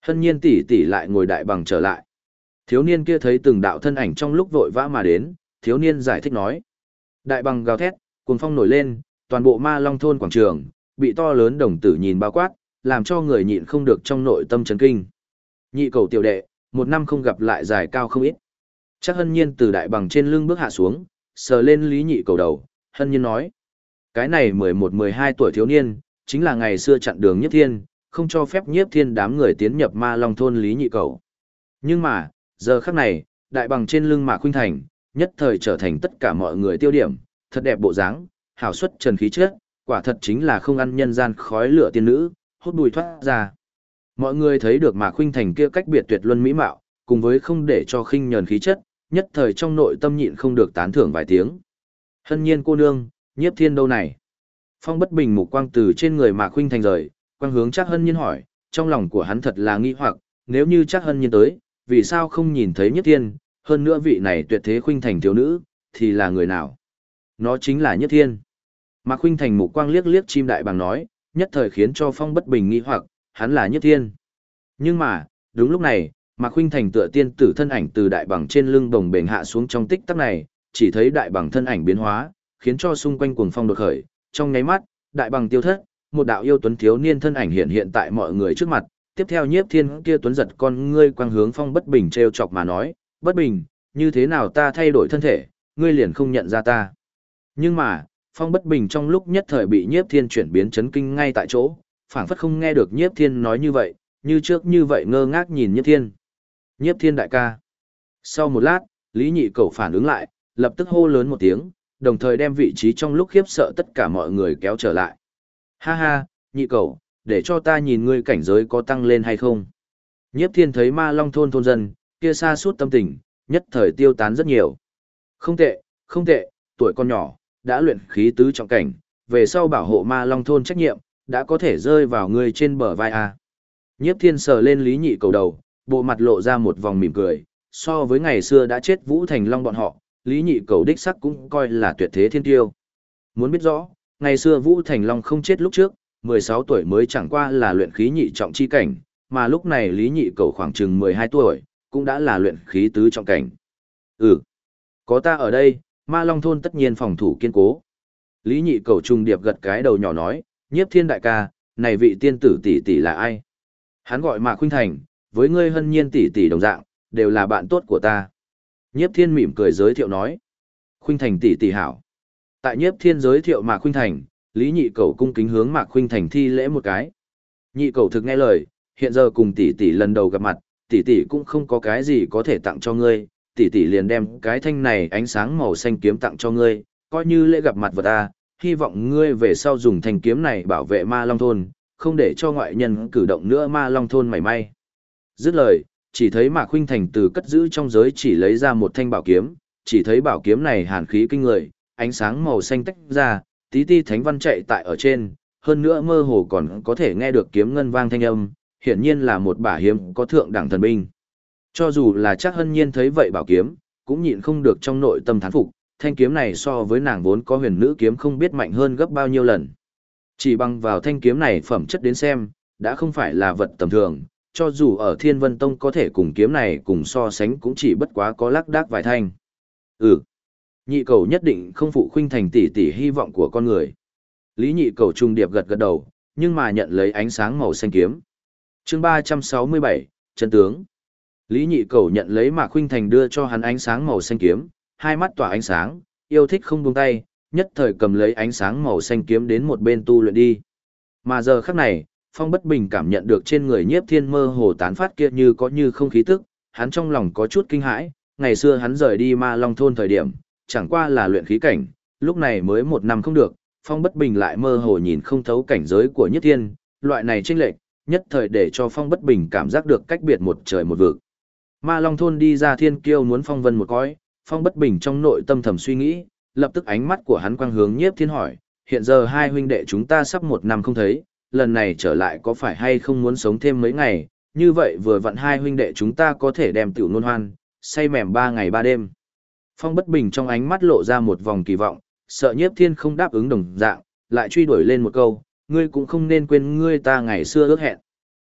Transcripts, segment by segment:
Hân Nhiên tỷ tỷ lại ngồi đại bằng trở lại. Thiếu niên kia thấy từng đạo thân ảnh trong lúc vội vã mà đến, thiếu niên giải thích nói. Đại bằng gào thét, cuồng phong nổi lên, toàn bộ Ma Long thôn quảng trường, bị to lớn đồng tử nhìn bao quát, làm cho người nhịn không được trong nội tâm chấn kinh. Nhị cầu tiểu đệ, một năm không gặp lại dài cao không ít. Chắc Hân Nhiên từ đại bằng trên lưng bước hạ xuống, sờ lên Lý Nhị cầu đầu, Hân Nhiên nói. Cái này 11-12 tuổi thiếu niên, chính là ngày xưa chặn đường Nhiếp Thiên, không cho phép Nhiếp Thiên đám người tiến nhập Ma Long thôn Lý Nhị cầu. Nhưng mà, giờ khắc này, đại bằng trên lưng Mạc Khuynh Thành, nhất thời trở thành tất cả mọi người tiêu điểm, thật đẹp bộ dáng, hảo xuất trần khí chất, quả thật chính là không ăn nhân gian khói lửa tiên nữ, hút bụi thoát ra. Mọi người thấy được Mạc Khuynh Thành kia cách biệt tuyệt luân mỹ mạo, cùng với không để cho khinh nhờn khí chất, nhất thời trong nội tâm nhịn không được tán thưởng vài tiếng. Hân Nhiên cô nương, Nhiếp Thiên đâu này? Phong Bất Bình mục quang từ trên người Mạc Khuynh Thành rời, quang hướng Trác Hân Nhiên hỏi, trong lòng của hắn thật là nghi hoặc, nếu như Trác Hân Nhiên tới, vì sao không nhìn thấy Nhiếp Thiên, hơn nữa vị này tuyệt thế Khuynh Thành thiếu nữ, thì là người nào? Nó chính là Nhiếp Thiên. Mạc Khuynh Thành mục quang liếc liếc chim đại bàng nói, nhất thời khiến cho Phong Bất Bình nghi hoặc, hắn là Nhiếp Thiên. Nhưng mà, đúng lúc này, Mạc Khuynh Thành tựa tiên tử thân ảnh từ đại bàng trên lưng đồng bền hạ xuống trong tích tắc này, chỉ thấy đại bàng thân ảnh biến hóa, khiến cho xung quanh cuồng phong đột khởi, trong nháy mắt, đại bàng tiêu thất, một đạo yêu tuấn thiếu niên thân ảnh hiện hiện tại mọi người trước mặt, tiếp theo Nhiếp Thiên kia tuấn giật con ngươi quang hướng Phong Bất Bình trêu chọc mà nói, "Bất Bình, như thế nào ta thay đổi thân thể, ngươi liền không nhận ra ta?" Nhưng mà, Phong Bất Bình trong lúc nhất thời bị Nhiếp Thiên chuyển biến chấn kinh ngay tại chỗ, phảng phất không nghe được Nhiếp Thiên nói như vậy, như trước như vậy ngơ ngác nhìn Nhiếp Thiên. "Nhiếp Thiên đại ca." Sau một lát, Lý Nhị Cẩu phản ứng lại, lập tức hô lớn một tiếng, đồng thời đem vị trí trong lúc khiếp sợ tất cả mọi người kéo trở lại. "Ha ha, Nhị Cẩu, để cho ta nhìn ngươi cảnh giới có tăng lên hay không." Nhiếp Thiên thấy Ma Long thôn thôn dân, kia sa sút tâm tình, nhất thời tiêu tán rất nhiều. "Không tệ, không tệ, tuổi con nhỏ, đã luyện khí tứ trọng cảnh, về sau bảo hộ Ma Long thôn trách nhiệm, đã có thể rơi vào ngươi trên bờ vai à." Nhiếp Thiên sờ lên Lý Nhị Cầu đầu, bộ mặt lộ ra một vòng mỉm cười, so với ngày xưa đã chết Vũ Thành Long bọn họ, Lý Nhị Cầu đích sắc cũng coi là tuyệt thế thiên tiêu. Muốn biết rõ, ngày xưa Vũ Thành Long không chết lúc trước, 16 tuổi mới chẳng qua là luyện khí nhị trọng chi cảnh, mà lúc này Lý Nhị Cầu khoảng chừng 12 tuổi, cũng đã là luyện khí tứ trọng cảnh. "Ừ, có ta ở đây, Ma Long thôn tất nhiên phòng thủ kiên cố." Lý Nhị Cầu trùng điệp gật cái đầu nhỏ nói, "Nhiếp Thiên đại ca, này vị tiên tử tỷ tỷ là ai?" Hắn gọi Mạc Khuynh Thành, với ngươi Hân Nhiên tỷ tỷ đồng dạng, đều là bạn tốt của ta. Nhiếp Thiên mỉm cười giới thiệu nói, "Khuynh Thành tỷ tỷ hảo." Tại Nhiếp Thiên giới thiệu Mạc Khuynh Thành, Lý Nhị Cầu cung kính hướng Mạc Khuynh Thành thi lễ một cái. Nhị Cầu thực nghe lời, hiện giờ cùng tỷ tỷ lần đầu gặp mặt, tỷ tỷ cũng không có cái gì có thể tặng cho ngươi, tỷ tỷ liền đem cái thanh này ánh sáng màu xanh kiếm tặng cho ngươi, coi như lễ gặp mặt vật ta, hy vọng ngươi về sau dùng thanh kiếm này bảo vệ Ma Long thôn, không để cho ngoại nhân cử động nữa Ma Long thôn mảy may. Dứt lời, chỉ thấy Mạc Khuynh Thành từ cất giữ trong giới chỉ lấy ra một thanh bảo kiếm, chỉ thấy bảo kiếm này hàn khí kinh người, ánh sáng màu xanh tách ra, tí ti thánh văn chạy tại ở trên, hơn nữa mơ hồ còn có thể nghe được kiếm ngân vang thanh âm, hiển nhiên là một bả hiếm có thượng đẳng thần binh. Cho dù là Trác Hân Nhiên thấy vậy bảo kiếm, cũng nhịn không được trong nội tâm thán phục, thanh kiếm này so với nàng vốn có huyền nữ kiếm không biết mạnh hơn gấp bao nhiêu lần. Chỉ bằng vào thanh kiếm này phẩm chất đến xem, đã không phải là vật tầm thường, cho dù ở Thiên Vân Tông có thể cùng kiếm này cùng so sánh cũng chỉ bất quá có lác đác vài thanh. "Ừ, Nhị Cầu nhất định không phụ Khuynh Thành tỷ tỷ hy vọng của con người." Lý Nhị Cầu trung điệp gật gật đầu, nhưng mà nhận lấy ánh sáng màu xanh kiếm. Chương 367, chân tướng. Lý Nhị Cầu nhận lấy Mạc Khuynh Thành đưa cho hắn ánh sáng màu xanh kiếm, hai mắt tỏa ánh sáng, yêu thích không buông tay, nhất thời cầm lấy ánh sáng màu xanh kiếm đến một bên tu luyện đi. Mà giờ khắc này, Phong Bất Bình cảm nhận được trên người Nhiếp Thiên mơ hồ tán phát kia như có như không khí tức, hắn trong lòng có chút kinh hãi, ngày xưa hắn rời đi Ma Long thôn thời điểm, chẳng qua là luyện khí cảnh, lúc này mới một năm không được, Phong Bất Bình lại mơ hồ nhìn không thấu cảnh giới của Nhiếp Thiên, loại này chênh lệch, nhất thời để cho Phong Bất Bình cảm giác được cách biệt một trời một vực. Ma Long thôn đi ra thiên kiêu muốn phong vân một cõi, Phong Bất Bình trong nội tâm thầm suy nghĩ, lập tức ánh mắt của hắn quang hướng Nhiếp Thiên hỏi, hiện giờ hai huynh đệ chúng ta sắp một năm không thấy, lần này trở lại có phải hay không muốn sống thêm mấy ngày, như vậy vừa vặn hai huynh đệ chúng ta có thể đem tiểu nôn hoan, say mềm 3 ngày 3 đêm. Phong Bất Bình trong ánh mắt lộ ra một vòng kỳ vọng, sợ Nhiếp Thiên không đáp ứng đồng dạng, lại truy đuổi lên một câu, ngươi cũng không nên quên ngươi ta ngày xưa ước hẹn.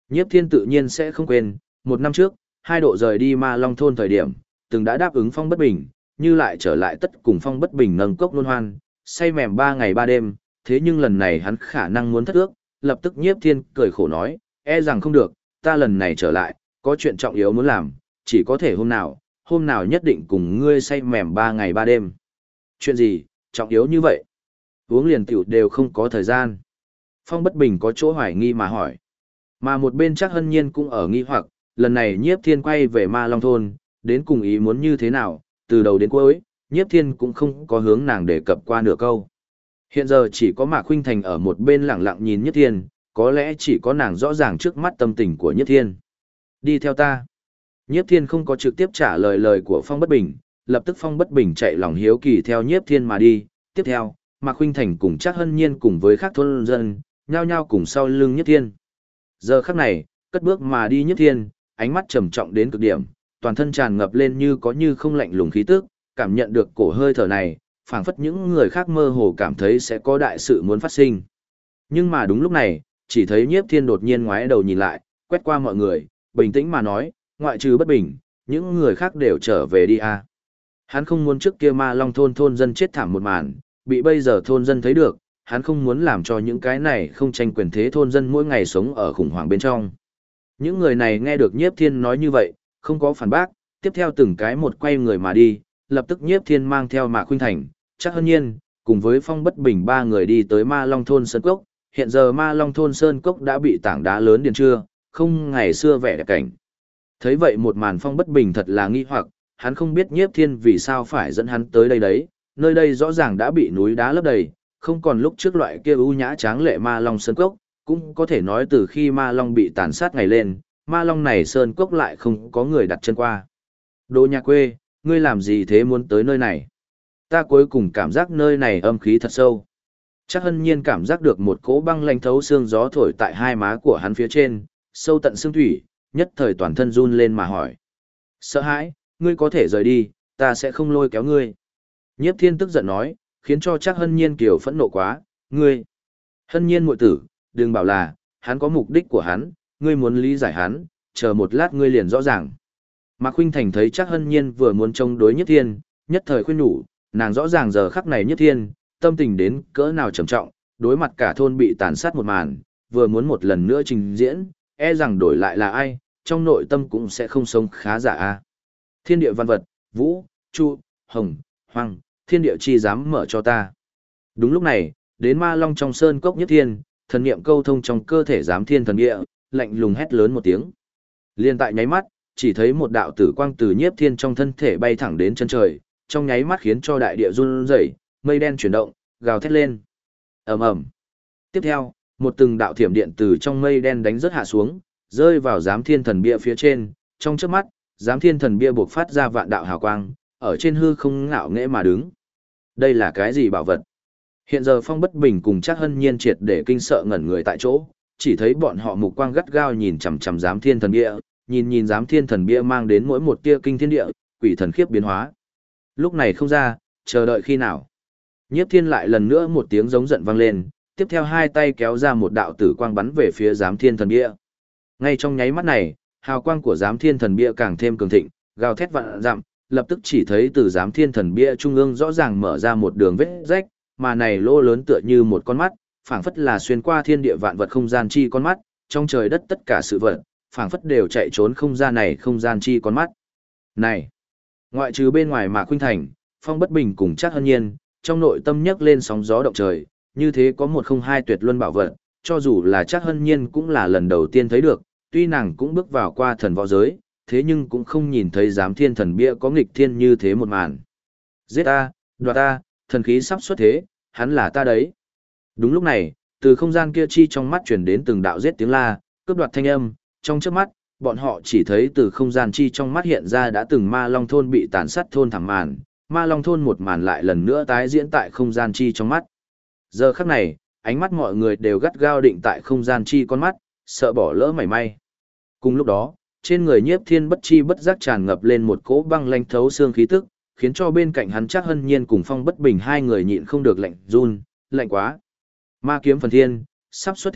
Nhiếp Thiên tự nhiên sẽ không quên, một năm trước, hai độ rời đi Ma Long thôn thời điểm, từng đã đáp ứng Phong Bất Bình, như lại trở lại tất cùng Phong Bất Bình nâng cốc luân hoan, say mềm 3 ngày 3 đêm, thế nhưng lần này hắn khả năng muốn thất ước, lập tức Nhiếp Thiên cười khổ nói, e rằng không được, ta lần này trở lại, có chuyện trọng yếu muốn làm, chỉ có thể hôm nào nhất định cùng ngươi say mềm 3 ngày 3 đêm. Chuyện gì, trọng yếu như vậy? Uống liền tiểu đều không có thời gian. Phong Bất Bình có chỗ hoài nghi mà hỏi. Mà một bên chắc Hân Nhiên cũng ở nghi hoặc, lần này Nhiếp Thiên quay về Ma Long thôn, đến cùng ý muốn như thế nào, từ đầu đến cuối, Nhiếp Thiên cũng không có hướng nàng đề cập qua nửa câu. Hiện giờ chỉ có Mạc Khuynh Thành ở một bên lặng lặng nhìn Nhiếp Thiên, có lẽ chỉ có nàng rõ ràng trước mắt tâm tình của Nhiếp Thiên. Đi theo ta. Nhiếp Thiên không có trực tiếp trả lời lời của Phong Bất Bình, lập tức Phong Bất Bình chạy lòng hiếu kỳ theo Nhiếp Thiên mà đi. Tiếp theo, Mạc Khuynh Thành cùng chắc Hân Nhiên cùng với các thôn dân, nhao nhao cùng sau lưng Nhiếp Thiên. Giờ khắc này, cất bước mà đi Nhiếp Thiên, ánh mắt trầm trọng đến cực điểm, toàn thân tràn ngập lên như có như không lạnh lùng khí tức, cảm nhận được cổ hơi thở này, phảng phất những người khác mơ hồ cảm thấy sẽ có đại sự muốn phát sinh. Nhưng mà đúng lúc này, chỉ thấy Nhiếp Thiên đột nhiên ngoái đầu nhìn lại, quét qua mọi người, bình tĩnh mà nói, ngoại trừ Bất Bình, những người khác đều trở về đi à. Hắn không muốn trước kia Ma Long thôn dân chết thảm một màn, bị bây giờ thôn dân thấy được, hắn không muốn làm cho những cái này không tranh quyền thế thôn dân mỗi ngày sống ở khủng hoảng bên trong. Những người này nghe được Nhiếp Thiên nói như vậy, không có phản bác, tiếp theo từng cái một quay người mà đi, lập tức Nhiếp Thiên mang theo Mạc Khuynh Thành, chắc Hân Nhiên, cùng với Phong Bất Bình 3 người đi tới Ma Long thôn Sơn Cốc. Hiện giờ Ma Long thôn Sơn Cốc đã bị tảng đá lớn điền trưa, không ngày xưa vẻ đẹp cảnh. Thấy vậy một màn Phong Bất Bình thật là nghi hoặc, hắn không biết Nhiếp Thiên vì sao phải dẫn hắn tới đây đấy, nơi đây rõ ràng đã bị núi đá lấp đầy, không còn lúc trước loại kia ưu nhã tráng lệ Ma Long Sơn Cốc, cũng có thể nói từ khi Ma Long bị tàn sát ngày lên, Ma Long này Sơn Cốc lại không có người đặt chân qua. Đồ nhà quê, ngươi làm gì thế muốn tới nơi này? Ta cuối cùng cảm giác nơi này âm khí thật sâu. Chắc Hân Nhiên cảm giác được một cỗ băng lạnh thấu xương gió thổi tại hai má của hắn phía trên, sâu tận xương thủy, nhất thời toàn thân run lên mà hỏi. Sợ hãi, ngươi có thể rời đi, ta sẽ không lôi kéo ngươi. Nhiếp Thiên tức giận nói, khiến cho chắc Hân Nhiên kiểu phẫn nộ quá, ngươi. Hân Nhiên muội tử, đừng bảo là, hắn có mục đích của hắn, ngươi muốn lý giải hắn, chờ một lát ngươi liền rõ ràng. Mạc Khuynh Thành thấy chắc Hân Nhiên vừa muốn chống đối Nhiếp Thiên, nhất thời khuyên nhủ, nàng rõ ràng giờ khắc này Nhiếp Thiên, tâm tình đến cỡ nào trầm trọng, đối mặt cả thôn bị tàn sát một màn, vừa muốn một lần nữa trình diễn, e rằng đổi lại là ai, trong nội tâm cũng sẽ không sống khá giả a. Thiên địa văn vật, vũ, chu, hồng, hoàng, thiên địa chi dám mở cho ta. Đúng lúc này, đến Ma Long trong sơn cốc Nhiếp Thiên, thần niệm câu thông trong cơ thể giám thiên thần địa, lạnh lùng hét lớn một tiếng. Liên tại nháy mắt, chỉ thấy một đạo tử quang từ Nhiếp Thiên trong thân thể bay thẳng đến chân trời, trong nháy mắt khiến cho đại địa run rẩy, mây đen chuyển động, gào thét lên. Ầm ầm. Tiếp theo, một từng đạo thiểm điện từ trong mây đen đánh rớt hạ xuống, rơi vào giám thiên thần bia phía trên, trong chớp mắt, giám thiên thần bia bộc phát ra vạn đạo hào quang, ở trên hư không ngạo nghễ mà đứng. Đây là cái gì bảo vật? Hiện giờ Phong Bất Bình cùng chắc Hân Nhiên triệt để kinh sợ ngẩn người tại chỗ, chỉ thấy bọn họ mục quang gắt gao nhìn chằm chằm giám thiên thần bia, nhìn giám thiên thần bia mang đến mỗi một tia kinh thiên địa, quỷ thần khiếp biến hóa. Lúc này không ra, chờ đợi khi nào? Nhiếp Thiên lại lần nữa một tiếng giống giận vang lên, tiếp theo hai tay kéo ra một đạo tử quang bắn về phía giám thiên thần bia. Ngay trong nháy mắt này, hào quang của giám thiên thần bia càng thêm cường thịnh, gào thét vạn dặm, lập tức chỉ thấy từ giám thiên thần bia trung ương rõ ràng mở ra một đường vết rách, mà này lỗ lớn tựa như một con mắt, phảng phất là xuyên qua thiên địa vạn vật không gian chi con mắt, trong trời đất tất cả sự vật, phảng phất đều chạy trốn không gian này không gian chi con mắt. Này, ngoại trừ bên ngoài Mạc Khuynh Thành, Phong Bất Bình cùng chắc Hân Nhiên, trong nội tâm nhấc lên sóng gió động trời, như thế có một không hai tuyệt luân bảo vật, cho dù là chắc Hân Nhiên cũng là lần đầu tiên thấy được, tuy nàng cũng bước vào qua thần võ giới, thế nhưng cũng không nhìn thấy giám thiên thần bia có nghịch thiên như thế một màn. Giết ta, đoạt ta, thần khí sắp xuất thế, hắn là ta đấy. Đúng lúc này, từ không gian kia chi trong mắt truyền đến từng đạo giết tiếng la, cướp đoạt thanh âm, trong chớp mắt, bọn họ chỉ thấy từ không gian chi trong mắt hiện ra đã từng Ma Long thôn bị tàn sát thôn thảm màn, Ma Long thôn một màn lại lần nữa tái diễn tại không gian chi trong mắt. Giờ khắc này, ánh mắt mọi người đều gắt gao định tại không gian chi con mắt, sợ bỏ lỡ mảy may. Cùng lúc đó, trên người Nhiếp Thiên bất chi bất giác tràn ngập lên một cỗ băng lanh thấu xương khí tức, khiến cho bên cạnh hắn chắc Hân Nhiên cùng Phong Bất Bình hai người nhịn không được lạnh run, lạnh quá. Ma kiếm phần thiên, sắp xuất thế,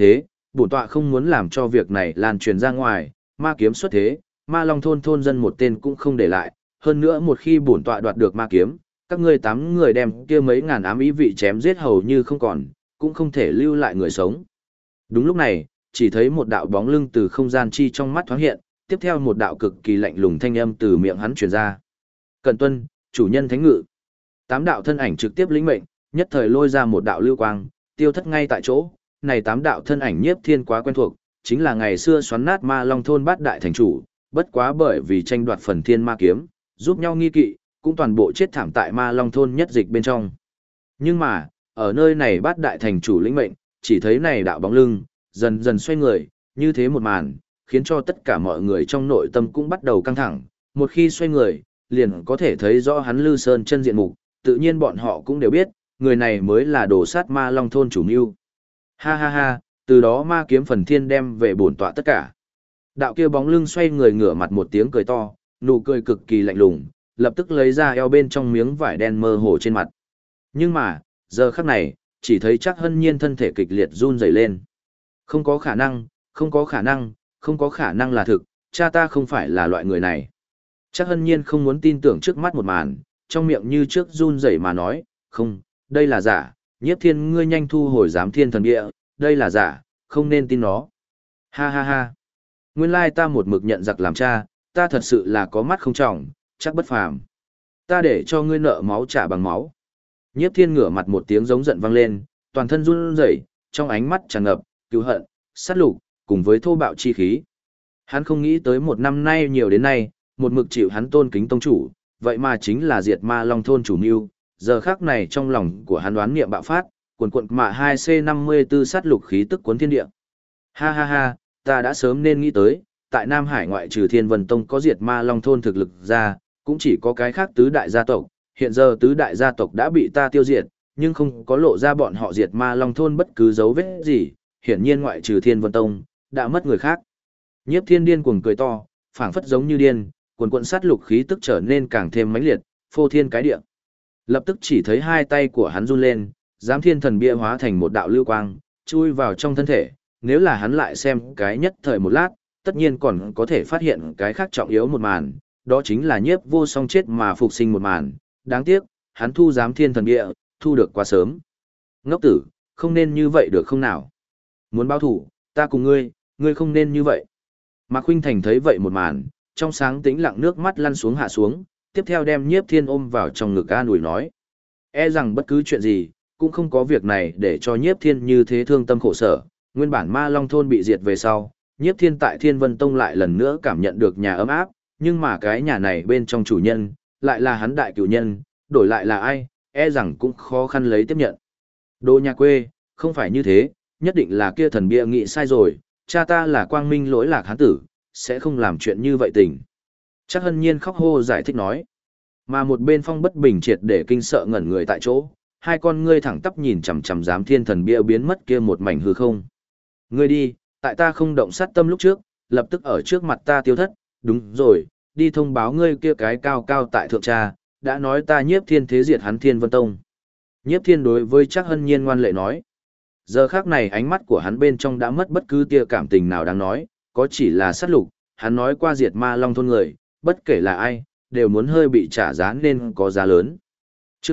bổn tọa không muốn làm cho việc này lan truyền ra ngoài, ma kiếm xuất thế, ma long thôn thôn dân một tên cũng không để lại, hơn nữa một khi bổn tọa đoạt được ma kiếm, các ngươi 8 người đem kia mấy ngàn ám ý vị chém giết hầu như không còn, cũng không thể lưu lại người sống. Đúng lúc này, chỉ thấy một đạo bóng lưng từ không gian chi trong mắt thoáng hiện, tiếp theo một đạo cực kỳ lạnh lùng thanh âm từ miệng hắn truyền ra. Cẩn tuân, chủ nhân thánh ngự. 8 đạo thân ảnh trực tiếp lĩnh mệnh, nhất thời lôi ra một đạo lưu quang, tiêu thất ngay tại chỗ. Này 8 đạo thân ảnh Nhiếp Thiên quá quen thuộc, chính là ngày xưa xoắn nát ma long thôn bát đại thành chủ, bất quá bởi vì tranh đoạt phần thiên ma kiếm, giúp nhau nghi kỵ, cũng toàn bộ chết thảm tại ma long thôn nhất dịch bên trong. Nhưng mà, ở nơi này bát đại thành chủ lĩnh mệnh, chỉ thấy này đạo bóng lưng, dần dần xoay người, như thế một màn, khiến cho tất cả mọi người trong nội tâm cũng bắt đầu căng thẳng, một khi xoay người, liền có thể thấy rõ hắn Lư Sơn chân diện mục, tự nhiên bọn họ cũng đều biết, người này mới là đồ sát ma long thôn chủ mưu. Ha ha ha, từ đó ma kiếm phần thiên đem về bổn tọa tất cả. Đạo kia bóng lưng xoay người ngửa mặt một tiếng cười to, nụ cười cực kỳ lạnh lùng, lập tức lấy ra eo bên trong miếng vải đen mơ hồ trên mặt. Nhưng mà, giờ khắc này, chỉ thấy chắc hân nhiên thân thể kịch liệt run rẩy lên. Không có khả năng, không có khả năng, không có khả năng là thực, cha ta không phải là loại người này. Chắc hân nhiên không muốn tin tưởng trước mắt một màn, trong miệng như trước run rẩy mà nói, không, đây là giả, Nhiếp Thiên ngươi nhanh thu hồi giám thiên thần địa, đây là giả, không nên tin nó. Ha ha ha. Nguyên lai ta một mực nhận giặc làm cha, ta thật sự là có mắt không trọng, chắc bất phàm. Ta để cho ngươi nợ máu trả bằng máu. Nhiếp Thiên ngửa mặt một tiếng giống giận vang lên, toàn thân run rẩy, trong ánh mắt tràn ngập cứu hận, sát lục, cùng với thô bạo chi khí. Hắn không nghĩ tới một năm nay nhiều đến nay, một mực chịu hắn tôn kính tông chủ, vậy mà chính là diệt ma long thôn chủ mưu. Giờ khắc này trong lòng của hắn đoán niệm bạo phát, cuồn cuộn mạ 2C54 sát lục khí tức cuốn thiên địa. Ha ha ha, ta đã sớm nên nghĩ tới, tại Nam Hải ngoại trừ Thiên Vân Tông có diệt ma long thôn thực lực ra, cũng chỉ có cái khác tứ đại gia tộc. Hiện giờ tứ đại gia tộc đã bị ta tiêu diệt, nhưng không có lộ ra bọn họ diệt ma long thôn bất cứ dấu vết gì, hiển nhiên ngoại trừ Thiên Vân Tông, đã mất người khác. Nhiếp Thiên điên cuồng cười to, phảng phất giống như điên, cuồn cuộn sát lục khí tức trở nên càng thêm mãnh liệt, phô thiên cái địa. Lập tức chỉ thấy hai tay của hắn run lên, giám thiên thần bia hóa thành một đạo lưu quang, chui vào trong thân thể, nếu là hắn lại xem cái nhất thời một lát, tất nhiên còn có thể phát hiện cái khác trọng yếu một màn, đó chính là Nhiếp Vô Song chết mà phục sinh một màn, đáng tiếc, hắn thu giám thiên thần bia, thu được quá sớm. Ngốc tử, không nên như vậy được không nào? Muốn báo thủ, ta cùng ngươi không nên như vậy. Mạc Khuynh Thành thấy vậy một màn, trong sáng tĩnh lặng nước mắt lăn xuống hạ xuống, tiếp theo đem Nhiếp Thiên ôm vào trong ngực an ủi nói. E rằng bất cứ chuyện gì, cũng không có việc này để cho Nhiếp Thiên như thế thương tâm khổ sở. Nguyên bản ma long thôn bị diệt về sau, Nhiếp Thiên tại Thiên Vân Tông lại lần nữa cảm nhận được nhà ấm áp, nhưng mà cái nhà này bên trong chủ nhân, lại là hắn đại cửu nhân, đổi lại là ai, e rằng cũng khó khăn lấy tiếp nhận. Đồ nhà quê, không phải như thế, nhất định là kia thần bia nghĩ sai rồi, cha ta là quang minh lỗi lạc hán tử, sẽ không làm chuyện như vậy tình. Chắc hân nhiên khóc hô giải thích nói. Mà một bên Phong Bất Bình triệt để kinh sợ ngẩn người tại chỗ, hai con ngươi thẳng tắp nhìn chằm chằm giám thiên thần bia biến mất kia một mảnh hư không. Ngươi đi, tại ta không động sát tâm lúc trước, lập tức ở trước mặt ta tiêu thất, đúng rồi, đi thông báo ngươi kia cái cao cao tại thượng cha, đã nói ta Nhiếp Thiên thế diệt hắn Thiên Vân Tông. Nhiếp Thiên đối với Chắc hân nhiên ngoan lệ nói. Giờ khác này ánh mắt của hắn bên trong đã mất bất cứ tia cảm tình nào đáng nói, có chỉ là sát lục, hắn nói qua diệt ma long thôn người, bất kể là ai, đều muốn hơi bị trả giá nên có giá lớn. Chương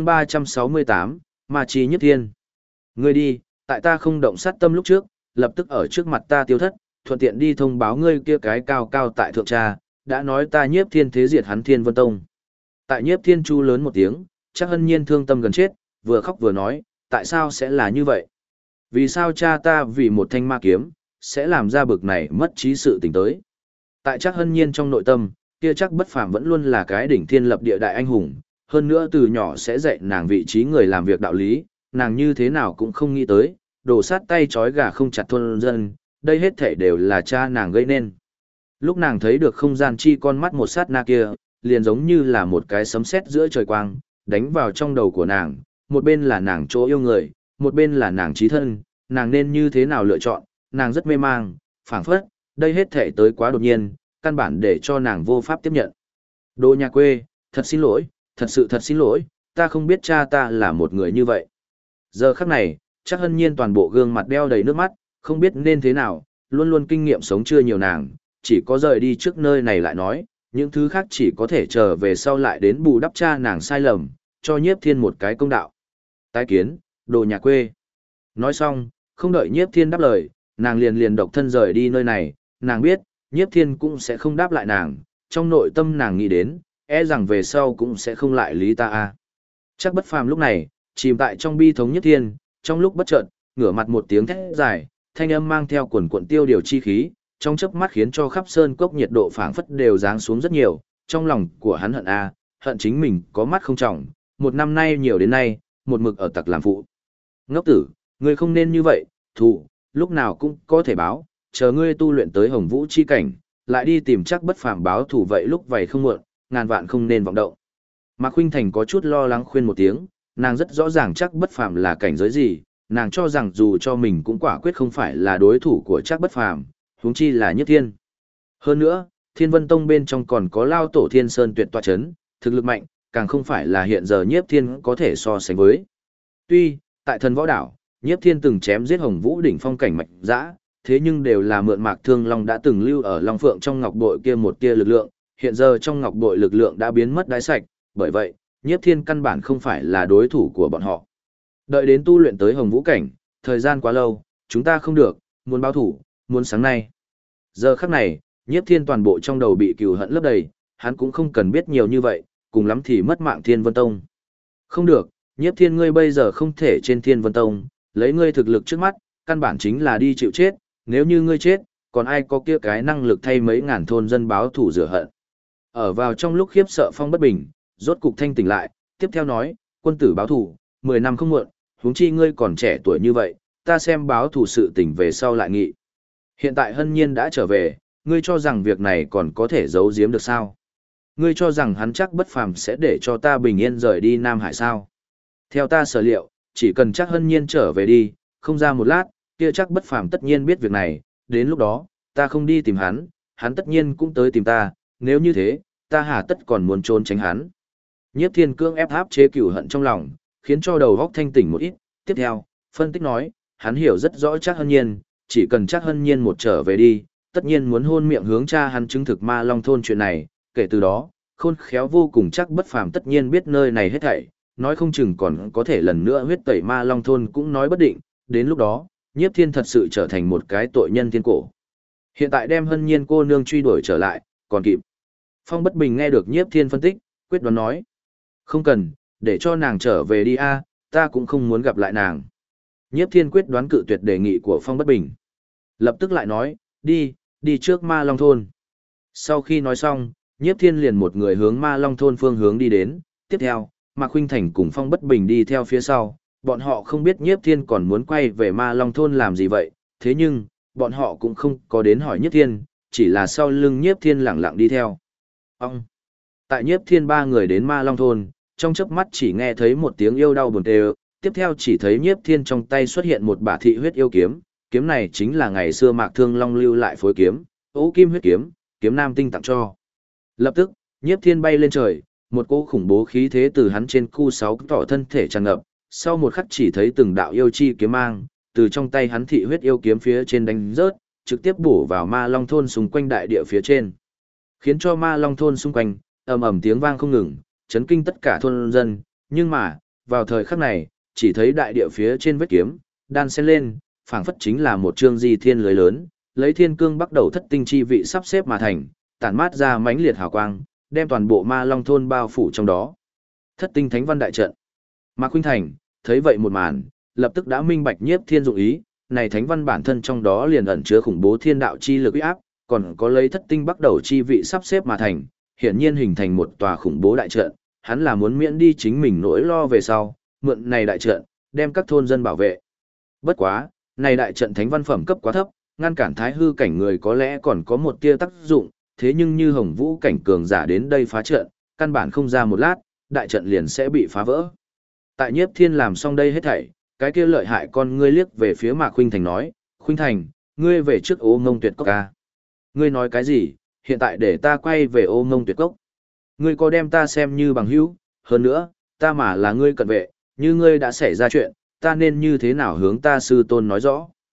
368, Ma Chi Nhất Thiên. Ngươi đi, tại ta không động sát tâm lúc trước, lập tức ở trước mặt ta tiêu thất, thuận tiện đi thông báo ngươi kia cái cao cao tại thượng cha, đã nói ta Nhiếp Thiên thế diệt hắn Thiên Vân Tông. Tại Nhiếp Thiên chu lớn một tiếng, Chắc hân nhiên thương tâm gần chết, vừa khóc vừa nói, tại sao sẽ là như vậy? Vì sao cha ta vì một thanh ma kiếm, sẽ làm ra bực này mất trí sự tình tới? Tại Chắc hân nhiên trong nội tâm, kia Chắc Bất Phàm vẫn luôn là cái đỉnh thiên lập địa đại anh hùng, hơn nữa từ nhỏ sẽ dạy nàng vị trí người làm việc đạo lý, nàng như thế nào cũng không nghĩ tới, đổ sát tay trói gà không chặt thôn dân, đây hết thảy đều là cha nàng gây nên. Lúc nàng thấy được không gian chi con mắt một sát na kia, liền giống như là một cái sấm sét giữa trời quang, đánh vào trong đầu của nàng, một bên là nàng chỗ yêu người, một bên là nàng chí thân, nàng nên như thế nào lựa chọn, nàng rất mê mang, phảng phất, đây hết thảy tới quá đột nhiên, căn bản để cho nàng vô pháp tiếp nhận. Đồ nhà quê, thật xin lỗi, thật sự thật xin lỗi, ta không biết cha ta là một người như vậy. Giờ khắc này, Chắc hân nhiên toàn bộ gương mặt đeo đầy nước mắt, Không biết nên thế nào, luôn luôn kinh nghiệm sống chưa nhiều nàng, chỉ có rời đi trước nơi này lại nói, những thứ khác chỉ có thể trở về sau lại đến bù đắp cha nàng sai lầm, cho Nhiếp Thiên một cái công đạo. Tái kiến, đồ nhà quê. Nói xong, không đợi Nhiếp Thiên đáp lời, nàng liền độc thân rời đi nơi này, nàng biết, Nhiếp Thiên cũng sẽ không đáp lại nàng, trong nội tâm nàng nghĩ đến, e rằng về sau cũng sẽ không lại lý ta a. Chắc Bất Phàm lúc này, chìm tại trong bi thống Nhiếp Thiên, trong lúc bất chợt, ngửa mặt một tiếng thét dài, thanh âm mang theo quần cuộn tiêu điều chi khí, trong chớp mắt khiến cho khắp sơn cốc nhiệt độ phảng phất đều giáng xuống rất nhiều, trong lòng của hắn hận a, hận chính mình có mắt không trọng, một năm nay nhiều đến nay, một mực ở tặc làm phụ. Ngốc tử, ngươi không nên như vậy, thù, lúc nào cũng có thể báo, chờ ngươi tu luyện tới Hồng Vũ chi cảnh, lại đi tìm Chắc Bất Phàm báo thù vậy lúc vậy không muộn, ngàn vạn không nên vọng động. Mạc Khuynh Thành có chút lo lắng khuyên một tiếng, nàng rất rõ ràng Chắc Bất Phàm là cảnh giới gì, nàng cho rằng dù cho mình cũng quả quyết không phải là đối thủ của Chắc Bất Phàm, huống chi là Nhất Thiên. Hơn nữa, Thiên Vân Tông bên trong còn có lao tổ Thiên Sơn Tuyệt tọa chấn, thực lực mạnh, càng không phải là hiện giờ Nhiếp Thiên có thể so sánh với. Tuy, tại Thần Võ Đảo, Nhiếp Thiên từng chém giết Hồng Vũ đỉnh phong cảnh mạnh dã, thế nhưng đều là mượn Mạc Thương Long đã từng lưu ở Long Phượng trong ngọc bội kia một tia lực lượng, hiện giờ trong ngọc bội lực lượng đã biến mất đái sạch, bởi vậy, Nhiếp Thiên căn bản không phải là đối thủ của bọn họ. Đợi đến tu luyện tới Hồng Vũ cảnh, thời gian quá lâu, chúng ta không được, muốn báo thủ, muốn sáng nay. Giờ khắc này, Nhiếp Thiên toàn bộ trong đầu bị cừu hận lấp đầy, hắn cũng không cần biết nhiều như vậy, cùng lắm thì mất mạng Thiên Vân Tông. Không được, Nhiếp Thiên ngươi bây giờ không thể trên Thiên Vân Tông, lấy ngươi thực lực trước mắt, căn bản chính là đi chịu chết, nếu như ngươi chết, còn ai có kia cái năng lực thay mấy ngàn thôn dân báo thủ rửa hận. Ở vào trong lúc khiếp sợ Phong Bất Bình, rốt cục thanh tỉnh lại, tiếp theo nói, quân tử báo thủ, 10 năm không muộn, huống chi ngươi còn trẻ tuổi như vậy, ta xem báo thủ sự tỉnh về sau lại nghị. Hiện tại Hân Nhiên đã trở về, ngươi cho rằng việc này còn có thể giấu giếm được sao? Ngươi cho rằng hắn Chắc Bất Phàm sẽ để cho ta bình yên rời đi Nam Hải sao? Theo ta sở liệu, chỉ cần Chắc Hân Nhiên trở về đi, không ra một lát, kia Chắc Bất Phàm tất nhiên biết việc này, đến lúc đó, ta không đi tìm hắn, hắn tất nhiên cũng tới tìm ta, nếu như thế, ta hà tất còn muốn trốn tránh hắn. Nhiếp Thiên cương ép áp chế cửu hận trong lòng, khiến cho đầu óc thanh tỉnh một ít, tiếp theo, phân tích nói, hắn hiểu rất rõ Chắc Hân Nhiên, chỉ cần Chắc Hân Nhiên một trở về đi, tất nhiên muốn hôn miệng hướng cha hắn chứng thực Ma Long thôn chuyện này, kể từ đó, khôn khéo vô cùng Chắc Bất Phàm tất nhiên biết nơi này hết thảy, nói không chừng còn có thể lần nữa huyết tẩy Ma Long thôn cũng nói bất định, đến lúc đó, Nhiếp Thiên thật sự trở thành một cái tội nhân thiên cổ. Hiện tại đem Hân Nhiên cô nương truy đuổi trở lại, còn kịp. Phong Bất Bình nghe được Nhiếp Thiên phân tích, quyết đoán nói: "Không cần, để cho nàng trở về đi a, ta cũng không muốn gặp lại nàng." Nhiếp Thiên quyết đoán cự tuyệt đề nghị của Phong Bất Bình. Lập tức lại nói: "Đi, đi trước Ma Long thôn." Sau khi nói xong, Nhiếp Thiên liền một người hướng Ma Long thôn phương hướng đi đến, tiếp theo, Mạc Khuynh Thành cùng Phong Bất Bình đi theo phía sau, bọn họ không biết Nhiếp Thiên còn muốn quay về Ma Long thôn làm gì vậy, thế nhưng, bọn họ cũng không có đến hỏi Nhiếp Thiên, chỉ là sau lưng Nhiếp Thiên lặng lặng đi theo. Ông! Tại Nhiếp Thiên ba người đến Ma Long thôn, trong chớp mắt chỉ nghe thấy một tiếng yêu đau buồn tê, tiếp theo chỉ thấy Nhiếp Thiên trong tay xuất hiện một bả thị huyết yêu kiếm, kiếm này chính là ngày xưa Mạc Thương Long lưu lại phối kiếm, Ô Kim huyết kiếm, kiếm nam tinh tặng cho. Lập tức, Nhiếp Thiên bay lên trời, một cỗ khủng bố khí thế từ hắn trên cu sáu tỏ thân thể tràn ngập, sau một khắc chỉ thấy từng đạo yêu chi kiếm mang, từ trong tay hắn thị huyết yêu kiếm phía trên đánh rớt, trực tiếp bổ vào Ma Long thôn xung quanh đại địa phía trên. Khiến cho Ma Long thôn xung quanh, ầm ầm tiếng vang không ngừng, chấn kinh tất cả thôn dân, nhưng mà, vào thời khắc này, chỉ thấy đại địa phía trên vết kiếm, đan xen lên, phảng phất chính là một trương di thiên lưới lớn, lấy thiên cương bắt đầu thất tinh chi vị sắp xếp mà thành, tản mát ra mãnh liệt hào quang, đem toàn bộ Ma Long thôn bao phủ trong đó. Thất tinh thánh văn đại trận. Mạc Khuynh Thành thấy vậy một màn, lập tức đã minh bạch Nhiếp Thiên dụng ý, này thánh văn bản thân trong đó liền ẩn chứa khủng bố thiên đạo chi lực uy áp, còn có lấy thất tinh bắt đầu chi vị sắp xếp mà thành, hiển nhiên hình thành một tòa khủng bố đại trận, hắn là muốn miễn đi chính mình nỗi lo về sau, mượn này đại trận, đem các thôn dân bảo vệ. Bất quá, này đại trận thánh văn phẩm cấp quá thấp, ngăn cản thái hư cảnh người có lẽ còn có một tia tác dụng, thế nhưng như Hồng Vũ cảnh cường giả đến đây phá trận, căn bản không ra một lát, đại trận liền sẽ bị phá vỡ. Tại Nhiếp Thiên làm xong đây hết thảy, cái kia lợi hại con ngươi liếc về phía Mạc Khuynh Thành nói: "Khuynh Thành, ngươi về trước Ô Ngông Tuyệt Cốc ca." "Ngươi nói cái gì? Hiện tại để ta quay về Ô Ngông Tuyệt Cốc? Ngươi có đem ta xem như bằng hữu, hơn nữa, ta mà là ngươi cận vệ, như ngươi đã xảy ra chuyện, ta nên như thế nào hướng ta sư tôn nói rõ?"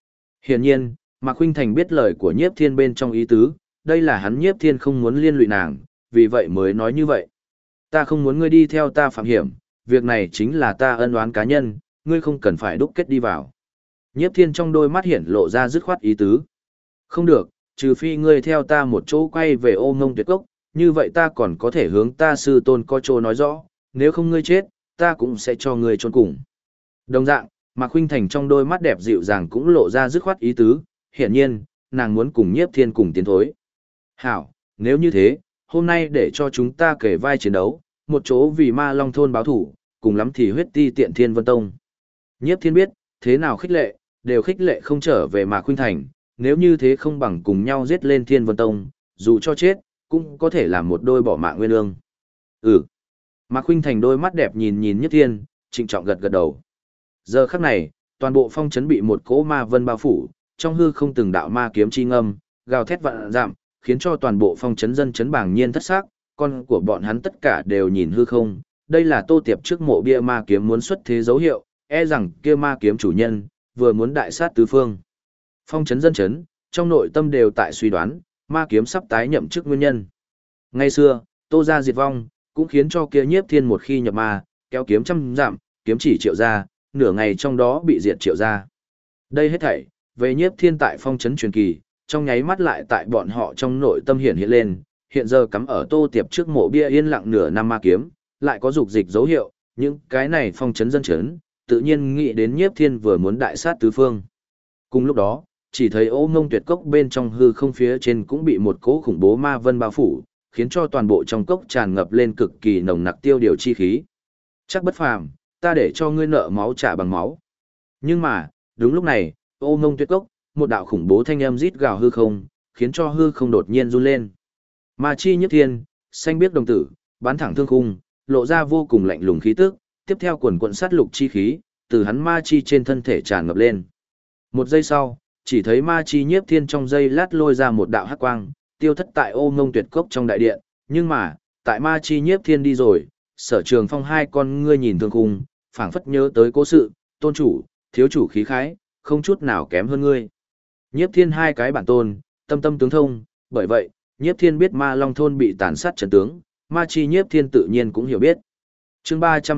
Hiển nhiên, Mạc Khuynh Thành biết lời của Nhiếp Thiên bên trong ý tứ, đây là hắn Nhiếp Thiên không muốn liên lụy nàng, vì vậy mới nói như vậy. Ta không muốn ngươi đi theo ta phạm hiểm, việc này chính là ta ân oán cá nhân, ngươi không cần phải đúc kết đi vào. Nhiếp Thiên trong đôi mắt hiển lộ ra dứt khoát ý tứ. Không được, trừ phi ngươi theo ta một chỗ quay về Ô Ngông Tuyệt Cốc, như vậy ta còn có thể hướng ta sư tôn có chỗ nói rõ, nếu không ngươi chết, ta cũng sẽ cho ngươi chôn cùng. Đồng dạng, Mạc Khuynh Thành trong đôi mắt đẹp dịu dàng cũng lộ ra dứt khoát ý tứ, hiển nhiên, nàng muốn cùng Nhiếp Thiên cùng tiến thối. Hảo, nếu như thế, hôm nay để cho chúng ta kể vai chiến đấu, một chỗ vì Ma Long thôn báo thủ, cùng lắm thì huyết ti tiện Thiên Vân Tông. Nhiếp Thiên biết, thế nào khích lệ, đều khích lệ không trở về Mạc Khuynh Thành, nếu như thế không bằng cùng nhau giết lên Thiên Vân Tông, dù cho chết, cũng có thể làm một đôi bỏ mạng nguyên ương. Mạc Khuynh Thành đôi mắt đẹp nhìn nhìn Nhiếp Thiên, trịnh trọng gật gật đầu. Giờ khắc này, toàn bộ phong trấn bị một cỗ ma vân bao phủ, trong hư không từng đạo ma kiếm chi ngâm, gào thét vạn dặm, khiến cho toàn bộ phong trấn dân trấn bảng nhiên thất xác, con của bọn hắn tất cả đều nhìn hư không. Đây là Tô Tiệp trước mộ bia ma kiếm muốn xuất thế dấu hiệu, e rằng kia ma kiếm chủ nhân vừa muốn đại sát tứ phương. Phong trấn dân trấn, trong nội tâm đều tại suy đoán, ma kiếm sắp tái nhậm chức nguyên nhân. Ngày xưa, Tô gia diệt vong, cũng khiến cho kia Nhiếp Thiên một khi nhập ma, kéo kiếm trăm dặm, kiếm chỉ triệu gia, nửa ngày trong đó bị diệt triệu gia. Đây hết thảy, về Nhiếp Thiên tại phong trấn truyền kỳ, trong nháy mắt lại tại bọn họ trong nội tâm hiện lên, hiện giờ cắm ở Tô Tiệp trước mộ bia yên lặng nửa năm ma kiếm, lại có dục dịch dấu hiệu, những cái này phong trấn dân trấn, tự nhiên nghĩ đến Nhiếp Thiên vừa muốn đại sát tứ phương. Cùng lúc đó, chỉ thấy Ô Ngông Tuyệt Cốc bên trong hư không phía trên cũng bị một cỗ khủng bố ma vân bao phủ, khiến cho toàn bộ trong cốc tràn ngập lên cực kỳ nồng nặc tiêu điều chi khí. Chắc bất phàm, ta để cho ngươi nợ máu trả bằng máu. Nhưng mà, đúng lúc này, Ô Ngông Tuyệt Cốc, một đạo khủng bố thanh âm rít gào hư không, khiến cho hư không đột nhiên run lên. Ma chi Nhiếp Thiên, xanh biếc đồng tử, bắn thẳng thương khung, lộ ra vô cùng lạnh lùng khí tức, tiếp theo quần quần sát lục chi khí, từ hắn ma chi trên thân thể tràn ngập lên. Một giây sau, chỉ thấy ma chi Nhiếp Thiên trong giây lát lôi ra một đạo hắc quang, tiêu thất tại Ô Ngông Tuyệt Cốc trong đại điện, nhưng mà, tại ma chi Nhiếp Thiên đi rồi, Sở Trường Phong hai con ngươi nhìn thương khung, phảng phất nhớ tới cố sự, tôn chủ, thiếu chủ khí khái, không chút nào kém hơn ngươi. Nhiếp Thiên hai cái bản tôn, tâm tâm tướng thông, bởi vậy, Nhiếp Thiên biết Ma Long thôn bị tàn sát trận tướng, ma chi Nhiếp Thiên tự nhiên cũng hiểu biết. Chương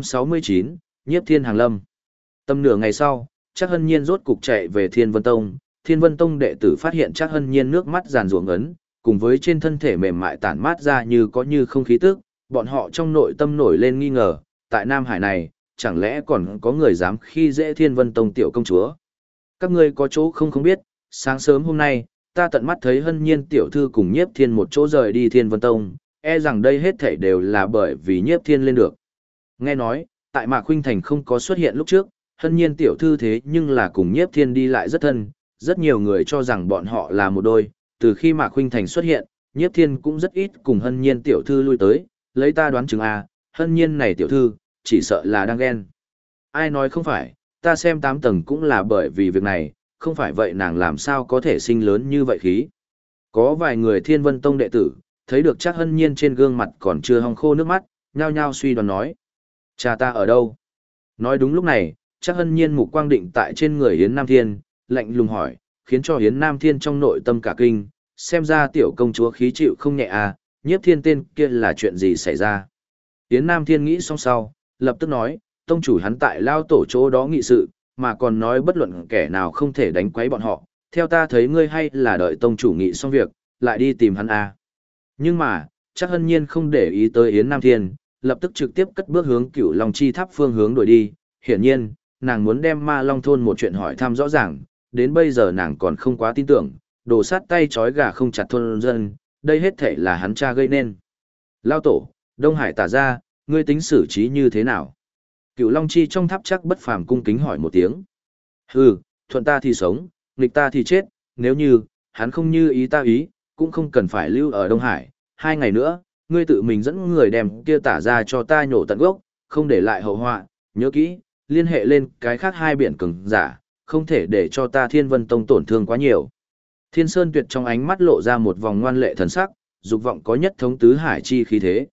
369, Nhiếp Thiên hàng lâm. Tầm nửa ngày sau, Trác Hân Nhiên rốt cục chạy về Thiên Vân Tông, Thiên Vân Tông đệ tử phát hiện Trác Hân Nhiên nước mắt giàn ruộng ấn, cùng với trên thân thể mềm mại tản mát ra như có như không khí tức, bọn họ trong nội tâm nổi lên nghi ngờ, tại Nam Hải này, chẳng lẽ còn có người dám khi dễ Thiên Vân Tông tiểu công chúa. Các ngươi có chỗ không biết, sáng sớm hôm nay, ta tận mắt thấy Hân Nhiên tiểu thư cùng Nhiếp Thiên một chỗ rời đi Thiên Vân Tông, e rằng đây hết thảy đều là bởi vì Nhiếp Thiên lên được. Nghe nói, tại Mạc Khuynh Thành không có xuất hiện lúc trước, Hân Nhiên tiểu thư thế nhưng là cùng Nhiếp Thiên đi lại rất thân, rất nhiều người cho rằng bọn họ là một đôi, từ khi Mạc Khuynh Thành xuất hiện, Nhiếp Thiên cũng rất ít cùng Hân Nhiên tiểu thư lui tới, lấy ta đoán chừng Hân Nhiên này tiểu thư, chỉ sợ là đang ghen. Ai nói không phải, ta xem 8 tầng cũng là bởi vì việc này, không phải vậy nàng làm sao có thể sinh lớn như vậy khí. Có vài người Thiên Vân Tông đệ tử, thấy được Trác Hân Nhiên trên gương mặt còn chưa hong khô nước mắt, nhao nhao suy đoán nói. Cha ta ở đâu? Nói đúng lúc này, Trác Hân Nhiên mục quang định tại trên người Yến Nam Thiên, lạnh lùng hỏi, khiến cho Yến Nam Thiên trong nội tâm cả kinh, xem ra tiểu công chúa khí chịu không nhẹ Nhiếp Thiên tên kia là chuyện gì xảy ra. Yến Nam Thiên nghĩ xong sau, lập tức nói, tông chủ hắn tại lao tổ chỗ đó nghị sự, mà còn nói bất luận kẻ nào không thể đánh quấy bọn họ, theo ta thấy ngươi hay là đợi tông chủ nghị xong việc, lại đi tìm hắn Nhưng mà, chắc Hân Nhiên không để ý tới Yến Nam Thiên, lập tức trực tiếp cất bước hướng Cửu Long Chi Tháp phương hướng đuổi đi, hiển nhiên, nàng muốn đem Ma Long thôn một chuyện hỏi thăm rõ ràng, đến bây giờ nàng còn không quá tin tưởng, đổ sát tay trói gà không chặt thôn dân, đây hết thể là hắn cha gây nên. Lao tổ, Đông Hải tả ra, ngươi tính xử trí như thế nào? Cửu Long Chi trong tháp chắc bất phàm cung kính hỏi một tiếng. Hừ, thuận ta thì sống, nghịch ta thì chết, nếu như, hắn không như ý ta ý, cũng không cần phải lưu ở Đông Hải. 2 ngày nữa, ngươi tự mình dẫn người đem kia tả ra cho ta nhổ tận gốc, không để lại hậu họa, nhớ kỹ, liên hệ lên cái khác 2 biển cường giả, không thể để cho ta Thiên Vân Tông tổn thương quá nhiều. Thiên Sơn Tuyệt trong ánh mắt lộ ra một vòng ngoan lệ thần sắc, dục vọng có nhất thống tứ hải chi khí thế.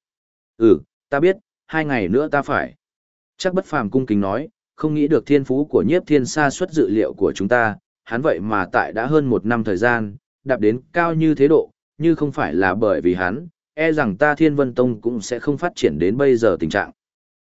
Ta biết, 2 ngày nữa ta phải. Chắc bất phàm cung kính nói, không nghĩ được thiên phú của Nhiếp Thiên xa xuất dự liệu của chúng ta, hắn vậy mà tại đã hơn 1 năm thời gian, đạp đến cao như thế độ, như không phải là bởi vì hắn, e rằng ta Thiên Vân Tông cũng sẽ không phát triển đến bây giờ tình trạng.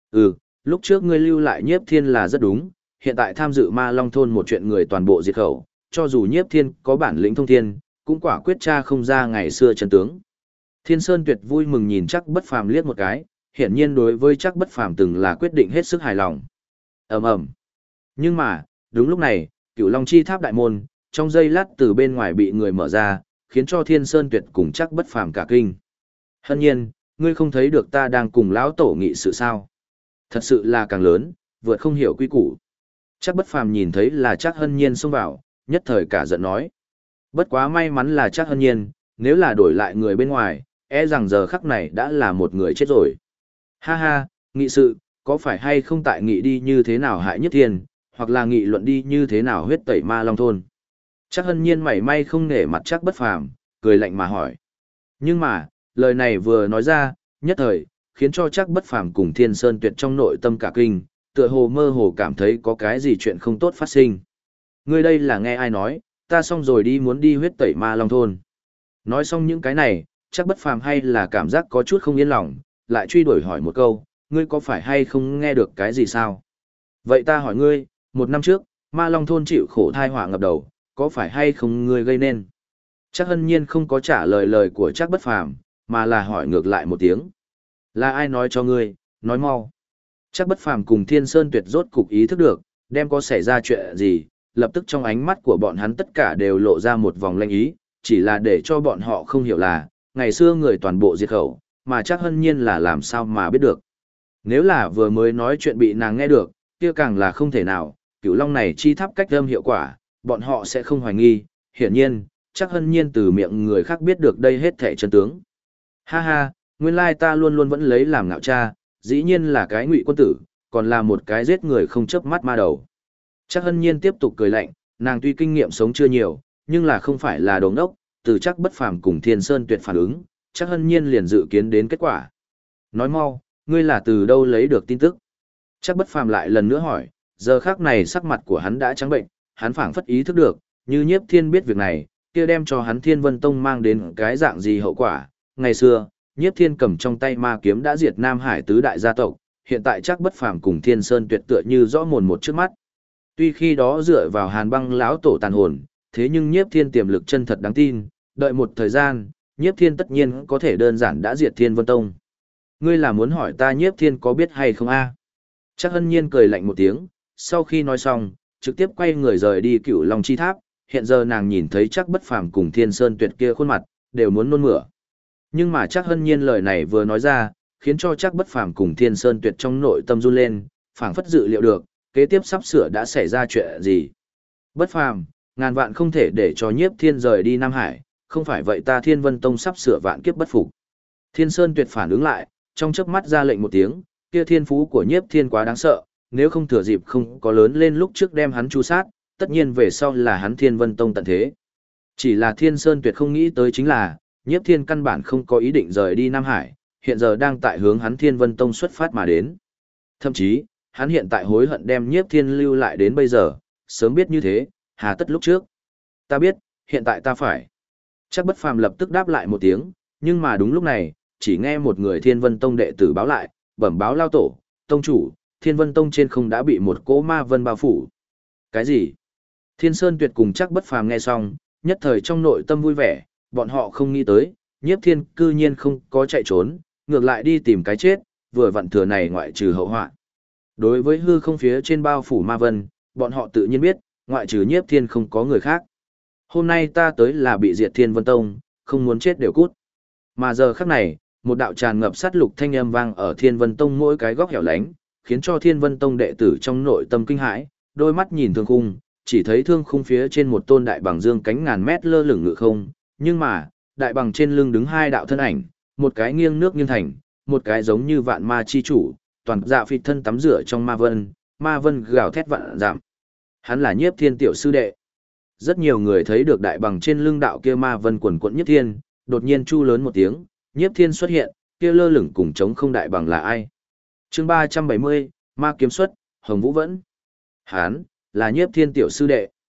Lúc trước ngươi lưu lại Nhiếp Thiên là rất đúng, hiện tại tham dự Ma Long thôn một chuyện người toàn bộ diệt khẩu, cho dù Nhiếp Thiên có bản lĩnh thông thiên, cũng quả quyết tra không ra ngày xưa chân tướng. Thiên Sơn Tuyệt vui mừng nhìn Trác Bất Phàm liếc một cái, hiển nhiên đối với Trác Bất Phàm từng là quyết định hết sức hài lòng. Ầm ầm. Nhưng mà, đúng lúc này, Cửu Long Chi Tháp đại môn, trong giây lát từ bên ngoài bị người mở ra, khiến cho Thiên Sơn Tuyệt cùng Trác Bất Phàm cả kinh. Hân nhiên, ngươi không thấy được ta đang cùng lão tổ nghị sự sao? Thật sự là càng lớn, vượt không hiểu quy củ. Trác Bất Phàm nhìn thấy là Trác Hân Nhiên xông vào, nhất thời cả giận nói. Bất quá may mắn là Trác Hân Nhiên, nếu là đổi lại người bên ngoài, e rằng giờ khắc này đã là một người chết rồi. Ha ha, nghị sự, có phải hay không tại nghị đi như thế nào hại Nhất Thiên, hoặc là nghị luận đi như thế nào huyết tẩy Ma Long thôn. Trác Hân Nhiên mảy may không nể mặt Trác Bất Phàm, cười lạnh mà hỏi. Nhưng mà, lời này vừa nói ra, nhất thời, khiến cho Trác Bất Phàm cùng Thiên Sơn Tuyệt trong nội tâm cả kinh, tựa hồ mơ hồ cảm thấy có cái gì chuyện không tốt phát sinh. Ngươi đây là nghe ai nói, ta xong rồi đi muốn đi huyết tẩy Ma Long thôn. Nói xong những cái này, Trác Bất Phàm hay là cảm giác có chút không yên lòng, lại truy đuổi hỏi một câu, ngươi có phải hay không nghe được cái gì sao? Vậy ta hỏi ngươi, 1 năm trước, Ma Long thôn chịu khổ thai họa ngập đầu, có phải hay không ngươi gây nên? Trác Hân Nhiên không có trả lời lời của Trác Bất Phàm, mà là hỏi ngược lại một tiếng. Là ai nói cho ngươi, nói mau. Trác Bất Phàm cùng Thiên Sơn Tuyệt rốt cục ý thức được, đem có xảy ra chuyện gì, lập tức trong ánh mắt của bọn hắn tất cả đều lộ ra một vòng lanh ý, chỉ là để cho bọn họ không hiểu là, ngày xưa người toàn bộ diệt khẩu, mà Trác Hân Nhiên là làm sao mà biết được. Nếu là vừa mới nói chuyện bị nàng nghe được, kia càng là không thể nào, Cửu Long này chi tháp cách âm hiệu quả, bọn họ sẽ không hoài nghi, hiển nhiên, Trác Hân Nhiên từ miệng người khác biết được đây hết thảy chân tướng. Ha ha, nguyên lai ta luôn luôn vẫn lấy làm ngạo cha, dĩ nhiên là cái ngụy quân tử, còn là một cái giết người không chớp mắt ma đầu. Trác Hân Nhiên tiếp tục cười lạnh, nàng tuy kinh nghiệm sống chưa nhiều, nhưng là không phải là đồ ngốc, từ Trác Bất Phàm cùng Thiên Sơn Tuyệt phản ứng, Trác Hân Nhiên liền dự kiến đến kết quả. Nói mau, ngươi là từ đâu lấy được tin tức? Trác Bất Phàm lại lần nữa hỏi, giờ khắc này sắc mặt của hắn đã trắng bệnh, hắn phảng phất ý thức được, như Nhiếp Thiên biết việc này, kia đem cho hắn Thiên Vân Tông mang đến cái dạng gì hậu quả. Ngày xưa, Nhiếp Thiên cầm trong tay ma kiếm đã diệt Nam Hải tứ đại gia tộc, hiện tại Trác Bất Phàm cùng Thiên Sơn Tuyệt tựa như rõ mồn một trước mắt. Tuy khi đó dựa vào Hàn Băng lão tổ tàn hồn, thế nhưng Nhiếp Thiên tiềm lực chân thật đáng tin, đợi một thời gian, Nhiếp Thiên tất nhiên có thể đơn giản đã diệt Thiên Vân Tông. Ngươi là muốn hỏi ta Nhiếp Thiên có biết hay không a? Trác Hân Nhiên cười lạnh một tiếng, sau khi nói xong, trực tiếp quay người rời đi Cửu Long Chi Tháp, hiện giờ nàng nhìn thấy Trác Bất Phàm cùng Thiên Sơn Tuyệt kia khuôn mặt, đều muốn nôn mửa. Nhưng mà Trác Hân Nhiên lời này vừa nói ra, khiến cho Trác Bất Phàm cùng Thiên Sơn Tuyệt trong nội tâm run lên, phảng phất dự liệu được, kế tiếp sắp sửa đã xảy ra chuyện gì. Bất Phàm, ngàn vạn không thể để cho Nhiếp Thiên rời đi Nam Hải, không phải vậy ta Thiên Vân Tông sắp sửa vạn kiếp bất phục. Thiên Sơn Tuyệt phản ứng lại, trong chớp mắt ra lệnh một tiếng, kia thiên phú của Nhiếp Thiên quá đáng sợ, nếu không thừa dịp không có lớn lên lúc trước đem hắn chu sát, tất nhiên về sau là hắn Thiên Vân Tông tận thế. Chỉ là Thiên Sơn Tuyệt không nghĩ tới chính là, Nhiếp Thiên căn bản không có ý định rời đi Nam Hải, hiện giờ đang tại hướng hắn Thiên Vân Tông xuất phát mà đến. Thậm chí, hắn hiện tại hối hận đem Nhiếp Thiên lưu lại đến bây giờ, sớm biết như thế, hà tất lúc trước. Ta biết, hiện tại ta phải. Trác Bất Phàm lập tức đáp lại một tiếng, nhưng mà đúng lúc này, chỉ nghe một người Thiên Vân Tông đệ tử báo lại, bẩm báo lao tổ, tông chủ, Thiên Vân Tông trên không đã bị một cỗ ma vân bao phủ. Cái gì? Thiên Sơn Tuyệt cùng Trác Bất Phàm nghe xong, nhất thời trong nội tâm vui vẻ, bọn họ không nghĩ tới, Nhiếp Thiên cư nhiên không có chạy trốn, ngược lại đi tìm cái chết, vừa vặn thừa này ngoại trừ hậu họa. Đối với hư không phía trên bao phủ ma vân, bọn họ tự nhiên biết, ngoại trừ Nhiếp Thiên không có người khác. Hôm nay ta tới là bị diệt Thiên Vân Tông, không muốn chết đều cút. Mà giờ khắc này, một đạo tràn ngập sát lục thanh âm vang ở Thiên Vân Tông mỗi cái góc hẻo lánh, khiến cho Thiên Vân Tông đệ tử trong nội tâm kinh hãi, đôi mắt nhìn thương khung, chỉ thấy thương khung phía trên một tôn đại bằng dương cánh ngàn mét lơ lửng ngự không, nhưng mà, đại bằng trên lưng đứng hai đạo thân ảnh, một cái nghiêng nước nghiêng thành, một cái giống như vạn ma chi chủ, toàn dạ phi thân tắm rửa trong ma vân gào thét vạn giảm. Hắn là Nhiếp Thiên tiểu sư đệ. Rất nhiều người thấy được đại bằng trên lưng đạo kia ma vân quần quẫn Nhiếp Thiên, đột nhiên chu lớn một tiếng, Nhiếp Thiên xuất hiện, kia lơ lửng cùng chống không đại bằng là ai? Chương 370, Ma kiếm xuất, Hồng Vũ vẫn. Hán, là Nhiếp Thiên tiểu sư đệ.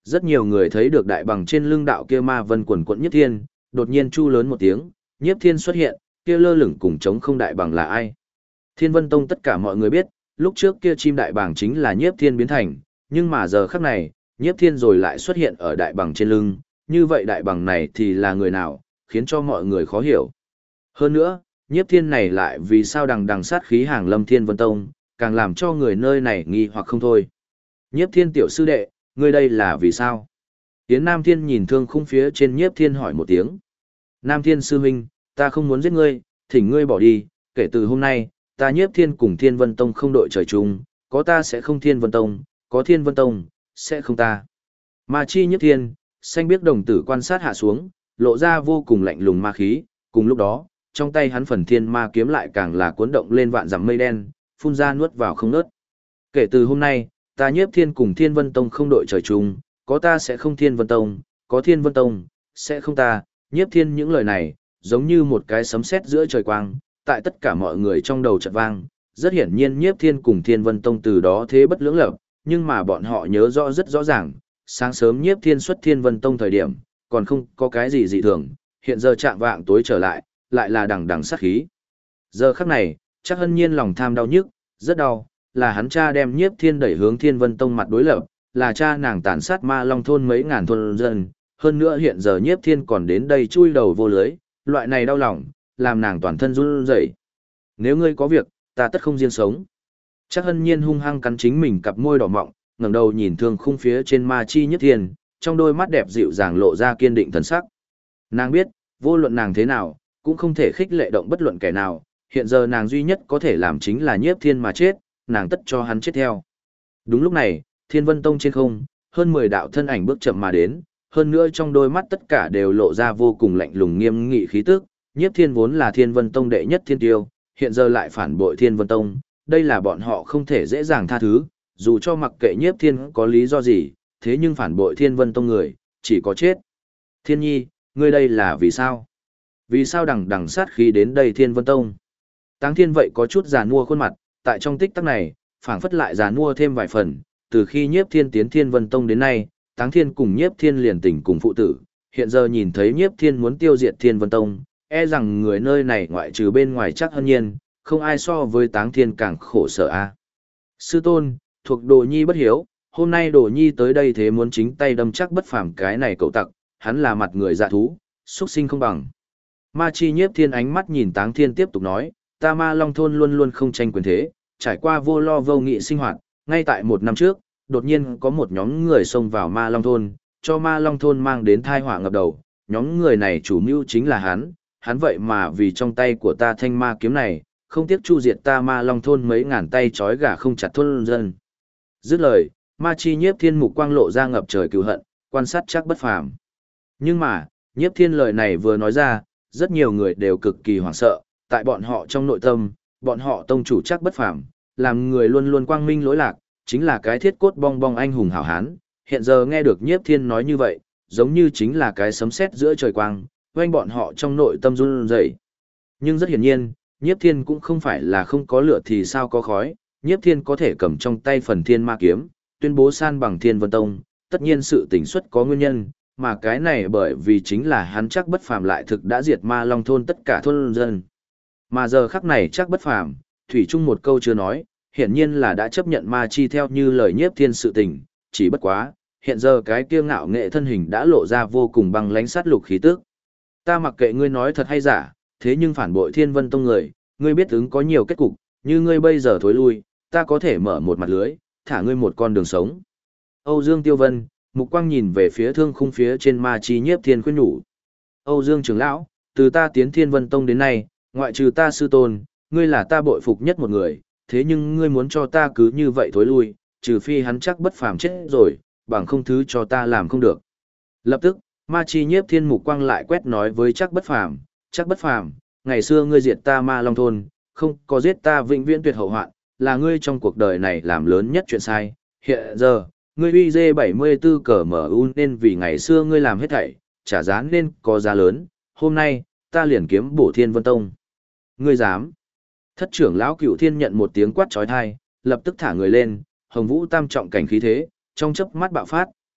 Rất nhiều người thấy được đại bằng trên lưng đạo kia ma vân quần quận Nhiếp Thiên, đột nhiên chu lớn một tiếng, Nhiếp Thiên xuất hiện, kia lơ lửng cùng chống không đại bằng là ai? Thiên Vân Tông tất cả mọi người biết, lúc trước kia chim đại bàng chính là Nhiếp Thiên biến thành, nhưng mà giờ khắc này, Nhiếp Thiên rồi lại xuất hiện ở đại bằng trên lưng, như vậy đại bằng này thì là người nào, khiến cho mọi người khó hiểu. Hơn nữa, Nhiếp Thiên này lại vì sao đằng đằng sát khí hàng lâm Thiên Vân Tông, càng làm cho người nơi này nghi hoặc không thôi. Nhiếp Thiên tiểu sư đệ, ngươi đây là vì sao? Yến Nam Thiên nhìn thương khung phía trên Nhiếp Thiên hỏi một tiếng. Nam Thiên sư huynh, ta không muốn giết ngươi, thỉnh ngươi bỏ đi, kể từ hôm nay, ta Nhiếp Thiên cùng Thiên Vân Tông không đội trời chung, có ta sẽ không Thiên Vân Tông, có Thiên Vân Tông, sẽ không ta. Ma chi Nhiếp Thiên, xanh biếc đồng tử quan sát hạ xuống, lộ ra vô cùng lạnh lùng ma khí, cùng lúc đó, trong tay hắn phần thiên ma kiếm lại càng là cuốn động lên vạn dặm mây đen, phun ra nuốt vào không ngớt. Kể từ hôm nay, ta Nhiếp Thiên cùng Thiên Vân Tông không đội trời chung, có ta sẽ không Thiên Vân Tông, có Thiên Vân Tông, sẽ không ta. Nhiếp Thiên những lời này, giống như một cái sấm sét giữa trời quang, tại tất cả mọi người trong đầu chợt vang. Rất hiển nhiên Nhiếp Thiên cùng Thiên Vân Tông từ đó thế bất lưỡng lập, nhưng mà bọn họ nhớ rõ rất rõ ràng, sáng sớm Nhiếp Thiên xuất Thiên Vân Tông thời điểm, còn không có cái gì dị thường, hiện giờ chạng vạng tối trở lại là đằng đằng sát khí. Giờ khắc này, chắc Hân Nhiên lòng tham đau nhức, rất đau, là hắn cha đem Nhiếp Thiên đẩy hướng Thiên Vân Tông mặt đối lập, là cha nàng tàn sát Ma Long thôn mấy ngàn thôn dân, hơn nữa hiện giờ Nhiếp Thiên còn đến đây chui đầu vô lưới, loại này đau lòng, làm nàng toàn thân run rẩy. Nếu ngươi có việc, ta tất không riêng sống. Chắc Hân Nhiên hung hăng cắn chính mình cặp môi đỏ mọng, ngẩng đầu nhìn thương khung phía trên ma chi Nhiếp Thiên, trong đôi mắt đẹp dịu dàng lộ ra kiên định thần sắc. Nàng biết, vô luận nàng thế nào, cũng không thể khích lệ động bất luận kẻ nào, hiện giờ nàng duy nhất có thể làm chính là Nhiếp Thiên mà chết, nàng tất cho hắn chết theo. Đúng lúc này, Thiên Vân Tông trên không, hơn 10 đạo thân ảnh bước chậm mà đến, hơn nữa trong đôi mắt tất cả đều lộ ra vô cùng lạnh lùng nghiêm nghị khí tức. Nhiếp Thiên vốn là Thiên Vân Tông đệ nhất thiên tiêu, hiện giờ lại phản bội Thiên Vân Tông, đây là bọn họ không thể dễ dàng tha thứ, dù cho mặc kệ Nhiếp Thiên có lý do gì, thế nhưng phản bội Thiên Vân Tông người, chỉ có chết. Thiên Nhi, ngươi đây là vì sao? Vì sao đằng đằng sát khí đến đây Thiên Vân Tông? Táng Thiên vậy có chút già nua khuôn mặt, tại trong tích tắc này, phảng phất lại già nua thêm vài phần, từ khi Nhiếp Thiên tiến Thiên Vân Tông đến nay, Táng Thiên cùng Nhiếp Thiên liền tình cùng phụ tử, hiện giờ nhìn thấy Nhiếp Thiên muốn tiêu diệt Thiên Vân Tông, e rằng người nơi này ngoại trừ bên ngoài chắc Hân Nhiên, không ai so với Táng Thiên càng khổ sở a. Sư tôn, thuộc Đồ Nhi bất hiếu, hôm nay Đồ Nhi tới đây thế muốn chính tay đâm chắc bất phàm cái này cậu tặc, hắn là mặt người dạ thú, xuất sinh không bằng. Ma chi Nhiếp Thiên ánh mắt nhìn Táng Thiên tiếp tục nói, ta Ma Long thôn luôn luôn không tranh quyền thế, trải qua vô lo vô nghị sinh hoạt, ngay tại một năm trước, đột nhiên có một nhóm người xông vào Ma Long thôn, cho Ma Long thôn mang đến tai họa ngập đầu, nhóm người này chủ mưu chính là hắn vậy mà vì trong tay của ta thanh ma kiếm này, không tiếc chu diệt ta Ma Long thôn mấy ngàn tay trói gà không chặt thôn dân. Dứt lời, Ma chi Nhiếp Thiên mục quang lộ ra ngập trời cừu hận, quan sát chắc bất phàm. Nhưng mà, Nhiếp Thiên lời này vừa nói ra, rất nhiều người đều cực kỳ hoảng sợ, tại bọn họ trong nội tâm, bọn họ tông chủ chắc bất phàm, làm người luôn luôn quang minh lỗi lạc, chính là cái thiết cốt bong bong anh hùng hảo hán, hiện giờ nghe được Nhiếp Thiên nói như vậy, giống như chính là cái sấm sét giữa trời quang, quanh bọn họ trong nội tâm run rẩy. Nhưng rất hiển nhiên, Nhiếp Thiên cũng không phải là không có lửa thì sao có khói, Nhiếp Thiên có thể cầm trong tay phần thiên ma kiếm, tuyên bố san bằng Thiên Vân Tông, tất nhiên sự tình xuất có nguyên nhân, mà cái này bởi vì chính là hắn chắc bất phàm lại thực đã diệt Ma Long thôn tất cả thôn dân. Mà giờ khắc này chắc bất phàm, thủy chung một câu chưa nói, hiển nhiên là đã chấp nhận ma chi theo như lời Nhiếp Thiên sự tình, chỉ bất quá, hiện giờ cái kiêu ngạo nghệ thân hình đã lộ ra vô cùng băng lãnh sát lục khí tức. Ta mặc kệ ngươi nói thật hay giả, thế nhưng phản bội Thiên Vân Tông người, ngươi biết ứng có nhiều kết cục, như ngươi bây giờ thối lui, ta có thể mở một mặt lưới, thả ngươi một con đường sống. Âu Dương Tiêu Vân, mục quang nhìn về phía thương khung phía trên ma chi Nhiếp Thiên khuyên nhủ. Âu Dương trưởng lão, từ ta tiến Thiên Vân Tông đến nay, ngoại trừ ta sư tôn, ngươi là ta bội phục nhất một người, thế nhưng ngươi muốn cho ta cứ như vậy thối lui, trừ phi hắn chắc bất phàm chết rồi, bằng không thứ cho ta làm không được. Lập tức, Ma chi Nhiếp Thiên mục quang lại quét nói với chắc bất phàm, ngày xưa ngươi diệt ta Ma Long thôn, không có giết ta vĩnh viễn tuyệt hậu hoạn, là ngươi trong cuộc đời này làm lớn nhất chuyện sai, hiện giờ, ngươi uy dê 74 cờ MU nên vì ngày xưa ngươi làm hết thảy, trả giá nên có giá lớn, hôm nay, ta liền kiếm bổ Thiên Vân Tông. Ngươi dám? Thất trưởng lão Cựu Thiên nhận một tiếng quát chói tai, lập tức thả người lên, Hồng Vũ tam trọng cảnh khí thế, trong chớp mắt bạo phát,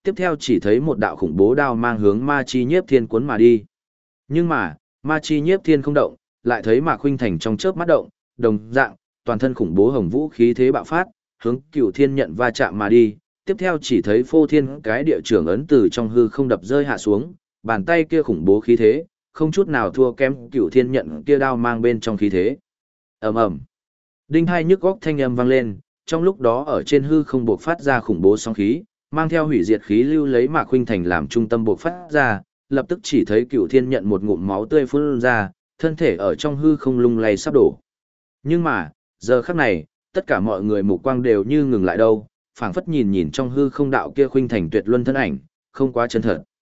tiếp theo chỉ thấy một đạo khủng bố đao mang hướng Ma Chi Nhiếp Thiên cuốn mà đi. Nhưng mà, Ma Chi Nhiếp Thiên không động, lại thấy Mạc Khuynh Thành trong chớp mắt động, đồng dạng, toàn thân khủng bố hồng vũ khí thế bạo phát, hướng Cửu Thiên nhận va chạm mà đi, tiếp theo chỉ thấy phô thiên cái địa trưởng ấn từ trong hư không đập rơi hạ xuống, bàn tay kia khủng bố khí thế, không chút nào thua kém Cửu Thiên nhận kia đao mang bên trong khí thế. Ầm ầm. Đinh hai nhức góc thanh âm vang lên, trong lúc đó ở trên hư không bộc phát ra khủng bố sóng khí, mang theo hủy diệt khí lưu lấy Mạc Khuynh Thành làm trung tâm bộc phát ra, lập tức chỉ thấy Cửu Thiên nhận một ngụm máu tươi phun ra, thân thể ở trong hư không lung lay sắp đổ. Nhưng mà, giờ khắc này, tất cả mọi người mục quang đều như ngừng lại đâu, phảng phất nhìn nhìn trong hư không đạo kia Khuynh Thành tuyệt luân thân ảnh, không quá chân thật.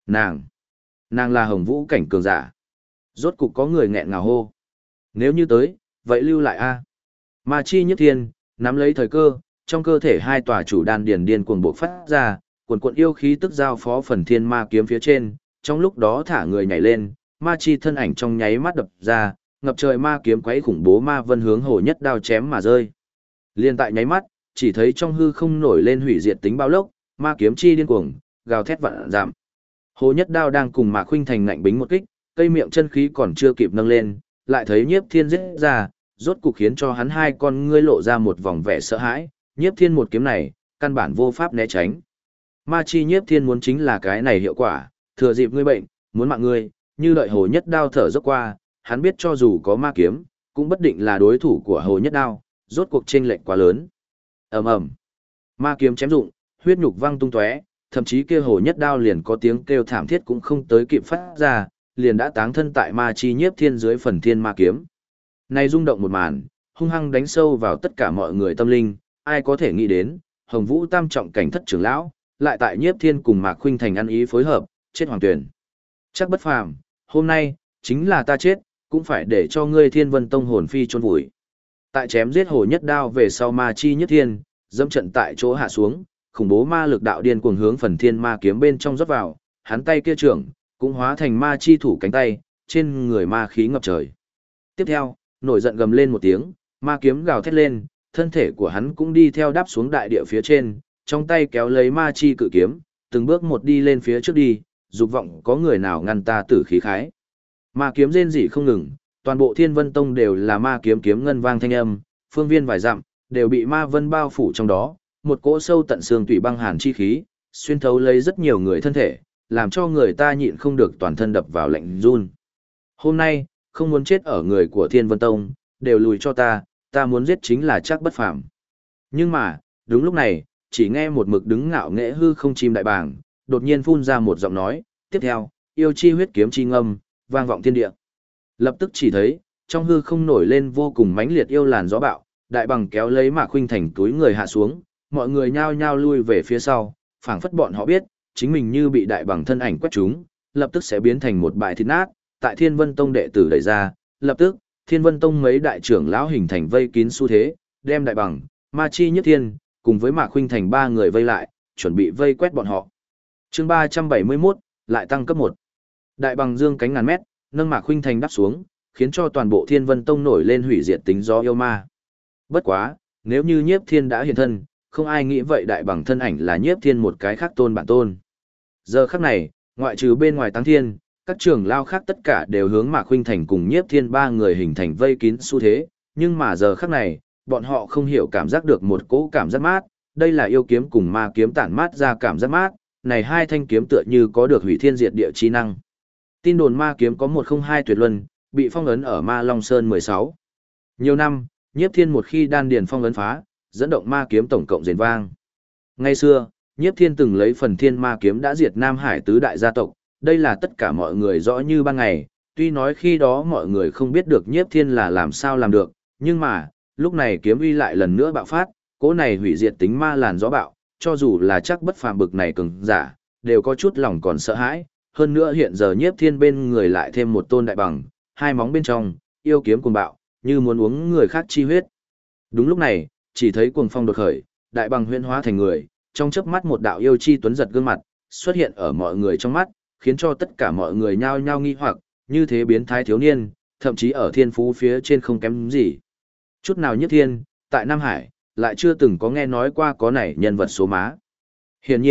Nàng là Hồng Vũ cảnh cường giả. Rốt cục có người nghẹn ngào hô. Nếu như tới, vậy lưu lại a. Ma Chi Nhất Thiên, nắm lấy thời cơ, trong cơ thể hai tòa chủ đan điền điên cuồng bộc phát ra, cuồn cuộn yêu khí tức giao phó phần thiên ma kiếm phía trên, trong lúc đó thả người nhảy lên, ma chi thân ảnh trong nháy mắt đập ra, ngập trời ma kiếm quấy khủng bố ma vân hướng Hồ Nhất Đao chém mà rơi. Liên tại nháy mắt, chỉ thấy trong hư không nổi lên hủy diệt tính bao lốc, ma kiếm chi điên cuồng, gào thét vạn dặm. Hồ Nhất Đao đang cùng Mạc Khuynh Thành ngạnh bính một kích, cây miệng chân khí còn chưa kịp nâng lên, lại thấy Nhiếp Thiên giết ra, rốt cục khiến cho hắn hai con ngươi lộ ra một vòng vẻ sợ hãi, Nhiếp Thiên một kiếm này, căn bản vô pháp né tránh. Ma chi Nhiếp Thiên muốn chính là cái này hiệu quả, thừa dịp ngươi bệnh, muốn mạng ngươi, như đợi Hồ Nhất Đao thở dốc qua, hắn biết cho dù có ma kiếm, cũng bất định là đối thủ của Hồ Nhất Đao, rốt cuộc chênh lệch quá lớn. Ầm ầm. Ma kiếm chém rụng, huyết nhục văng tung tóe, thậm chí kia Hồ Nhất Đao liền có tiếng kêu thảm thiết cũng không tới kịp phát ra, liền đã táng thân tại Ma chi Nhiếp Thiên dưới phần thiên ma kiếm. Này rung động một màn, hung hăng đánh sâu vào tất cả mọi người tâm linh, ai có thể nghĩ đến, Hồng Vũ tam trọng cảnh thất trưởng lão, lại tại Nhiếp Thiên cùng Mạc Khuynh Thành ăn ý phối hợp, chết hoàng tuyển. Chắc bất phàm, hôm nay, chính là ta chết, cũng phải để cho ngươi Thiên Vân Tông hồn phi chôn vùi. Tại chém giết Hồ Nhất Đao về sau Ma chi Nhất Thiên, dẫm trận tại chỗ hạ xuống, khủng bố ma lực đạo điên cuồng hướng phần thiên ma kiếm bên trong rót vào, hắn tay kia trưởng, cũng hóa thành ma chi thủ cánh tay, trên người ma khí ngập trời. Tiếp theo, nổi giận gầm lên một tiếng, ma kiếm gào thét lên, thân thể của hắn cũng đi theo đáp xuống đại địa phía trên, trong tay kéo lấy ma chi cự kiếm, từng bước một đi lên phía trước đi, dục vọng có người nào ngăn ta tử khí khái. Ma kiếm rên rỉ không ngừng, toàn bộ Thiên Vân Tông đều là ma kiếm kiếm ngân vang thanh âm, phương viên vài dặm đều bị ma vân bao phủ trong đó, một cỗ sâu tận xương tủy băng hàn chi khí, xuyên thấu lấy rất nhiều người thân thể, làm cho người ta nhịn không được toàn thân đập vào lạnh run. Hôm nay, không muốn chết ở người của Thiên Vân Tông, đều lùi cho ta muốn giết chính là Trác Bất Phàm. Nhưng mà, đúng lúc này, chỉ nghe một mực đứng ngạo nghễ hư không chim đại bàng, đột nhiên phun ra một giọng nói, tiếp theo, yêu chi huyết kiếm chi ngâm, vang vọng thiên địa. Lập tức chỉ thấy, trong hư không nổi lên vô cùng mãnh liệt yêu làn gió bạo, đại bàng kéo lấy Mạc Khuynh Thành túi người hạ xuống, mọi người nhao nhao lui về phía sau, phảng phất bọn họ biết, chính mình như bị đại bàng thân ảnh quét trúng, lập tức sẽ biến thành một bãi thịt nát, tại Thiên Vân Tông đệ tử đẩy ra, lập tức, Thiên Vân Tông mấy đại trưởng lão hình thành vây kín xu thế, đem đại bàng, Ma Chi Nhất Thiên, cùng với Mạc Khuynh Thành ba người vây lại, chuẩn bị vây quét bọn họ. Chương 371, lại tăng cấp 1. Đại bàng dương cánh ngàn mét, nâng Mạc Khuynh Thành đáp xuống, khiến cho toàn bộ Thiên Vân Tông nổi lên hủy diệt tính gió yêu ma. Bất quá, nếu như Nhiếp Thiên đã hiện thân, không ai nghĩ vậy đại bàng thân ảnh là Nhiếp Thiên một cái khác tôn bản tôn. Giờ khắc này, ngoại trừ bên ngoài Táng Thiên, các trưởng lao khác tất cả đều hướng Mạc Khuynh Thành cùng Nhiếp Thiên ba người hình thành vây kín xu thế, nhưng mà giờ khắc này, bọn họ không hiểu cảm giác được một cỗ cảm giác mát, đây là yêu kiếm cùng ma kiếm tản mát ra cảm giác mát, này hai thanh kiếm tựa như có được hủy thiên diệt địa chi năng. Tin đồn ma kiếm có 102 tuyệt luân, bị phong ấn ở Ma Long Sơn 16. Nhiều năm, Nhiếp Thiên một khi đan điền phong ấn phá, dẫn động ma kiếm tổng cộng rền vang. Ngày xưa, Nhiếp Thiên từng lấy phần thiên ma kiếm đã diệt Nam Hải tứ đại gia tộc, đây là tất cả mọi người rõ như ban ngày, tuy nói khi đó mọi người không biết được Nhiếp Thiên là làm sao làm được, nhưng mà, lúc này kiếm uy lại lần nữa bạo phát, cỗ này hủy diệt tính ma làn gió bạo, cho dù là Trác Bất Phàm bực này cường giả, đều có chút lòng còn sợ hãi, hơn nữa hiện giờ Nhiếp Thiên bên người lại thêm một tôn đại bằng, hai móng bên trong, yêu kiếm cuồng bạo, như muốn uống người khác chi huyết. Đúng lúc này, chỉ thấy cuồng phong đột khởi, đại bằng huyễn hóa thành người, trong chớp mắt một đạo yêu chi tuấn giật gương mặt, xuất hiện ở mọi người trong mắt, khiến cho tất cả mọi người nhao nhao nghi hoặc, như thế biến thái thiếu niên, thậm chí ở thiên phú phía trên không kém gì. Chút nào Nhiếp Thiên, tại Nam Hải, lại chưa từng có nghe nói qua có này nhân vật số má. Hiển nhiên,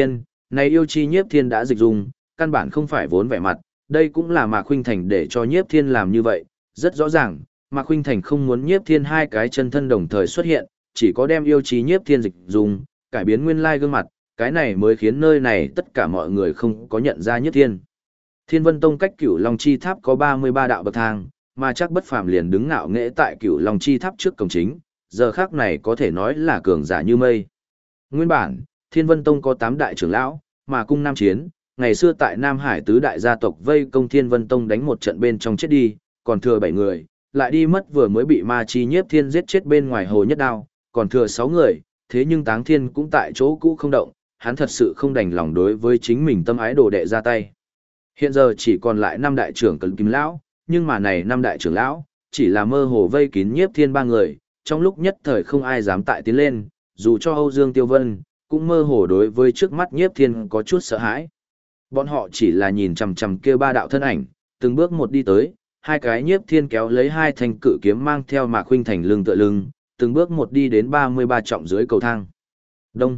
Này yêu chi nhiếp thiên đã dịch dung, căn bản không phải vốn vẻ mặt, đây cũng là Mạc Khuynh Thành để cho nhiếp thiên làm như vậy, rất rõ ràng, Mạc Khuynh Thành không muốn nhiếp thiên hai cái chân thân đồng thời xuất hiện, chỉ có đem yêu chi nhiếp thiên dịch dung, cải biến nguyên lai gương mặt, cái này mới khiến nơi này tất cả mọi người không có nhận ra nhiếp thiên. Thiên Vân Tông cách Cửu Long Chi Tháp có 33 đạo bậc thang, mà chắc Bất Phàm liền đứng ngạo nghễ tại Cửu Long Chi Tháp trước cổng chính, giờ khắc này có thể nói là cường giả như mây. Nguyên bản, Thiên Vân Tông có 8 đại trưởng lão, mà cung Nam Chiến, ngày xưa tại Nam Hải tứ đại gia tộc vây công Thiên Vân Tông đánh một trận bên trong chết đi, còn thừa 7 người, lại đi mất vừa mới bị Ma Chi Nhiếp Thiên giết chết bên ngoài Hồ Nhất Đao, còn thừa 6 người, thế nhưng Táng Thiên cũng tại chỗ cũ không động, hắn thật sự không đành lòng đối với chính mình tâm ái đồ đệ ra tay. Hiện giờ chỉ còn lại 5 đại trưởng Cẩn Kim lão, nhưng mà này 5 đại trưởng lão chỉ là mơ hồ vây kín Nhiếp Thiên 3 người, trong lúc nhất thời không ai dám tại tiến lên, dù cho Âu Dương Tiêu Vân cũng mơ hồ đối với trước mắt Nhiếp Thiên có chút sợ hãi. Bọn họ chỉ là nhìn chằm chằm kia 3 đạo thân ảnh, từng bước một đi tới, hai cái Nhiếp Thiên kéo lấy 2 thanh cự kiếm mang theo Mạc Khuynh Thành lưng tựa lưng, từng bước một đi đến 33 trọng dưới cầu thang. Đông.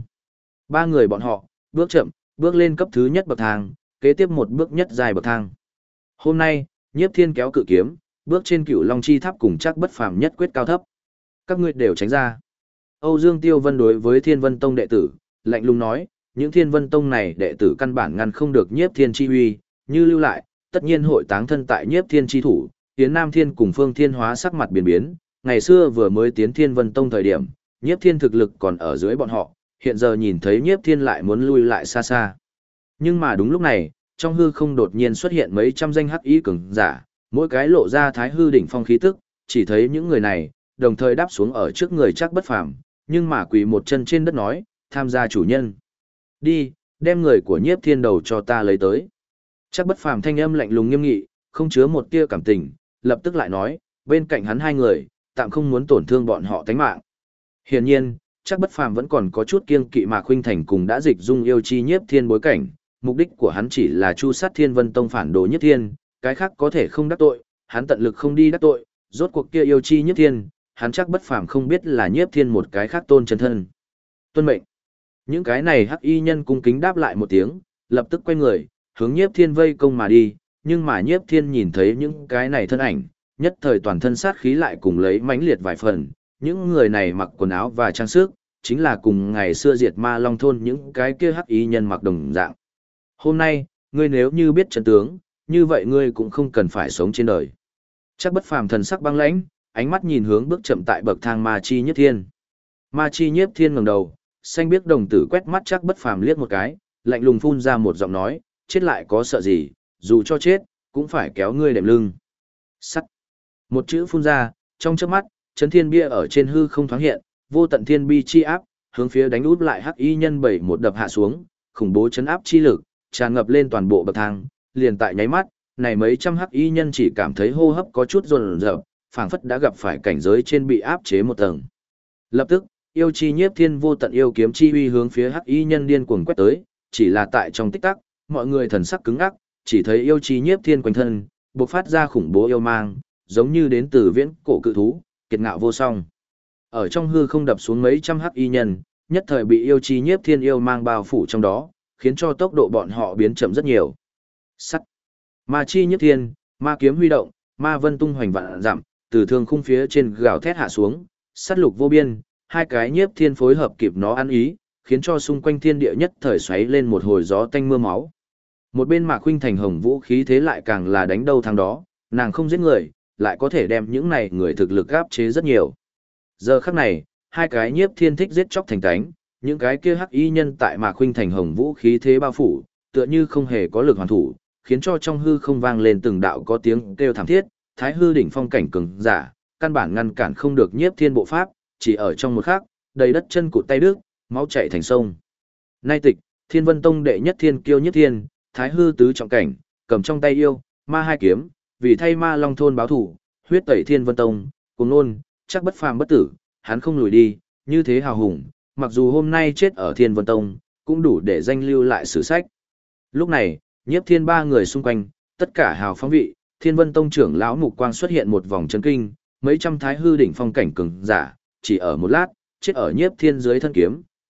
3 người bọn họ, bước chậm, bước lên cấp thứ nhất bậc thang, kế tiếp một bước nhất dài bậc thang. Hôm nay, Nhiếp Thiên kéo cự kiếm, bước trên Cửu Long Chi Tháp cùng chắc Bất Phàm nhất quyết cao thấp. Các ngươi đều tránh ra. Âu Dương Tiêu Vân đối với Thiên Vân Tông đệ tử, lạnh lùng nói, những Thiên Vân Tông này đệ tử căn bản ngăn không được Nhiếp Thiên chi uy, như lưu lại, tất nhiên hội táng thân tại Nhiếp Thiên chi thủ. Tiến Nam Thiên cùng Phương Thiên Hóa sắc mặt biến biến, ngày xưa vừa mới tiến Thiên Vân Tông thời điểm, Nhiếp Thiên thực lực còn ở dưới bọn họ, hiện giờ nhìn thấy Nhiếp Thiên lại muốn lui lại xa xa. Nhưng mà đúng lúc này, trong hư không đột nhiên xuất hiện mấy trăm danh hắc ý cường giả, mỗi cái lộ ra thái hư đỉnh phong khí tức, chỉ thấy những người này đồng thời đáp xuống ở trước người chắc Bất Phàm, nhưng mà quỳ một chân trên đất nói, tham gia chủ nhân. Đi, đem người của Nhiếp Thiên đầu cho ta lấy tới. Chắc Bất Phàm thanh âm lạnh lùng nghiêm nghị, không chứa một tia cảm tình, lập tức lại nói, bên cạnh hắn 2 người, tạm không muốn tổn thương bọn họ tánh mạng. Hiển nhiên, chắc Bất Phàm vẫn còn có chút kiêng kỵ Mạc Khuynh Thành cùng đã dịch dung yêu chi Nhiếp Thiên bối cảnh, mục đích của hắn chỉ là chu sát Thiên Vân Tông phản đồ Nhiếp Thiên, cái khác có thể không đắc tội, hắn tận lực không đi đắc tội, rốt cuộc kia yêu chi Nhiếp Thiên, hắn chắc Bất Phàm không biết là Nhiếp Thiên một cái khác tôn chân thân. Tuân mệnh. Những cái này hắc y nhân cung kính đáp lại một tiếng, lập tức quay người, hướng Nhiếp Thiên vây công mà đi, nhưng mà Nhiếp Thiên nhìn thấy những cái này thân ảnh, nhất thời toàn thân sát khí lại cùng lấy mãnh liệt vài phần, những người này mặc quần áo và trang sức, chính là cùng ngày xưa diệt Ma Long thôn những cái kia hắc y nhân mặc đồng dạng. Hôm nay, ngươi nếu như biết trận tướng, như vậy ngươi cũng không cần phải sống trên đời. Chắc Bất Phàm thần sắc băng lãnh, ánh mắt nhìn hướng bước chậm tại bậc thang Ma Chi Nhiếp Thiên. Ma Chi Nhiếp Thiên ngẩng đầu, xanh biếc đồng tử quét mắt chắc Bất Phàm liếc một cái, lạnh lùng phun ra một giọng nói, chết lại có sợ gì, dù cho chết, cũng phải kéo ngươi đệm lưng. Sắt. Một chữ phun ra, trong chớp mắt, chấn thiên bia ở trên hư không thoáng hiện, vô tận thiên bi chi áp, hướng phía đánh út lại hắc y nhân bảy một đập hạ xuống, khủng bố chấn áp chi lực, tràn ngập lên toàn bộ bậc thang, liền tại nháy mắt, này mấy trăm hắc y nhân chỉ cảm thấy hô hấp có chút run rợn, phảng phất đã gặp phải cảnh giới trên bị áp chế một tầng. Lập tức, yêu chi Nhiếp Thiên vô tận yêu kiếm chi uy hướng phía hắc y nhân điên cuồng quét tới, chỉ là tại trong tích tắc, mọi người thần sắc cứng ngắc, chỉ thấy yêu chi Nhiếp Thiên quanh thân bộc phát ra khủng bố yêu mang, giống như đến từ viễn cổ cự thú, kiệt ngạo vô song. Ở trong hư không đập xuống mấy trăm hắc y nhân, nhất thời bị yêu chi Nhiếp Thiên yêu mang bao phủ trong đó, khiến cho tốc độ bọn họ biến chậm rất nhiều. Sắt. Ma chi Nhiếp Thiên, ma kiếm huy động, ma vân tung hoành vạn dặm, từ thương khung phía trên gào thét hạ xuống, sát lục vô biên, hai cái Nhiếp Thiên phối hợp kịp nó ăn ý, khiến cho xung quanh thiên địa nhất thời xoáy lên một hồi gió tanh mưa máu. Một bên Mạc Khuynh Thành hồng vũ khí thế lại càng là đánh đâu thắng đó, nàng không giết người, lại có thể đem những này người thực lực áp chế rất nhiều. Giờ khắc này, hai cái Nhiếp Thiên thích giết chóc thành tánh, những cái kia hắc y nhân tại Mạc Khuynh Thành hồng vũ khí thế bao phủ, tựa như không hề có lực hoàn thủ, khiến cho trong hư không vang lên từng đạo có tiếng kêu thảm thiết, thái hư đỉnh phong cảnh cường giả, căn bản ngăn cản không được Nhiếp Thiên bộ pháp, chỉ ở trong một khắc, đầy đất chân cụt tay đứt, máu chảy thành sông. Nay tịch, Thiên Vân Tông đệ nhất thiên kiêu Nhiếp Thiên, thái hư tứ trọng cảnh, cầm trong tay yêu, ma hai kiếm, vì thay Ma Long thôn báo thù, huyết tẩy Thiên Vân Tông, cùng nôn, chắc bất phàm bất tử, hắn không lùi đi, như thế hào hùng, mặc dù hôm nay chết ở Thiên Vân Tông, cũng đủ để danh lưu lại sử sách. Lúc này, Nhiếp Thiên 3 người xung quanh, tất cả hào phóng vị, Thiên Vân Tông trưởng lão mục quang xuất hiện một vòng chấn kinh, mấy trăm thái hư đỉnh phong cảnh cường giả, chỉ ở một lát, chết ở Nhiếp Thiên dưới thân kiếm,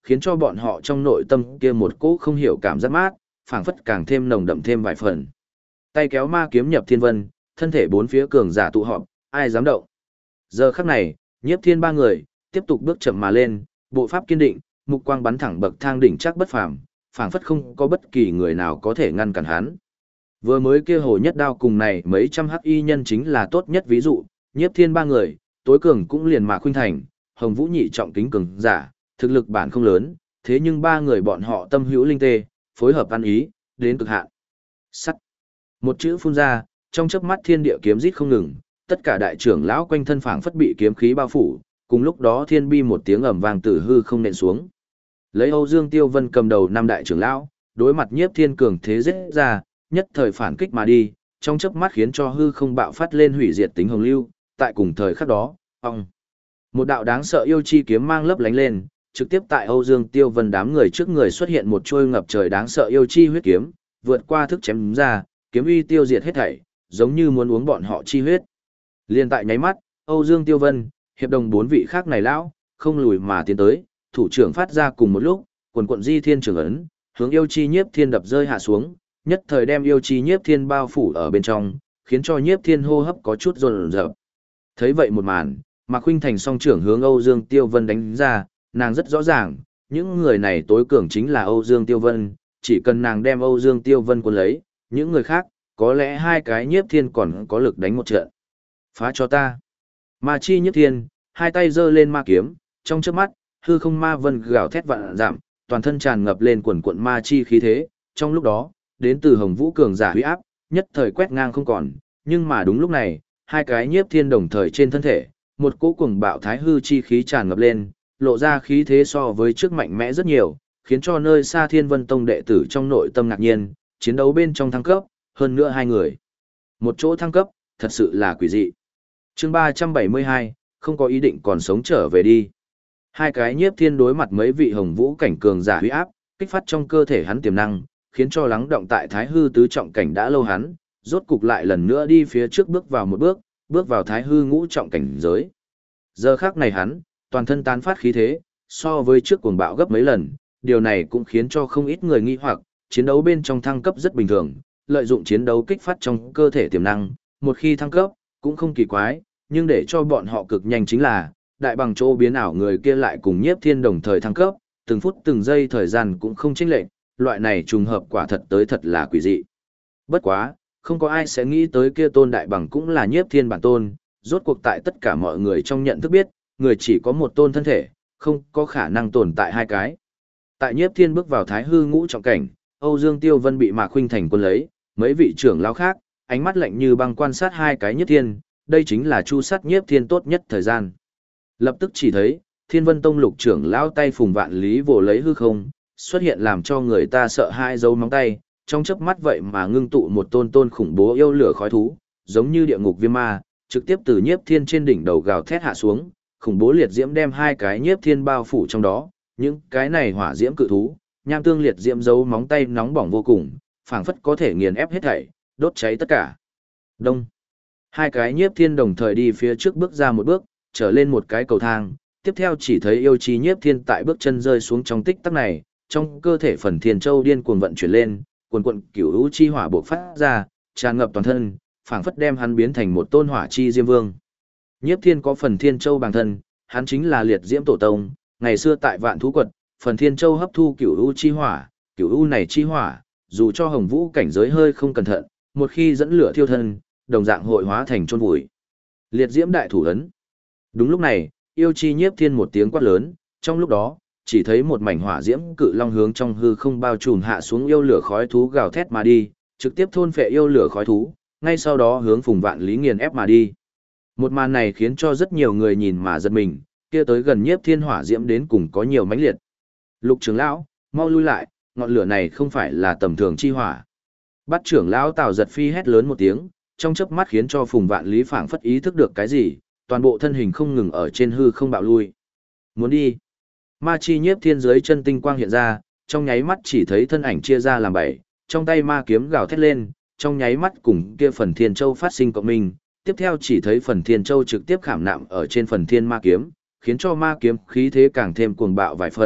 khiến cho bọn họ trong nội tâm kia một cỗ không hiểu cảm giác mát, phảng phất càng thêm nồng đậm thêm vài phần. Tay kéo ma kiếm nhập thiên vân, thân thể bốn phía cường giả tụ họp, ai dám động. Giờ khắc này, Nhiếp Thiên ba người tiếp tục bước chậm mà lên, bộ pháp kiên định, mục quang bắn thẳng bậc thang đỉnh chắc bất phàm, phảng phất không có bất kỳ người nào có thể ngăn cản hắn. Vừa mới kia hồ nhất đao cùng này mấy trăm hắc y nhân chính là tốt nhất ví dụ, Nhiếp Thiên ba người, tối cường cũng liền Mạc Khuynh Thành, Hồng Vũ nhị trọng kính cường giả, thực lực bản không lớn, thế nhưng ba người bọn họ tâm hữu linh tê, phối hợp ăn ý, đến cực hạn. Sắt. Một chữ phun ra, trong chớp mắt thiên địa kiếm rít không ngừng, tất cả đại trưởng lão quanh thân phảng phất bị kiếm khí bao phủ, cùng lúc đó thiên bi một tiếng ầm vang từ hư không nện xuống. Lấy Âu Dương Tiêu Vân cầm đầu năm đại trưởng lão, đối mặt Nhiếp Thiên cường thế giết ra, nhất thời phản kích mà đi, trong chớp mắt khiến cho hư không bạo phát lên hủy diệt tính hồng lưu, tại cùng thời khắc đó, ong. Một đạo đáng sợ yêu chi kiếm mang lấp lánh lên, trực tiếp tại Âu Dương Tiêu Vân đám người trước người xuất hiện một trôi ngập trời đáng sợ yêu chi huyết kiếm, vượt qua thức chém ra, kiếm uy tiêu diệt hết thảy, giống như muốn uống bọn họ chi huyết. Liên tại nháy mắt, Âu Dương Tiêu Vân, hiệp đồng bốn vị khác này lão, không lùi mà tiến tới, thủ trưởng phát ra cùng một lúc, quần quận di thiên trường ấn, hướng yêu chi nhiếp thiên đập rơi hạ xuống, nhất thời đem yêu chi nhiếp thiên bao phủ ở bên trong, khiến cho nhiếp thiên hô hấp có chút run rợn. Thấy vậy một màn, Mạc Khuynh Thành song trưởng hướng Âu Dương Tiêu Vân đánh ra, nàng rất rõ ràng, những người này tối cường chính là Âu Dương Tiêu Vân, chỉ cần nàng đem Âu Dương Tiêu Vân cuốn lấy, những người khác, có lẽ hai cái nhiếp thiên còn có lực đánh một trận. Phá cho ta. Ma chi nhiếp thiên, hai tay giơ lên ma kiếm, trong chớp mắt, hư không ma vân gào thét vạn dặm, toàn thân tràn ngập lên quần quận ma chi khí thế, trong lúc đó, đến từ Hồng Vũ cường giả huy áp, nhất thời quét ngang không còn, nhưng mà đúng lúc này, hai cái nhiếp thiên đồng thời trên thân thể, một cỗ cuồng bạo thái hư chi khí tràn ngập lên, lộ ra khí thế so với trước mạnh mẽ rất nhiều, khiến cho nơi xa Thiên Vân Tông đệ tử trong nội tâm ngạc nhiên, chiến đấu bên trong thăng cấp, hơn nữa hai người. Một chỗ thăng cấp, thật sự là quỷ dị. Chương 372, không có ý định còn sống trở về đi. Hai cái nhiếp thiên đối mặt mấy vị Hồng Vũ cảnh cường giả huy áp, kích phát trong cơ thể hắn tiềm năng, khiến cho lắng động tại thái hư tứ trọng cảnh đã lâu hắn, rốt cục lại lần nữa đi phía trước bước vào một bước, bước vào thái hư ngũ trọng cảnh giới. Giờ khắc này hắn, toàn thân tán phát khí thế, so với trước cuồng bạo gấp mấy lần, điều này cũng khiến cho không ít người nghi hoặc, chiến đấu bên trong thăng cấp rất bình thường, lợi dụng chiến đấu kích phát trong cơ thể tiềm năng, một khi thăng cấp, cũng không kỳ quái, nhưng để cho bọn họ cực nhanh chính là, đại bằng chỗ biến ảo người kia lại cùng nhiếp thiên đồng thời thăng cấp, từng phút từng giây thời gian cũng không chênh lệch, loại này trùng hợp quả thật tới thật là quỷ dị. Bất quá, không có ai sẽ nghĩ tới kia tôn đại bằng cũng là nhiếp thiên bản tôn, rốt cuộc tại tất cả mọi người trong nhận thức biết, người chỉ có một tôn thân thể, không có khả năng tồn tại hai cái. Tại nhiếp thiên bước vào thái hư ngũ trọng cảnh, Âu Dương Tiêu Vân bị Mạc Khuynh Thành quân lấy, mấy vị trưởng lão khác, ánh mắt lạnh như băng quan sát hai cái nhiếp thiên, đây chính là chu sát nhiếp thiên tốt nhất thời gian. Lập tức chỉ thấy, Thiên Vân Tông lục trưởng lão tay phùng vạn lý vồ lấy hư không, xuất hiện làm cho người ta sợ hai dấu móng tay, trong chớp mắt vậy mà ngưng tụ một tôn khủng bố yêu lửa khói thú, giống như địa ngục viêm ma, trực tiếp từ nhiếp thiên trên đỉnh đầu gào thét hạ xuống, khủng bố liệt diễm đem hai cái nhiếp thiên bao phủ trong đó, những cái này hỏa diễm cự thú, nham tương liệt diễm dấu móng tay nóng bỏng vô cùng, phảng phất có thể nghiền ép hết thảy, đốt cháy tất cả. Đông. Hai cái nhiếp thiên đồng thời đi phía trước bước ra một bước, trở lên một cái cầu thang, tiếp theo chỉ thấy yêu chi nhiếp thiên tại bước chân rơi xuống trong tích tắc này, trong cơ thể phần thiên châu điên cuồng vận chuyển lên, cuồn cuộn cửu u chi hỏa bộc phát ra, tràn ngập toàn thân, phảng phất đem hắn biến thành một tôn hỏa chi diêm vương. Nhiếp thiên có phần thiên châu bằng thân, hắn chính là liệt diễm tổ tông, ngày xưa tại vạn thú quật, phần thiên châu hấp thu cửu u chi hỏa, cửu u này chi hỏa, dù cho Hồng Vũ cảnh giới hơi không cẩn thận, một khi dẫn lửa thiêu thân, đồng dạng hội hóa thành chôn vùi. Liệt diễm đại thủ ấn. Đúng lúc này, yêu chi nhiếp thiên một tiếng quát lớn, trong lúc đó, chỉ thấy một mảnh hỏa diễm cự long hướng trong hư không bao trùm hạ xuống yêu lửa khói thú gào thét mà đi, trực tiếp thôn phệ yêu lửa khói thú, ngay sau đó hướng Phùng Vạn Lý nghiền ép mà đi. Một màn này khiến cho rất nhiều người nhìn mà giật mình, kia tới gần nhiếp thiên hỏa diễm đến cùng có nhiều mãnh liệt. Lục trưởng lão, mau lui lại, ngọn lửa này không phải là tầm thường chi hỏa. Bắt trưởng lão Tào Giật Phi hét lớn một tiếng, trong chớp mắt khiến cho Phùng Vạn Lý phảng phất ý thức được cái gì, toàn bộ thân hình không ngừng ở trên hư không bạo lui. Muốn đi. Ma chi nhiếp thiên dưới chân tinh quang hiện ra, trong nháy mắt chỉ thấy thân ảnh chia ra làm bảy, trong tay ma kiếm gào thét lên, trong nháy mắt cùng kia phần thiên châu phát sinh cộng minh, tiếp theo chỉ thấy phần thiên châu trực tiếp khảm nạm ở trên phần thiên ma kiếm, khiến cho ma kiếm khí thế càng thêm cuồng bạo vài phần,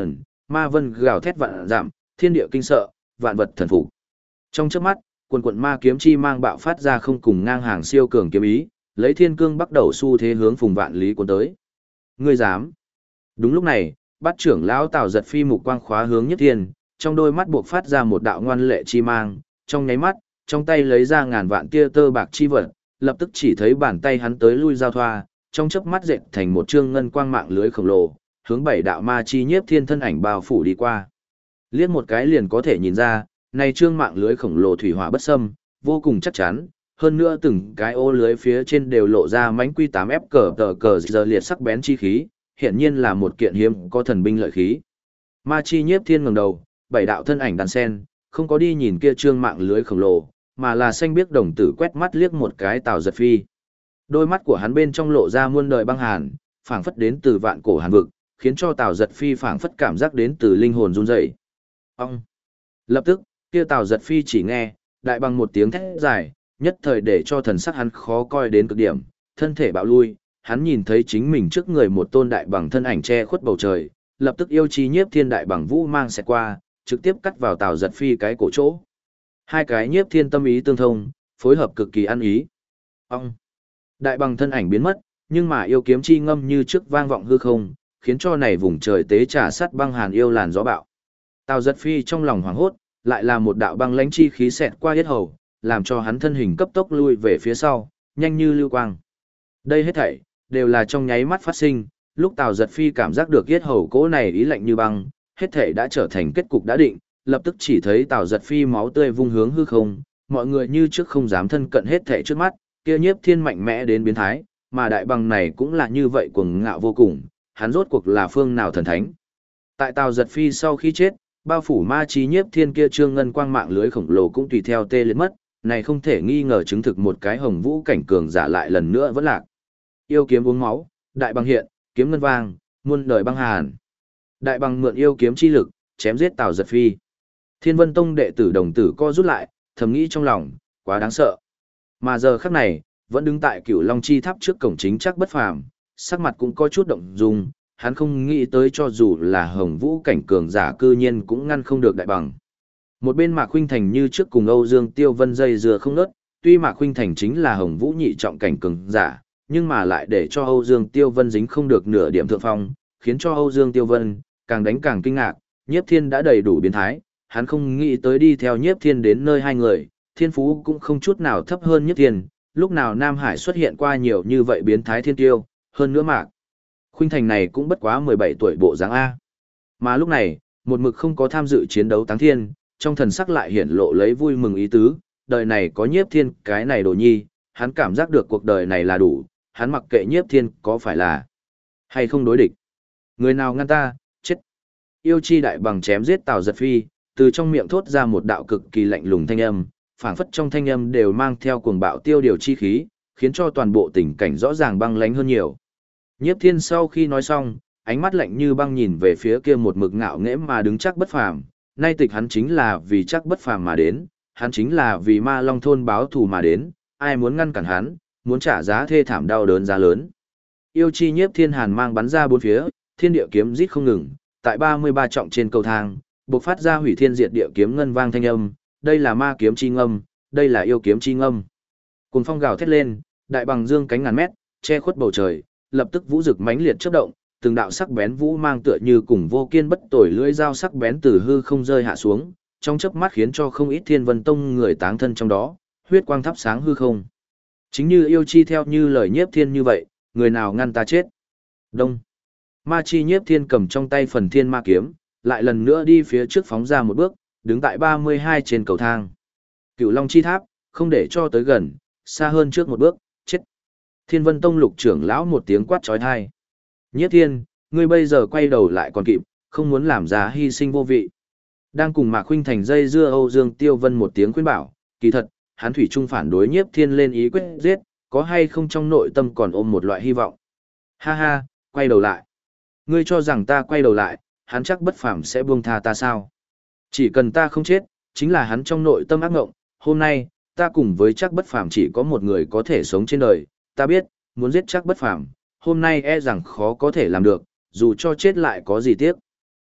ma vân gào thét vạn dặm, thiên địa kinh sợ, vạn vật thần phục. Trong chớp mắt, quần quần ma kiếm chi mang bạo phát ra không cùng ngang hàng siêu cường kiếm ý, lấy thiên cương bắt đầu xu thế hướng Phùng Vạn Lý cuốn tới. Ngươi dám? Đúng lúc này, Bát trưởng lão Tào Giật Phi mục quang khóa hướng Nhiếp Thiên, trong đôi mắt buộc phát ra một đạo ngoan lệ chi mang, trong nháy mắt, trong tay lấy ra ngàn vạn tia tơ bạc chi vật, lập tức chỉ thấy bàn tay hắn tới lui giao thoa, trong chớp mắt dệt thành một trương ngân quang mạng lưới khổng lồ, hướng bảy đạo ma chi Nhiếp Thiên thân ảnh bao phủ đi qua. Liếc một cái liền có thể nhìn ra, này trương mạng lưới khổng lồ thủy hỏa bất xâm, vô cùng chắc chắn, hơn nữa từng cái ô lưới phía trên đều lộ ra mánh quy 8F cờ giờ liệt sắc bén chi khí, hiển nhiên là một kiện hiếm có thần binh lợi khí. Ma chi Nhiếp Thiên ngẩng đầu, bảy đạo thân ảnh đan sen, không có đi nhìn kia trương mạng lưới khổng lồ, mà là xanh biếc đồng tử quét mắt liếc một cái Tào Giật Phi. Đôi mắt của hắn bên trong lộ ra muôn đời băng hàn, phảng phất đến từ vạn cổ hàn vực, khiến cho Tào Giật Phi phảng phất cảm giác đến từ linh hồn run rẩy. Ông. Lập tức, kia Tào Giật Phi chỉ nghe, đại bằng một tiếng thét dài, nhất thời để cho thần sắc hắn khó coi đến cực điểm, thân thể bạo lui, hắn nhìn thấy chính mình trước người một tôn đại bằng thân ảnh che khuất bầu trời, lập tức yêu chi Nhiếp Thiên đại bằng vũ mang xẹt qua, trực tiếp cắt vào Tào Giật Phi cái cổ chỗ. Hai cái Nhiếp Thiên tâm ý tương thông, phối hợp cực kỳ ăn ý. Ông. Đại bằng thân ảnh biến mất, nhưng mà yêu kiếm chi ngâm như trước vang vọng hư không, khiến cho này vùng trời tế trà sắt băng hàn yêu làn gió bạo. Tào Giật Phi trong lòng hoảng hốt, lại là một đạo băng lãnh chi khí xẹt qua yết hầu, làm cho hắn thân hình cấp tốc lui về phía sau, nhanh như lưu quang. Đây hết thảy đều là trong nháy mắt phát sinh, lúc Tào Giật Phi cảm giác được yết hầu cỗ này ý lạnh như băng, hết thảy đã trở thành kết cục đã định, lập tức chỉ thấy Tào Giật Phi máu tươi vung hướng hư không, mọi người như trước không dám thân cận hết thảy trước mắt, kia Nhiếp Thiên mạnh mẽ đến biến thái, mà đại bằng này cũng là như vậy cuồng ngạo vô cùng, hắn rốt cuộc là phương nào thần thánh. Tại Tào Giật Phi sau khi chết, bao phủ ma chí Nhiếp Thiên kia trương ngân quang mạng lưới khổng lồ cũng tùy theo tê liệt mất, này không thể nghi ngờ chứng thực một cái hồng vũ cảnh cường giả lại lần nữa vẫn lạc. Yêu kiếm uống máu, đại bằng hiện, kiếm ngân vang, muôn đời băng hàn. Đại bằng mượn yêu kiếm chi lực, chém giết Tào Giật Phi. Thiên Vân Tông đệ tử đồng tử co rút lại, thầm nghĩ trong lòng, quá đáng sợ. Mà giờ khắc này, vẫn đứng tại Cửu Long chi tháp trước cổng chính chắc bất phàm, sắc mặt cũng có chút động dung, hắn không nghĩ tới cho dù là hồng vũ cảnh cường giả cư nhiên cũng ngăn không được đại bằng. Một bên Mạc Khuynh Thành như trước cùng Âu Dương Tiêu Vân dây dưa không ngớt, tuy Mạc Khuynh Thành chính là hồng vũ nhị trọng cảnh cường giả, nhưng mà lại để cho Âu Dương Tiêu Vân dính không được nửa điểm thượng phong, khiến cho Âu Dương Tiêu Vân càng đánh càng kinh ngạc, Nhiếp Thiên đã đầy đủ biến thái, hắn không nghĩ tới đi theo Nhiếp Thiên đến nơi hai người, thiên phú cũng không chút nào thấp hơn Nhiếp Thiên, lúc nào Nam Hải xuất hiện qua nhiều như vậy biến thái thiên tiêu, hơn nữa Mạc Khuynh Thành này cũng bất quá 17 tuổi bộ dáng A. Mà lúc này, một mực không có tham dự chiến đấu Táng Thiên, trong thần sắc lại hiển lộ lấy vui mừng ý tứ, đời này có Nhiếp Thiên cái này đồ nhi, hắn cảm giác được cuộc đời này là đủ, hắn mặc kệ Nhiếp Thiên có phải là hay không đối địch. Người nào ngăn ta, chết. Yêu chi đại bằng chém giết Tào Giật Phi, từ trong miệng thốt ra một đạo cực kỳ lạnh lùng thanh âm, phảng phất trong thanh âm đều mang theo cuồng bạo tiêu điều chi khí, khiến cho toàn bộ tình cảnh rõ ràng băng lãnh hơn nhiều. Nhiếp Thiên sau khi nói xong, ánh mắt lạnh như băng nhìn về phía kia một mực ngạo nghễ mà đứng chắc bất phàm, nay tịch hắn chính là vì chắc bất phàm mà đến, hắn chính là vì Ma Long thôn báo thù mà đến, ai muốn ngăn cản hắn, muốn trả giá thê thảm đau đớn giá lớn. Yêu chi Nhiếp Thiên hàn mang bắn ra bốn phía, thiên địa kiếm rít không ngừng, tại 33 trọng trên cầu thang, bộc phát ra hủy thiên diệt địa kiếm ngân vang thanh âm, đây là ma kiếm chi ngâm, đây là yêu kiếm chi ngâm. Cuồng phong gào thét lên, đại bằng dương cánh ngàn mét, che khuất bầu trời, lập tức vũ rực mãnh liệt chớp động, từng đạo sắc bén vũ mang tựa như cùng vô kiên bất tồi lưỡi dao sắc bén từ hư không rơi hạ xuống, trong chớp mắt khiến cho không ít Thiên Vân Tông người táng thân trong đó, huyết quang thắp sáng hư không. Chính như yêu chi theo như lời Nhiếp Thiên như vậy, người nào ngăn ta chết. Đông. Ma chi Nhiếp Thiên cầm trong tay phần thiên ma kiếm, lại lần nữa đi phía trước phóng ra một bước, đứng tại 32 trên cầu thang. Cửu Long chi tháp, không để cho tới gần, xa hơn trước một bước, chết. Thiên Vân Tông lục trưởng lão một tiếng quát chói tai. Nhiếp Thiên, ngươi bây giờ quay đầu lại còn kịp, không muốn làm ra hy sinh vô vị. Đang cùng Mạc Khuynh Thành dây dưa Âu Dương Tiêu Vân một tiếng khuyên bảo, kỳ thật, hắn thủy chung phản đối Nhiếp Thiên lên ý quyết giết, có hay không trong nội tâm còn ôm một loại hy vọng. Ha ha, quay đầu lại. Ngươi cho rằng ta quay đầu lại, hắn chắc bất phàm sẽ buông tha ta sao? Chỉ cần ta không chết, chính là hắn trong nội tâm ác ngộng, hôm nay, ta cùng với chắc bất phàm chỉ có một người có thể sống trên đời, ta biết, muốn giết chắc bất phàm, hôm nay e rằng khó có thể làm được, dù cho chết lại có gì tiếc.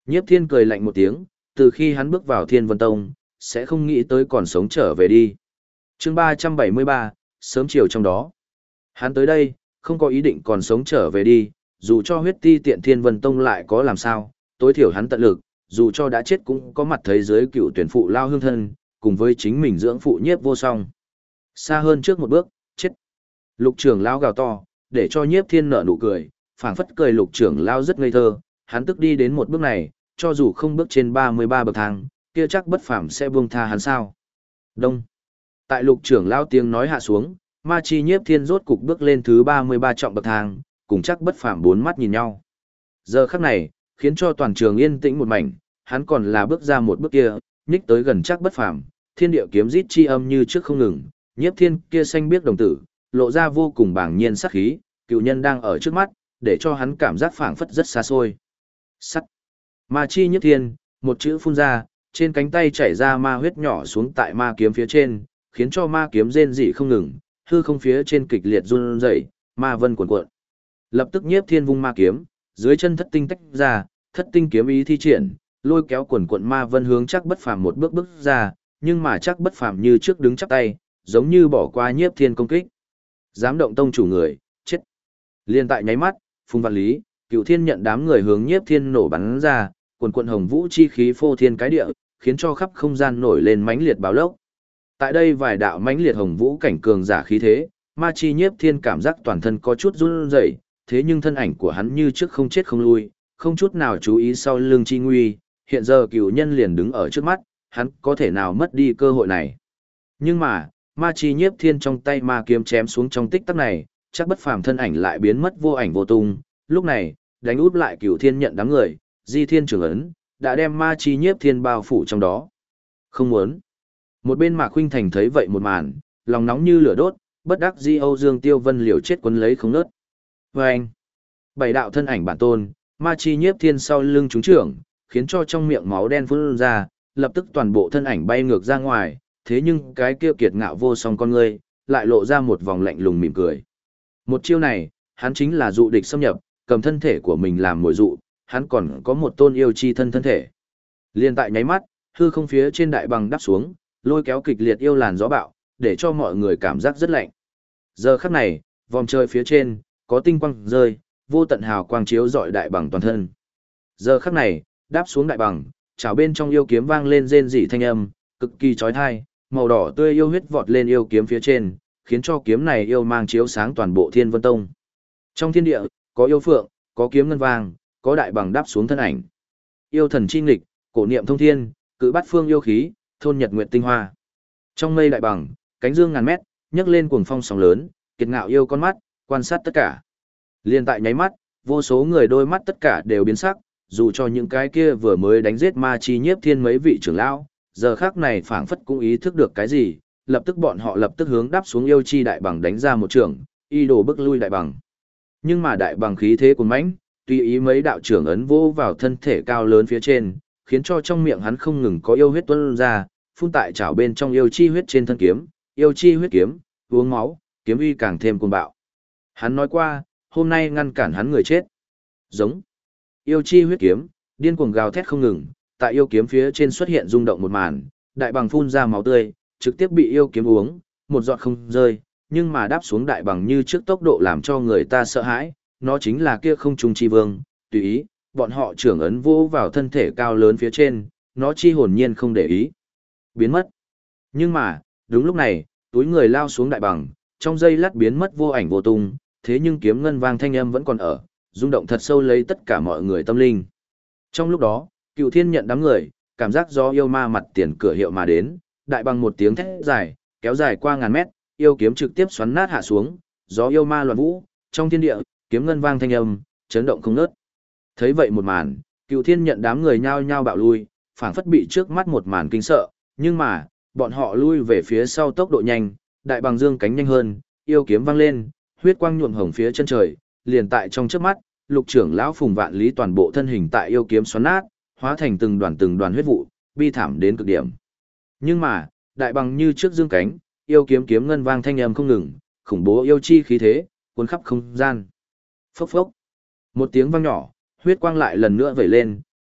Nhiếp Thiên cười lạnh một tiếng, từ khi hắn bước vào Thiên Vân Tông, sẽ không nghĩ tới còn sống trở về đi. Chương 373, sớm chiều trong đó. Hắn tới đây, không có ý định còn sống trở về đi, dù cho huyết ti tiện Thiên Vân Tông lại có làm sao, tối thiểu hắn tận lực, dù cho đã chết cũng có mặt thấy dưới cựu tuyển phụ lao hương thân, cùng với chính mình dưỡng phụ Nhiếp Vô Song. Xa hơn trước một bước, chết. Lục trưởng lao gào to, để cho Nhiếp Thiên nở nụ cười, phảng phất cười lục trưởng lao rất ngây thơ, hắn tức đi đến một bước này, cho dù không bước trên 33 bậc thang, kia chắc bất phàm sẽ buông tha hắn sao. Đông. Tại lục trưởng lao tiếng nói hạ xuống, Ma Chi Nhiếp Thiên rốt cục bước lên thứ 33 trọng bậc thang, cùng chắc bất phàm bốn mắt nhìn nhau. Giờ khắc này, khiến cho toàn trường yên tĩnh một mảnh, hắn còn là bước ra một bước kia, nhích tới gần chắc bất phàm, thiên địa kiếm rít chi âm như trước không ngừng, Nhiếp Thiên kia xanh biếc đồng tử, lộ ra vô cùng bàng nhiên sát khí, cựu nhân đang ở trước mắt, để cho hắn cảm giác phảng phất rất xa xôi. Sắt. Ma Chi Nhiếp Thiên, một chữ phun ra, trên cánh tay chảy ra ma huyết nhỏ xuống tại ma kiếm phía trên, khiến cho ma kiếm rên rỉ không ngừng, hư không phía trên kịch liệt run rẩy, ma vân cuộn cuộn. Lập tức Nhiếp Thiên vung ma kiếm, dưới chân thất tinh tách ra, thất tinh kiếm ý thi triển, lôi kéo cuộn cuộn ma vân hướng chắc bất phàm một bước bước ra, nhưng mà chắc bất phàm như trước đứng chắp tay, giống như bỏ qua Nhiếp Thiên công kích. Dám động tông chủ người, chết. Liên tại nháy mắt, Phùng Văn Lý, Cựu Thiên nhận đám người hướng Nhiếp Thiên nổ bắn ra, cuồn cuộn hồng vũ chi khí phô thiên cái địa, khiến cho khắp không gian nổi lên mãnh liệt báo lốc. Tại đây vài đạo mãnh liệt hồng vũ cảnh cường giả khí thế, Ma Chi Nhiếp Thiên cảm giác toàn thân có chút run rẩy, thế nhưng thân ảnh của hắn như trước không chết không lui, không chút nào chú ý sau lưng chi nguy, hiện giờ Cựu Nhân liền đứng ở trước mắt, hắn có thể nào mất đi cơ hội này. Nhưng mà, Ma Chi Nhiếp Thiên trong tay ma kiếm chém xuống trong tích tắc này, chắc bất phàm thân ảnh lại biến mất vô ảnh vô tung, lúc này, đánh úp lại Cựu Thiên nhận đám người, Di Thiên Trường Ấn, đã đem Ma Chi Nhiếp Thiên bao phủ trong đó. Không muốn. Một bên Mạc Khuynh Thành thấy vậy một màn, lòng nóng như lửa đốt, bất đắc dĩ Âu Dương Tiêu Vân liều chết quấn lấy không nớt. Vâng! Bảy đạo thân ảnh bản tôn, Ma Chi Nhiếp Thiên sau lưng trúng trưởng, khiến cho trong miệng máu đen phun ra, lập tức toàn bộ thân ảnh bay ngược ra ngoài, thế nhưng cái kia kiệt ngạo vô song con ngươi, lại lộ ra một vòng lạnh lùng mỉm cười. Một chiêu này, hắn chính là dụ địch xâm nhập, cầm thân thể của mình làm mồi dụ, hắn còn có một tôn yêu chi thân thể. Liên tại nháy mắt, hư không phía trên đại bằng đắp xuống, lôi kéo kịch liệt yêu làn gió bạo, để cho mọi người cảm giác rất lạnh. Giờ khắc này, vòng trời phía trên, có tinh quang rơi, vô tận hào quang chiếu rọi đại bằng toàn thân. Giờ khắc này, đáp xuống đại bằng, chảo bên trong yêu kiếm vang lên rên rỉ thanh âm, cực kỳ chói tai, màu đỏ tươi yêu huyết vọt lên yêu kiếm phía trên, khiến cho kiếm này yêu mang chiếu sáng toàn bộ Thiên Vân Tông. Trong thiên địa, có yêu phượng, có kiếm ngân vang, có đại bằng đáp xuống thân ảnh. Yêu thần chi nghịch, cổ niệm thông thiên, cự bát phương yêu khí, thôn nhật nguyệt tinh hoa. Trong mây đại bằng, cánh dương ngàn mét, nhấc lên cuồng phong sóng lớn, kiệt ngạo yêu con mắt, quan sát tất cả. Liên tại nháy mắt, vô số người đôi mắt tất cả đều biến sắc, dù cho những cái kia vừa mới đánh giết Ma Chi Nhiếp Thiên mấy vị trưởng lão, giờ khắc này phảng phất cũng ý thức được cái gì, lập tức bọn họ lập tức hướng đáp xuống yêu chi đại bằng đánh ra một trường, y đồ bức lui đại bằng. Nhưng mà đại bằng khí thế cuồn mãnh, tùy ý mấy đạo trưởng ấn vô vào thân thể cao lớn phía trên, khiến cho trong miệng hắn không ngừng có yêu huyết tuôn ra, phun tại chảo bên trong yêu chi huyết trên thân kiếm, yêu chi huyết kiếm, uống máu, kiếm uy càng thêm cuồng bạo. Hắn nói qua, hôm nay ngăn cản hắn người chết. Giống. Yêu chi huyết kiếm, điên cuồng gào thét không ngừng, tại yêu kiếm phía trên xuất hiện rung động một màn, đại bằng phun ra máu tươi, trực tiếp bị yêu kiếm uống, một giọt không rơi, nhưng mà đáp xuống đại bằng như trước tốc độ làm cho người ta sợ hãi, nó chính là kia không trung chi vương, tùy ý, bọn họ trưởng ấn vô vào thân thể cao lớn phía trên, nó chi hồn nhiên không để ý. Biến mất. Nhưng mà, đúng lúc này, túi người lao xuống đại bằng, trong giây lát biến mất vô ảnh vô tung, thế nhưng kiếm ngân vang thanh âm vẫn còn ở, rung động thật sâu lấy tất cả mọi người tâm linh. Trong lúc đó, Cựu Thiên nhận đám người, cảm giác do yêu ma mặt tiền cửa hiệu mà đến, đại bằng một tiếng thét dài, kéo dài qua ngàn mét, yêu kiếm trực tiếp xoắn nát hạ xuống, gió yêu ma loạn vũ, trong thiên địa, kiếm ngân vang thanh âm, chấn động không ngớt. Thấy vậy một màn, Cựu Thiên nhận đám người nhao nhao bạo lui, phảng phất bị trước mắt một màn kinh sợ, nhưng mà, bọn họ lui về phía sau tốc độ nhanh, đại bằng dương cánh nhanh hơn, yêu kiếm vang lên, huyết quang nhuộm hồng phía chân trời, liền tại trong chớp mắt, Lục trưởng lão Phùng Vạn Lý toàn bộ thân hình tại yêu kiếm xoắn nát, hóa thành từng đoàn huyết vụ, bi thảm đến cực điểm. Nhưng mà, đại bằng như trước dương cánh, yêu kiếm kiếm ngân vang thanh âm không ngừng, khủng bố yêu chi khí thế, cuốn khắp không gian. Phốc phốc. Một tiếng vang nhỏ, huyết quang lại lần nữa vẩy lên,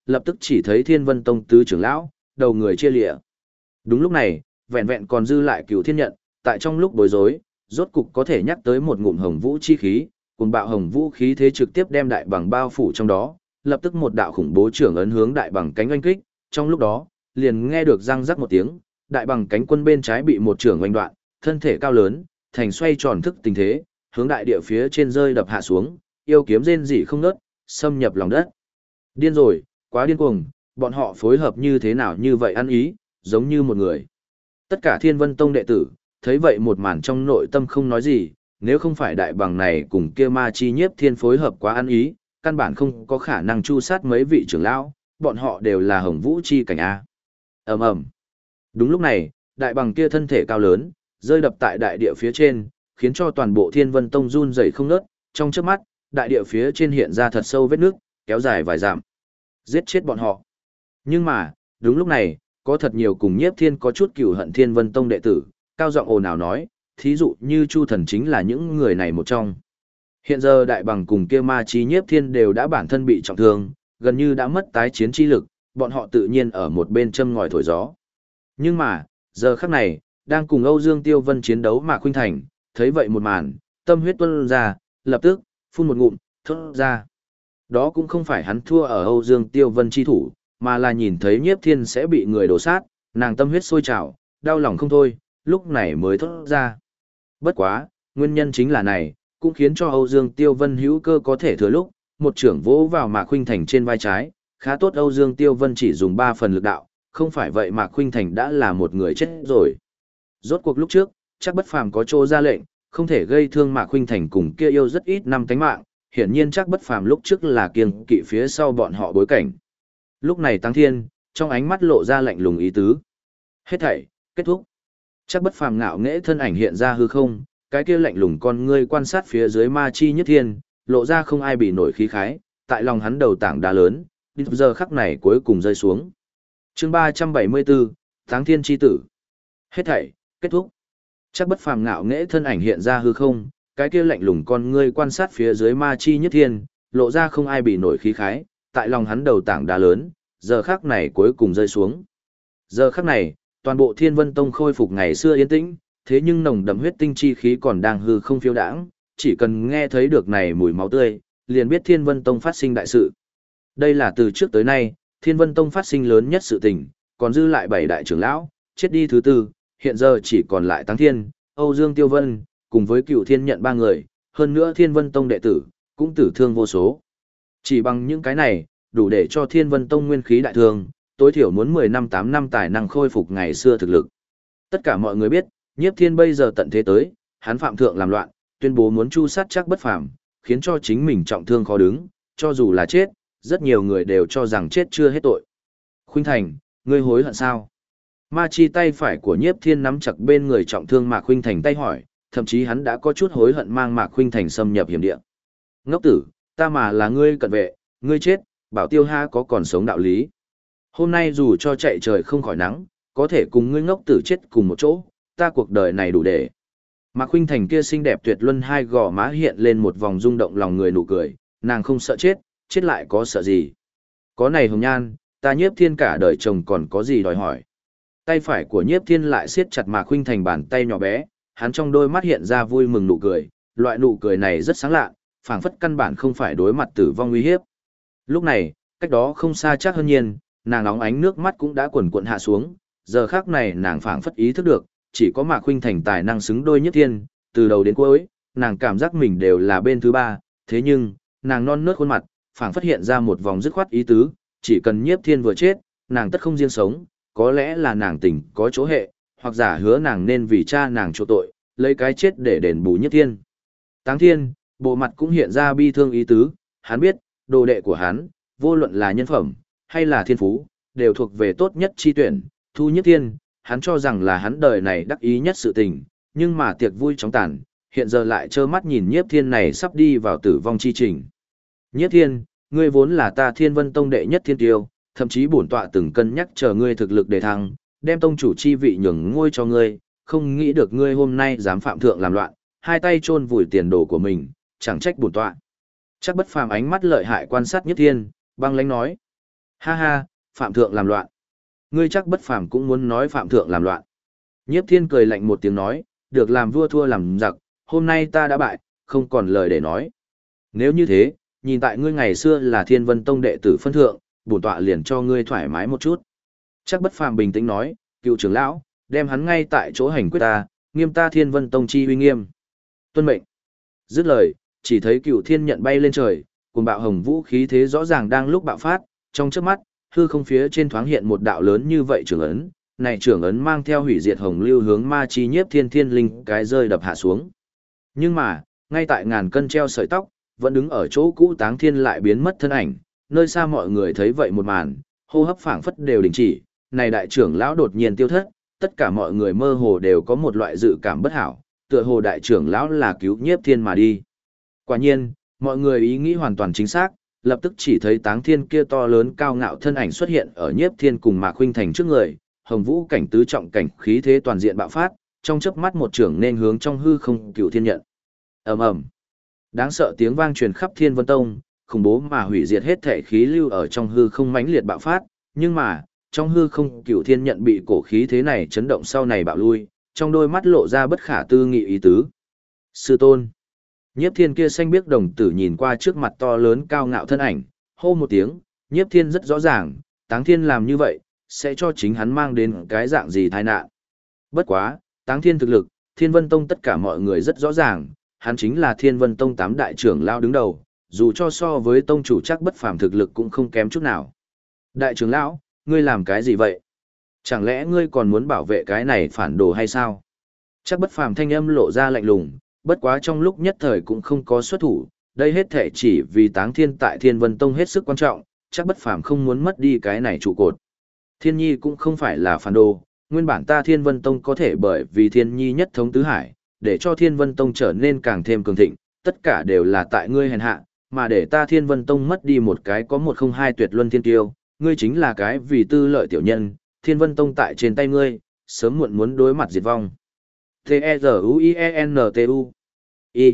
lập tức chỉ thấy Thiên Vân Tông tứ trưởng lão, đầu người chia lịa. Đúng lúc này, vẹn vẹn còn dư lại Cửu Thiên Nhận, tại trong lúc bối rối, rốt cục có thể nhắc tới một ngụm hồng vũ chi khí, cùng bạo hồng vũ khí thế trực tiếp đem đại bằng bao phủ trong đó, lập tức một đạo khủng bố trưởng ấn hướng đại bằng cánh oanh kích, trong lúc đó, liền nghe được răng rắc một tiếng, đại bằng cánh quân bên trái bị một trưởng oanh đoạn, thân thể cao lớn, thành xoay tròn thức tình thế, hướng đại địa phía trên rơi đập hạ xuống, yêu kiếm rên rỉ không ngớt, xâm nhập lòng đất. Điên rồi, quá điên cuồng, bọn họ phối hợp như thế nào như vậy ăn ý, giống như một người. Tất cả Thiên Vân Tông đệ tử, thấy vậy một màn trong nội tâm không nói gì, nếu không phải đại bằng này cùng kia ma chi nhiếp thiên phối hợp quá ăn ý, căn bản không có khả năng chu sát mấy vị trưởng lão, bọn họ đều là hồng vũ chi cảnh A. Ầm ầm. Đúng lúc này, đại bằng kia thân thể cao lớn, rơi đập tại đại địa phía trên, khiến cho toàn bộ Thiên Vân Tông run rẩy không ngớt, trong chớp mắt, đại địa phía trên hiện ra thật sâu vết nước, kéo dài vài dặm. Giết chết bọn họ. Nhưng mà, đúng lúc này, có thật nhiều cùng nhiếp thiên có chút cừu hận Thiên Vân Tông đệ tử, cao giọng ồn ào nói, thí dụ như Chu Thần chính là những người này một trong. Hiện giờ đại bằng cùng kia ma chi nhiếp thiên đều đã bản thân bị trọng thương, gần như đã mất tái chiến chi lực, bọn họ tự nhiên ở một bên châm ngòi thổi gió. Nhưng mà, giờ khắc này, đang cùng Âu Dương Tiêu Vân chiến đấu Mạc Khuynh Thành, thấy vậy một màn, tâm huyết tuôn ra, lập tức, phun một ngụm, thốt ra. Đó cũng không phải hắn thua ở Âu Dương Tiêu Vân chi thủ, mà là nhìn thấy nhiếp thiên sẽ bị người đổ sát, nàng tâm huyết sôi trào, đau lòng không thôi, lúc này mới thốt ra. Bất quá, nguyên nhân chính là này, cũng khiến cho Âu Dương Tiêu Vân hữu cơ có thể thừa lúc, một trưởng vỗ vào Mạc Khuynh Thành trên vai trái, khá tốt Âu Dương Tiêu Vân chỉ dùng 3 phần lực đạo, không phải vậy Mạc Khuynh Thành đã là một người chết rồi. Rốt cuộc lúc trước, chắc Bất Phàm có trô ra lệnh, không thể gây thương Mạc Khuynh Thành cùng kia yêu rất ít năm tánh mạng, hiển nhiên chắc Bất Phàm lúc trước là kiêng kỵ phía sau bọn họ bối cảnh. Lúc này Tăng Thiên, trong ánh mắt lộ ra lạnh lùng ý tứ. Hết thảy, kết thúc. Chắc Bất Phàm ngạo nghễ thân ảnh hiện ra hư không, cái kia lạnh lùng con ngươi quan sát phía dưới ma chi nhất thiên, lộ ra không ai bị nổi khí khái, tại lòng hắn đầu tảng đá lớn, giờ khắc này cuối cùng rơi xuống. Chương 374, Táng Thiên chi tử. Hết thảy, kết thúc. Chắc Bất Phàm ngạo nghễ thân ảnh hiện ra hư không, cái kia lạnh lùng con ngươi quan sát phía dưới ma chi nhất thiên, lộ ra không ai bị nổi khí khái, tại lòng hắn đầu tảng đá lớn, giờ khắc này cuối cùng rơi xuống. Giờ khắc này, toàn bộ Thiên Vân Tông khôi phục ngày xưa yên tĩnh, thế nhưng nồng đậm huyết tinh chi khí còn đang hư không phiêu đãng, chỉ cần nghe thấy được này mùi máu tươi, liền biết Thiên Vân Tông phát sinh đại sự. Đây là từ trước tới nay, Thiên Vân Tông phát sinh lớn nhất sự tình, còn dư lại 7 đại trưởng lão, chết đi thứ tư, hiện giờ chỉ còn lại Táng Thiên, Âu Dương Tiêu Vân, cùng với Cửu Thiên Nhận 3 người, hơn nữa Thiên Vân Tông đệ tử, cũng tử thương vô số. Chỉ bằng những cái này, đủ để cho Thiên Vân Tông nguyên khí đại thương, tối thiểu muốn 10 năm 8 năm tài năng khôi phục ngày xưa thực lực. Tất cả mọi người biết, Nhiếp Thiên bây giờ tận thế tới, hắn phạm thượng làm loạn, tuyên bố muốn chu sát chắc Bất Phàm, khiến cho chính mình trọng thương khó đứng, cho dù là chết, rất nhiều người đều cho rằng chết chưa hết tội. Khuynh Thành, ngươi hối hận sao? Ma chi tay phải của Nhiếp Thiên nắm chặt bên người trọng thương Mạc Khuynh Thành tay hỏi, thậm chí hắn đã có chút hối hận mang Mạc Khuynh Thành xâm nhập hiểm địa. Ngốc tử, ta mà là ngươi cận vệ, ngươi chết, bảo Tiêu Ha có còn sống đạo lý. Hôm nay dù cho chạy trời không khỏi nắng, có thể cùng ngươi ngốc tử chết cùng một chỗ, ta cuộc đời này đủ để. Mạc Khuynh Thành kia xinh đẹp tuyệt luân hai gò má hiện lên một vòng rung động lòng người nụ cười, nàng không sợ chết, chết lại có sợ gì. Có này hồng nhan, ta Nhiếp Thiên cả đời chồng còn có gì đòi hỏi. Tay phải của Nhiếp Thiên lại siết chặt Mạc Khuynh Thành bàn tay nhỏ bé, hắn trong đôi mắt hiện ra vui mừng nụ cười, loại nụ cười này rất sáng lạ, phảng phất căn bản không phải đối mặt tử vong uy hiếp. Lúc này, cách đó không xa chắc hơn nhiên, nàng óng ánh nước mắt cũng đã quần cuộn hạ xuống, giờ khắc này nàng phảng phất ý thức được, chỉ có Mạc Khuynh Thành tài năng xứng đôi Nhiếp Thiên, từ đầu đến cuối, nàng cảm giác mình đều là bên thứ ba, thế nhưng, nàng non nớt khuôn mặt, phảng phất hiện ra một vòng dứt khoát ý tứ, chỉ cần Nhiếp Thiên vừa chết, nàng tất không riêng sống, có lẽ là nàng tình có chỗ hệ, hoặc giả hứa nàng nên vì cha nàng chỗ tội, lấy cái chết để đền bù Nhiếp Thiên. Táng Thiên, bộ mặt cũng hiện ra bi thương ý tứ, hắn biết, đồ đệ của hắn, vô luận là nhân phẩm, hay là thiên phú, đều thuộc về tốt nhất chi tuyển, thu Nhiếp Thiên, hắn cho rằng là hắn đời này đắc ý nhất sự tình, nhưng mà tiệc vui chóng tàn, hiện giờ lại trơ mắt nhìn Nhiếp Thiên này sắp đi vào tử vong chi trình. Nhiếp Thiên, ngươi vốn là ta Thiên Vân Tông đệ nhất thiên tiêu, thậm chí bổn tọa từng cân nhắc chờ ngươi thực lực đề thăng, đem tông chủ chi vị nhường ngôi cho ngươi, không nghĩ được ngươi hôm nay dám phạm thượng làm loạn, hai tay chôn vùi tiền đồ của mình, chẳng trách bổn tọa. Chắc Bất Phàm ánh mắt lợi hại quan sát Nhiếp Thiên, băng lãnh nói: Ha ha, Phạm Thượng làm loạn. Ngươi chắc bất phàm cũng muốn nói Phạm Thượng làm loạn. Nhiếp Thiên cười lạnh một tiếng nói, được làm vua thua làm giặc, hôm nay ta đã bại, không còn lời để nói. Nếu như thế, nhìn tại ngươi ngày xưa là Thiên Vân Tông đệ tử phân thượng, bổn tọa liền cho ngươi thoải mái một chút. Chắc bất phàm bình tĩnh nói, cựu trưởng lão, đem hắn ngay tại chỗ hành quyết ta, nghiêm ta Thiên Vân Tông chi uy nghiêm. Tuân mệnh. Dứt lời, chỉ thấy cựu thiên nhận bay lên trời, cùng bạo hồng vũ khí thế rõ ràng đang lúc bạo phát, trong chớp mắt, hư không phía trên thoáng hiện một đạo lớn như vậy trưởng ấn, này trưởng ấn mang theo hủy diệt hồng lưu hướng ma chi nhiếp thiên thiên linh cái rơi đập hạ xuống. Nhưng mà, ngay tại ngàn cân treo sợi tóc, vẫn đứng ở chỗ cũ Táng Thiên lại biến mất thân ảnh, nơi xa mọi người thấy vậy một màn, hô hấp phảng phất đều đình chỉ, này đại trưởng lão đột nhiên tiêu thất, tất cả mọi người mơ hồ đều có một loại dự cảm bất hảo, tựa hồ đại trưởng lão là cứu nhiếp thiên mà đi. Quả nhiên, mọi người ý nghĩ hoàn toàn chính xác, lập tức chỉ thấy Táng Thiên kia to lớn cao ngạo thân ảnh xuất hiện ở nhiếp thiên cùng Mạc Khuynh Thành trước người, hồng vũ cảnh tứ trọng cảnh khí thế toàn diện bạo phát, trong chớp mắt một trưởng nên hướng trong hư không cựu thiên nhận. Ầm ầm. Đáng sợ tiếng vang truyền khắp Thiên Vân Tông, khủng bố mà hủy diệt hết thể khí lưu ở trong hư không mãnh liệt bạo phát, nhưng mà, trong hư không cựu thiên nhận bị cổ khí thế này chấn động sau này bạo lui, trong đôi mắt lộ ra bất khả tư nghị ý tứ. Sư tôn. Nhiếp thiên kia xanh biếc đồng tử nhìn qua trước mặt to lớn cao ngạo thân ảnh, hô một tiếng, nhiếp thiên rất rõ ràng, Táng Thiên làm như vậy, sẽ cho chính hắn mang đến cái dạng gì tai nạn. Bất quá, Táng Thiên thực lực, Thiên Vân Tông tất cả mọi người rất rõ ràng, hắn chính là Thiên Vân Tông 8 đại trưởng lao đứng đầu, dù cho so với tông chủ chắc bất phàm thực lực cũng không kém chút nào. Đại trưởng lão, ngươi làm cái gì vậy? Chẳng lẽ ngươi còn muốn bảo vệ cái này phản đồ hay sao? Chắc bất phàm thanh âm lộ ra lạnh lùng, bất quá trong lúc nhất thời cũng không có xuất thủ, đây hết thể chỉ vì Táng Thiên tại Thiên Vân Tông hết sức quan trọng, chắc bất phàm không muốn mất đi cái này trụ cột. Thiên Nhi cũng không phải là phản đồ, nguyên bản ta Thiên Vân Tông có thể bởi vì Thiên Nhi nhất thống tứ hải, để cho Thiên Vân Tông trở nên càng thêm cường thịnh, tất cả đều là tại ngươi hèn hạ, mà để ta Thiên Vân Tông mất đi một cái có một không hai tuyệt luân thiên tiêu, ngươi chính là cái vì tư lợi tiểu nhân, Thiên Vân Tông tại trên tay ngươi, sớm muộn muốn đối mặt diệt vong. T-E-Z-U-I-E-N-T-U I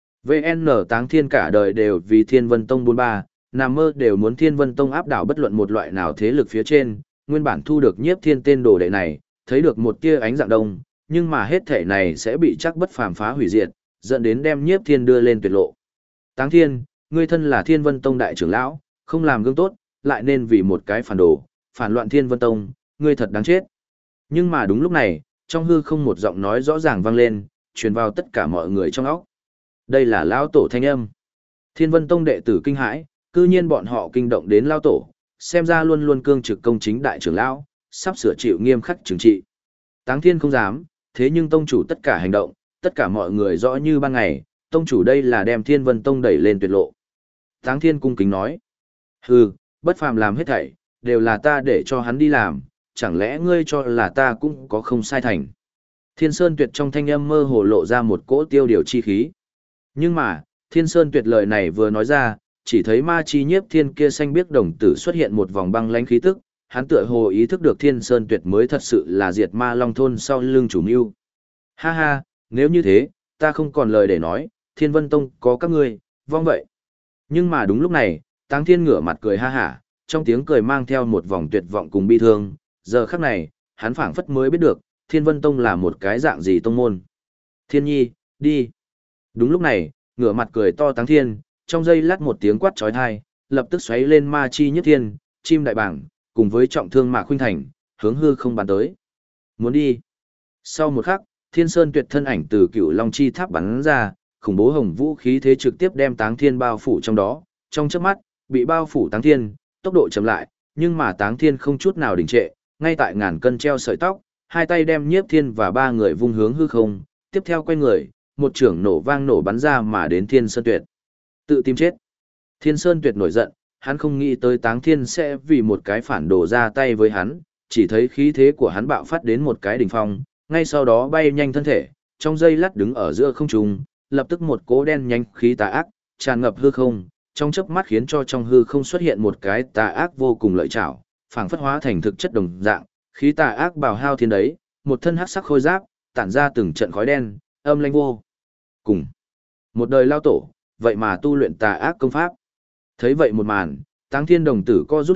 VN Táng Thiên cả đời đều vì Thiên Vân Tông 43, nằm mơ đều muốn Thiên Vân Tông áp đảo bất luận một loại nào thế lực phía trên, nguyên bản thu được nhiếp thiên tên đồ đệ này, thấy được một tia ánh dạng đông, nhưng mà hết thể này sẽ bị chắc bất phàm phá hủy diệt, dẫn đến đem nhiếp thiên đưa lên tuyệt lộ. Táng Thiên, ngươi thân là Thiên Vân Tông đại trưởng lão, không làm gương tốt, lại nên vì một cái phản đồ, phản loạn Thiên Vân Tông, ngươi thật đáng chết. Nhưng mà đúng lúc này, trong hư không một giọng nói rõ ràng vang lên, truyền vào tất cả mọi người trong óc. Đây là lão tổ thanh âm. Thiên Vân Tông đệ tử kinh hãi, cư nhiên bọn họ kinh động đến lão tổ, xem ra luôn luôn cương trực công chính đại trưởng lão, sắp sửa chịu nghiêm khắc trừng trị. Táng Thiên không dám, thế nhưng tông chủ tất cả hành động, tất cả mọi người rõ như ban ngày, tông chủ đây là đem Thiên Vân Tông đẩy lên tuyệt lộ. Táng Thiên cung kính nói: "Hừ, bất phàm làm hết thảy, đều là ta để cho hắn đi làm, chẳng lẽ ngươi cho là ta cũng có không sai thành?" Thiên Sơn Tuyệt trong thanh âm mơ hồ lộ ra một cỗ tiêu điều chi khí. Nhưng mà, Thiên Sơn Tuyệt lời này vừa nói ra, chỉ thấy ma chi nhiếp thiên kia xanh biếc đồng tử xuất hiện một vòng băng lãnh khí tức, hắn tựa hồ ý thức được Thiên Sơn Tuyệt mới thật sự là diệt ma long thôn sau lưng chủ mưu. Ha ha, nếu như thế, ta không còn lời để nói, Thiên Vân Tông có các ngươi, vong vậy. Nhưng mà đúng lúc này, Táng Thiên ngửa mặt cười ha hả, trong tiếng cười mang theo một vòng tuyệt vọng cùng bi thương, giờ khắc này, hắn phảng phất mới biết được, Thiên Vân Tông là một cái dạng gì tông môn. Thiên Nhi, đi. Đúng lúc này, ngửa mặt cười to Táng Thiên, trong giây lát một tiếng quát chói tai, lập tức xoáy lên ma chi nhất thiên, chim đại bảng, cùng với trọng thương Mạc Khuynh Thành, hướng hư không bắn tới. Muốn đi. Sau một khắc, Thiên Sơn Tuyệt thân ảnh từ Cửu Long chi tháp bắn ra, khủng bố hồng vũ khí thế trực tiếp đem Táng Thiên bao phủ trong đó, trong chớp mắt, bị bao phủ Táng Thiên, tốc độ chậm lại, nhưng mà Táng Thiên không chút nào đình trệ, ngay tại ngàn cân treo sợi tóc, hai tay đem Nhiếp Thiên và ba người vung hướng hư không, tiếp theo quay người, một chưởng nổ vang nổ bắn ra mà đến Thiên Sơn Tuyệt. Tự tìm chết. Thiên Sơn Tuyệt nổi giận, hắn không nghĩ tới Táng Thiên sẽ vì một cái phản đồ ra tay với hắn, chỉ thấy khí thế của hắn bạo phát đến một cái đỉnh phong, ngay sau đó bay nhanh thân thể, trong giây lát đứng ở giữa không trung, lập tức một cỗ đen nhanh khí tà ác tràn ngập hư không, trong chớp mắt khiến cho trong hư không xuất hiện một cái tà ác vô cùng lợi chảo, phảng phất hóa thành thực chất đồng dạng, khí tà ác bào hao thiên đấy, một thân hắc sắc khôi giáp, tản ra từng trận khói đen, âm lãnh vô cùng. Một đời lao tổ, vậy mà tu luyện tà ác công pháp. Thấy vậy một màn, Táng Thiên đồng tử co rút lại,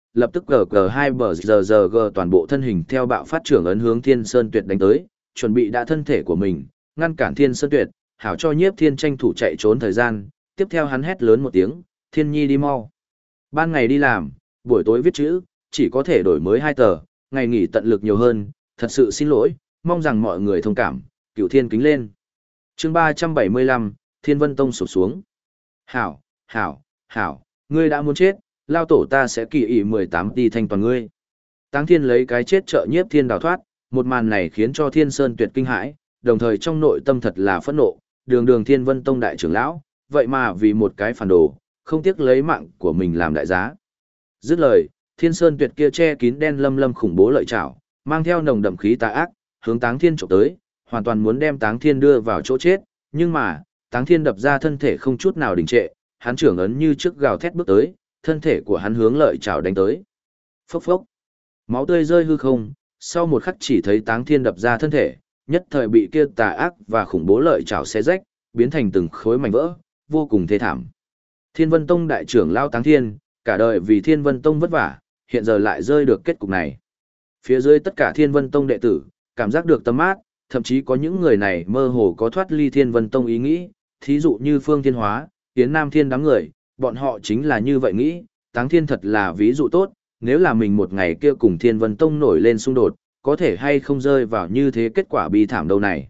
lập tức GG2 bờ GG toàn bộ thân hình theo bạo phát trưởng ấn hướng Thiên Sơn Tuyệt đánh tới, chuẩn bị đã thân thể của mình, ngăn cản Thiên Sơn Tuyệt, hảo cho Nhiếp Thiên tranh thủ chạy trốn thời gian, tiếp theo hắn hét lớn một tiếng, Thiên Nhi đi mau. Ban ngày đi làm, buổi tối viết chữ, chỉ có thể đổi mới 2 tờ, ngày nghỉ tận lực nhiều hơn, thật sự xin lỗi, mong rằng mọi người thông cảm, Cửu Thiên kính lên. Chương 375, Thiên Vân Tông sụp xuống. Hảo, hảo, ngươi đã muốn chết, lao tổ ta sẽ kỳ ỷ 18 tỷ thanh toàn ngươi. Táng Thiên lấy cái chết trợ Nhiếp Thiên đào thoát, một màn này khiến cho Thiên Sơn Tuyệt kinh hãi, đồng thời trong nội tâm thật là phẫn nộ, đường Thiên Vân Tông đại trưởng lão, vậy mà vì một cái phản đồ, không tiếc lấy mạng của mình làm đại giá. Dứt lời, Thiên Sơn Tuyệt kia che kín đen lâm lâm khủng bố lợi chảo, mang theo nồng đậm khí tà ác, hướng Táng Thiên chụp tới, hoàn toàn muốn đem Táng Thiên đưa vào chỗ chết, nhưng mà, Táng Thiên đập ra thân thể không chút nào đình trệ, hắn trưởng ấn như trước gào thét bước tới, thân thể của hắn hướng lợi chảo đánh tới. Phốc phốc. Máu tươi rơi hư không, sau một khắc chỉ thấy Táng Thiên đập ra thân thể, nhất thời bị kia tà ác và khủng bố lợi chảo xé rách, biến thành từng khối mảnh vỡ, vô cùng thê thảm. Thiên Vân Tông đại trưởng lão Táng Thiên, cả đời vì Thiên Vân Tông vất vả, hiện giờ lại rơi được kết cục này. Phía dưới tất cả Thiên Vân Tông đệ tử, cảm giác được tấm mát, thậm chí có những người này mơ hồ có thoát ly Thiên Vân Tông ý nghĩ, thí dụ như Phương Thiên Hóa, Yến Nam Thiên đám người, bọn họ chính là như vậy nghĩ, Táng Thiên thật là ví dụ tốt, nếu là mình một ngày kia cùng Thiên Vân Tông nổi lên xung đột, có thể hay không rơi vào như thế kết quả bi thảm đâu này.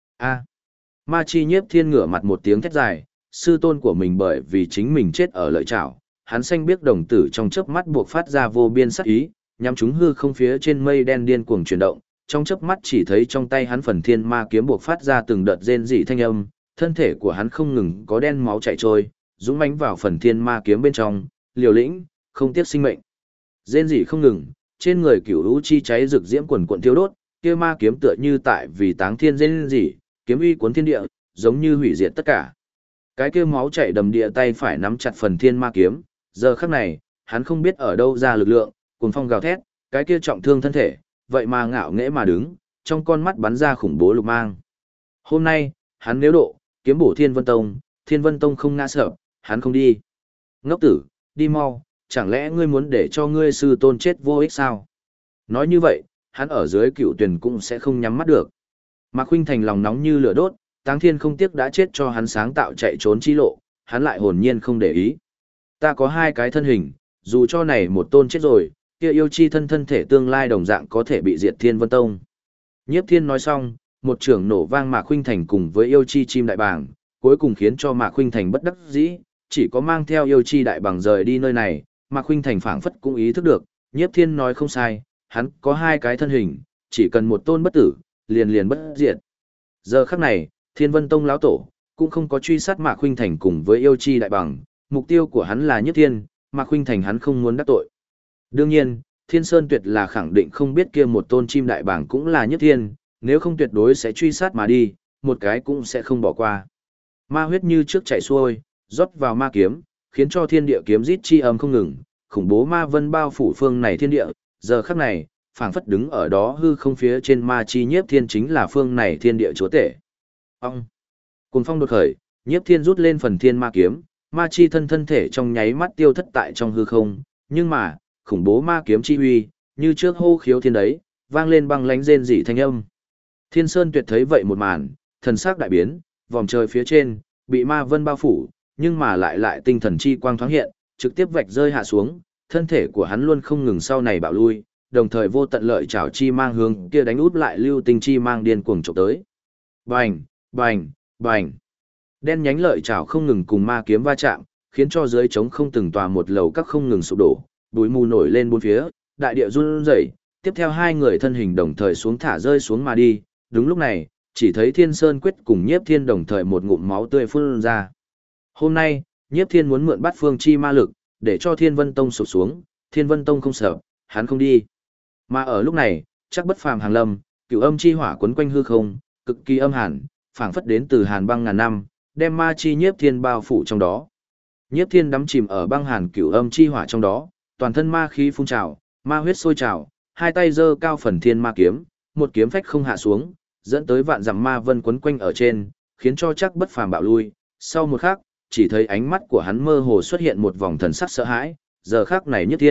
Ma Chi Nhiếp Thiên ngửa mặt một tiếng thét dài, sư tôn của mình bởi vì chính mình chết ở lợi chảo, hắn xanh biết đồng tử trong chớp mắt buộc phát ra vô biên sát ý, nhắm chúng hư không phía trên mây đen điên cuồng chuyển động, trong chớp mắt chỉ thấy trong tay hắn phần thiên ma kiếm buộc phát ra từng đợt rên rỉ thanh âm, thân thể của hắn không ngừng có đen máu chảy trôi, dũng mãnh vào phần thiên ma kiếm bên trong, liều lĩnh, không tiếc sinh mệnh. Rên rỉ không ngừng, trên người cửu u chi cháy rực diễm quần quần thiêu đốt, kia ma kiếm tựa như tại vì Táng Thiên rên rỉ, kiếm uy cuốn thiên địa, giống như hủy diệt tất cả. Cái kia máu chảy đầm địa tay phải nắm chặt phần thiên ma kiếm, giờ khắc này, hắn không biết ở đâu ra lực lượng, cuồng phong gào thét, cái kia trọng thương thân thể, vậy mà ngạo nghễ mà đứng, trong con mắt bắn ra khủng bố lục mang. Hôm nay, hắn nếu độ, kiếm bổ Thiên Vân Tông không ngã sợ, hắn không đi. Ngốc tử, đi mau, chẳng lẽ ngươi muốn để cho ngươi sư tôn chết vô ích sao? Nói như vậy, hắn ở dưới Cựu Tuyển cũng sẽ không nhắm mắt được. Mạc Khuynh Thành lòng nóng như lửa đốt, Táng Thiên không tiếc đã chết cho hắn sáng tạo chạy trốn chi lộ, hắn lại hồn nhiên không để ý. Ta có 2 cái thân hình, dù cho này một tôn chết rồi, kia yêu chi thân thể tương lai đồng dạng có thể bị diệt Thiên Vân Tông. Nhiếp Thiên nói xong, một trường nổ vang Mạc Khuynh Thành cùng với yêu chi chim đại bàng, cuối cùng khiến cho Mạc Khuynh Thành bất đắc dĩ, chỉ có mang theo yêu chi đại bàng rời đi nơi này. Mạc Khuynh Thành phảng phất cũng ý thức được, Nhiếp Thiên nói không sai, hắn có 2 cái thân hình, chỉ cần một tôn bất tử, liền bất diệt. Giờ khắc này, Thiên Vân Tông lão tổ cũng không có truy sát Mạc Khuynh Thành cùng với yêu chi đại bàng, mục tiêu của hắn là Nhiếp Thiên, Mạc Khuynh Thành hắn không muốn đắc tội. Đương nhiên, Thiên Sơn Tuyệt là khẳng định không biết kia một tôn chim đại bàng cũng là Nhiếp Thiên, nếu không tuyệt đối sẽ truy sát mà đi, một cái cũng sẽ không bỏ qua. Ma huyết như trước chảy xuôi, rót vào ma kiếm, khiến cho thiên địa kiếm rít chi âm không ngừng, khủng bố ma vân bao phủ phương này thiên địa, giờ khắc này, phảng phất đứng ở đó hư không phía trên Ma Chi Nhiếp Thiên chính là phương này thiên địa chúa tể. Ông cuồng phong đột khởi, Nhiếp Thiên rút lên phần thiên ma kiếm, ma chi thân thể trong nháy mắt tiêu thất tại trong hư không, nhưng mà, khủng bố ma kiếm chi uy, như trước hô khiếu thiên đấy, vang lên băng lánh rên rỉ thanh âm. Thiên Sơn Tuyệt thấy vậy một màn, thần sắc đại biến, vòng trời phía trên bị ma vân bao phủ, nhưng mà lại tinh thần chi quang thoáng hiện, trực tiếp vạch rơi hạ xuống, thân thể của hắn luôn không ngừng sau này bạo lui, đồng thời vô tận lợi chảo chi mang hướng kia đánh út lại lưu tinh chi mang điên cuồng chụp tới. Bành, bành, bành. Đen nhánh lợi chảo không ngừng cùng ma kiếm va chạm, khiến cho dưới trống không từng tòa một lầu các không ngừng sụp đổ, bụi mù nổi lên bốn phía, đại địa run rẩy, tiếp theo 2 người thân hình đồng thời xuống thả rơi xuống mà đi, đúng lúc này, chỉ thấy Thiên Sơn Quyết cùng Nhiếp Thiên đồng thời một ngụm máu tươi phun ra. Hôm nay, Nhiếp Thiên muốn mượn Bát Phương chi ma lực, để cho Thiên Vân Tông sụp xuống, Thiên Vân Tông không sợ, hắn không đi. Mà ở lúc này, chắc bất phàm hàng lâm, cửu âm chi hỏa quấn quanh hư không, cực kỳ âm hàn, phảng phất đến từ hàn băng ngàn năm, đem ma chi Nhiếp Thiên bao phủ trong đó. Nhiếp Thiên đắm chìm ở băng hàn cửu âm chi hỏa trong đó, toàn thân ma khí phun trào, ma huyết sôi trào, 2 tay giơ cao phần thiên ma kiếm, một kiếm phách không hạ xuống, dẫn tới vạn dặm ma vân quấn quanh ở trên, khiến cho chắc bất phàm bạo lui. Sau một khắc, chỉ thấy ánh mắt của hắn mơ hồ xuất hiện một vòng thần sắc sợ hãi, giờ khắc này Nhiếp Thiên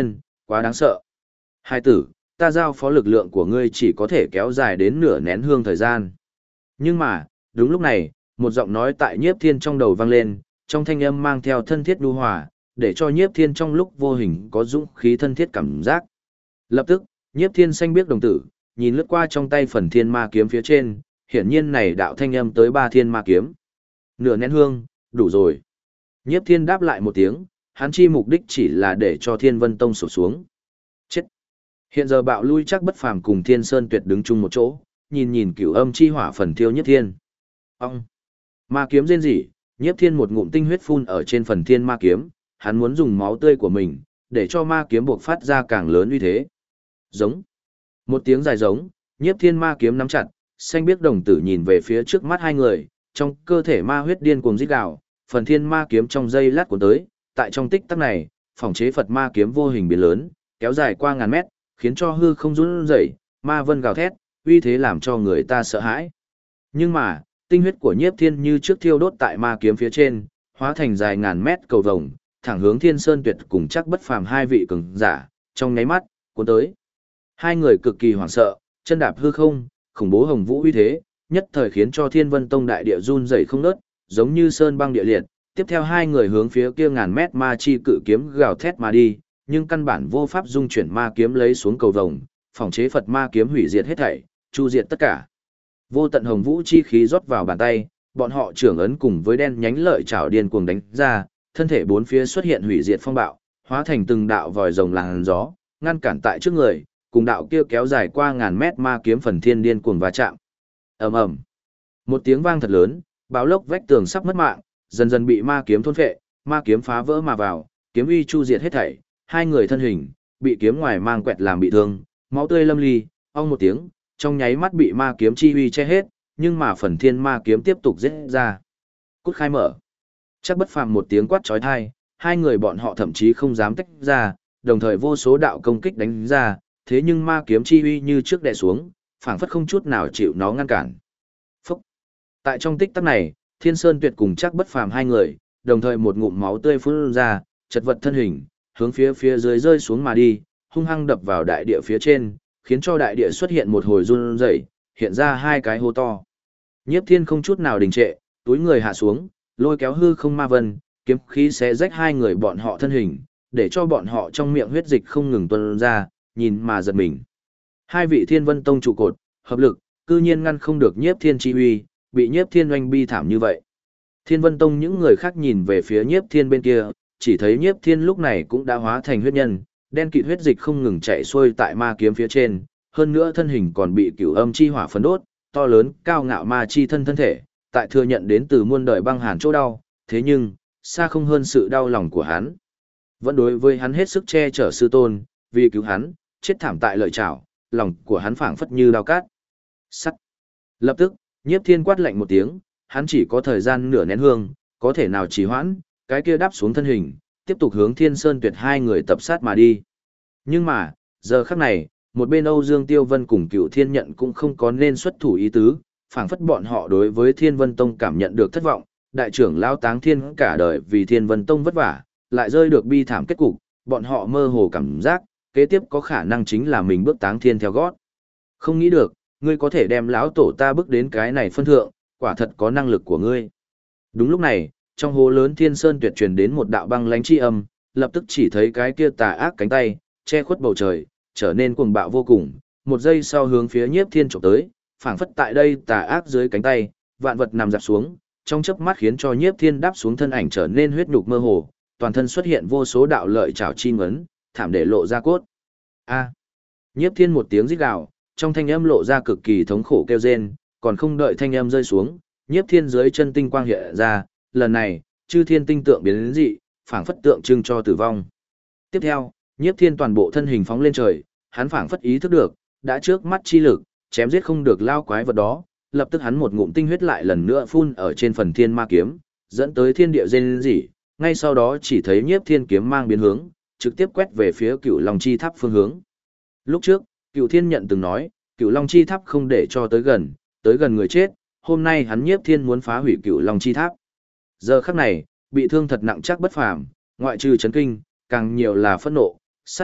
quá đáng sợ. Hai tử, ta giao phó lực lượng của ngươi chỉ có thể kéo dài đến nửa nén hương thời gian. Nhưng mà, đúng lúc này, một giọng nói tại Nhiếp Thiên trong đầu vang lên, trong thanh âm mang theo thân thiết nhu hòa, để cho Nhiếp Thiên trong lúc vô hình có dũng khí thân thiết cảm giác. Lập tức, Nhiếp Thiên xanh biết đồng tử, nhìn lướt qua trong tay phần thiên ma kiếm phía trên, hiển nhiên này đạo thanh âm tới 3 thiên ma kiếm. Nửa nén hương, đủ rồi. Nhiếp Thiên đáp lại một tiếng, hắn chi mục đích chỉ là để cho Thiên Vân Tông sụp xuống. Chết. Hiện giờ bạo lui chắc bất phàm cùng Thiên Sơn Tuyệt đứng chung một chỗ, nhìn nhìn cửu âm chi hỏa phần thiêu Nhiếp Thiên. Ông. Ma kiếm rên rỉ, Nhiếp Thiên một ngụm tinh huyết phun ở trên phần thiên ma kiếm, hắn muốn dùng máu tươi của mình, để cho ma kiếm buộc phát ra càng lớn uy thế. Giống. Một tiếng dài giống, Nhiếp Thiên ma kiếm nắm chặt, xanh biếc đồng tử nhìn về phía trước mắt hai người, trong cơ thể ma huyết điên cuồng rít gào, phần thiên ma kiếm trong giây lát cuốn tới, tại trong tích tắc này, phòng chế Phật ma kiếm vô hình biến lớn, kéo dài qua ngàn mét, khiến cho hư không run rẩy, ma vân gào thét, uy thế làm cho người ta sợ hãi. Nhưng mà, tinh huyết của Nhiếp Thiên như trước thiêu đốt tại ma kiếm phía trên, hóa thành dài ngàn mét cầu vồng, thẳng hướng Thiên Sơn Tuyệt cùng chắc bất phàm hai vị cường giả, trong nháy mắt, cuốn tới. Hai người cực kỳ hoảng sợ, chân đạp hư không, khủng bố hồng vũ uy thế, nhất thời khiến cho Thiên Vân Tông đại địa run rẩy không ngớt, giống như sơn băng địa liệt. Tiếp theo hai người hướng phía kia ngàn mét ma chi cự kiếm gào thét mà đi, nhưng căn bản vô pháp dung chuyển ma kiếm lấy xuống cầu vồng, phòng chế Phật ma kiếm hủy diệt hết thảy, chu diệt tất cả. Vô tận hồng vũ chi khí rót vào bàn tay, bọn họ trưởng ấn cùng với đen nhánh lợi chảo điên cuồng đánh ra, thân thể bốn phía xuất hiện hủy diệt phong bạo, hóa thành từng đạo vòi rồng làn gió, ngăn cản tại trước người, cùng đạo kia kéo dài qua ngàn mét ma kiếm phần thiên điên cuồng va chạm. Ầm ầm. Một tiếng vang thật lớn, báo lốc vách tường sắp mất mạng, dần dần bị ma kiếm thôn phệ, ma kiếm phá vỡ mà vào, kiếm uy chu diệt hết thảy, hai người thân hình bị kiếm ngoài mang quẹt làm bị thương, máu tươi lâm ly, ong một tiếng, trong nháy mắt bị ma kiếm chi uy che hết, nhưng mà phần thiên ma kiếm tiếp tục giết ra. Cút khai mở. Chắc bất phàm một tiếng quát chói tai, hai người bọn họ thậm chí không dám tách ra, đồng thời vô số đạo công kích đánh ra, thế nhưng ma kiếm chi uy như trước đè xuống, phảng phất không chút nào chịu nó ngăn cản. Phúc. Tại trong tích tắc này, Thiên Sơn Tuyệt cùng chắc bất phàm hai người, đồng thời một ngụm máu tươi phun ra, chật vật thân hình, hướng phía dưới rơi xuống mà đi, hung hăng đập vào đại địa phía trên, khiến cho đại địa xuất hiện một hồi run rẩy, hiện ra hai cái hố to. Nhiếp Thiên không chút nào đình trệ, túi người hạ xuống, lôi kéo hư không ma vân, kiếm khí xé rách hai người bọn họ thân hình, để cho bọn họ trong miệng huyết dịch không ngừng tuôn ra, nhìn mà giật mình. Hai vị Thiên Vân Tông trụ cột, hợp lực, cư nhiên ngăn không được Nhiếp Thiên chi uy, bị Nhiếp Thiên oanh bi thảm như vậy. Thiên Vân Tông những người khác nhìn về phía Nhiếp Thiên bên kia, chỉ thấy Nhiếp Thiên lúc này cũng đã hóa thành huyết nhân, đen kịt huyết dịch không ngừng chạy xuôi tại ma kiếm phía trên, hơn nữa thân hình còn bị cửu âm chi hỏa phấn đốt, to lớn, cao ngạo ma chi thân thể, tại thừa nhận đến từ muôn đời băng hàn chỗ đau, thế nhưng, xa không hơn sự đau lòng của hắn. Vẫn đối với hắn hết sức che chở sư tôn, vì cứu hắn, chết thảm tại lợi chảo, lòng của hắn phảng phất như đao cát. Sắt. Lập tức, Nhiếp Thiên quát lạnh một tiếng, hắn chỉ có thời gian nửa nén hương, có thể nào trì hoãn, cái kia đáp xuống thân hình, tiếp tục hướng Thiên Sơn Tuyệt hai người tập sát mà đi. Nhưng mà, giờ khắc này, một bên Âu Dương Tiêu Vân cùng Cựu Thiên Nhận cũng không có nên xuất thủ ý tứ, phảng phất bọn họ đối với Thiên Vân Tông cảm nhận được thất vọng, đại trưởng lão Táng Thiên cả đời vì Thiên Vân Tông vất vả, lại rơi được bi thảm kết cục, bọn họ mơ hồ cảm giác, kế tiếp có khả năng chính là mình bước Táng Thiên theo gót. Không nghĩ được, ngươi có thể đem lão tổ ta bước đến cái này phân thượng, quả thật có năng lực của ngươi. Đúng lúc này, trong hố lớn Thiên Sơn Tuyệt truyền đến một đạo băng lãnh chi âm, lập tức chỉ thấy cái kia tà ác cánh tay, che khuất bầu trời, trở nên cuồng bạo vô cùng, một giây sau hướng phía Nhiếp Thiên chụp tới, phảng phất tại đây tà ác dưới cánh tay, vạn vật nằm dạp xuống, trong chớp mắt khiến cho Nhiếp Thiên đáp xuống thân ảnh trở nên huyết nhục mơ hồ, toàn thân xuất hiện vô số đạo lợi chảo chi ngấn, thảm để lộ ra cốt. A! Nhiếp Thiên một tiếng rít gào, trong thanh âm lộ ra cực kỳ thống khổ kêu rên, còn không đợi thanh âm rơi xuống, Nhiếp Thiên dưới chân tinh quang hiện ra, lần này, chư thiên tinh tượng biến đến dị, phảng phất tượng trưng cho tử vong. Tiếp theo, Nhiếp Thiên toàn bộ thân hình phóng lên trời, hắn phảng phất ý thức được, đã trước mắt chi lực, chém giết không được lao quái vật đó, lập tức hắn một ngụm tinh huyết lại lần nữa phun ở trên phần thiên ma kiếm, dẫn tới thiên địa rên rỉ, ngay sau đó chỉ thấy Nhiếp Thiên kiếm mang biến hướng, trực tiếp quét về phía Cửu Long Chi Tháp phương hướng. Lúc trước, Cửu Thiên Nhận từng nói, Cửu Long Chi Tháp không để cho tới gần người chết, hôm nay hắn Nhiếp Thiên muốn phá hủy Cửu Long Chi Tháp. Giờ khắc này, bị thương thật nặng chắc bất phàm, ngoại trừ chấn kinh, càng nhiều là phẫn nộ, sát ý,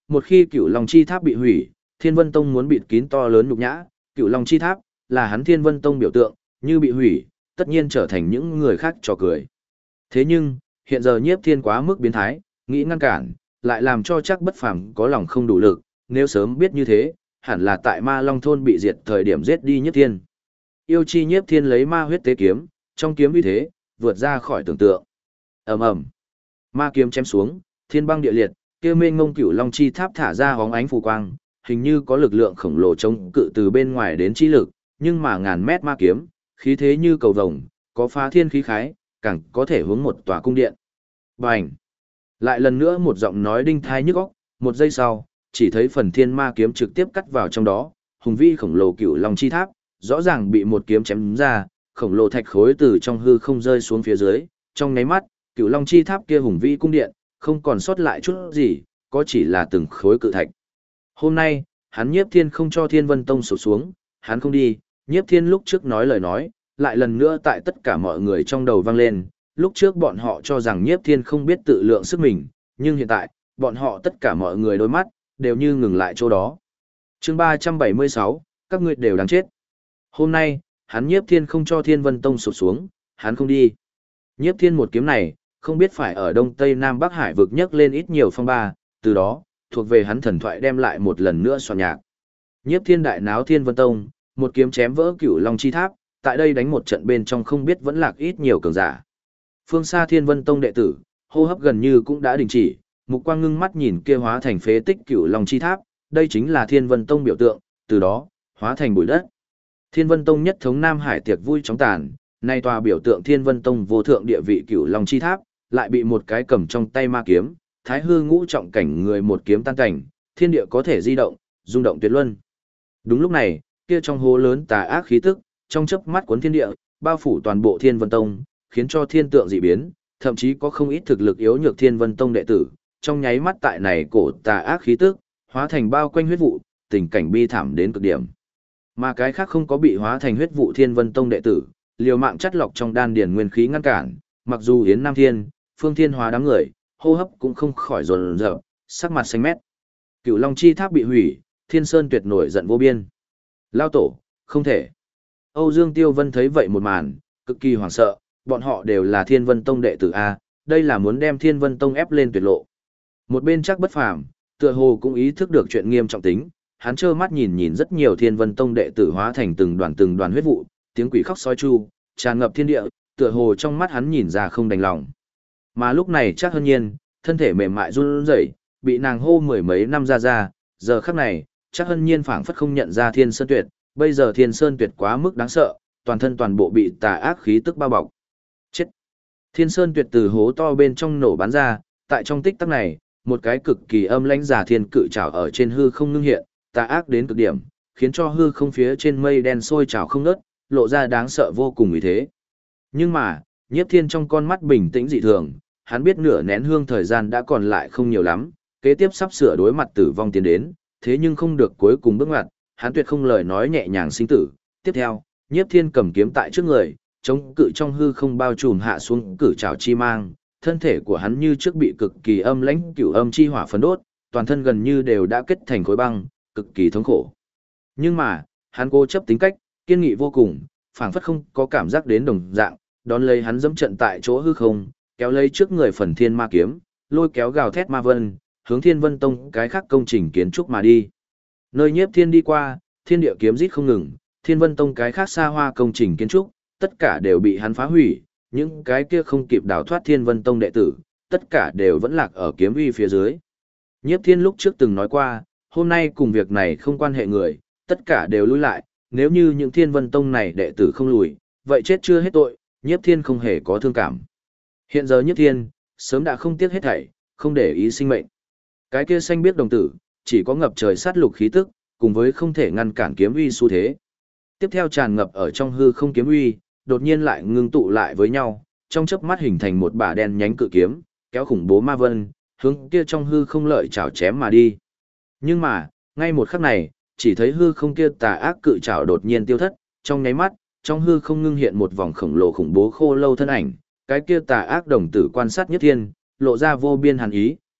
một khi Cửu Long Chi Tháp bị hủy, Thiên Vân Tông muốn bịt kín to lớn nhục nhã, Cửu Long Chi Tháp là hắn Thiên Vân Tông biểu tượng, như bị hủy, tất nhiên trở thành những người khác trò cười. Thế nhưng, hiện giờ Nhiếp Thiên quá mức biến thái, nghĩ ngăn cản, lại làm cho chắc bất phàm có lòng không đủ lực, nếu sớm biết như thế, hẳn là tại Ma Long thôn bị diệt thời điểm giết đi Nhiếp Thiên. Yêu chi Nhiếp Thiên lấy ma huyết tế kiếm, trong kiếm uy thế, vượt ra khỏi tưởng tượng. Ầm ầm. Ma kiếm chém xuống, thiên băng địa liệt, kia mênh mông Cửu Long Chi Tháp thả ra hóng ánh phù quang, hình như có lực lượng khổng lồ chống cự từ bên ngoài đến chi lực, nhưng mà ngàn mét ma kiếm, khí thế như cầu vồng, có phá thiên khí khái, càng có thể hướng một tòa cung điện. Bành! Lại lần nữa một giọng nói đinh thai nhức óc, một giây sau, chỉ thấy phần thiên ma kiếm trực tiếp cắt vào trong đó, hùng vĩ khổng lồ Cửu Long Chi Tháp, rõ ràng bị một kiếm chém ra, khổng lồ thạch khối từ trong hư không rơi xuống phía dưới, trong nháy mắt, Cửu Long Chi Tháp kia hùng vĩ cung điện, không còn sót lại chút gì, có chỉ là từng khối cự thạch. Hôm nay, hắn Nhiếp Thiên không cho Thiên Vân Tông sụp xuống, hắn không đi, Nhiếp Thiên lúc trước nói lời nói, lại lần nữa tại tất cả mọi người trong đầu vang lên, lúc trước bọn họ cho rằng Nhiếp Thiên không biết tự lượng sức mình, nhưng hiện tại, bọn họ tất cả mọi người đôi mắt, đều như ngừng lại chỗ đó. Chương 376, các ngươi đều đáng chết. Hôm nay, hắn Nhiếp Thiên không cho Thiên Vân Tông sụp xuống, hắn không đi. Nhiếp Thiên một kiếm này, không biết phải ở Đông Tây Nam Bắc Hải vực nhấc lên ít nhiều phong ba, từ đó, thuộc về hắn thần thoại đem lại một lần nữa soạn nhạc. Nhiếp Thiên đại náo Thiên Vân Tông, một kiếm chém vỡ Cửu Long Chi Tháp, tại đây đánh một trận bên trong không biết vẫn lạc ít nhiều cường giả. Phương xa Thiên Vân Tông đệ tử, hô hấp gần như cũng đã đình chỉ, mục quang ngưng mắt nhìn kia hóa thành phế tích Cửu Long Chi Tháp, đây chính là Thiên Vân Tông biểu tượng, từ đó, hóa thành bụi đất. Thiên Vân Tông nhất thống Nam Hải tiệc vui chóng tàn, nay tòa biểu tượng Thiên Vân Tông vô thượng địa vị Cửu Long Chi Tháp, lại bị một cái cầm trong tay ma kiếm, Thái Hư ngũ trọng cảnh người một kiếm tan cảnh, thiên địa có thể di động, rung động tuyệt luân. Đúng lúc này, kia trong hố lớn tà ác khí tức, trong chớp mắt cuốn thiên địa, bao phủ toàn bộ Thiên Vân Tông, khiến cho thiên tượng dị biến, thậm chí có không ít thực lực yếu nhược Thiên Vân Tông đệ tử, trong nháy mắt tại này cổ tà ác khí tức, hóa thành bao quanh huyết vụ, tình cảnh bi thảm đến cực điểm. Mà cái khác không có bị hóa thành huyết vụ Thiên Vân Tông đệ tử, liều mạng chắt lọc trong đan điền nguyên khí ngăn cản, mặc dù Yến Nam Thiên, Phương Thiên Hóa đám người, hô hấp cũng không khỏi dồn dập, sắc mặt xanh mét. Cửu Long Chi Tháp bị hủy, Thiên Sơn Tuyệt nổi giận vô biên. Lao tổ, không thể. Âu Dương Tiêu Vân thấy vậy một màn, cực kỳ hoảng sợ, bọn họ đều là Thiên Vân Tông đệ tử A, đây là muốn đem Thiên Vân Tông ép lên tuyệt lộ. Một bên chắc bất phàm, tựa hồ cũng ý thức được chuyện nghiêm trọng tính, hắn trơ mắt nhìn nhìn rất nhiều Thiên Vân Tông đệ tử hóa thành từng đoàn huyết vụ, tiếng quỷ khóc sói chu, tràn ngập thiên địa, tựa hồ trong mắt hắn nhìn ra không đành lòng. Mà lúc này chắc hân nhiên, thân thể mềm mại run rẩy, bị nàng hô mười mấy năm ra, giờ khắc này, chắc hân nhiên phảng phất không nhận ra Thiên Sơn Tuyệt, bây giờ Thiên Sơn Tuyệt quá mức đáng sợ, toàn thân toàn bộ bị tà ác khí tức bao bọc. Chết! Thiên Sơn Tuyệt từ hố to bên trong nổ bắn ra, tại trong tích tắc này, một cái cực kỳ âm lãnh giả thiên cự trảo ở trên hư không ngưng hiện, tà ác đến cực điểm, khiến cho hư không phía trên mây đen sôi trào không ngớt, lộ ra đáng sợ vô cùng ý thế. Nhưng mà, Nhiếp Thiên trong con mắt bình tĩnh dị thường, hắn biết nửa nén hương thời gian đã còn lại không nhiều lắm, kế tiếp sắp sửa đối mặt tử vong tiến đến, thế nhưng không được cuối cùng bước ngoặt, hắn tuyệt không lời nói nhẹ nhàng sinh tử. Tiếp theo, Nhiếp Thiên cầm kiếm tại trước người, chống cự trong hư không bao trùm hạ xuống cử trảo chi mang, thân thể của hắn như trước bị cực kỳ âm lãnh cửu âm chi hỏa phấn đốt, toàn thân gần như đều đã kết thành khối băng, cực kỳ thống khổ. Nhưng mà, hắn cố chấp tính cách, kiên nghị vô cùng, phảng phất không có cảm giác đến đồng dạng, đón lấy hắn dẫm trận tại chỗ hư không, kéo lấy trước người phần thiên ma kiếm, lôi kéo gào thét ma vân, hướng Thiên Vân Tông cái khác công trình kiến trúc mà đi. Nơi Nhiếp Thiên đi qua, thiên địa kiếm rít không ngừng, Thiên Vân Tông cái khác xa hoa công trình kiến trúc, tất cả đều bị hắn phá hủy, những cái kia không kịp đào thoát Thiên Vân Tông đệ tử, tất cả đều vẫn lạc ở kiếm uy phía dưới. Nhiếp Thiên lúc trước từng nói qua, hôm nay cùng việc này không quan hệ người, tất cả đều lui lại, nếu như những Thiên Vân Tông này đệ tử không lùi, vậy chết chưa hết tội, Nhiếp Thiên không hề có thương cảm. Hiện giờ Nhiếp Thiên, sớm đã không tiếc hết thảy, không để ý sinh mệnh. Cái kia xanh biết đồng tử, chỉ có ngập trời sát lục khí tức, cùng với không thể ngăn cản kiếm uy xu thế. Tiếp theo tràn ngập ở trong hư không kiếm uy, đột nhiên lại ngưng tụ lại với nhau, trong chớp mắt hình thành một bả đen nhánh cự kiếm, kéo khủng bố ma vân, hướng kia trong hư không lợi chảo chém mà đi. Nhưng mà, ngay một khắc này, chỉ thấy hư không kia tà ác cự chảo đột nhiên tiêu thất, trong nháy mắt, trong hư không ngưng hiện một vòng khổng lồ khủng bố khô lâu thân ảnh, cái kia tà ác đồng tử quan sát Nhiếp Thiên, lộ ra vô biên hàn ý,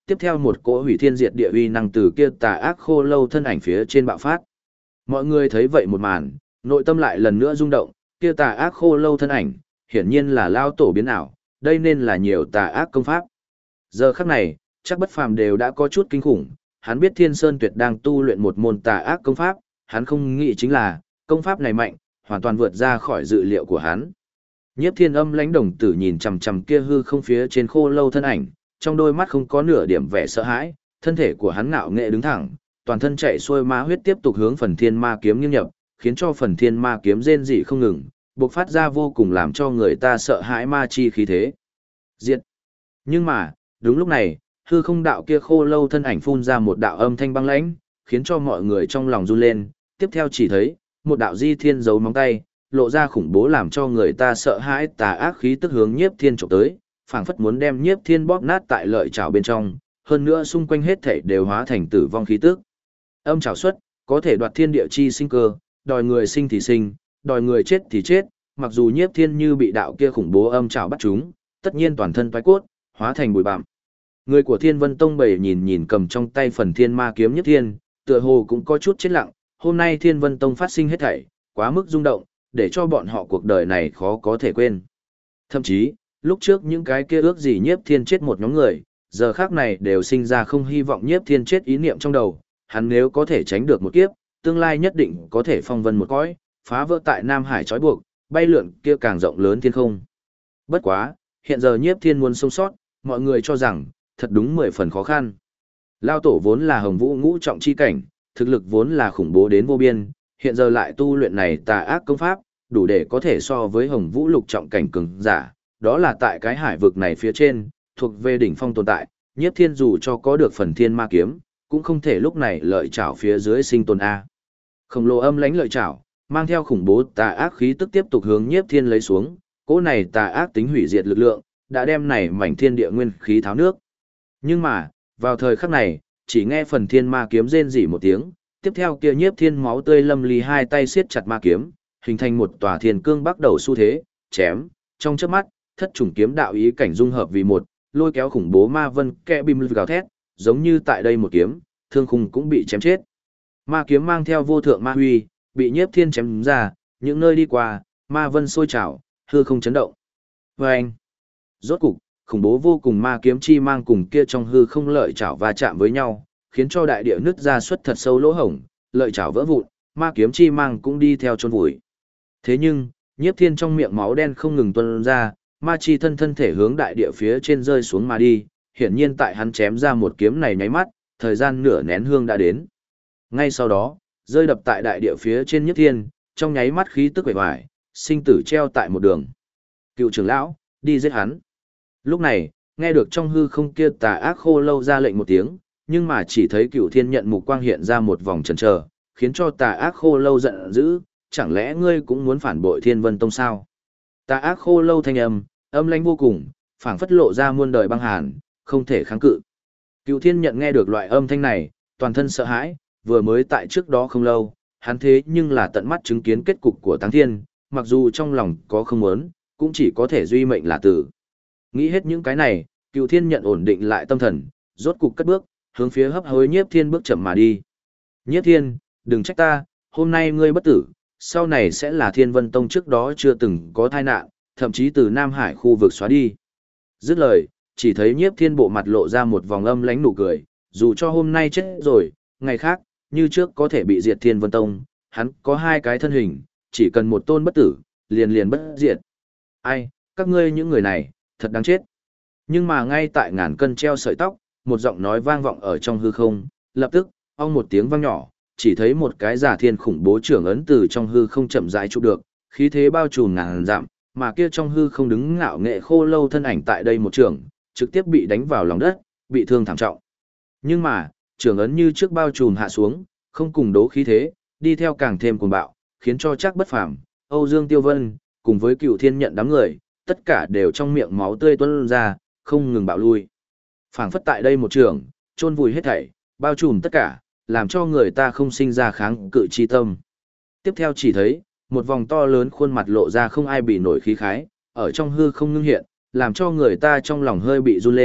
tiếp theo một cỗ hủy thiên diệt địa uy năng từ kia tà ác khô lâu thân ảnh phía trên bạo phát. Mọi người thấy vậy một màn, nội tâm lại lần nữa rung động, kia tà ác khô lâu thân ảnh, hiển nhiên là lao tổ biến ảo, đây nên là nhiều tà ác công pháp. Giờ khắc này, chắc Bất Phàm đều đã có chút kinh khủng, hắn biết Thiên Sơn Tuyệt đang tu luyện một môn tà ác công pháp, hắn không nghĩ chính là, công pháp này mạnh, hoàn toàn vượt ra khỏi dự liệu của hắn. Nhiếp Thiên Âm lãnh đồng tử nhìn chằm chằm kia hư không phía trên khô lâu thân ảnh, trong đôi mắt không có nửa điểm vẻ sợ hãi, thân thể của hắn ngạo nghệ đứng thẳng, toàn thân chạy xuôi ma huyết tiếp tục hướng Phần Thiên Ma kiếm nghiêng nhập, khiến cho Phần Thiên Ma kiếm rên rỉ không ngừng, bộc phát ra vô cùng làm cho người ta sợ hãi ma chi khí thế. Diệt. Nhưng mà, đúng lúc này, hư không đạo kia khô lâu thân ảnh phun ra một đạo âm thanh băng lãnh, khiến cho mọi người trong lòng run lên, tiếp theo chỉ thấy, một đạo di thiên giấu móng tay, lộ ra khủng bố làm cho người ta sợ hãi tà ác khí tức hướng Nhiếp Thiên chụp tới, phảng phất muốn đem Nhiếp Thiên bóp nát tại lợi chảo bên trong, hơn nữa xung quanh hết thảy đều hóa thành tử vong khí tức. Âm chảo xuất, có thể đoạt thiên địa chi sinh cơ, đòi người sinh thì sinh, đòi người chết thì chết, mặc dù Nhiếp Thiên như bị đạo kia khủng bố âm chảo bắt chúng, tất nhiên toàn thân toái cốt, hóa thành bụi bặm. Người của Thiên Vân Tông bầy nhìn cầm trong tay Phần Thiên Ma kiếm Nhiếp Thiên, tựa hồ cũng có chút chết lặng, hôm nay Thiên Vân Tông phát sinh hết thảy, quá mức rung động, để cho bọn họ cuộc đời này khó có thể quên. Thậm chí, lúc trước những cái kia ước gì Nhiếp Thiên chết một nhóm người, giờ khác này đều sinh ra không hy vọng Nhiếp Thiên chết ý niệm trong đầu, hắn nếu có thể tránh được một kiếp, tương lai nhất định có thể phong vân một cõi, phá vỡ tại Nam Hải trói buộc, bay lượn kia càng rộng lớn thiên không. Bất quá, hiện giờ Nhiếp Thiên muốn sống sót, mọi người cho rằng, thật đúng 10 phần khó khăn. Lao tổ vốn là Hồng Vũ ngũ trọng chi cảnh, thực lực vốn là khủng bố đến vô biên, hiện giờ lại tu luyện này tà ác công pháp, đủ để có thể so với Hồng Vũ lục trọng cảnh cường giả, đó là tại cái hải vực này phía trên, thuộc về đỉnh phong tồn tại, Nhiếp Thiên dù cho có được Phần Thiên Ma kiếm, cũng không thể lúc này lợi chảo phía dưới sinh tồn a. Khổng lồ âm lãnh lợi chảo, mang theo khủng bố tà ác khí tức tiếp tục hướng Nhiếp Thiên lấy xuống, cỗ này tà ác tính hủy diệt lực lượng, đã đem này mảnh thiên địa nguyên khí tháo nước. Nhưng mà, vào thời khắc này, chỉ nghe Phần Thiên Ma kiếm rên rỉ một tiếng, tiếp theo kia Nhiếp Thiên máu tươi lâm ly hai tay siết chặt ma kiếm, hình thành một tòa thiên cương bắt đầu xu thế, chém, trong chớp mắt, thất trùng kiếm đạo ý cảnh dung hợp vì một, lôi kéo khủng bố ma vân kẽ bim gào thét, giống như tại đây một kiếm, thương khung cũng bị chém chết. Ma kiếm mang theo vô thượng ma huy, bị Nhiếp Thiên chém ra, những nơi đi qua, ma vân sôi trào, hư không chấn động. Và anh, rốt cục, khủng bố vô cùng ma kiếm chi mang cùng kia trong hư không lợi chảo va chạm với nhau, khiến cho đại địa nứt ra xuất thật sâu lỗ hổng, lợi chảo vỡ vụn, ma kiếm chi mang cũng đi theo chôn vùi. Thế nhưng, Nhiếp Thiên trong miệng máu đen không ngừng tuôn ra, ma chi thân thể hướng đại địa phía trên rơi xuống mà đi, hiển nhiên tại hắn chém ra một kiếm này nháy mắt, thời gian nửa nén hương đã đến. Ngay sau đó, rơi đập tại đại địa phía trên Nhiếp Thiên, trong nháy mắt khí tức bề ngoài, sinh tử treo tại một đường. Cựu trưởng lão, đi giết hắn. Lúc này, nghe được trong hư không kia tà ác khô lâu ra lệnh một tiếng, nhưng mà chỉ thấy Cựu Thiên nhận mục quang hiện ra một vòng chần chờ, khiến cho tà ác khô lâu giận dữ, chẳng lẽ ngươi cũng muốn phản bội Thiên Vân Tông sao? Tà ác khô lâu thanh âm lãnh vô cùng, phảng phất lộ ra muôn đời băng hàn, không thể kháng cự. Cựu Thiên nhận nghe được loại âm thanh này, toàn thân sợ hãi, vừa mới tại trước đó không lâu, hắn thế nhưng là tận mắt chứng kiến kết cục của Táng Thiên, mặc dù trong lòng có không muốn, cũng chỉ có thể duy mệnh là tử. Nghĩ hết những cái này, Cựu Thiên nhận ổn định lại tâm thần, rốt cục cất bước, hướng phía hấp hối Nhiếp Thiên bước chậm mà đi. Nhiếp Thiên, đừng trách ta, hôm nay ngươi bất tử, sau này sẽ là Thiên Vân Tông trước đó chưa từng có tai nạn, thậm chí từ Nam Hải khu vực xóa đi. Dứt lời, chỉ thấy Nhiếp Thiên bộ mặt lộ ra một vòng âm lãnh nụ cười, dù cho hôm nay chết rồi, ngày khác, như trước có thể bị diệt Thiên Vân Tông, hắn có hai cái thân hình, chỉ cần một tôn bất tử, liền bất diệt. Ai, các ngươi những người này, thật đáng chết. Nhưng mà ngay tại ngàn cân treo sợi tóc, một giọng nói vang vọng ở trong hư không, lập tức, ong một tiếng vang nhỏ, chỉ thấy một cái giả thiên khủng bố trưởng ấn từ trong hư không chậm rãi chụp được, khí thế bao trùm ngàn dặm, mà kia trong hư không đứng ngạo nghệ khô lâu thân ảnh tại đây một trường, trực tiếp bị đánh vào lòng đất, bị thương thảm trọng. Nhưng mà, trưởng ấn như trước bao trùm hạ xuống, không cùng đấu khí thế, đi theo càng thêm cuồng bạo, khiến cho chắc bất phàm, Âu Dương Tiêu Vân, cùng với Cựu Thiên nhận đám người, tất cả đều trong miệng máu tươi tuôn ra, không ngừng bạo lui. Phảng phất tại đây một trường, chôn vùi hết thảy, bao trùm tất cả, làm cho người ta không sinh ra kháng cự chi tâm. Tiếp theo chỉ thấy, một vòng to lớn khuôn mặt lộ ra không ai bị nổi khí khái, ở trong hư không ngưng hiện, làm cho người ta trong lòng hơi bị run lên,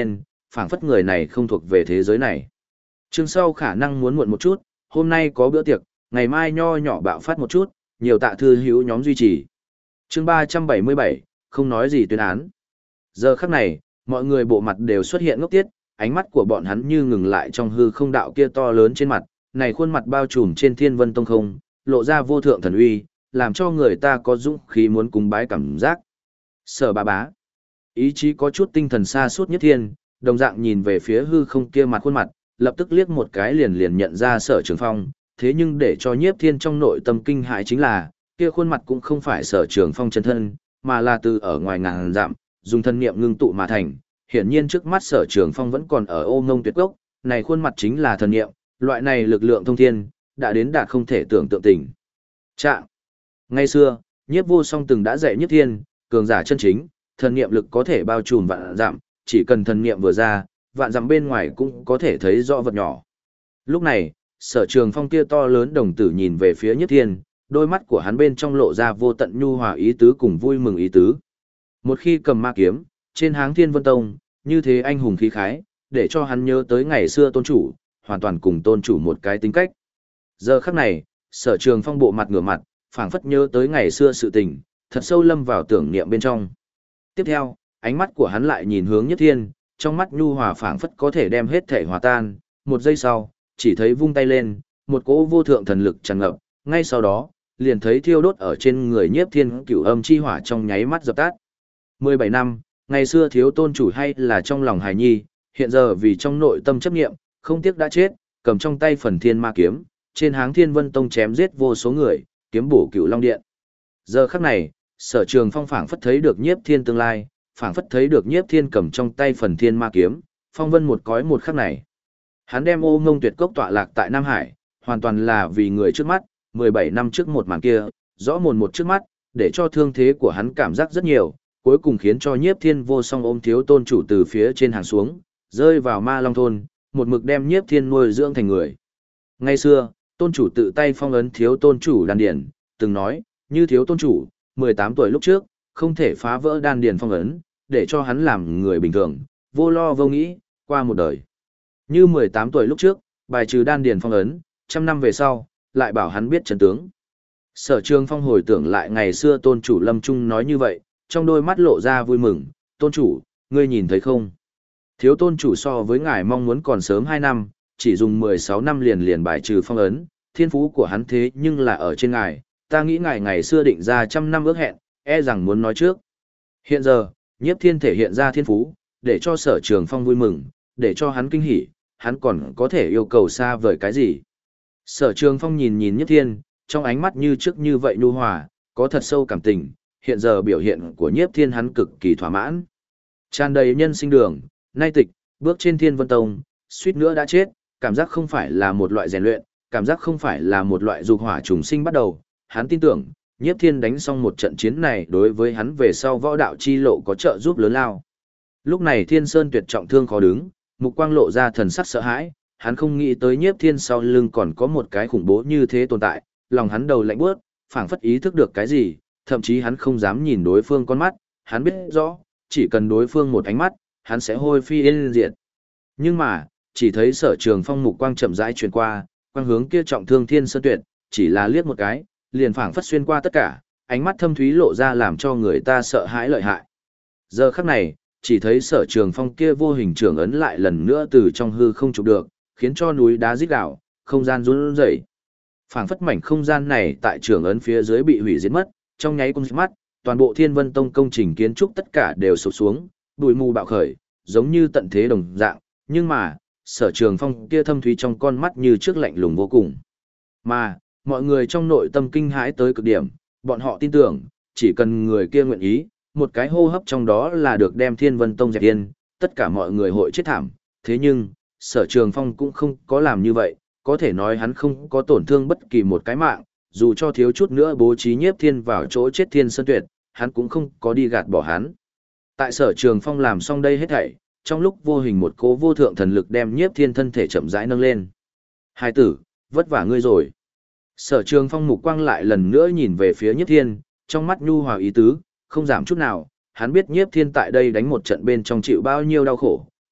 phảng phất người này không thuộc về thế giới này. Chương sau khả năng muốn muộn một chút, hôm nay có bữa tiệc, ngày mai nho nhỏ bạo phát một chút, nhiều tạ thư hữu nhóm duy trì. Chương 377, không nói gì tuyên án. Giờ khắc này, mọi người bộ mặt đều xuất hiện ngốc tiết, ánh mắt của bọn hắn như ngừng lại trong hư không đạo kia to lớn trên mặt, này khuôn mặt bao trùm trên thiên vân tông không, lộ ra vô thượng thần uy, làm cho người ta có dũng khí muốn cúng bái cảm giác. Sở bá bá. Ý chí có chút tinh thần xa suốt Nhất Thiên, đồng dạng nhìn về phía hư không kia mặt khuôn mặt, lập tức liếc một cái liền nhận ra Sở Trường Phong, thế nhưng để cho Nhiếp Thiên trong nội tâm kinh hãi chính là, kia khuôn mặt cũng không phải Sở Trường Phong chân thân, mà là từ ở ngoài ngàn dặm, dùng thân niệm ngưng tụ mà thành. Hiển nhiên trước mắt Sở Trường Phong vẫn còn ở Ô Ngông Tuyệt Cốc, này khuôn mặt chính là thần niệm, loại này lực lượng thông thiên, đã đến đạt không thể tưởng tượng tình trạng. Ngày xưa, Nhiếp Vô Song từng đã dạy Nhiếp Thiên, cường giả chân chính, thần niệm lực có thể bao trùm vạn dặm, chỉ cần thần niệm vừa ra, vạn dặm bên ngoài cũng có thể thấy rõ vật nhỏ. Lúc này, Sở Trường Phong kia to lớn đồng tử nhìn về phía Nhiếp Thiên, đôi mắt của hắn bên trong lộ ra vô tận nhu hòa ý tứ cùng vui mừng ý tứ. Một khi cầm ma kiếm, trên háng Thiên Vân Tông, như thế anh hùng khí khái, để cho hắn nhớ tới ngày xưa tôn chủ, hoàn toàn cùng tôn chủ một cái tính cách. Giờ khắc này, Sở Trường Phong bộ mặt ngửa mặt, phảng phất nhớ tới ngày xưa sự tình, thật sâu lâm vào tưởng niệm bên trong. Tiếp theo, ánh mắt của hắn lại nhìn hướng Nhất Thiên, trong mắt nhu hòa phảng phất có thể đem hết thể hòa tan, một giây sau, chỉ thấy vung tay lên, một cỗ vô thượng thần lực tràn ngập, ngay sau đó, liền thấy thiêu đốt ở trên người Nhiếp Thiên cửu âm chi hỏa trong nháy mắt dập tắt. 17 năm, ngày xưa thiếu tôn chủ hay là trong lòng hài nhi, hiện giờ vì trong nội tâm chấp niệm, không tiếc đã chết, cầm trong tay phần thiên ma kiếm, trên háng Thiên Vân Tông chém giết vô số người, kiếm bổ cửu long điện. Giờ khắc này, Sở Trường Phong phảng phất thấy được Nhiếp Thiên tương lai, phảng phất thấy được Nhiếp Thiên cầm trong tay phần thiên ma kiếm, phong vân một cõi một khắc này. Hắn đem Ô Ngông Tuyệt Cốc tọa lạc tại Nam Hải, hoàn toàn là vì người trước mắt, 17 năm trước một màn kia, rõ mồn một trước mắt, để cho thương thế của hắn cảm giác rất nhiều, cuối cùng khiến cho Nhiếp Thiên Vô Song ôm thiếu tôn chủ từ phía trên hàng xuống, rơi vào Ma Long thôn, một mực đem Nhiếp Thiên nuôi dưỡng thành người. Ngày xưa, tôn chủ tự tay phong ấn thiếu tôn chủ đan điển, từng nói, như thiếu tôn chủ, 18 tuổi lúc trước, không thể phá vỡ đan điển phong ấn, để cho hắn làm người bình thường, vô lo vô nghĩ, qua một đời. Như 18 tuổi lúc trước, bài trừ đan điển phong ấn, trăm năm về sau, lại bảo hắn biết chân tướng. Sở Trường Phong hồi tưởng lại ngày xưa tôn chủ Lâm Trung nói như vậy, trong đôi mắt lộ ra vui mừng, tôn chủ, ngươi nhìn thấy không? Thiếu tôn chủ so với ngài mong muốn còn sớm 2 năm, chỉ dùng 16 năm liền bài trừ phong ấn, thiên phú của hắn thế nhưng là ở trên ngài, ta nghĩ ngài ngày xưa định ra trăm năm ước hẹn, e rằng muốn nói trước. Hiện giờ, Nhiếp Thiên thể hiện ra thiên phú, để cho Sở Trường Phong vui mừng, để cho hắn kinh hỉ, hắn còn có thể yêu cầu xa vời cái gì. Sở Trường Phong nhìn Nhiếp Thiên, trong ánh mắt như trước như vậy nhu hòa, có thật sâu cảm tình, hiện giờ biểu hiện của Nhiếp Thiên hắn cực kỳ thỏa mãn. Tràn đầy nhân sinh đường, nay tịch, bước trên Thiên Vân Tông, suýt nữa đã chết, cảm giác không phải là một loại rèn luyện, cảm giác không phải là một loại dục hỏa trùng sinh bắt đầu, hắn tin tưởng, Nhiếp Thiên đánh xong một trận chiến này đối với hắn về sau võ đạo chi lộ có trợ giúp lớn lao. Lúc này Thiên Sơn tuyệt trọng thương khó đứng, mục quang lộ ra thần sắc sợ hãi, hắn không nghĩ tới Nhiếp Thiên sau lưng còn có một cái khủng bố như thế tồn tại, lòng hắn đầu lạnh bước, phảng phất ý thức được cái gì, thậm chí hắn không dám nhìn đối phương con mắt, hắn biết rõ, chỉ cần đối phương một ánh mắt, hắn sẽ hôi phi yên diệt. Nhưng mà, chỉ thấy Sở Trường Phong mục quang chậm rãi truyền qua, quang hướng kia trọng thương Thiên Sơn Tuyệt, chỉ là liếc một cái, liền phảng phất xuyên qua tất cả, ánh mắt thâm thúy lộ ra làm cho người ta sợ hãi lợi hại. Giờ khắc này, chỉ thấy Sở Trường Phong kia vô hình trưởng ấn lại lần nữa từ trong hư không chụp được, khiến cho núi đá rít gào, không gian run rẩy. Phảng phất mảnh không gian này tại trưởng ấn phía dưới bị hủy diệt mất, trong nháy mắt, toàn bộ Thiên Vân Tông công trình kiến trúc tất cả đều sụp xuống, bụi mù bạo khởi, giống như tận thế đồng dạng, nhưng mà, Sở Trường Phong kia thâm thúy trong con mắt như trước lạnh lùng vô cùng. Mà, mọi người trong nội tâm kinh hãi tới cực điểm, bọn họ tin tưởng, chỉ cần người kia nguyện ý, một cái hô hấp trong đó là được đem Thiên Vân Tông dẹp yên, tất cả mọi người hội chết thảm. Thế nhưng, Sở Trường Phong cũng không có làm như vậy, có thể nói hắn không có tổn thương bất kỳ một cái mạng, dù cho thiếu chút nữa bố trí Nhiếp Thiên vào chỗ chết Thiên Sơn Tuyệt, hắn cũng không có đi gạt bỏ hắn. Tại Sở Trường Phong làm xong đây hết thảy, trong lúc vô hình một cỗ vô thượng thần lực đem Nhiếp Thiên thân thể chậm rãi nâng lên. Hai tử, vất vả ngươi rồi. Sở Trường Phong mục quang lại lần nữa nhìn về phía Nhiếp Thiên, trong mắt nhu hòa ý tứ, không giảm chút nào, hắn biết Nhiếp Thiên tại đây đánh một trận bên trong chịu bao nhiêu đau khổ,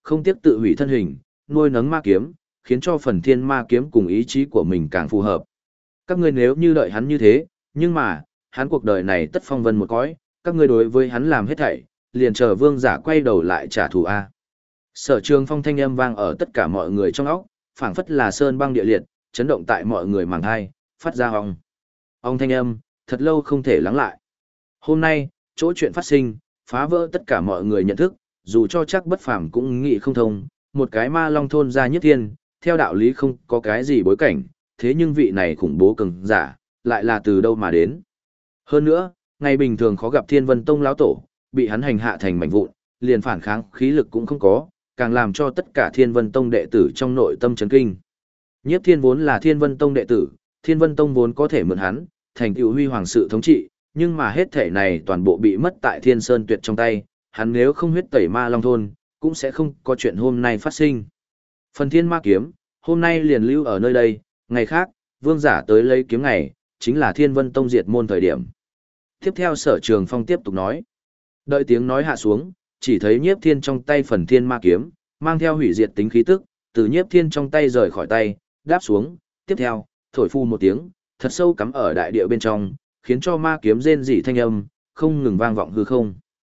không tiếc tự hủy thân hình, nuôi nấng ma kiếm, khiến cho phần thiên ma kiếm cùng ý chí của mình càng phù hợp. Các ngươi nếu như đợi hắn như thế, nhưng mà, hắn cuộc đời này tất phong vân một cõi, các ngươi đối với hắn làm hết thảy, liền chờ vương giả quay đầu lại trả thù a. Sở Trường Phong thanh âm vang ở tất cả mọi người trong óc, phảng phất là sơn băng địa liệt, chấn động tại mọi người màng hai, phát ra ong. Ong thanh âm, thật lâu không thể lắng lại. Hôm nay, chỗ chuyện phát sinh, phá vỡ tất cả mọi người nhận thức, dù cho chắc bất phàm cũng nghĩ không thông, một cái ma long thôn ra nhất thiên, theo đạo lý không có cái gì bối cảnh, thế nhưng vị này khủng bố cường giả, lại là từ đâu mà đến. Hơn nữa, ngày bình thường khó gặp Thiên Vân Tông lão tổ, bị hắn hành hạ thành mảnh vụn, liền phản kháng khí lực cũng không có, càng làm cho tất cả Thiên Vân Tông đệ tử trong nội tâm chấn kinh. Nhiếp Thiên vốn là Thiên Vân Tông đệ tử, Thiên Vân Tông vốn có thể mượn hắn, thành tựu huy hoàng sự thống trị, nhưng mà hết thể này toàn bộ bị mất tại Thiên Sơn Tuyệt trong tay, hắn nếu không huyết tẩy ma long thôn, cũng sẽ không có chuyện hôm nay phát sinh. Phần Thiên Ma Kiếm, hôm nay liền lưu ở nơi đây, ngày khác, vương giả tới lấy kiếm ngày, chính là Thiên Vân Tông diệt môn thời điểm. Tiếp theo Sở Trường Phong tiếp tục nói. Đợi tiếng nói hạ xuống, chỉ thấy Nhiếp Thiên trong tay Phần Thiên Ma Kiếm, mang theo hủy diệt tính khí tức, từ Nhiếp Thiên trong tay rời khỏi tay, đáp xuống, tiếp theo, thổi phu một tiếng, thật sâu cắm ở đại địa bên trong, khiến cho ma kiếm rên rỉ thanh âm, không ngừng vang vọng hư không.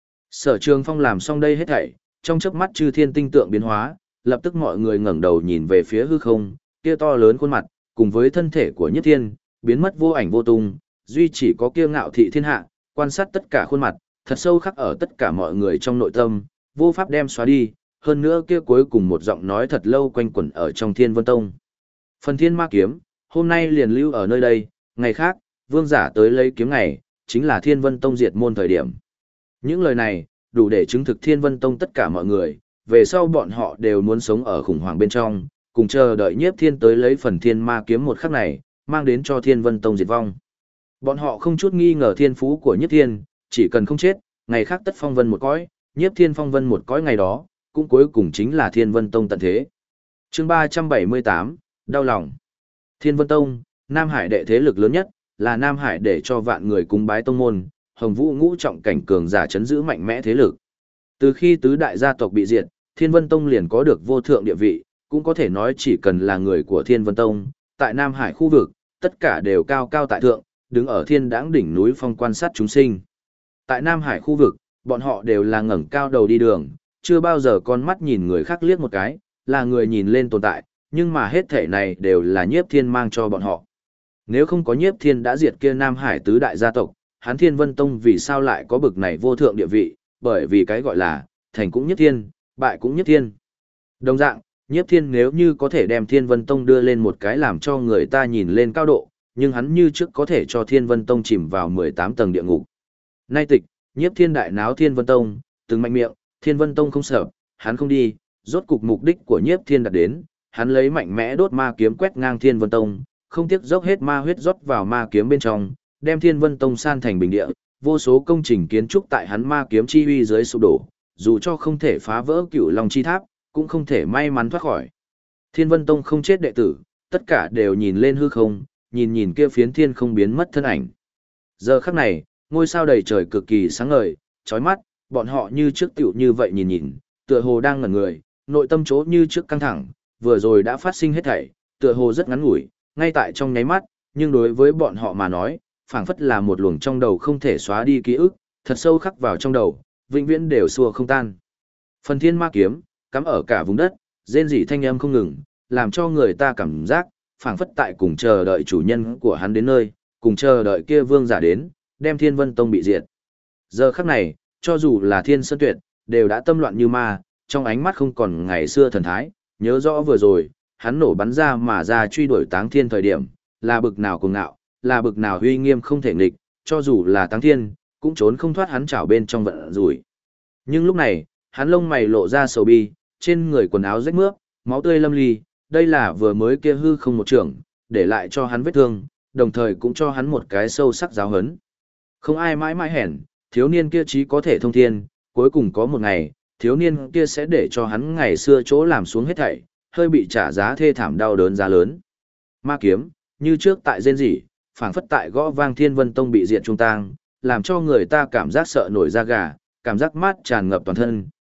Sở Trường Phong làm xong đây hết thảy, trong chớp mắt chư thiên tinh tượng biến hóa, lập tức mọi người ngẩng đầu nhìn về phía hư không, kia to lớn khuôn mặt, cùng với thân thể của Nhất Thiên, biến mất vô ảnh vô tung, duy chỉ có kia ngạo thị thiên hạ, quan sát tất cả khuôn mặt, thật sâu khắc ở tất cả mọi người trong nội tâm, vô pháp đem xóa đi, hơn nữa kia cuối cùng một giọng nói thật lâu quanh quẩn ở trong Thiên Vân Tông. Phần Thiên Ma Kiếm, hôm nay liền lưu ở nơi đây, ngày khác, vương giả tới lấy kiếm ngày, chính là Thiên Vân Tông diệt môn thời điểm. Những lời này, đủ để chứng thực Thiên Vân Tông tất cả mọi người, về sau bọn họ đều muốn sống ở khủng hoảng bên trong, cùng chờ đợi Nhiếp Thiên tới lấy phần Thiên Ma Kiếm một khắc này, mang đến cho Thiên Vân Tông diệt vong. Bọn họ không chút nghi ngờ thiên phú của Nhiếp Thiên, chỉ cần không chết, ngày khác tất phong vân một cõi, Nhiếp Thiên phong vân một cõi ngày đó, cũng cuối cùng chính là Thiên Vân Tông tận thế. Chương 378, đau lòng. Thiên Vân Tông, Nam Hải đệ thế lực lớn nhất, là Nam Hải để cho vạn người cúng bái tông môn, Hồng Vũ ngũ trọng cảnh cường giả chấn giữ mạnh mẽ thế lực. Từ khi tứ đại gia tộc bị diệt, Thiên Vân Tông liền có được vô thượng địa vị, cũng có thể nói chỉ cần là người của Thiên Vân Tông, tại Nam Hải khu vực, tất cả đều cao cao tại thượng, đứng ở thiên đãng đỉnh núi phong quan sát chúng sinh. Tại Nam Hải khu vực, bọn họ đều là ngẩng cao đầu đi đường, chưa bao giờ con mắt nhìn người khác liếc một cái, là người nhìn lên tồn tại, nhưng mà hết thể này đều là Nhiếp Thiên mang cho bọn họ. Nếu không có Nhiếp Thiên đã diệt kia Nam Hải tứ đại gia tộc, hắn Thiên Vân Tông vì sao lại có bực này vô thượng địa vị, bởi vì cái gọi là, thành cũng Nhiếp Thiên, bại cũng Nhiếp Thiên. Đồng dạng, Nhiếp Thiên nếu như có thể đem Thiên Vân Tông đưa lên một cái làm cho người ta nhìn lên cao độ, nhưng hắn như trước có thể cho Thiên Vân Tông chìm vào 18 tầng địa ngục. Nay tịch, Nhiếp Thiên đại náo Thiên Vân Tông, từng mạnh miệng, Thiên Vân Tông không sợ, hắn không đi, rốt cục mục đích của Nhiếp Thiên đạt đến, hắn lấy mạnh mẽ đốt ma kiếm quét ngang Thiên Vân Tông, không tiếc dốc hết ma huyết rót vào ma kiếm bên trong, đem Thiên Vân Tông san thành bình địa, vô số công trình kiến trúc tại hắn ma kiếm chi uy dưới sụp đổ, dù cho không thể phá vỡ Cửu Long chi tháp, cũng không thể may mắn thoát khỏi. Thiên Vân Tông không chết đệ tử, tất cả đều nhìn lên hư không, nhìn kia phiến thiên không biến mất thân ảnh. Giờ khắc này, ngôi sao đầy trời cực kỳ sáng ngời, chói mắt, bọn họ như trước tiểu như vậy nhìn, tựa hồ đang ngẩn người, nội tâm chỗ như trước căng thẳng, vừa rồi đã phát sinh hết thảy, tựa hồ rất ngắn ngủi, ngay tại trong nháy mắt, nhưng đối với bọn họ mà nói, phảng phất là một luồng trong đầu không thể xóa đi ký ức, thật sâu khắc vào trong đầu, vĩnh viễn đều xua không tan. Phần Thiên Ma Kiếm, cắm ở cả vùng đất, rên rỉ thanh âm không ngừng, làm cho người ta cảm giác, phảng phất tại cùng chờ đợi chủ nhân của hắn đến nơi, cùng chờ đợi kia vương giả đến, đem Thiên Vân Tông bị diệt. Giờ khắc này, cho dù là Thiên Sơn Tuyệt, đều đã tâm loạn như ma, trong ánh mắt không còn ngày xưa thần thái, nhớ rõ vừa rồi, hắn nổ bắn ra mà ra truy đuổi Táng Thiên thời điểm, là bực nào cuồng ngạo, là bực nào uy nghiêm không thể nghịch, cho dù là Táng Thiên, cũng trốn không thoát hắn chảo bên trong vận rủi. Nhưng lúc này, hắn lông mày lộ ra sầu bi, trên người quần áo rách mướp, máu tươi lâm ly, đây là vừa mới kia hư không một trưởng, để lại cho hắn vết thương, đồng thời cũng cho hắn một cái sâu sắc giáo hấn. Không ai mãi mãi hèn, thiếu niên kia chí có thể thông thiên, cuối cùng có một ngày, thiếu niên kia sẽ để cho hắn ngày xưa chỗ làm xuống hết thảy, hơi bị trả giá thê thảm đau đớn giá lớn. Ma kiếm, như trước tại rên rỉ, phảng phất tại gõ vang Thiên Vân Tông bị diệt trung tang, làm cho người ta cảm giác sợ nổi da gà, cảm giác mát tràn ngập toàn thân,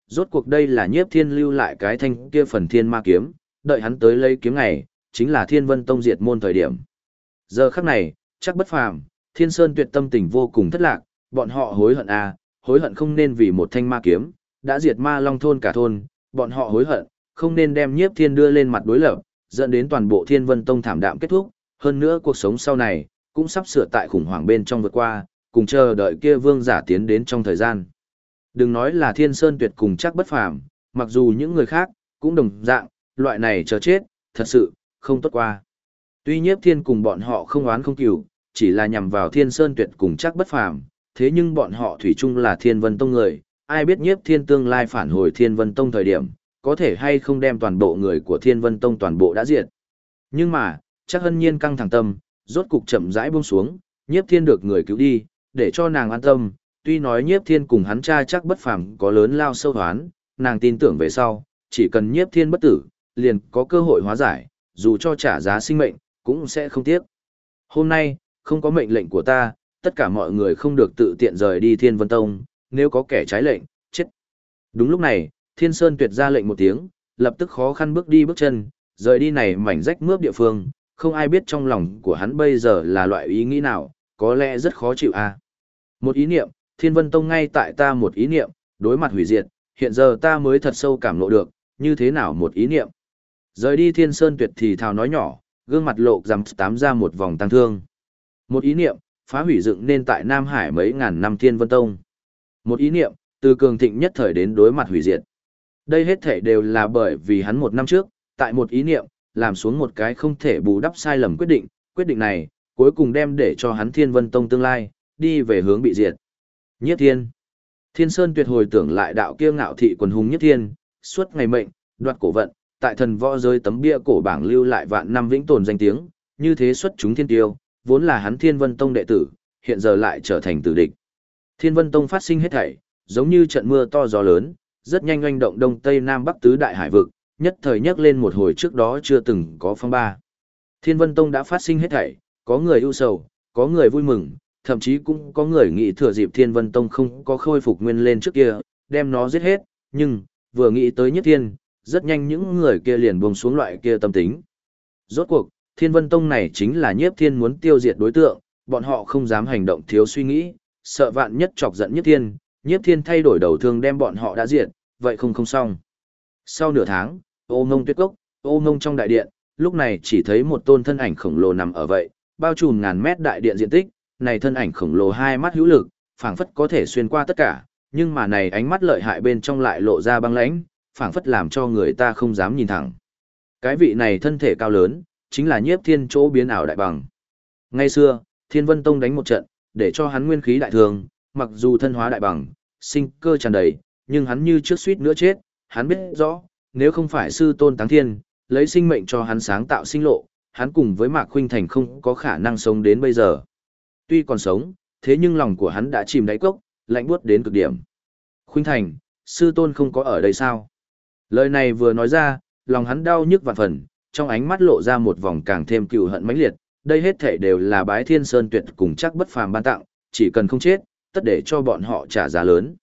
rốt cuộc đây là Nhiếp Thiên lưu lại cái thanh kia phần thiên ma kiếm, đợi hắn tới lấy kiếm ngày, chính là Thiên Vân Tông diệt môn thời điểm. Giờ khắc này, chắc bất phàm, Thiên Sơn Tuyệt tâm tình vô cùng thất lạc, bọn họ hối hận hối hận không nên vì một thanh ma kiếm, đã diệt ma long thôn cả thôn, bọn họ hối hận, không nên đem Nhiếp Thiên đưa lên mặt đối lập, dẫn đến toàn bộ Thiên Vân Tông thảm đạm kết thúc, hơn nữa cuộc sống sau này, cũng sắp sửa tại khủng hoảng bên trong vượt qua, cùng chờ đợi kia vương giả tiến đến trong thời gian. Đừng nói là Thiên Sơn Tuyệt cùng chắc bất phàm, mặc dù những người khác, cũng đồng dạng, loại này chờ chết, thật sự, không tốt qua. Tuy Nhiếp Thiên cùng bọn họ không oán không cừu, chỉ là nhằm vào Thiên Sơn Tuyệt cùng chắc bất phàm, thế nhưng bọn họ thủy chung là Thiên Vân Tông người, ai biết Nhiếp Thiên tương lai phản hồi Thiên Vân Tông thời điểm, có thể hay không đem toàn bộ người của Thiên Vân Tông toàn bộ đã diệt. Nhưng mà, chắc hân nhiên căng thẳng tâm, rốt cục chậm rãi buông xuống, Nhiếp Thiên được người cứu đi, để cho nàng an tâm, tuy nói Nhiếp Thiên cùng hắn cha chắc bất phàm có lớn lao sâu hoán, nàng tin tưởng về sau, chỉ cần Nhiếp Thiên bất tử, liền có cơ hội hóa giải, dù cho trả giá sinh mệnh, cũng sẽ không tiếc. Hôm nay, không có mệnh lệnh của ta, tất cả mọi người không được tự tiện rời đi Thiên Vân Tông, nếu có kẻ trái lệnh, chết. Đúng lúc này, Thiên Sơn Tuyệt ra lệnh một tiếng, lập tức khó khăn bước đi bước chân, rời đi này mảnh rách mướp địa phương, không ai biết trong lòng của hắn bây giờ là loại ý nghĩ nào, có lẽ rất khó chịu Một ý niệm, Thiên Vân Tông ngay tại ta một ý niệm, đối mặt hủy diệt, hiện giờ ta mới thật sâu cảm ngộ được, như thế nào một ý niệm. Rời đi Thiên Sơn Tuyệt thì thào nói nhỏ, gương mặt lộ rằm tám ra một vòng tăng thương. Một ý niệm, phá hủy dựng nên tại Nam Hải mấy ngàn năm Thiên Vân Tông. Một ý niệm, từ cường thịnh nhất thời đến đối mặt hủy diệt. Đây hết thể đều là bởi vì hắn một năm trước, tại một ý niệm, làm xuống một cái không thể bù đắp sai lầm quyết định này, cuối cùng đem để cho hắn Thiên Vân Tông tương lai, đi về hướng bị diệt. Nhiếp Thiên. Thiên Sơn Tuyệt hồi tưởng lại đạo kia ngạo thị quần hùng Nhiếp Thiên, suốt ngày mệnh, đoạt cổ vận, tại thần võ giới tấm bia cổ bảng lưu lại vạn năm vĩnh tồn danh tiếng, như thế xuất chúng thiên tiêu, vốn là hắn Thiên Vân Tông đệ tử, hiện giờ lại trở thành tử địch. Thiên Vân Tông phát sinh hết thảy, giống như trận mưa to gió lớn, rất nhanh oanh động đông tây nam bắc tứ đại hải vực, nhất thời nhấc lên một hồi trước đó chưa từng có phong ba. Thiên Vân Tông đã phát sinh hết thảy, có người ưu sầu, có người vui mừng, thậm chí cũng có người nghĩ thừa dịp Thiên Vân Tông không có khôi phục nguyên lên trước kia, đem nó giết hết, nhưng, vừa nghĩ tới Nhất Thiên, rất nhanh những người kia liền buông xuống loại kia tâm tính. Rốt cuộc, Thiên Vân Tông này chính là Nhiếp Thiên muốn tiêu diệt đối tượng, bọn họ không dám hành động thiếu suy nghĩ, sợ vạn nhất chọc giận Nhiếp Thiên thay đổi đầu thương đem bọn họ đã diệt, vậy không xong. Sau nửa tháng, Ô Ngông Tuyết Cốc, Ô Ngông trong đại điện, lúc này chỉ thấy một tôn thân ảnh khổng lồ nằm ở vậy, bao trùm ngàn mét đại điện diện tích, này thân ảnh khổng lồ hai mắt hữu lực, phảng phất có thể xuyên qua tất cả, nhưng mà này ánh mắt lợi hại bên trong lại lộ ra băng lãnh, phảng phất làm cho người ta không dám nhìn thẳng. Cái vị này thân thể cao lớn, chính là Nhiếp Thiên chỗ biến ảo đại bằng. Ngày xưa, Thiên Vân Tông đánh một trận, để cho hắn nguyên khí đại thường, mặc dù thân hóa đại bằng, sinh cơ tràn đầy, nhưng hắn như trước suýt nữa chết, hắn biết rõ, nếu không phải sư tôn Táng Thiên, lấy sinh mệnh cho hắn sáng tạo sinh lộ, hắn cùng với Mạc Khuynh Thành không có khả năng sống đến bây giờ. Tuy còn sống, thế nhưng lòng của hắn đã chìm đáy cốc, lạnh buốt đến cực điểm. Khuynh Thành, sư tôn không có ở đây sao? Lời này vừa nói ra, lòng hắn đau nhức vạn phần, trong ánh mắt lộ ra một vòng càng thêm cừu hận mãnh liệt, đây hết thảy đều là bái Thiên Sơn Tuyệt cùng chắc bất phàm ban tặng, chỉ cần không chết, tất để cho bọn họ trả giá lớn.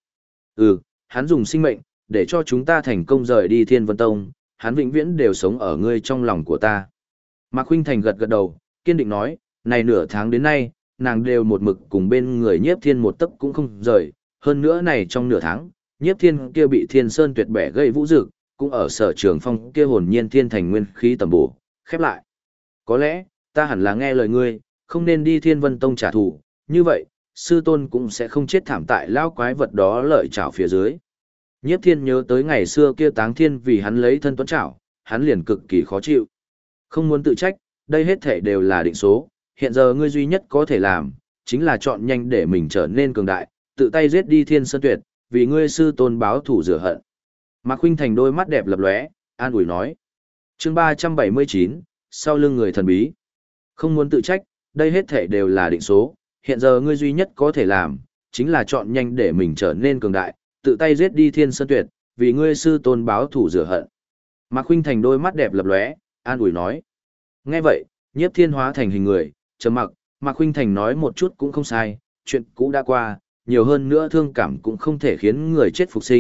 Hắn dùng sinh mệnh, để cho chúng ta thành công rời đi Thiên Vân Tông, hắn vĩnh viễn đều sống ở ngươi trong lòng của ta. Mạc Khuynh Thành gật gật đầu, kiên định nói, này nửa tháng đến nay, nàng đều một mực cùng bên người Nhiếp Thiên một tấc cũng không rời, hơn nữa này trong nửa tháng, Nhiếp Thiên kia bị Thiên Sơn Tuyệt bẻ gây vũ dực, cũng ở Sở Trường Phong kia hồn nhiên thiên thành nguyên khí tầm bổ, khép lại. Có lẽ, ta hẳn là nghe lời ngươi, không nên đi Thiên Vân Tông trả thù, như vậy, sư tôn cũng sẽ không chết thảm tại lao quái vật đó lợi chảo phía dưới. Nhiếp Thiên nhớ tới ngày xưa kia Táng Thiên vì hắn lấy thân tuấn chảo, hắn liền cực kỳ khó chịu. Không muốn tự trách, đây hết thể đều là định số, hiện giờ ngươi duy nhất có thể làm, chính là chọn nhanh để mình trở nên cường đại, tự tay giết đi Thiên Sơn Tuyệt, vì ngươi sư tôn báo thù rửa hận. Mạc Khuynh Thành đôi mắt đẹp lập lóe, an ủi nói. Chương 379, sau lưng người thần bí. Không muốn tự trách, đây hết thể đều là định số, hiện giờ ngươi duy nhất có thể làm, chính là chọn nhanh để mình trở nên cường đại, tự tay giết đi Thiên Sơn Tuyệt, vì ngươi sư tôn báo thù rửa hận. Mạc Khuynh Thành đôi mắt đẹp lập lóe, an ủi nói. Nghe vậy, Nhiếp Thiên hóa thành hình người, trầm mặc, Mạc Khuynh Thành nói một chút cũng không sai, chuyện cũ đã qua, nhiều hơn nữa thương cảm cũng không thể khiến người chết phục sinh,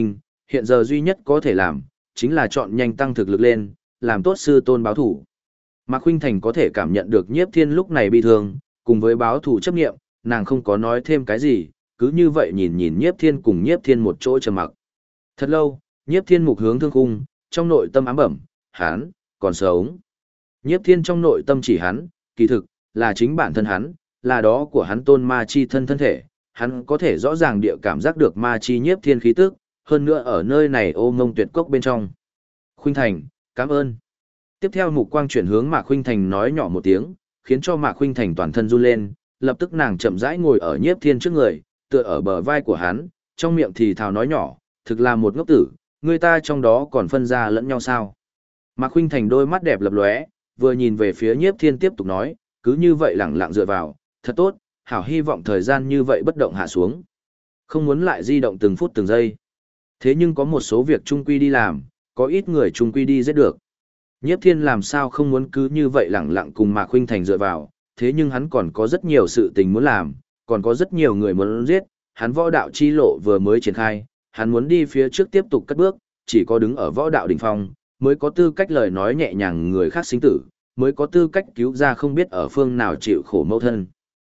hiện giờ duy nhất có thể làm, chính là chọn nhanh tăng thực lực lên, làm tốt sư tôn báo thủ. Mạc Khuynh Thành có thể cảm nhận được Nhiếp Thiên lúc này bị thương, cùng với báo thủ chấp nghiệm, nàng không có nói thêm cái gì, cứ như vậy nhìn nhìn Nhiếp Thiên cùng Nhiếp Thiên một chỗ trầm mặc. Thật lâu, Nhiếp Thiên mục hướng thương khung, trong nội tâm ám bẩm, hắn còn sống. Nhiếp Thiên trong nội tâm chỉ hắn, kỳ thực là chính bản thân hắn, là đó của hắn tôn ma chi thân thể, hắn có thể rõ ràng địa cảm giác được ma chi Nhiếp Thiên khí tức, hơn nữa ở nơi này ô ngông tuyệt cốc bên trong. Khuynh Thành, cảm ơn. Tiếp theo mục quang chuyển hướng Mạc Khuynh Thành nói nhỏ một tiếng, khiến cho Mạc Khuynh Thành toàn thân run lên, lập tức nàng chậm rãi ngồi ở Nhiếp Thiên trước người, tựa ở bờ vai của hắn, trong miệng thì thào nói nhỏ, thực là một ngốc tử, người ta trong đó còn phân ra lẫn nhau sao. Mạc Khuynh Thành đôi mắt đẹp lập lóe, vừa nhìn về phía Nhiếp Thiên tiếp tục nói, cứ như vậy lẳng lặng dựa vào, thật tốt, hảo hy vọng thời gian như vậy bất động hạ xuống. Không muốn lại di động từng phút từng giây. Thế nhưng có một số việc trung quy đi làm, có ít người trung quy đi giết được. Nhiếp Thiên làm sao không muốn cứ như vậy lẳng lặng cùng Mạc Khuynh Thành dựa vào, thế nhưng hắn còn có rất nhiều sự tình muốn làm, còn có rất nhiều người muốn giết, hắn võ đạo chi lộ vừa mới triển khai, hắn muốn đi phía trước tiếp tục cất bước, chỉ có đứng ở võ đạo đỉnh phong, mới có tư cách lời nói nhẹ nhàng người khác sinh tử, mới có tư cách cứu ra không biết ở phương nào chịu khổ mâu thân.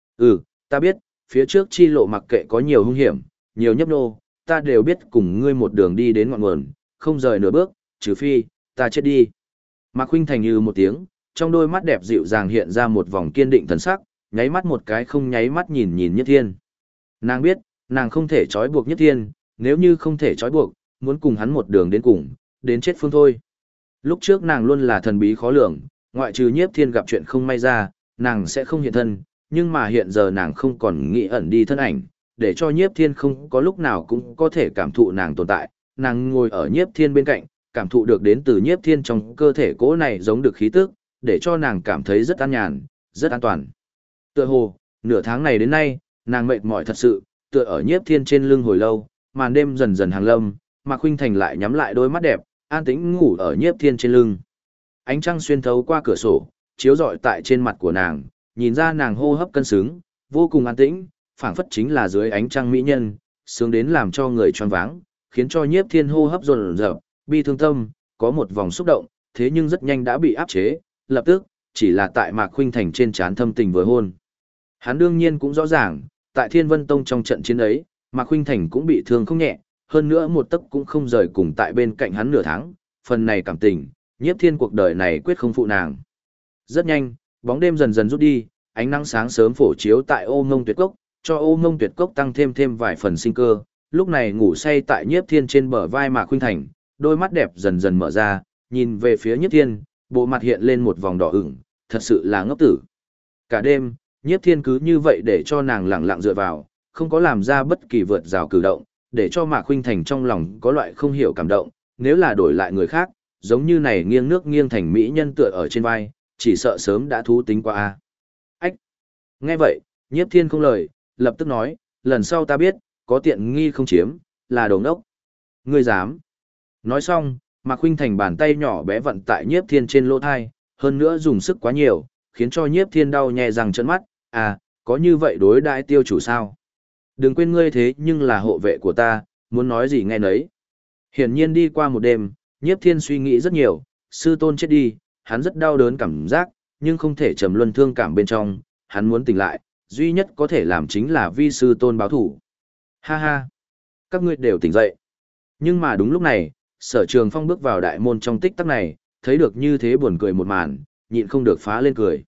Ta biết, phía trước chi lộ mặc kệ có nhiều hung hiểm, nhiều nhấp nô, ta đều biết cùng ngươi một đường đi đến ngọn nguồn, không rời nửa bước, trừ phi, ta chết đi. Mạc Khuynh Thành như một tiếng, trong đôi mắt đẹp dịu dàng hiện ra một vòng kiên định thần sắc, nháy mắt một cái không nháy mắt nhìn nhìn Nhất Thiên. Nàng biết, nàng không thể trói buộc Nhất Thiên, nếu như không thể trói buộc, muốn cùng hắn một đường đến cùng, đến chết phương thôi. Lúc trước nàng luôn là thần bí khó lường, ngoại trừ Nhiếp Thiên gặp chuyện không may ra, nàng sẽ không hiện thân, nhưng mà hiện giờ nàng không còn nghĩ ẩn đi thân ảnh, để cho Nhiếp Thiên không có lúc nào cũng có thể cảm thụ nàng tồn tại, nàng ngồi ở Nhiếp Thiên bên cạnh, cảm thụ được đến từ Nhiếp Thiên trong cơ thể cỗ này giống được khí tức, để cho nàng cảm thấy rất an nhàn, rất an toàn. Tựa hồ, nửa tháng này đến nay, nàng mệt mỏi thật sự, tựa ở Nhiếp Thiên trên lưng hồi lâu, màn đêm dần dần hàng lâm, Mạc Khuynh Thành lại nhắm lại đôi mắt đẹp, an tĩnh ngủ ở Nhiếp Thiên trên lưng. Ánh trăng xuyên thấu qua cửa sổ, chiếu rọi tại trên mặt của nàng, nhìn ra nàng hô hấp cân xứng, vô cùng an tĩnh, phảng phất chính là dưới ánh trăng mỹ nhân, sướng đến làm cho người choáng váng, khiến cho Nhiếp Thiên hô hấp dồn dập, bi thương tâm, có một vòng xúc động, thế nhưng rất nhanh đã bị áp chế, lập tức, chỉ là tại Mạc Khuynh Thành trên trán thâm tình vừa hôn. Hắn đương nhiên cũng rõ ràng, tại Thiên Vân Tông trong trận chiến ấy, Mạc Khuynh Thành cũng bị thương không nhẹ, hơn nữa một tấc cũng không rời cùng tại bên cạnh hắn nửa tháng, phần này cảm tình, Nhiếp Thiên cuộc đời này quyết không phụ nàng. Rất nhanh, bóng đêm dần dần rút đi, ánh nắng sáng sớm phổ chiếu tại Ô Ngông Tuyệt Cốc, cho Ô Ngông Tuyệt Cốc tăng thêm vài phần sinh cơ. Lúc này ngủ say tại Nhiếp Thiên trên bờ vai Mạc Khuynh Thành, đôi mắt đẹp dần dần mở ra, nhìn về phía Nhiếp Thiên, bộ mặt hiện lên một vòng đỏ ửng, thật sự là ngốc tử. Cả đêm, Nhiếp Thiên cứ như vậy để cho nàng lặng lặng dựa vào, không có làm ra bất kỳ vượt rào cử động, để cho Mạc Khuynh Thành trong lòng có loại không hiểu cảm động, nếu là đổi lại người khác, giống như này nghiêng nước nghiêng thành mỹ nhân tựa ở trên vai, chỉ sợ sớm đã thú tính qua a. Ách. Nghe vậy, Nhiếp Thiên không lời, lập tức nói, lần sau ta biết, có tiện nghi không chiếm, là đồ ngốc. Ngươi dám. Nói xong, Mạc Khuynh Thành bàn tay nhỏ bé vặn tại Nhiếp Thiên trên lỗ thai, hơn nữa dùng sức quá nhiều, khiến cho Nhiếp Thiên đau nhè răng trợn mắt, có như vậy đối đãi tiêu chủ sao? Đừng quên ngươi thế nhưng là hộ vệ của ta, muốn nói gì nghe nấy. Hiển nhiên đi qua một đêm, Nhiếp Thiên suy nghĩ rất nhiều, sư tôn chết đi, hắn rất đau đớn cảm giác, nhưng không thể trầm luân thương cảm bên trong, hắn muốn tỉnh lại, duy nhất có thể làm chính là vi sư tôn báo thủ. Ha ha, các ngươi đều tỉnh dậy. Nhưng mà đúng lúc này, Sở Trường Phong bước vào đại môn trong tích tắc này, thấy được như thế buồn cười một màn, nhịn không được phá lên cười.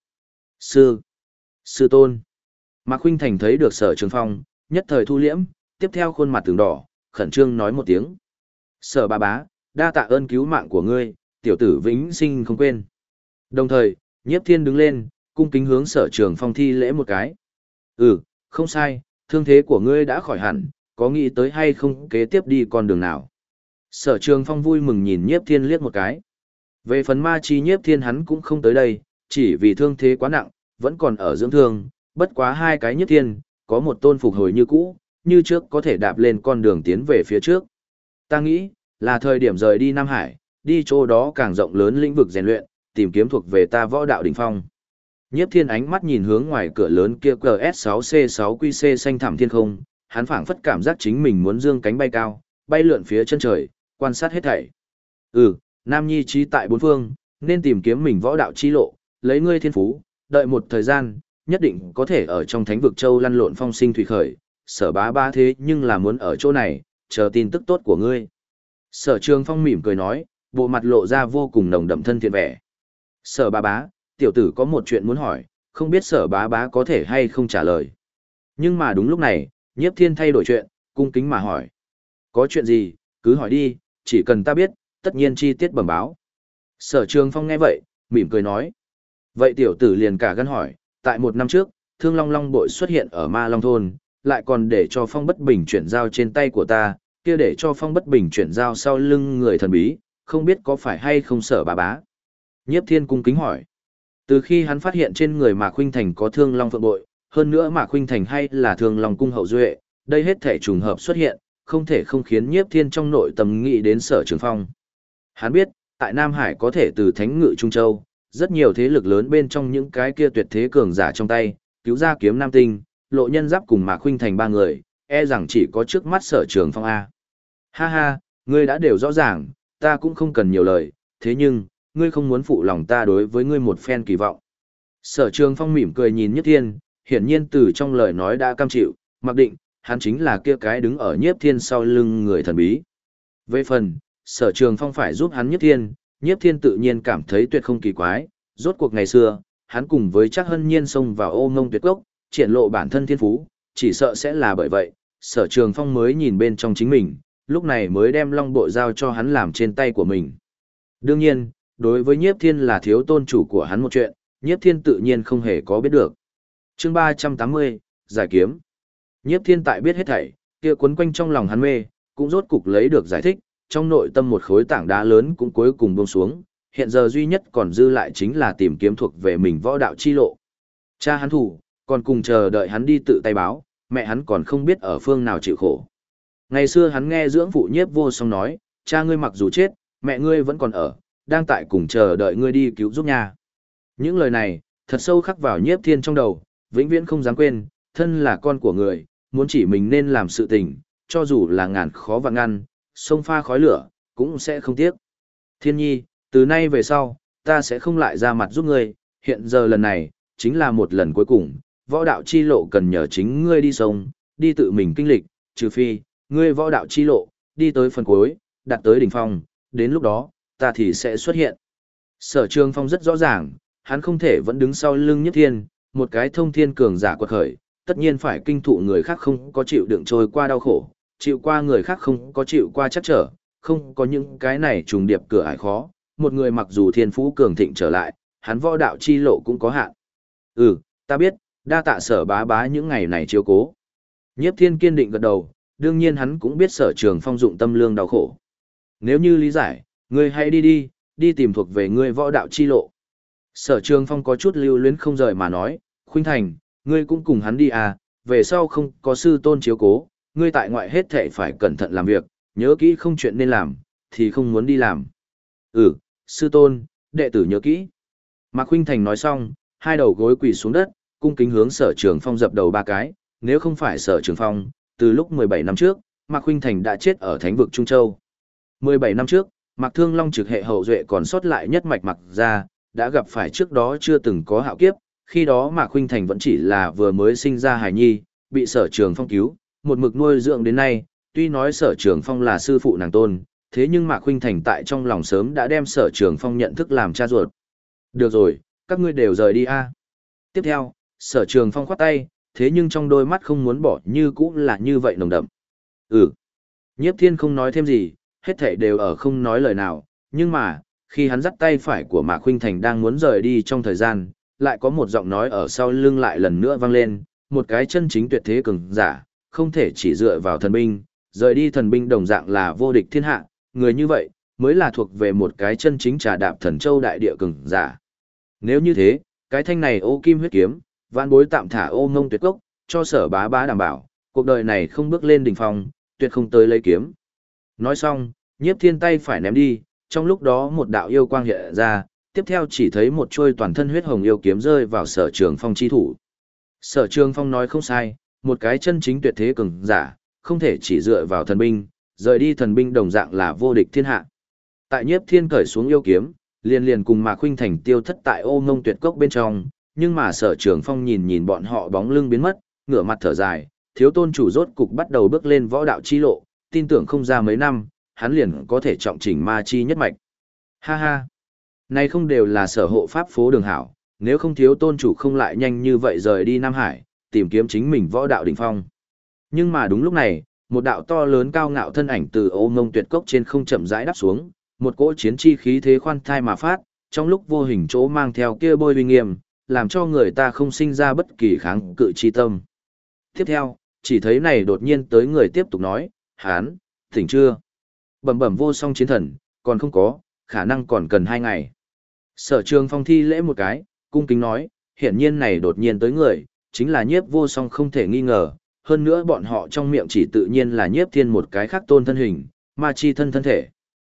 Sư tôn. Mạc Khuynh Thành thấy được Sở Trường Phong, nhất thời thu liễm, tiếp theo khuôn mặt từng đỏ, khẩn trương nói một tiếng. Sở bá bá, đa tạ ơn cứu mạng của ngươi, tiểu tử vĩnh sinh không quên. Đồng thời, Nhiếp Thiên đứng lên, cung kính hướng Sở Trường Phong thi lễ một cái. Không sai, thương thế của ngươi đã khỏi hẳn, có nghĩ tới hay không kế tiếp đi con đường nào. Sở Trường Phong vui mừng nhìn Nhiếp Thiên liếc một cái. Về phần ma chi Nhiếp Thiên hắn cũng không tới đây, chỉ vì thương thế quá nặng, vẫn còn ở dưỡng thương, bất quá hai cái Nhiếp Thiên, có một tôn phục hồi như cũ, như trước có thể đạp lên con đường tiến về phía trước. Ta nghĩ, là thời điểm rời đi Nam Hải, đi chỗ đó càng rộng lớn lĩnh vực rèn luyện, tìm kiếm thuộc về ta võ đạo đỉnh phong. Nhiếp Thiên ánh mắt nhìn hướng ngoài cửa lớn kia GS6C6QC xanh thẳm thiên không, hắn phảng phất cảm giác chính mình muốn dương cánh bay cao, bay lượn phía chân trời, quan sát hết thảy. Nam nhi trí tại bốn phương, nên tìm kiếm mình võ đạo chi lộ, lấy ngươi thiên phú, đợi một thời gian, nhất định có thể ở trong thánh vực châu lăn lộn phong sinh thủy khởi, Sở Bá Bá thế nhưng là muốn ở chỗ này, chờ tin tức tốt của ngươi. Sở Trường Phong mỉm cười nói, bộ mặt lộ ra vô cùng nồng đậm thân thiện vẻ. Sở Bá Bá, tiểu tử có một chuyện muốn hỏi, không biết Sở Bá Bá có thể hay không trả lời. Nhưng mà đúng lúc này, Nhiếp Thiên thay đổi chuyện, cung kính mà hỏi. Có chuyện gì, cứ hỏi đi, chỉ cần ta biết, tất nhiên chi tiết bẩm báo. Sở Trường Phong nghe vậy, mỉm cười nói. Vậy tiểu tử liền cả gan hỏi, tại một năm trước, Thương Long Long bội xuất hiện ở Ma Long Thôn, lại còn để cho Phong Bất Bình chuyển giao trên tay của ta, kia để cho Phong Bất Bình chuyển giao sau lưng người thần bí, không biết có phải hay không Sở Bá Bá. Nhiếp Thiên cung kính hỏi. Từ khi hắn phát hiện trên người Mạc Khuynh Thành có Thương Long Phượng bội, hơn nữa Mạc Khuynh Thành hay là Thương Long cung hậu duệ, đây hết thể trùng hợp xuất hiện, không thể không khiến Nhiếp Thiên trong nội tâm nghĩ đến Sở Trường Phong. Hắn biết, tại Nam Hải có thể từ Thánh Ngự Trung Châu, rất nhiều thế lực lớn bên trong những cái kia tuyệt thế cường giả trong tay, cứu ra kiếm Nam Tinh, Lộ Nhân Giáp cùng Mạc Khuynh Thành ba người, e rằng chỉ có trước mắt Sở Trường Phong A. Ha ha, ngươi đã đều rõ ràng, ta cũng không cần nhiều lời, thế nhưng, ngươi không muốn phụ lòng ta đối với ngươi một phen kỳ vọng. Sở Trường Phong mỉm cười nhìn Nhiếp Thiên, hiển nhiên từ trong lời nói đã cam chịu, mặc định, hắn chính là kia cái đứng ở Nhiếp Thiên sau lưng người thần bí. Về phần, Sở Trường Phong phải giúp hắn Nhiếp Thiên tự nhiên cảm thấy tuyệt không kỳ quái, rốt cuộc ngày xưa, hắn cùng với Trác Hân Nhiên xông vào Ô Ngông Tuyệt Cốc, triển lộ bản thân thiên phú, chỉ sợ sẽ là bởi vậy, Sở Trường Phong mới nhìn bên trong chính mình, lúc này mới đem Long Bội giao cho hắn làm trên tay của mình. Đương nhiên, đối với Nhiếp Thiên là thiếu tôn chủ của hắn một chuyện, Nhiếp Thiên tự nhiên không hề có biết được. Chương 380, Giải kiếm. Nhiếp Thiên tại biết hết thảy, kia quấn quanh trong lòng hắn mê, cũng rốt cục lấy được giải thích, trong nội tâm một khối tảng đá lớn cũng cuối cùng buông xuống, hiện giờ duy nhất còn dư lại chính là tìm kiếm thuộc về mình võ đạo chi lộ. Cha hắn thủ, còn cùng chờ đợi hắn đi tự tay báo, mẹ hắn còn không biết ở phương nào chịu khổ. Ngày xưa hắn nghe dưỡng phụ Nhiếp Vô Song nói, cha ngươi mặc dù chết, mẹ ngươi vẫn còn ở, đang tại cùng chờ đợi ngươi đi cứu giúp nha. Những lời này, thật sâu khắc vào Nhiếp Thiên trong đầu, vĩnh viễn không dám quên, thân là con của người, muốn chỉ mình nên làm sự tình, cho dù là ngàn khó vạn ngăn, sông pha khói lửa, cũng sẽ không tiếc. Thiên nhi, từ nay về sau, ta sẽ không lại ra mặt giúp ngươi, hiện giờ lần này, chính là một lần cuối cùng, võ đạo chi lộ cần nhờ chính ngươi đi sông, đi tự mình kinh lịch, trừ phi, ngươi võ đạo chi lộ, đi tới phần cuối, đạt tới đỉnh phong, đến lúc đó, ta thì sẽ xuất hiện. Sở Trường Phong rất rõ ràng, hắn không thể vẫn đứng sau lưng Nhiếp Thiên, một cái thông thiên cường giả quật khởi, tất nhiên phải kinh thụ người khác không có chịu đựng trôi qua đau khổ, chịu qua người khác không có chịu qua chắc trở, không có những cái này trùng điệp cửa ải khó, một người mặc dù thiên phú cường thịnh trở lại, hắn võ đạo chi lộ cũng có hạn. Ta biết, đa tạ Sở Bá Bá những ngày này chiếu cố. Nhiếp Thiên kiên định gật đầu, đương nhiên hắn cũng biết Sở Trường Phong dụng tâm lương đau khổ. Nếu như lý giải, ngươi hãy đi tìm thuộc về ngươi võ đạo chi lộ. Sở Trường Phong có chút lưu luyến không rời mà nói, Khuynh Thành, ngươi cũng cùng hắn đi à, về sau không có sư tôn chiếu cố, ngươi tại ngoại hết thảy phải cẩn thận làm việc, nhớ kỹ không chuyện nên làm, thì không muốn đi làm. Sư tôn, đệ tử nhớ kỹ. Mạc Khuynh Thành nói xong, hai đầu gối quỳ xuống đất, cung kính hướng Sở Trường Phong dập đầu ba cái, nếu không phải Sở Trường Phong, từ lúc 17 năm trước, Mạc Khuynh Thành đã chết ở Thánh vực Trung Châu. 17 năm trước, Mạc Thương Long trực hệ hậu duệ còn sót lại nhất mạch Mạc gia, đã gặp phải trước đó chưa từng có hạo kiếp, khi đó Mạc Khuynh Thành vẫn chỉ là vừa mới sinh ra hài nhi, bị Sở Trường Phong cứu, một mực nuôi dưỡng đến nay, tuy nói Sở Trường Phong là sư phụ nàng tôn, thế nhưng Mạc Khuynh Thành tại trong lòng sớm đã đem Sở Trường Phong nhận thức làm cha ruột. Được rồi, các ngươi đều rời đi a. Tiếp theo, Sở Trường Phong khoát tay, thế nhưng trong đôi mắt không muốn bỏ như cũ là như vậy nồng đậm. Nhiếp Thiên không nói thêm gì, hết thảy đều ở không nói lời nào, nhưng mà, khi hắn dắt tay phải của Mạc Khuynh Thành đang muốn rời đi trong thời gian, lại có một giọng nói ở sau lưng lại lần nữa vang lên, một cái chân chính tuyệt thế cường giả, không thể chỉ dựa vào thần binh, rời đi thần binh đồng dạng là vô địch thiên hạ, người như vậy, mới là thuộc về một cái chân chính trà đạp thần châu đại địa cường giả. Nếu như thế, cái thanh này ô kim huyết kiếm, vạn bối tạm thả Ô Ngông Tuyệt Cốc, cho Sở Bá Bá đảm bảo, cuộc đời này không bước lên đỉnh phong, tuyệt không tới lấy kiếm. Nói xong, Nhiếp Thiên tay phải ném đi, trong lúc đó một đạo yêu quang hiện ra, tiếp theo chỉ thấy một chuôi toàn thân huyết hồng yêu kiếm rơi vào Sở Trường Phong chi thủ. Sở Trường Phong nói không sai, một cái chân chính tuyệt thế cường giả, không thể chỉ dựa vào thần binh, rời đi thần binh đồng dạng là vô địch thiên hạ. Tại Nhiếp Thiên cởi xuống yêu kiếm, liền liền cùng Mạc Khuynh Thành tiêu thất tại Ô Ngông Tuyệt Cốc bên trong, nhưng mà Sở Trường Phong nhìn nhìn bọn họ bóng lưng biến mất, ngửa mặt thở dài, thiếu tôn chủ rốt cục bắt đầu bước lên võ đạo chi lộ, tin tưởng không ra mấy năm, hắn liền có thể trọng chỉnh ma chi nhất mạch. Ha ha, này không đều là Sở hộ pháp phố đường hảo, nếu không thiếu tôn chủ không lại nhanh như vậy rời đi Nam Hải, tìm kiếm chính mình võ đạo đỉnh phong. Nhưng mà đúng lúc này, một đạo to lớn cao ngạo thân ảnh từ Ô Ngông Tuyệt Cốc trên không chậm rãi đáp xuống, một cỗ chiến chi khí thế khoan thai mà phát, trong lúc vô hình chỗ mang theo kia bôi uy nghiêm, làm cho người ta không sinh ra bất kỳ kháng cự chi tâm. Tiếp theo, chỉ thấy này đột nhiên tới người tiếp tục nói, hán, tỉnh chưa? Bẩm bẩm vô song chiến thần, còn không có, khả năng còn cần 2 ngày. Sở Trường Phong thi lễ một cái, cung kính nói, hiển nhiên này đột nhiên tới người, chính là Nhiếp Vô Song không thể nghi ngờ, hơn nữa bọn họ trong miệng chỉ tự nhiên là Nhiếp Thiên một cái khác tôn thân hình, ma chi thân thể.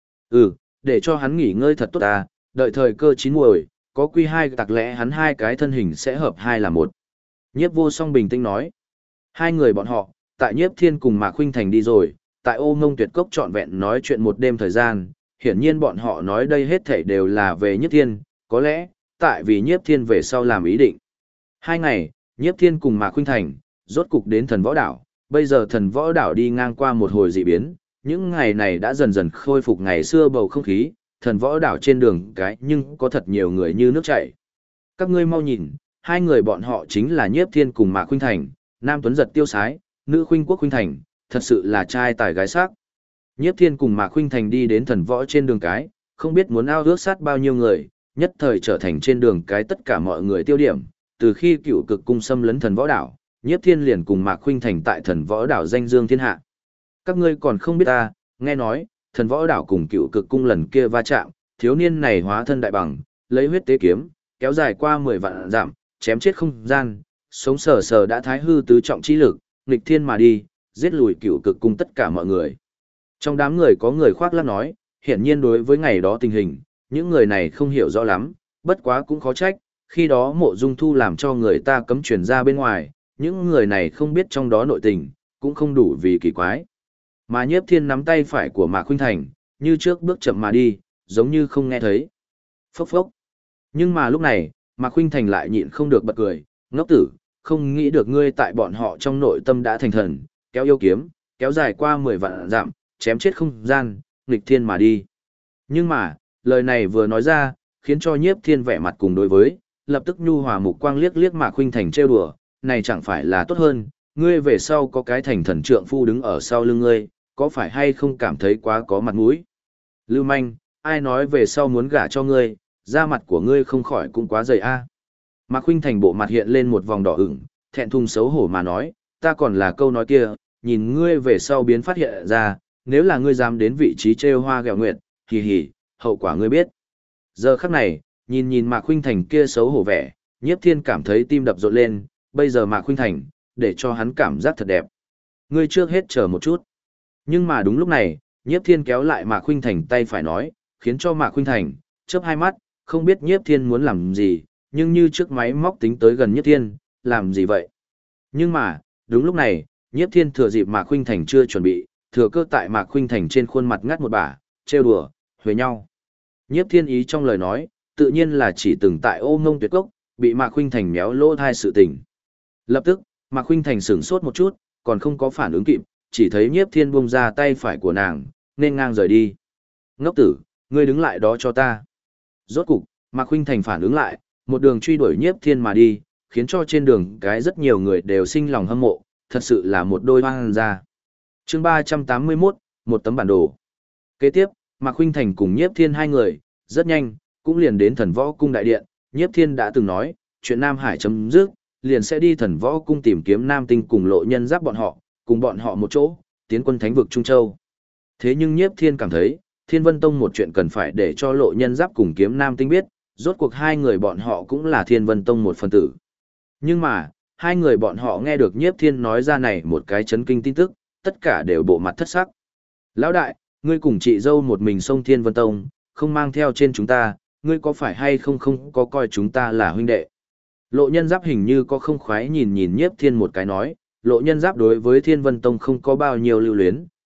Để cho hắn nghỉ ngơi thật tốt ta, đợi thời cơ chín muồi, có quy 2 tặc lẽ hắn 2 cái thân hình sẽ hợp 2 là 1. Nhiếp Vô Song bình tĩnh nói, 2 người bọn họ, tại Nhiếp Thiên cùng Mạc Khuynh Thành đi rồi, tại Ô Ngông Tuyệt Cốc trọn vẹn nói chuyện một đêm thời gian, hiển nhiên bọn họ nói đây hết thảy đều là về Nhiếp Thiên, có lẽ, tại vì Nhiếp Thiên về sau làm ý định. 2 ngày, Nhiếp Thiên cùng Mạc Khuynh Thành, rốt cục đến thần võ đảo, bây giờ thần võ đảo đi ngang qua một hồi dị biến, những ngày này đã dần dần khôi phục ngày xưa bầu không khí, thần võ đảo trên đường cái nhưng có thật nhiều người như nước chảy. Các ngươi mau nhìn, 2 người bọn họ chính là Nhiếp Thiên cùng Mạc Khuynh Thành, nam tuấn giật tiêu sái, nữ khuynh quốc khuynh thành, thật sự là trai tài gái sắc. Nhiếp Thiên cùng Mạc Khuynh Thành đi đến thần võ trên đường cái, không biết muốn ao ước sát bao nhiêu người, nhất thời trở thành trên đường cái tất cả mọi người tiêu điểm, từ khi Cựu Cực cung xâm lấn thần võ đảo, Nhiếp Thiên liền cùng Mạc Khuynh Thành tại thần võ đảo danh dương thiên hạ. Các ngươi còn không biết ta, nghe nói, thần võ đảo cùng Cựu Cực cung lần kia va chạm, thiếu niên này hóa thân đại bằng, lấy huyết tế kiếm, kéo dài qua 10 vạn dặm, chém chết không gian, sống sờ sờ đã thái hư tứ trọng chi lực, nghịch thiên mà đi, giết lùi Cựu Cực cung tất cả mọi người. Trong đám người có người khoác lác nói, hiển nhiên đối với ngày đó tình hình, những người này không hiểu rõ lắm, bất quá cũng khó trách, khi đó Mộ Dung Thu làm cho người ta cấm truyền ra bên ngoài, những người này không biết trong đó nội tình, cũng không đủ vì kỳ quái. Mà Nhiếp Thiên nắm tay phải của Mạc Khuynh Thành, như trước bước chậm mà đi, giống như không nghe thấy. Phốc phốc. Nhưng mà lúc này, Mạc Khuynh Thành lại nhịn không được bật cười, ngốc tử, không nghĩ được ngươi tại bọn họ trong nội tâm đã thành thần, kéo yêu kiếm, kéo dài qua 10 vạn dặm, chém chết không gian, nghịch thiên mà đi. Nhưng mà, lời này vừa nói ra, khiến cho Nhiếp Thiên vẻ mặt cùng đối với, lập tức nhu hòa mục quang liếc liếc Mạc Khuynh Thành trêu đùa, này chẳng phải là tốt hơn, ngươi về sau có cái thành thần trượng phu đứng ở sau lưng ngươi, có phải hay không cảm thấy quá có mặt mũi? Lưu manh, ai nói về sau muốn gả cho ngươi, da mặt của ngươi không khỏi cũng quá dày a. Mạc Khuynh Thành bộ mặt hiện lên một vòng đỏ ửng, thẹn thùng xấu hổ mà nói, ta còn là câu nói kia, nhìn ngươi về sau biến phát hiện ra, nếu là ngươi dám đến vị trí trêu hoa ghẹo nguyệt, hì hì, hậu quả ngươi biết. Giờ khắc này, nhìn nhìn Mạc Khuynh Thành kia xấu hổ vẻ, Nhiếp Thiên cảm thấy tim đập rộn lên, bây giờ Mạc Khuynh Thành, để cho hắn cảm giác thật đẹp. Ngươi trước hết chờ một chút. Nhưng mà đúng lúc này, Nhiếp Thiên kéo lại Mạc Khuynh Thành tay phải nói, khiến cho Mạc Khuynh Thành chớp hai mắt, không biết Nhiếp Thiên muốn làm gì, nhưng như trước máy móc tính tới gần Nhiếp Thiên, làm gì vậy? Nhưng mà, đúng lúc này, Nhiếp Thiên thừa dịp Mạc Khuynh Thành chưa chuẩn bị, thừa cơ tại Mạc Khuynh Thành trên khuôn mặt ngắt một bả, trêu đùa, huề nhau. Nhiếp Thiên ý trong lời nói, tự nhiên là chỉ từng tại Ô Ngông Tuyệt Cốc, bị Mạc Khuynh Thành méo lỗ thai sự tình. Lập tức, Mạc Khuynh Thành sửng sốt một chút, còn không có phản ứng kịp, chỉ thấy Nhiếp Thiên buông ra tay phải của nàng, nên ngang rời đi. Ngốc tử, ngươi đứng lại đó cho ta. Rốt cục, Mạc Khuynh Thành phản ứng lại, một đường truy đuổi Nhiếp Thiên mà đi, khiến cho trên đường cái rất nhiều người đều sinh lòng hâm mộ, thật sự là một đôi hoang gia. Chương 381, một tấm bản đồ. Kế tiếp, Mạc Khuynh Thành cùng Nhiếp Thiên hai người, rất nhanh, cũng liền đến thần võ cung đại điện. Nhiếp Thiên đã từng nói, chuyện Nam Hải chấm dứt, liền sẽ đi thần võ cung tìm kiếm Nam Tinh cùng Lộ Nhân Giáp bọn họ, cùng bọn họ một chỗ, tiến quân thánh vực Trung Châu. Thế nhưng Nhiếp Thiên cảm thấy, Thiên Vân Tông một chuyện cần phải để cho Lộ Nhân Giáp cùng kiếm Nam Tinh biết, rốt cuộc hai người bọn họ cũng là Thiên Vân Tông một phần tử. Nhưng mà, hai người bọn họ nghe được Nhiếp Thiên nói ra này một cái chấn kinh tin tức, tất cả đều bộ mặt thất sắc. Lão đại, ngươi cùng chị dâu một mình xông Thiên Vân Tông, không mang theo trên chúng ta, ngươi có phải hay không có coi chúng ta là huynh đệ. Lộ Nhân Giáp hình như có không khoái nhìn nhìn Nhiếp Thiên một cái nói, Lộ Nhân Giáp đối với Thiên Vân Tông không có bao nhiêu lưu luyến,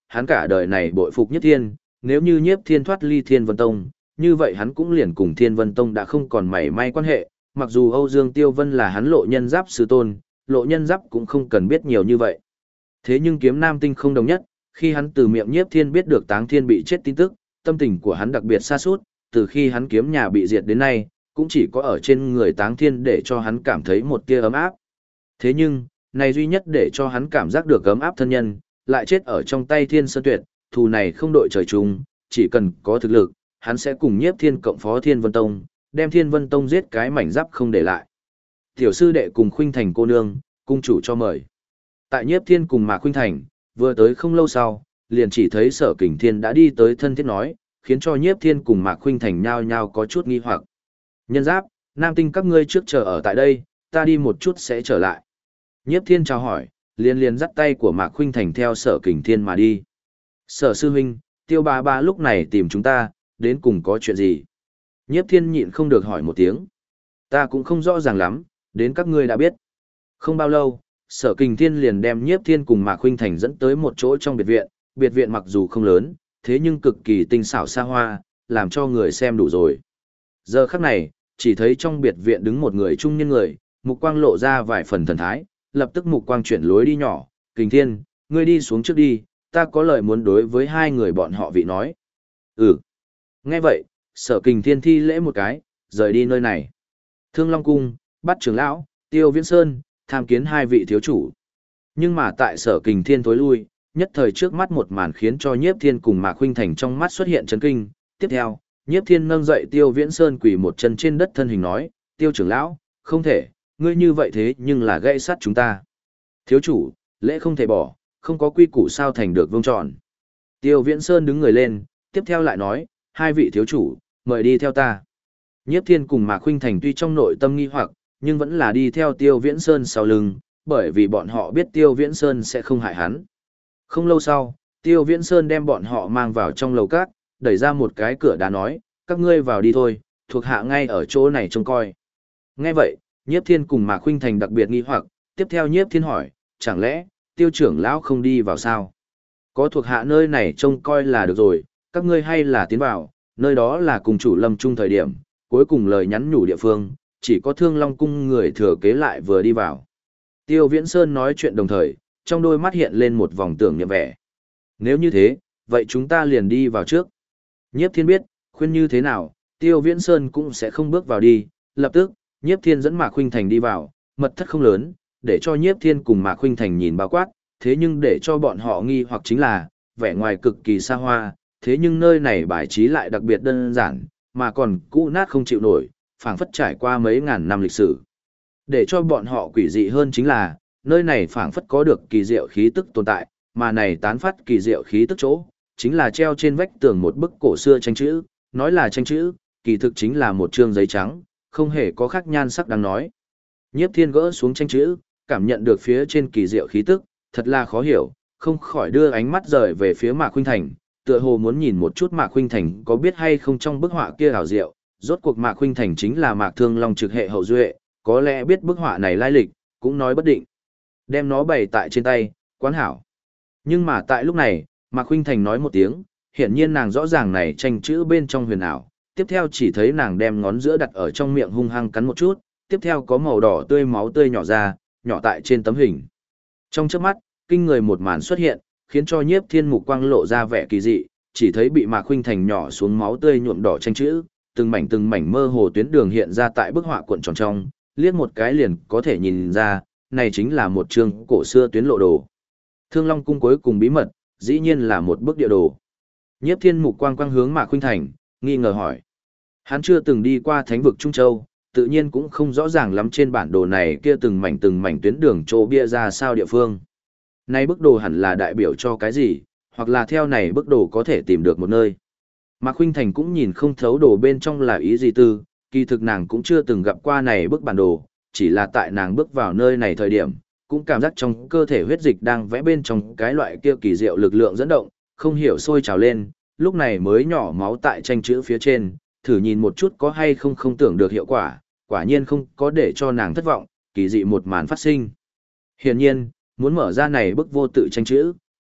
hắn cả đời này bội phục Nhiếp Thiên, nếu như Nhiếp Thiên thoát ly Thiên Vân Tông, như vậy hắn cũng liền cùng Thiên Vân Tông đã không còn mảy may quan hệ, mặc dù Âu Dương Tiêu Vân là hắn Lộ Nhân Giáp sư tôn, Lộ Nhân Giáp cũng không cần biết nhiều như vậy. Thế nhưng Kiếm Nam Tinh không đồng nhất, khi hắn từ miệng Nhiếp Thiên biết được Táng Thiên bị chết tin tức, tâm tình của hắn đặc biệt sa sút, từ khi hắn kiếm nhà bị diệt đến nay, cũng chỉ có ở trên người Táng Thiên để cho hắn cảm thấy một tia ấm áp. Thế nhưng, này duy nhất để cho hắn cảm giác được ấm áp thân nhân, lại chết ở trong tay Thiên Sơn Tuyệt, thù này không đội trời chung, chỉ cần có thực lực, hắn sẽ cùng Nhiếp Thiên cộng phó Thiên Vân Tông, đem Thiên Vân Tông giết cái mảnh giáp không để lại. Tiểu sư đệ cùng Khuynh Thành cô nương, cung chủ cho mời. Tại Nhiếp Thiên cùng Mạc Khuynh Thành, vừa tới không lâu sau, liền chỉ thấy Sở Kình Thiên đã đi tới thân thiết nói, khiến cho Nhiếp Thiên cùng Mạc Khuynh Thành nhao nhao có chút nghi hoặc. Nhân Giáp, Nam Tinh các ngươi trước chờ ở tại đây, ta đi một chút sẽ trở lại. Nhiếp Thiên chào hỏi, liền dắt tay của Mạc Khuynh Thành theo Sở Kình Thiên mà đi. Sở sư huynh, Tiêu bà bà lúc này tìm chúng ta, đến cùng có chuyện gì? Nhiếp Thiên nhịn không được hỏi một tiếng. Ta cũng không rõ ràng lắm, đến các ngươi đã biết. Không bao lâu, Sở Kình Thiên liền đem Nhiếp Thiên cùng Mạc Khuynh Thành dẫn tới một chỗ trong biệt viện mặc dù không lớn, thế nhưng cực kỳ tinh xảo xa hoa, làm cho người xem đủ rồi. Giờ khắc này, chỉ thấy trong biệt viện đứng một người trung niên người, mục quang lộ ra vài phần thần thái, lập tức mục quang chuyển lối đi nhỏ, Kình Thiên, ngươi đi xuống trước đi, ta có lời muốn đối với hai người bọn họ vị nói. Ừ. Nghe vậy, Sở Kình Thiên thi lễ một cái, rời đi nơi này. Thương Long Cung, Bát trưởng lão, Tiêu Viễn Sơn, tham kiến hai vị thiếu chủ. Nhưng mà tại Sở Kình Thiên tối lui, nhất thời trước mắt một màn khiến cho Nhiếp Thiên cùng Mạc Khuynh Thành trong mắt xuất hiện chấn kinh. Tiếp theo, Nhiếp Thiên nâng dậy Tiêu Viễn Sơn quỳ một chân trên đất thân hình nói, Tiêu trưởng lão, không thể, ngươi như vậy thế nhưng là gãy sát chúng ta. Thiếu chủ, lễ không thể bỏ, không có quy củ sao thành được vương tròn. Tiêu Viễn Sơn đứng người lên, tiếp theo lại nói, hai vị thiếu chủ, mời đi theo ta. Nhiếp Thiên cùng Mạc Khuynh Thành tuy trong nội tâm nghi hoặc, nhưng vẫn là đi theo Tiêu Viễn Sơn sau lưng, bởi vì bọn họ biết Tiêu Viễn Sơn sẽ không hại hắn. Không lâu sau, Tiêu Viễn Sơn đem bọn họ mang vào trong lầu các, đẩy ra một cái cửa đá nói, các ngươi vào đi thôi, thuộc hạ ngay ở chỗ này trông coi. Nghe vậy, Nhiếp Thiên cùng Mạc Khuynh Thành đặc biệt nghi hoặc, tiếp theo Nhiếp Thiên hỏi, chẳng lẽ, Tiêu trưởng lão không đi vào sao? Có thuộc hạ nơi này trông coi là được rồi, các ngươi hay là tiến vào, nơi đó là cùng chủ lâm trung thời điểm, cuối cùng lời nhắn nhủ địa phương, chỉ có Thương Long Cung người thừa kế lại vừa đi vào. Tiêu Viễn Sơn nói chuyện đồng thời, trong đôi mắt hiện lên một vòng tưởng niệm vẻ. Nếu như thế, vậy chúng ta liền đi vào trước. Nhiếp Thiên biết, khuyên như thế nào, Tiêu Viễn Sơn cũng sẽ không bước vào đi, lập tức, Nhiếp Thiên dẫn Mạc Khuynh Thành đi vào, mật thất không lớn, để cho Nhiếp Thiên cùng Mạc Khuynh Thành nhìn bao quát, thế nhưng để cho bọn họ nghi hoặc chính là, vẻ ngoài cực kỳ xa hoa, thế nhưng nơi này bài trí lại đặc biệt đơn giản, mà còn cũ nát không chịu nổi, phảng phất trải qua mấy ngàn năm lịch sử. Để cho bọn họ quỷ dị hơn chính là, nơi này phảng phất có được kỳ diệu khí tức tồn tại, mà này tán phát kỳ diệu khí tức chỗ, chính là treo trên vách tường một bức cổ xưa tranh chữ, nói là tranh chữ, kỳ thực chính là một trương giấy trắng, không hề có khác nhan sắc đáng nói. Nhiếp Thiên gỡ xuống tranh chữ, cảm nhận được phía trên kỳ diệu khí tức, thật là khó hiểu, không khỏi đưa ánh mắt rời về phía Mạc Khuynh Thành, tựa hồ muốn nhìn một chút Mạc Khuynh Thành có biết hay không trong bức họa kia hảo diệu, rốt cuộc Mạc Khuynh Thành chính là Mạc Thương Long trực hệ hậu duệ, có lẽ biết bức họa này lai lịch, cũng nói bất định. Đem nó bày tại trên tay, quán hảo. Nhưng mà tại lúc này, Mạc Khuynh Thành nói một tiếng, hiển nhiên nàng rõ ràng này tranh chữ bên trong huyền ảo, tiếp theo chỉ thấy nàng đem ngón giữa đặt ở trong miệng hung hăng cắn một chút, tiếp theo có màu đỏ tươi máu tươi nhỏ ra, nhỏ tại trên tấm hình. Trong chớp mắt, kinh người một màn xuất hiện, khiến cho Nhiếp Thiên mục quang lộ ra vẻ kỳ dị, chỉ thấy bị Mạc Khuynh Thành nhỏ xuống máu tươi nhuộm đỏ tranh chữ, từng mảnh mơ hồ tuyến đường hiện ra tại bức họa cuộn tròn trong, liếc một cái liền có thể nhìn ra, này chính là một chương cổ xưa tuyến lộ đồ. Thương Long Cung cuối cùng bí mật, dĩ nhiên là một bức địa đồ. Nhiếp Thiên mục quang quang hướng Mạc Khuynh Thành, nghi ngờ hỏi. Hắn chưa từng đi qua thánh vực Trung Châu, tự nhiên cũng không rõ ràng lắm trên bản đồ này kia từng mảnh tuyến đường chỗ bia ra sao địa phương. Này bức đồ hẳn là đại biểu cho cái gì, hoặc là theo này bức đồ có thể tìm được một nơi. Mạc Khuynh Thành cũng nhìn không thấu đồ bên trong là ý gì tư, kỳ thực nàng cũng chưa từng gặp qua này bức bản đồ, chỉ là tại nàng bước vào nơi này thời điểm, cũng cảm giác trong cơ thể huyết dịch đang vẽ bên trong cái loại kia kỳ diệu lực lượng dẫn động, không hiểu sôi trào lên, lúc này mới nhỏ máu tại tranh chữ phía trên, thử nhìn một chút có hay không tưởng được hiệu quả, quả nhiên không có để cho nàng thất vọng, kỳ dị một màn phát sinh. Hiển nhiên, muốn mở ra này bức vô tự tranh chữ,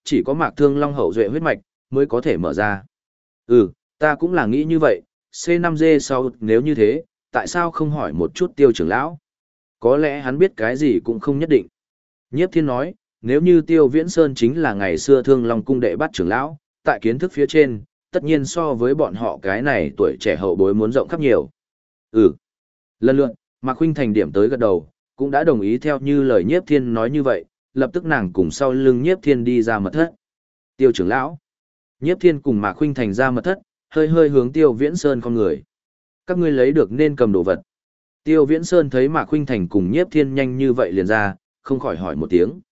chỉ có Mạc Thương Long hậu duệ huyết mạch mới có thể mở ra. Ta cũng là nghĩ như vậy, C5G6 nếu như thế, tại sao không hỏi một chút Tiêu trưởng lão? Có lẽ hắn biết cái gì cũng không nhất định. Nhiếp Thiên nói, nếu như Tiêu Viễn Sơn chính là ngày xưa Thương Long cung đệ bắt trưởng lão, tại kiến thức phía trên, tất nhiên so với bọn họ cái này tuổi trẻ hậu bối muốn rộng khắp nhiều. Lần lượt, Mạc Khuynh Thành điểm tới gật đầu, cũng đã đồng ý theo như lời Nhiếp Thiên nói như vậy, lập tức nàng cùng sau lưng Nhiếp Thiên đi ra mật thất. Tiêu trưởng lão. Nhiếp Thiên cùng Mạc Khuynh Thành ra mật thất, hơi hơi hướng Tiêu Viễn Sơn con người. Các ngươi lấy được nên cầm đồ vật. Tiêu Viễn Sơn thấy Mạc Khuynh Thành cùng Nhiếp Thiên nhanh như vậy liền ra, không khỏi hỏi một tiếng.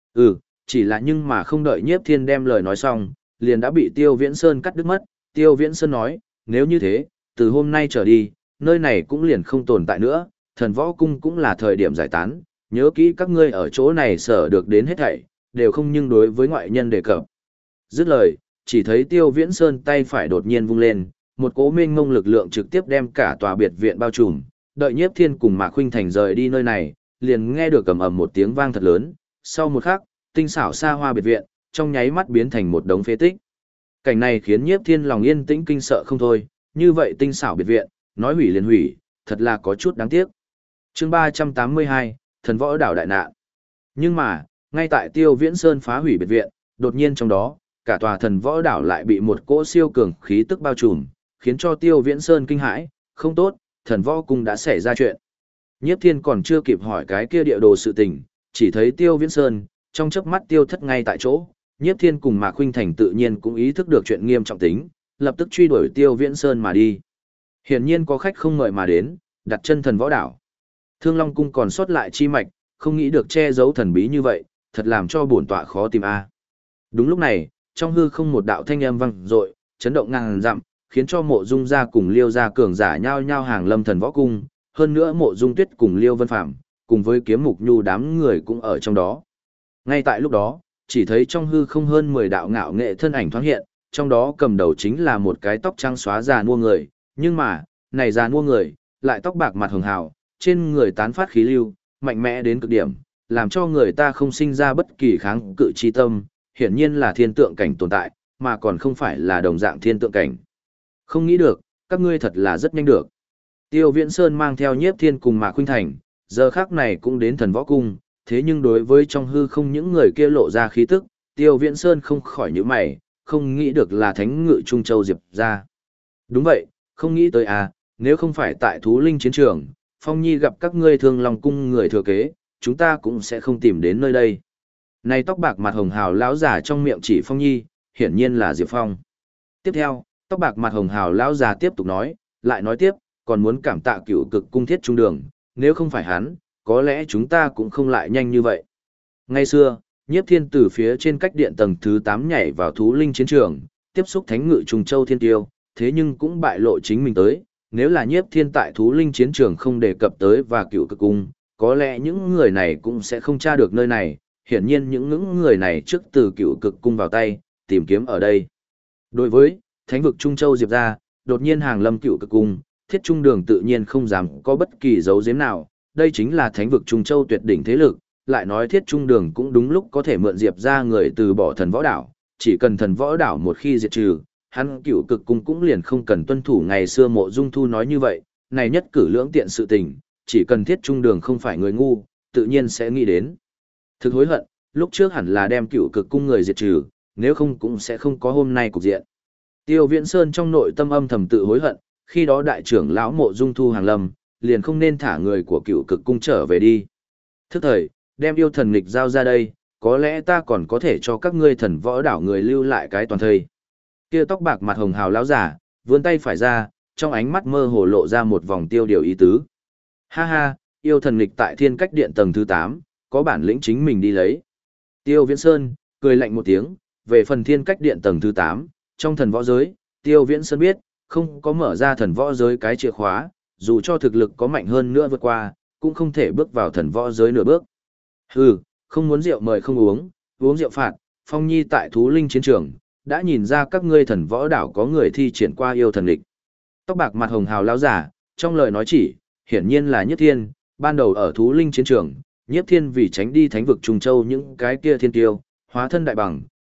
Chỉ là nhưng mà không đợi Nhiếp Thiên đem lời nói xong, liền đã bị Tiêu Viễn Sơn cắt đứt mất. Tiêu Viễn Sơn nói, nếu như thế, từ hôm nay trở đi, nơi này cũng liền không tồn tại nữa, Thần Võ Cung cũng là thời điểm giải tán, nhớ kỹ các ngươi ở chỗ này sở được đến hết thảy, đều không nhưng đối với ngoại nhân đề cập. Dứt lời, chỉ thấy Tiêu Viễn Sơn tay phải đột nhiên vung lên, một cỗ mênh mông lực lượng trực tiếp đem cả tòa biệt viện bao trùm, đợi Nhiếp Thiên cùng Mạc Khuynh Thành rời đi nơi này, liền nghe được ầm ầm một tiếng vang thật lớn, sau một khắc, tinh xảo xa hoa biệt viện, trong nháy mắt biến thành một đống phế tích. Cảnh này khiến Nhiếp Thiên lòng yên tĩnh kinh sợ không thôi, như vậy tinh xảo biệt viện, nói hủy liền hủy, thật là có chút đáng tiếc. Chương 382, Thần Võ Đảo đại nạn. Nhưng mà, ngay tại Tiêu Viễn Sơn phá hủy biệt viện, đột nhiên trong đó, cả tòa Thần Võ Đảo lại bị một cỗ siêu cường khí tức bao trùm, khiến cho Tiêu Viễn Sơn kinh hãi, không tốt, Thần Võ Cung đã xảy ra chuyện. Nhiếp Thiên còn chưa kịp hỏi cái kia địa đồ sự tình, chỉ thấy Tiêu Viễn Sơn, trong chớp mắt tiêu thất ngay tại chỗ. Nhiếp Thiên cùng Mạc Khuynh Thành tự nhiên cũng ý thức được chuyện nghiêm trọng tính, lập tức truy đuổi Tiêu Viễn Sơn mà đi. Hiển nhiên có khách không mời mà đến, đặt chân Thần Võ Đảo. Thương Long Cung còn sót lại chi mạch, không nghĩ được che giấu thần bí như vậy, thật làm cho bổn tọa khó tìm a. Đúng lúc này, trong hư không một đạo thanh âm vang dội, chấn động ngàn dặm, khiến cho Mộ Dung gia cùng Liêu gia cường giả nhao nhao hàng lâm Thần Võ Cung, hơn nữa Mộ Dung Tuyết cùng Liêu Vân Phàm, cùng với Kiếm Mục Nhu đám người cũng ở trong đó. Ngay tại lúc đó, chỉ thấy trong hư không hơn 10 đạo ngạo nghệ thân ảnh thoáng hiện, trong đó cầm đầu chính là một cái tóc trắng xóa già nua người, nhưng mà, này già nua người, lại tóc bạc mặt hường hào, trên người tán phát khí lưu, mạnh mẽ đến cực điểm, làm cho người ta không sinh ra bất kỳ kháng cự chi tâm, hiển nhiên là thiên tượng cảnh tồn tại, mà còn không phải là đồng dạng thiên tượng cảnh. Không nghĩ được, các ngươi thật là rất nhanh được. Tiêu Viễn Sơn mang theo Nhiếp Thiên cùng Mạc Khuynh Thành, giờ khắc này cũng đến Thần Võ Cung, thế nhưng đối với trong hư không những người kia lộ ra khí tức, Tiêu Viễn Sơn không khỏi nhíu mày, không nghĩ được là Thánh Ngự Trung Châu Diệp ra. Đúng vậy, không nghĩ tới à, nếu không phải tại Thú Linh chiến trường, Phong Nhi gặp các ngươi Thương Long Cung người thừa kế, chúng ta cũng sẽ không tìm đến nơi đây. Này tóc bạc mặt hồng hào lão giả trong miệng chỉ Phong Nhi, hiển nhiên là Diệp Phong. Tiếp theo, tóc bạc mặt hồng hào lão già tiếp tục nói, lại nói tiếp, còn muốn cảm tạ Cửu Cực Cung Thiết Trung Đường, nếu không phải hắn, có lẽ chúng ta cũng không lại nhanh như vậy. Ngày xưa, Nhiếp Thiên từ phía trên cách điện tầng thứ 8 nhảy vào Thú Linh chiến trường, tiếp xúc Thánh Ngự Trùng Châu Thiên Tiêu, thế nhưng cũng bại lộ chính mình tới, nếu là Nhiếp Thiên tại Thú Linh chiến trường không đề cập tới và Cửu Cực Cung, có lẽ những người này cũng sẽ không tra được nơi này, hiển nhiên những người này trước từ Cửu Cực Cung vào tay, tìm kiếm ở đây. Đối với Thánh vực Trung Châu Diệp ra, đột nhiên hàng lâm Cửu Cực Cung, Thiết Trung Đường tự nhiên không dám có bất kỳ dấu giếm nào, đây chính là Thánh vực Trung Châu tuyệt đỉnh thế lực, lại nói Thiết Trung Đường cũng đúng lúc có thể mượn Diệp ra người từ bỏ Thần Võ Đảo, chỉ cần Thần Võ Đảo một khi diệt trừ, hắn Cửu Cực Cung cũng liền không cần tuân thủ ngày xưa Mộ Dung Thu nói như vậy, này nhất cử lưỡng tiện sự tình, chỉ cần Thiết Trung Đường không phải người ngu, tự nhiên sẽ nghĩ đến. Thực hối hận, lúc trước hẳn là đem Cửu Cực Cung người diệt trừ, nếu không cũng sẽ không có hôm nay cục diện. Tiêu Viễn Sơn trong nội tâm âm thầm tự hối hận, khi đó đại trưởng lão Mộ Dung Thu hàng lâm, liền không nên thả người của Cửu Cực Cung trở về đi. Thức thời, đem yêu thần nghịch giao ra đây, có lẽ ta còn có thể cho các ngươi Thần Võ Đảo người lưu lại cái toàn thây. Kia tóc bạc mặt hồng hào lão giả, vươn tay phải ra, trong ánh mắt mơ hồ lộ ra một vòng tiêu điều ý tứ. Ha ha, yêu thần nghịch tại Thiên Cách Điện tầng thứ 8, có bản lĩnh chính mình đi lấy. Tiêu Viễn Sơn cười lạnh một tiếng, về phần Thiên Cách Điện tầng thứ 8, trong thần võ giới, Tiêu Viễn Sơn biết, không có mở ra thần võ giới cái chìa khóa, dù cho thực lực có mạnh hơn nữa vượt qua, cũng không thể bước vào thần võ giới nửa bước. Hừ, không muốn rượu mời không uống, uống rượu phạt, Phong Nhi tại Thú Linh chiến trường, đã nhìn ra các ngươi Thần Võ Đảo có người thi triển qua yêu thần địch. Tóc bạc mặt hồng hào lão giả, trong lời nói chỉ, hiển nhiên là Nhiếp Thiên, ban đầu ở Thú Linh chiến trường, Nhiếp Thiên vì tránh đi Thánh vực Trung Châu những cái kia thiên tiêu, hóa thân đại bằng,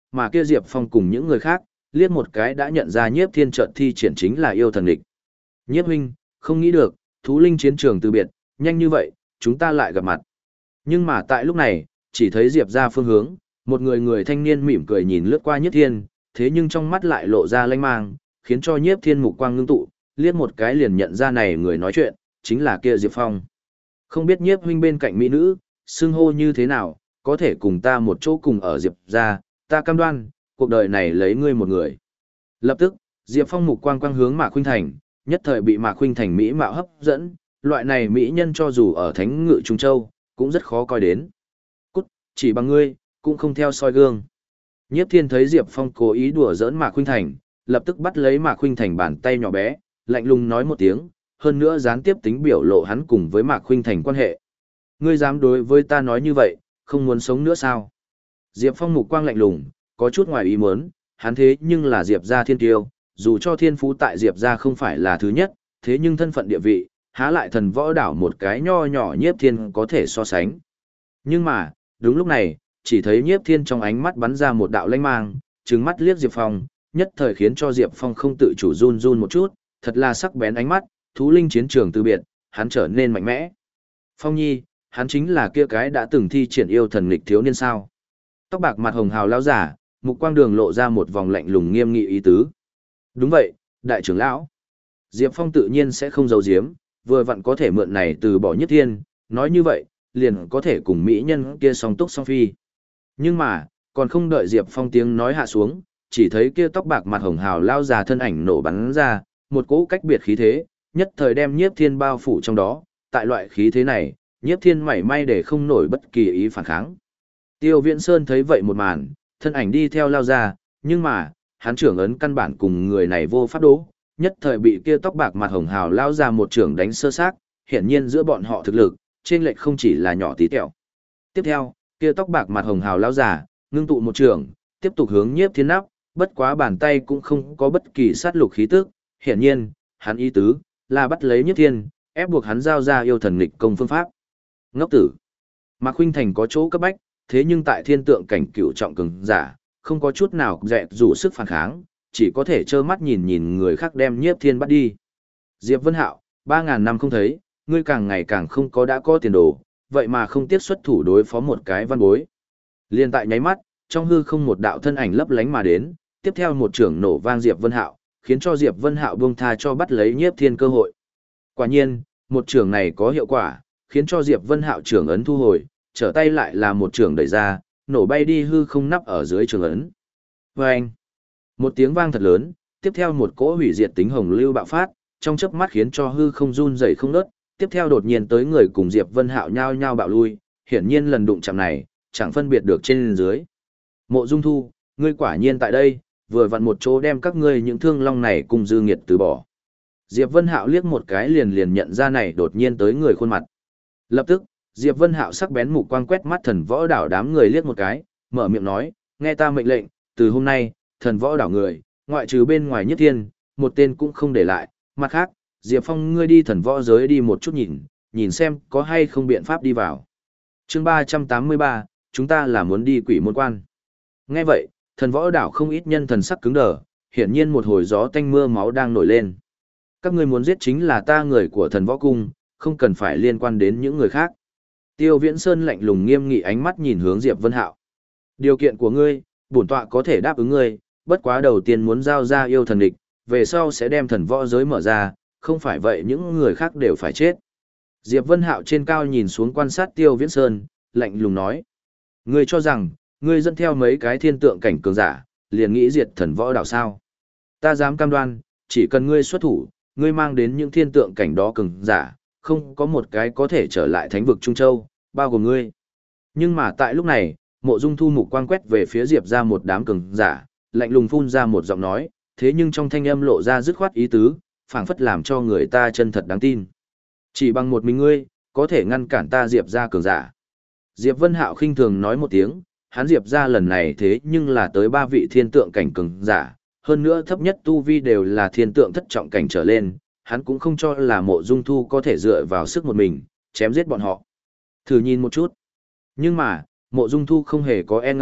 mà kia Diệp Phong cùng những người khác, liếc một cái đã nhận ra Nhiếp Thiên chợt thi triển chính là yêu thần địch. Nhiếp huynh, không nghĩ được, thú linh chiến trường từ biệt, nhanh như vậy, chúng ta lại gặp mặt. Nhưng mà tại lúc này, chỉ thấy Diệp ra phương hướng, một người thanh niên mỉm cười nhìn lướt qua Nhiếp Thiên, thế nhưng trong mắt lại lộ ra lanh mang, khiến cho Nhiếp Thiên mục quang ngưng tụ, liếc một cái liền nhận ra này người nói chuyện, chính là kia Diệp Phong. Không biết Nhiếp huynh bên cạnh mỹ nữ, xưng hô như thế nào, có thể cùng ta một chỗ cùng ở Diệp ra, ta cam đoan, cuộc đời này lấy ngươi một người. Lập tức, Diệp Phong mục quang quang hướng Mạc Khuynh Thành, nhất thời bị Mạc Khuynh Thành mỹ mạo hấp dẫn, loại này mỹ nhân cho dù ở Thánh Ngự Trung Châu, cũng rất khó coi đến. Cút, chỉ bằng ngươi, cũng không theo soi gương. Nhiếp Thiên thấy Diệp Phong cố ý đùa giỡn Mạc Khuynh Thành, lập tức bắt lấy Mạc Khuynh Thành bàn tay nhỏ bé, lạnh lùng nói một tiếng, hơn nữa gián tiếp tính biểu lộ hắn cùng với Mạc Khuynh Thành quan hệ. Ngươi dám đối với ta nói như vậy, không muốn sống nữa sao? Diệp Phong mục quang lạnh lùng, có chút ngoài ý muốn, hắn thế nhưng là Diệp gia thiên kiêu, dù cho thiên phú tại Diệp gia không phải là thứ nhất, thế nhưng thân phận địa vị, há lại thần võ đảo một cái nho nhỏ Nhiếp Thiên có thể so sánh. Nhưng mà, đúng lúc này, chỉ thấy Nhiếp Thiên trong ánh mắt bắn ra một đạo lanh mang, trừng mắt liếc Diệp Phong, nhất thời khiến cho Diệp Phong không tự chủ run run một chút, thật là sắc bén ánh mắt, thú linh chiến trường từ biệt, hắn trở nên mạnh mẽ. Phong Nhi, hắn chính là kia cái đã từng thi triển yêu thần nghịch thiếu niên sao? Tóc bạc mặt hồng hào lão giả, mục quang đường lộ ra một vòng lạnh lùng nghiêm nghị ý tứ. Đúng vậy, đại trưởng lão. Diệp Phong tự nhiên sẽ không giấu giếm, vừa vặn có thể mượn này từ bỏ Nhất Thiên, nói như vậy, liền có thể cùng mỹ nhân kia song túc song phi. Nhưng mà, còn không đợi Diệp Phong tiếng nói hạ xuống, chỉ thấy kia tóc bạc mặt hồng hào lao già thân ảnh nổ bắn ra, một cỗ cách biệt khí thế, nhất thời đem Nhiếp Thiên bao phủ trong đó, tại loại khí thế này, Nhiếp Thiên mảy may để không nổi bất kỳ ý phản kháng. Tiêu Viễn Sơn thấy vậy một màn, thân ảnh đi theo lao ra, nhưng mà, hắn trưởng ấn căn bản cùng người này vô pháp đố, nhất thời bị kia tóc bạc mặt hồng hào lao ra một trưởng đánh sơ xác, hiển nhiên giữa bọn họ thực lực, trên lệch không chỉ là nhỏ tí tẹo. Tiếp theo, kia tóc bạc mặt hồng hào lao giả, ngưng tụ một trưởng, tiếp tục hướng Nhiếp Thiên nắp, bất quá bàn tay cũng không có bất kỳ sát lục khí tức, hiển nhiên, hắn ý tứ là bắt lấy Nhiếp Thiên, ép buộc hắn giao ra yêu thần nghịch công phương pháp. Ngốc tử. Mạc Khuynh Thành có chỗ cấp bách, thế nhưng tại thiên tượng cảnh cửu trọng cường giả, không có chút nào dẹ dù sức phản kháng, chỉ có thể trơ mắt nhìn nhìn người khác đem Nhiếp Thiên bắt đi. Diệp Vân Hạo, 3.000 năm không thấy, ngươi càng ngày càng không có đã có tiền đồ, vậy mà không tiếc xuất thủ đối phó một cái văn bối. Liên tại nháy mắt, trong hư không một đạo thân ảnh lấp lánh mà đến, tiếp theo một trưởng nổ vang Diệp Vân Hạo, khiến cho Diệp Vân Hạo buông tha cho bắt lấy Nhiếp Thiên cơ hội. Quả nhiên, một trưởng này có hiệu quả, khiến cho Diệp Vân Hạo trưởng ấn thu hồi, trở tay lại là một trưởng đẩy ra, nổ bay đi hư không nắp ở dưới trưởng ấn. Vâng! Một tiếng vang thật lớn, tiếp theo một cỗ hủy diệt tính hồng lưu bạo phát, trong chớp mắt khiến cho hư không run rẩy không ngớt, tiếp theo đột nhiên tới người cùng Diệp Vân Hạo nhao nhao bạo lui, hiển nhiên lần đụng chạm này, chẳng phân biệt được trên dưới. Mộ Dung Thu, ngươi quả nhiên tại đây, vừa vặn một chỗ đem các ngươi những thương long này cùng dư nghiệt từ bỏ. Diệp Vân Hạo liếc một cái liền nhận ra này đột nhiên tới người khuôn mặt. Lập tức, Diệp Vân Hạo sắc bén mục quang quét mắt thần võ đảo đám người liếc một cái, mở miệng nói, nghe ta mệnh lệnh, từ hôm nay, thần võ đảo người, ngoại trừ bên ngoài Nhất Thiên, một tên cũng không để lại, mặt khác, Diệp Phong ngươi đi thần võ giới đi một chút nhìn xem có hay không biện pháp đi vào. Chương 383, chúng ta là muốn đi quỷ môn quan. Nghe vậy, thần võ đảo không ít nhân thần sắc cứng đờ, hiển nhiên một hồi gió tanh mưa máu đang nổi lên. Các ngươi muốn giết chính là ta người của thần võ cung, không cần phải liên quan đến những người khác. Tiêu Viễn Sơn lạnh lùng nghiêm nghị ánh mắt nhìn hướng Diệp Vân Hạo. Điều kiện của ngươi, bổn tọa có thể đáp ứng ngươi, bất quá đầu tiên muốn giao ra yêu thần địch, về sau sẽ đem thần võ giới mở ra, không phải vậy những người khác đều phải chết. Diệp Vân Hạo trên cao nhìn xuống quan sát Tiêu Viễn Sơn, lạnh lùng nói. Ngươi cho rằng, ngươi dẫn theo mấy cái thiên tượng cảnh cường giả, liền nghĩ diệt thần võ đảo sao. Ta dám cam đoan, chỉ cần ngươi xuất thủ, ngươi mang đến những thiên tượng cảnh đó cường giả, không có một cái có thể trở lại thánh vực Trung Châu, bao gồm ngươi. Nhưng mà tại lúc này, Mộ Dung Thu mục quang quét về phía Diệp ra một đám cường giả, lạnh lùng phun ra một giọng nói, thế nhưng trong thanh âm lộ ra dứt khoát ý tứ, phảng phất làm cho người ta chân thật đáng tin. Chỉ bằng một mình ngươi, có thể ngăn cản ta Diệp ra cường giả. Diệp Vân Hạo khinh thường nói một tiếng, hắn Diệp ra lần này thế nhưng là tới 3 vị thiên tượng cảnh cường giả, hơn nữa thấp nhất tu vi đều là thiên tượng thất trọng cảnh trở lên, hắn cũng không cho là Mộ Dung Thu có thể dựa vào sức một mình, chém giết bọn họ. Thử nhìn một chút. Nhưng mà, Mộ Dung Thu không hề có e ngại,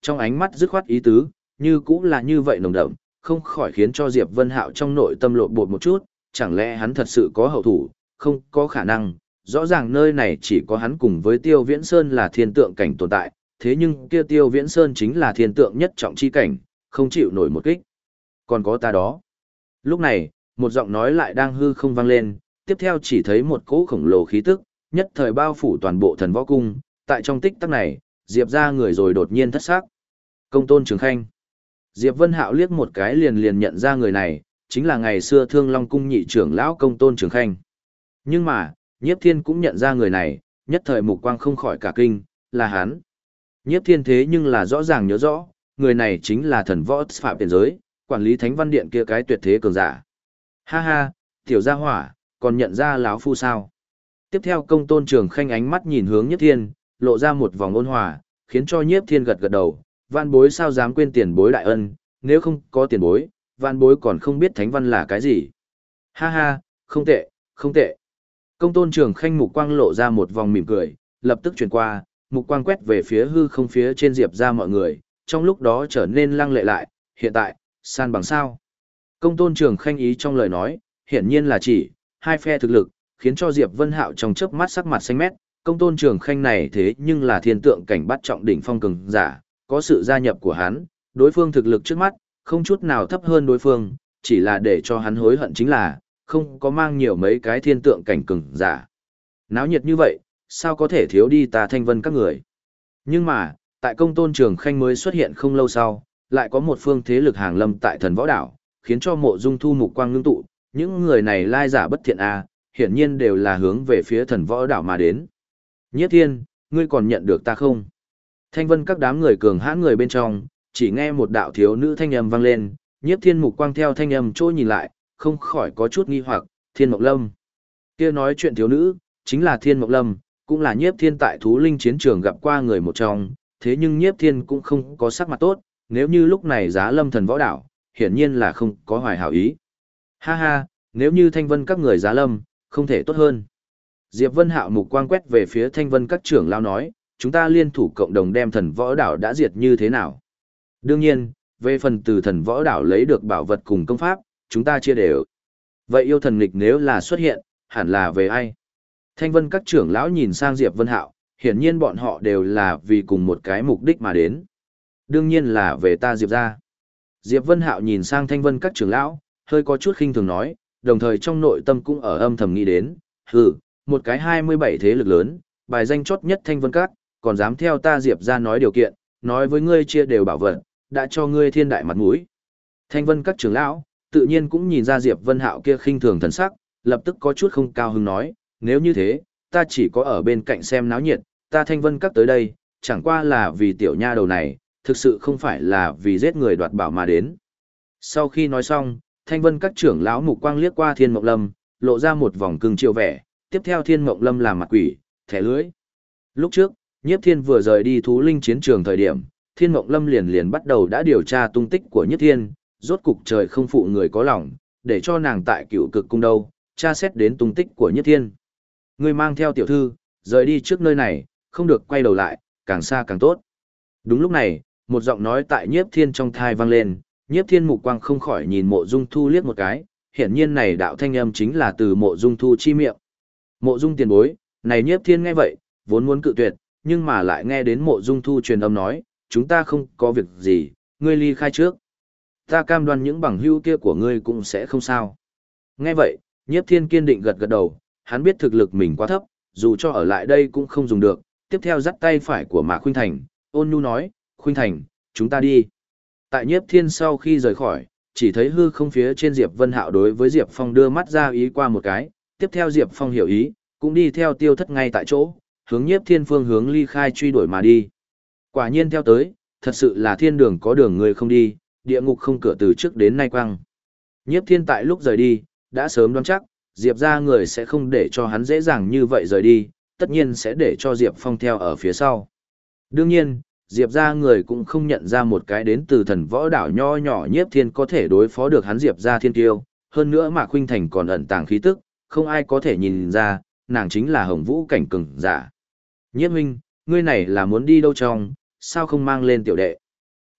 trong ánh mắt dứt khoát ý tứ, như cũng là như vậy nồng đậm, không khỏi khiến cho Diệp Vân Hạo trong nội tâm lộn bột một chút, chẳng lẽ hắn thật sự có hậu thủ, không có khả năng, rõ ràng nơi này chỉ có hắn cùng với Tiêu Viễn Sơn là thiên tượng cảnh tồn tại, thế nhưng kia Tiêu Viễn Sơn chính là thiên tượng nhất trọng chi cảnh, không chịu nổi một kích. Còn có ta đó. Lúc này, một giọng nói lại đang hư không vang lên, tiếp theo chỉ thấy một cỗ khổng lồ khí tức, nhất thời bao phủ toàn bộ thần võ cung, tại trong tích tắc này, Diệp ra người rồi đột nhiên thất sắc. Công tôn Trường Khanh. Diệp Vân Hạo liếc một cái liền nhận ra người này, chính là ngày xưa Thương Long cung nhị trưởng lão Công tôn Trường Khanh. Nhưng mà, Nhiếp Thiên cũng nhận ra người này, nhất thời mục quang không khỏi cả kinh, là hắn. Nhiếp Thiên thế nhưng là rõ ràng nhớ rõ, người này chính là thần võ phạm tiền giới, quản lý Thánh Văn Điện kia cái tuyệt thế cường giả. Ha ha, tiểu gia hỏa, còn nhận ra lão phu sao? Tiếp theo Công tôn Trường Khanh ánh mắt nhìn hướng Nhiếp Thiên, lộ ra một vòng ôn hòa, khiến cho Nhiếp Thiên gật gật đầu, vạn bối sao dám quên tiền bối đại ân, nếu không có tiền bối, vạn bối còn không biết Thánh Văn là cái gì. Ha ha, không tệ, không tệ. Công tôn Trường Khanh mục quang lộ ra một vòng mỉm cười, lập tức chuyển qua, mục quang quét về phía hư không phía trên Diệp ra mọi người, trong lúc đó trở nên lăng lệ lại, hiện tại, san bằng sao. Công tôn Trường Khanh ý trong lời nói, hiển nhiên là chỉ, hai phe thực lực, khiến cho Diệp Vân Hạo trong chớp mắt sắc mặt xanh mét, công tôn Trường Khanh này thế nhưng là thiên tượng cảnh bắt trọng đỉnh phong cường giả, có sự gia nhập của hắn, đối phương thực lực trước mắt, không chút nào thấp hơn đối phương, chỉ là để cho hắn hối hận chính là, không có mang nhiều mấy cái thiên tượng cảnh cường giả. Náo nhiệt như vậy, sao có thể thiếu đi ta Thanh Vân các người. Nhưng mà, tại công tôn Trường Khanh mới xuất hiện không lâu sau, lại có một phương thế lực hàng lâm tại thần võ đảo, khiến cho Mộ Dung Thu mục quang ngưng tụ, những người này lai giả bất thiện hiển nhiên đều là hướng về phía thần võ đảo mà đến. Nhiếp Thiên, ngươi còn nhận được ta không? Thanh Vân các đám người cường hãn người bên trong, chỉ nghe một đạo thiếu nữ thanh âm vang lên, Nhiếp Thiên mục quang theo thanh âm chỗ nhìn lại, không khỏi có chút nghi hoặc, Thiên Mộc Lâm. Kia nói chuyện thiếu nữ, chính là Thiên Mộc Lâm, cũng là Nhiếp Thiên tại thú linh chiến trường gặp qua người một trong, thế nhưng Nhiếp Thiên cũng không có sắc mặt tốt, nếu như lúc này giá lâm thần võ đảo, hiển nhiên là không có hoài hảo ý. Ha ha, nếu như Thanh Vân các người giá lâm, không thể tốt hơn. Diệp Vân Hạo mục quang quét về phía Thanh Vân các trưởng lão nói, chúng ta liên thủ cộng đồng đem thần võ đảo đã diệt như thế nào? Đương nhiên, về phần từ thần võ đảo lấy được bảo vật cùng công pháp, chúng ta chia đều. Vậy yêu thần nghịch nếu là xuất hiện, hẳn là về ai? Thanh Vân các trưởng lão nhìn sang Diệp Vân Hạo, hiển nhiên bọn họ đều là vì cùng một cái mục đích mà đến. Đương nhiên là về ta Diệp ra. Diệp Vân Hạo nhìn sang Thanh Vân các trưởng lão, hơi có chút khinh thường nói, đồng thời trong nội tâm cũng ở âm thầm nghĩ đến, một cái 27 thế lực lớn, bài danh chót nhất Thanh Vân các, còn dám theo ta Diệp ra nói điều kiện, nói với ngươi chia đều bảo vật, đã cho ngươi thiên đại mặt mũi. Thanh Vân các trưởng lão, tự nhiên cũng nhìn ra Diệp Vân Hạo kia khinh thường thần sắc, lập tức có chút không cao hứng nói, nếu như thế, ta chỉ có ở bên cạnh xem náo nhiệt, ta Thanh Vân các tới đây, chẳng qua là vì tiểu nha đầu này, thực sự không phải là vì giết người đoạt bảo mà đến. Sau khi nói xong, Thanh Vân các trưởng lão mục quang liếc qua Thiên Mộng Lâm, lộ ra một vòng cưng chiều vẻ, tiếp theo Thiên Mộng Lâm làm mặt quỷ, thẻ lưỡi. Lúc trước, Nhiếp Thiên vừa rời đi thú linh chiến trường thời điểm, Thiên Mộng Lâm liền bắt đầu đã điều tra tung tích của Nhiếp Thiên, rốt cục trời không phụ người có lòng, để cho nàng tại Cựu Cực cung đâu, tra xét đến tung tích của Nhiếp Thiên. Ngươi mang theo tiểu thư, rời đi trước nơi này, không được quay đầu lại, càng xa càng tốt. Đúng lúc này, một giọng nói tại Nhiếp Thiên trong thai vang lên, Nhiếp Thiên mục quang không khỏi nhìn Mộ Dung Thu liếc một cái, hiển nhiên này đạo thanh âm chính là từ Mộ Dung Thu chi miệng. Mộ Dung tiền bối, này Nhiếp Thiên nghe vậy, vốn muốn cự tuyệt, nhưng mà lại nghe đến Mộ Dung Thu truyền âm nói, chúng ta không có việc gì, ngươi ly khai trước. Ta cam đoan những bằng hữu kia của ngươi cũng sẽ không sao. Nghe vậy, Nhiếp Thiên kiên định gật gật đầu, hắn biết thực lực mình quá thấp, dù cho ở lại đây cũng không dùng được, tiếp theo dắt tay phải của Mạc Khuynh Thành, ôn nhu nói, Khuynh Thành, chúng ta đi. Tại Nhiếp Thiên sau khi rời khỏi, chỉ thấy hư không phía trên Diệp Vân Hạo đối với Diệp Phong đưa mắt ra ý qua một cái, tiếp theo Diệp Phong hiểu ý, cũng đi theo Tiêu Thất ngay tại chỗ, hướng Nhiếp Thiên phương hướng ly khai truy đuổi mà đi. Quả nhiên theo tới, thật sự là thiên đường có đường người không đi, địa ngục không cửa từ trước đến nay quăng. Nhiếp Thiên tại lúc rời đi, đã sớm đoán chắc, Diệp ra người sẽ không để cho hắn dễ dàng như vậy rời đi, tất nhiên sẽ để cho Diệp Phong theo ở phía sau. Đương nhiên, Diệp ra người cũng không nhận ra một cái đến từ thần võ đảo nho nhỏ Nhiếp Thiên có thể đối phó được hắn Diệp ra thiên kiêu, hơn nữa mà Khuynh Thành còn ẩn tàng khí tức, không ai có thể nhìn ra, nàng chính là Hồng Vũ cảnh cường giả. Nhiếp huynh, ngươi này là muốn đi đâu trong, sao không mang lên tiểu đệ?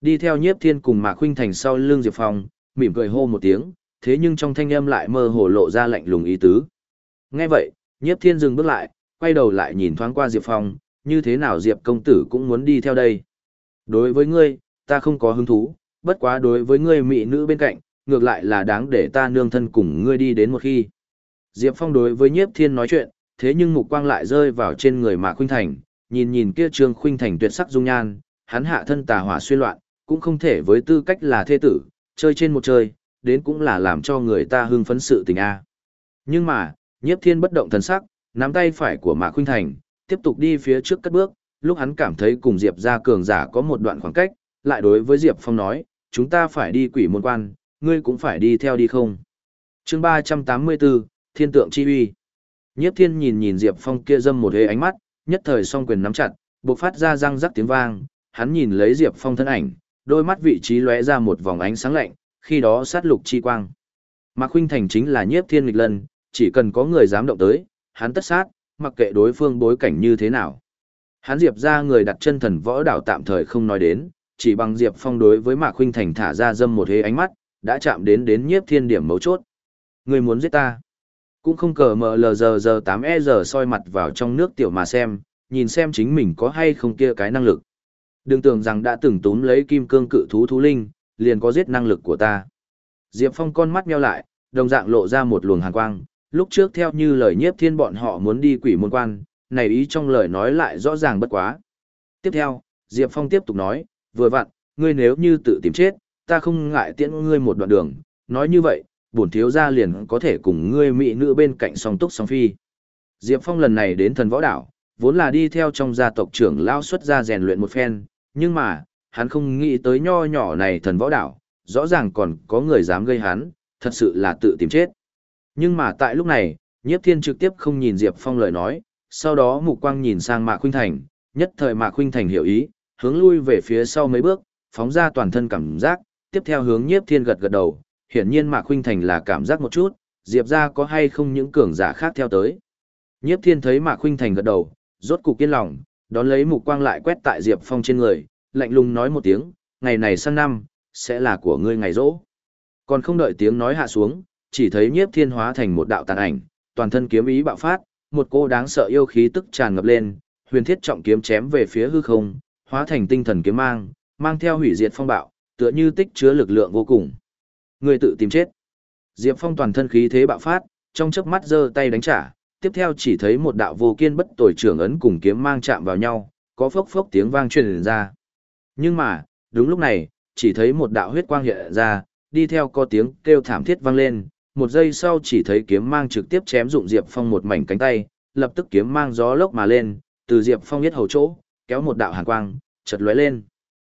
Đi theo Nhiếp Thiên cùng Mạc Khuynh Thành sau lưng Diệp Phong, mỉm cười hô một tiếng, thế nhưng trong thanh âm lại mơ hồ lộ ra lạnh lùng ý tứ. Nghe vậy, Nhiếp Thiên dừng bước lại, quay đầu lại nhìn thoáng qua Diệp Phong, như thế nào Diệp công tử cũng muốn đi theo đây. Đối với ngươi, ta không có hứng thú, bất quá đối với ngươi mỹ nữ bên cạnh, ngược lại là đáng để ta nương thân cùng ngươi đi đến một khi. Diệp Phong đối với Nhiếp Thiên nói chuyện, thế nhưng mục quang lại rơi vào trên người Mạc Khuynh Thành, nhìn nhìn kia Trương Khuynh Thành tuyệt sắc dung nhan, hắn hạ thân tà hỏa xuyên loạn, cũng không thể với tư cách là thê tử, chơi trên một chơi, đến cũng là làm cho người ta hưng phấn sự tình a. Nhưng mà, Nhiếp Thiên bất động thần sắc, nắm tay phải của Mạc Khuynh Thành, tiếp tục đi phía trước cất bước, lúc hắn cảm thấy cùng Diệp gia cường giả có một đoạn khoảng cách, lại đối với Diệp Phong nói, chúng ta phải đi Quỷ Môn Quan, ngươi cũng phải đi theo đi không? Chương 384, Thiên tượng chi uy. Nhiếp Thiên nhìn nhìn Diệp Phong kia dâm một hế ánh mắt, nhất thời song quyền nắm chặt, bộc phát ra răng rắc tiếng vang, hắn nhìn lấy Diệp Phong thân ảnh, đôi mắt vị trí lóe ra một vòng ánh sáng lạnh, khi đó sát lục chi quang. Mạc Khuynh Thành chính là Nhiếp Thiên nghịch lân, chỉ cần có người dám động tới, hắn tất sát, mặc kệ đối phương bối cảnh như thế nào. Hắn Diệp ra người đặt chân thần võ đảo tạm thời không nói đến, chỉ bằng Diệp Phong đối với Mạc Khuynh Thành thả ra dâm một hế ánh mắt, đã chạm đến Nhiếp Thiên điểm mấu chốt. Người muốn giết ta? Cũng không cờ mờ lờ giờ 8 giờ soi mặt vào trong nước tiểu mà xem, nhìn xem chính mình có hay không kia cái năng lực. Đừng tưởng rằng đã từng túm lấy kim cương cự thú thú linh, liền có giết năng lực của ta. Diệp Phong con mắt nheo lại, đồng dạng lộ ra một luồng hàn quang, lúc trước theo như lời Nhiếp Thiên bọn họ muốn đi Quỷ Môn Quan, này ý trong lời nói lại rõ ràng bất quá. Tiếp theo, Diệp Phong tiếp tục nói, vừa vặn, ngươi nếu như tự tìm chết, ta không ngại tiễn ngươi một đoạn đường, nói như vậy, bổn thiếu gia liền có thể cùng ngươi mỹ nữ bên cạnh song túc song phi. Diệp Phong lần này đến thần võ đảo, vốn là đi theo trong gia tộc trưởng lao xuất ra rèn luyện một phen, nhưng mà, hắn không nghĩ tới nho nhỏ này thần võ đảo, rõ ràng còn có người dám gây hắn, thật sự là tự tìm chết. Nhưng mà tại lúc này, Nhiếp Thiên trực tiếp không nhìn Diệp Phong lời nói, sau đó mục quang nhìn sang Mạc Khuynh Thành, nhất thời Mạc Khuynh Thành hiểu ý, hướng lui về phía sau mấy bước, phóng ra toàn thân cảm giác, tiếp theo hướng Nhiếp Thiên gật gật đầu, hiển nhiên Mạc Khuynh Thành là cảm giác một chút, Diệp ra có hay không những cường giả khác theo tới. Nhiếp Thiên thấy Mạc Khuynh Thành gật đầu, rốt cục yên lòng, đón lấy mục quang lại quét tại Diệp Phong trên người, lạnh lùng nói một tiếng, ngày này sang năm, sẽ là của ngươi ngày rỗ. Còn không đợi tiếng nói hạ xuống, chỉ thấy Nhiếp Thiên hóa thành một đạo tàn ảnh, toàn thân kiếm ý bạo phát, một cô đáng sợ yêu khí tức tràn ngập lên, huyền thiết trọng kiếm chém về phía hư không, hóa thành tinh thần kiếm mang, mang theo hủy diệt phong bạo, tựa như tích chứa lực lượng vô cùng. Người tự tìm chết. Diệp Phong toàn thân khí thế bạo phát, trong chớp mắt giơ tay đánh trả, tiếp theo chỉ thấy một đạo vô kiên bất tồi trưởng ấn cùng kiếm mang chạm vào nhau, có phốc phốc tiếng vang truyền ra. Nhưng mà, đúng lúc này, chỉ thấy một đạo huyết quang hiện ra, đi theo có tiếng kêu thảm thiết vang lên, một giây sau chỉ thấy kiếm mang trực tiếp chém dụng Diệp Phong một mảnh cánh tay, lập tức kiếm mang gió lốc mà lên, từ Diệp Phong yết hầu chỗ, kéo một đạo hàn quang, chợt lóe lên.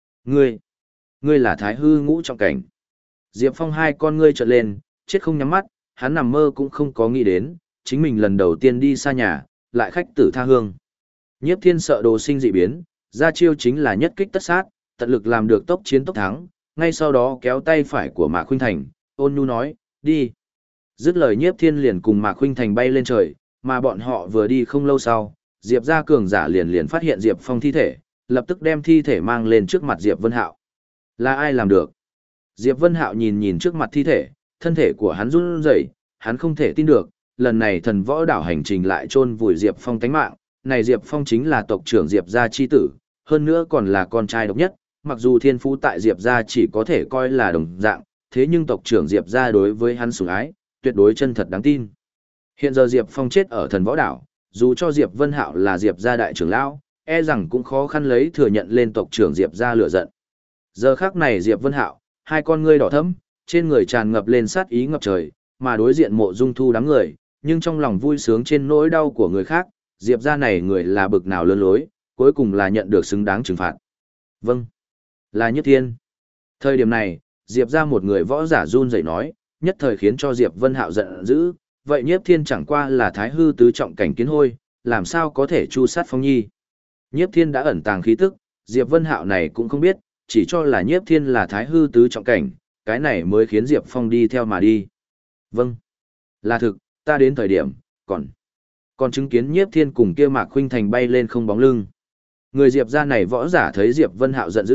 Ngươi là Thái Hư Ngũ Trọng Cảnh. Diệp Phong hai con ngươi trợn lên, chết không nhắm mắt, hắn nằm mơ cũng không có nghĩ đến, chính mình lần đầu tiên đi xa nhà, lại khách tử tha hương. Nhiếp Thiên sợ đồ sinh dị biến, ra chiêu chính là nhất kích tất sát, tận lực làm được tốc chiến tốc thắng, ngay sau đó kéo tay phải của Mạc Khuynh Thành, ôn nhu nói, đi. Dứt lời Nhiếp Thiên liền cùng Mạc Khuynh Thành bay lên trời, mà bọn họ vừa đi không lâu sau, Diệp gia cường giả liền phát hiện Diệp Phong thi thể, lập tức đem thi thể mang lên trước mặt Diệp Vân Hạo. Là ai làm được? Diệp Vân Hạo nhìn nhìn trước mặt thi thể, thân thể của hắn run rẩy, hắn không thể tin được, lần này thần võ đảo hành trình lại chôn vùi Diệp Phong tánh mạng, này Diệp Phong chính là tộc trưởng Diệp gia chi tử, hơn nữa còn là con trai độc nhất, mặc dù thiên phú tại Diệp gia chỉ có thể coi là đồng dạng, thế nhưng tộc trưởng Diệp gia đối với hắn sủng ái, tuyệt đối chân thật đáng tin. Hiện giờ Diệp Phong chết ở thần võ đảo, dù cho Diệp Vân Hạo là Diệp gia đại trưởng lão, e rằng cũng khó khăn lấy thừa nhận lên tộc trưởng Diệp gia lửa giận. Giờ khắc này Diệp Vân Hạo, hai con ngươi đỏ thẫm, trên người tràn ngập lên sát ý ngập trời, mà đối diện Mộ Dung Thu đám người, nhưng trong lòng vui sướng trên nỗi đau của người khác, Diệp gia này người là bực nào lơn lối, cuối cùng là nhận được xứng đáng trừng phạt. Vâng, là Nhất Thiên. Thời điểm này, Diệp gia một người võ giả run rẩy nói, nhất thời khiến cho Diệp Vân Hạo giận dữ, vậy Nhiếp Thiên chẳng qua là Thái Hư tứ trọng cảnh kiến hôi, làm sao có thể chu sát Phong Nhi. Nhiếp Thiên đã ẩn tàng khí tức, Diệp Vân Hạo này cũng không biết, chỉ cho là Nhiếp Thiên là Thái Hư tứ trọng cảnh, cái này mới khiến Diệp Phong đi theo mà đi. Vâng, là thực, ta đến thời điểm, còn chứng kiến Nhiếp Thiên cùng kia Mạc Khuynh Thành bay lên không bóng lưng. Người Diệp gia này võ giả thấy Diệp Vân Hạo giận dữ,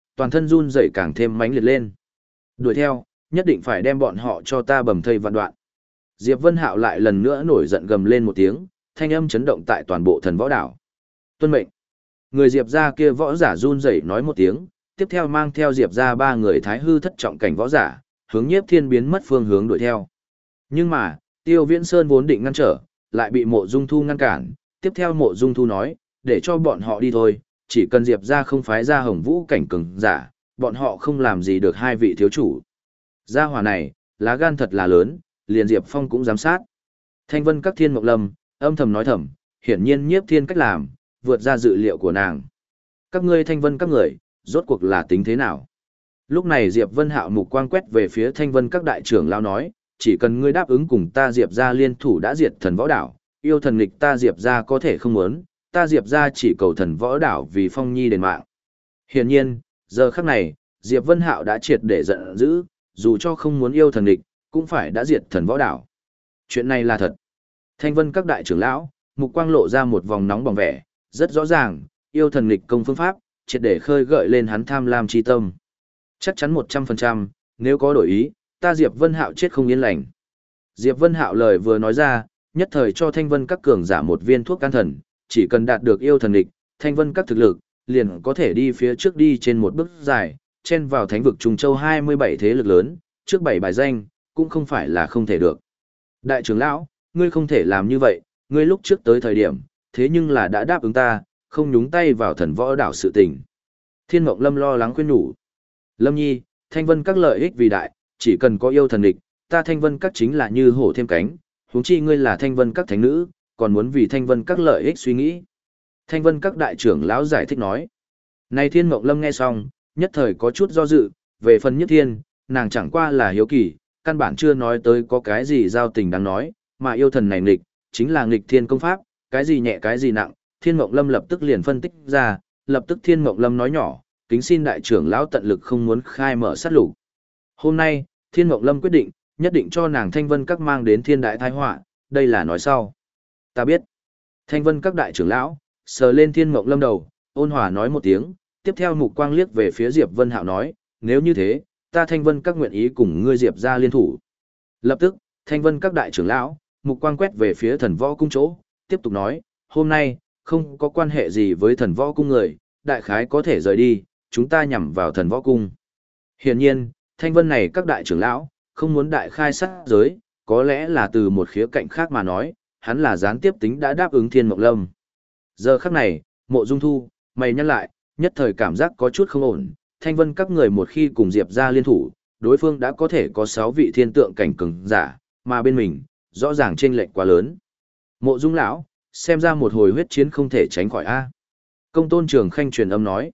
toàn thân run rẩy càng thêm mãnh liệt lên. Đuổi theo, nhất định phải đem bọn họ cho ta bầm thây vạn đoạn. Diệp Vân Hạo lại lần nữa nổi giận gầm lên một tiếng, thanh âm chấn động tại toàn bộ thần võ đảo. Tuân mệnh. Người Diệp gia kia võ giả run rẩy nói một tiếng, tiếp theo mang theo Diệp gia ba người thái hư thất trọng cảnh võ giả, hướng Nhiếp Thiên biến mất phương hướng đuổi theo. Nhưng mà, Tiêu Viễn Sơn vốn định ngăn trở, lại bị Mộ Dung Thu ngăn cản, tiếp theo Mộ Dung Thu nói, để cho bọn họ đi thôi, chỉ cần Diệp gia không phái ra Hồng Vũ cảnh cường giả, bọn họ không làm gì được hai vị thiếu chủ. Gia hỏa này, lá gan thật là lớn, liền Diệp Phong cũng giám sát. Thanh Vân Các Thiên Mộng Lâm, âm thầm nói thầm, hiển nhiên Nhiếp Thiên cách làm, vượt ra dự liệu của nàng. Các ngươi Thanh Vân các người, rốt cuộc là tính thế nào? Lúc này Diệp Vân Hạo mục quang quét về phía Thanh Vân các đại trưởng lão nói, chỉ cần ngươi đáp ứng cùng ta Diệp gia liên thủ đã diệt thần võ đảo, yêu thần nghịch ta Diệp gia có thể không muốn, ta Diệp gia chỉ cầu thần võ đảo vì Phong Nhi đền mạng. Hiển nhiên, giờ khắc này, Diệp Vân Hạo đã triệt để giận dữ, dù cho không muốn yêu thần nghịch, cũng phải đã diệt thần võ đảo. Chuyện này là thật. Thanh Vân các đại trưởng lão, mục quang lộ ra một vòng nóng bỏng vẻ, rất rõ ràng, yêu thần nghịch công phương pháp, triệt để khơi gợi lên hắn tham lam chi tâm. Chắc chắn 100%, nếu có đổi ý, ta Diệp Vân Hạo chết không yên lành. Diệp Vân Hạo lời vừa nói ra, nhất thời cho Thanh Vân các cường giả một viên thuốc can thần, chỉ cần đạt được yêu thần nghịch, Thanh Vân các thực lực, liền có thể đi phía trước đi trên một bước dài, chen vào thánh vực Trung Châu 27 thế lực lớn, trước 7 bài danh, cũng không phải là không thể được. Đại trưởng lão, ngươi không thể làm như vậy, ngươi lúc trước tới thời điểm, thế nhưng là đã đáp ứng ta, không nhúng tay vào thần võ đảo sự tình. Thiên Mộng Lâm lo lắng khuyên nhủ. Lâm Nhi, Thanh Vân các lợi ích vì đại, chỉ cần có yêu thần địch, ta Thanh Vân các chính là như hổ thêm cánh, huống chi ngươi là Thanh Vân các thánh nữ, còn muốn vì Thanh Vân các lợi ích suy nghĩ. Thanh Vân các đại trưởng lão giải thích nói. Này Thiên Mộng Lâm nghe xong, nhất thời có chút do dự, về phần Nhất Thiên, nàng chẳng qua là hiếu kỳ, căn bản chưa nói tới có cái gì giao tình đáng nói, mà yêu thần này nghịch, chính là nghịch thiên công pháp, cái gì nhẹ cái gì nặng, Thiên Mộng Lâm lập tức liền phân tích ra, lập tức Thiên Mộng Lâm nói nhỏ, kính xin đại trưởng lão tận lực không muốn khai mở sát lục. Hôm nay, Thiên Mộng Lâm quyết định, nhất định cho nàng Thanh Vân các mang đến thiên đại tai họa, đây là nói sau. Ta biết. Thanh Vân các đại trưởng lão, sờ lên Thiên Mộng Lâm đầu, ôn hòa nói một tiếng, tiếp theo mục quang liếc về phía Diệp Vân Hạo nói, nếu như thế, ta Thanh Vân các nguyện ý cùng ngươi Diệp gia liên thủ. Lập tức, Thanh Vân các đại trưởng lão, mục quang quét về phía thần võ cung chỗ, tiếp tục nói, hôm nay, không có quan hệ gì với thần võ cung người, đại khái có thể rời đi, chúng ta nhằm vào thần võ cung. Hiển nhiên, Thanh Vân này các đại trưởng lão, không muốn đại khai sát giới, có lẽ là từ một khía cạnh khác mà nói, hắn là gián tiếp tính đã đáp ứng Thiên Mộng Lâm. Giờ khắc này, Mộ Dung Thu, mày nhắc lại, nhất thời cảm giác có chút không ổn, Thanh Vân các người một khi cùng Diệp gia liên thủ, đối phương đã có thể có 6 vị thiên tượng cảnh cường giả, mà bên mình, rõ ràng chênh lệch quá lớn. Mộ Dung lão, xem ra một hồi huyết chiến không thể tránh khỏi a. Công Tôn Trường Khanh truyền âm nói.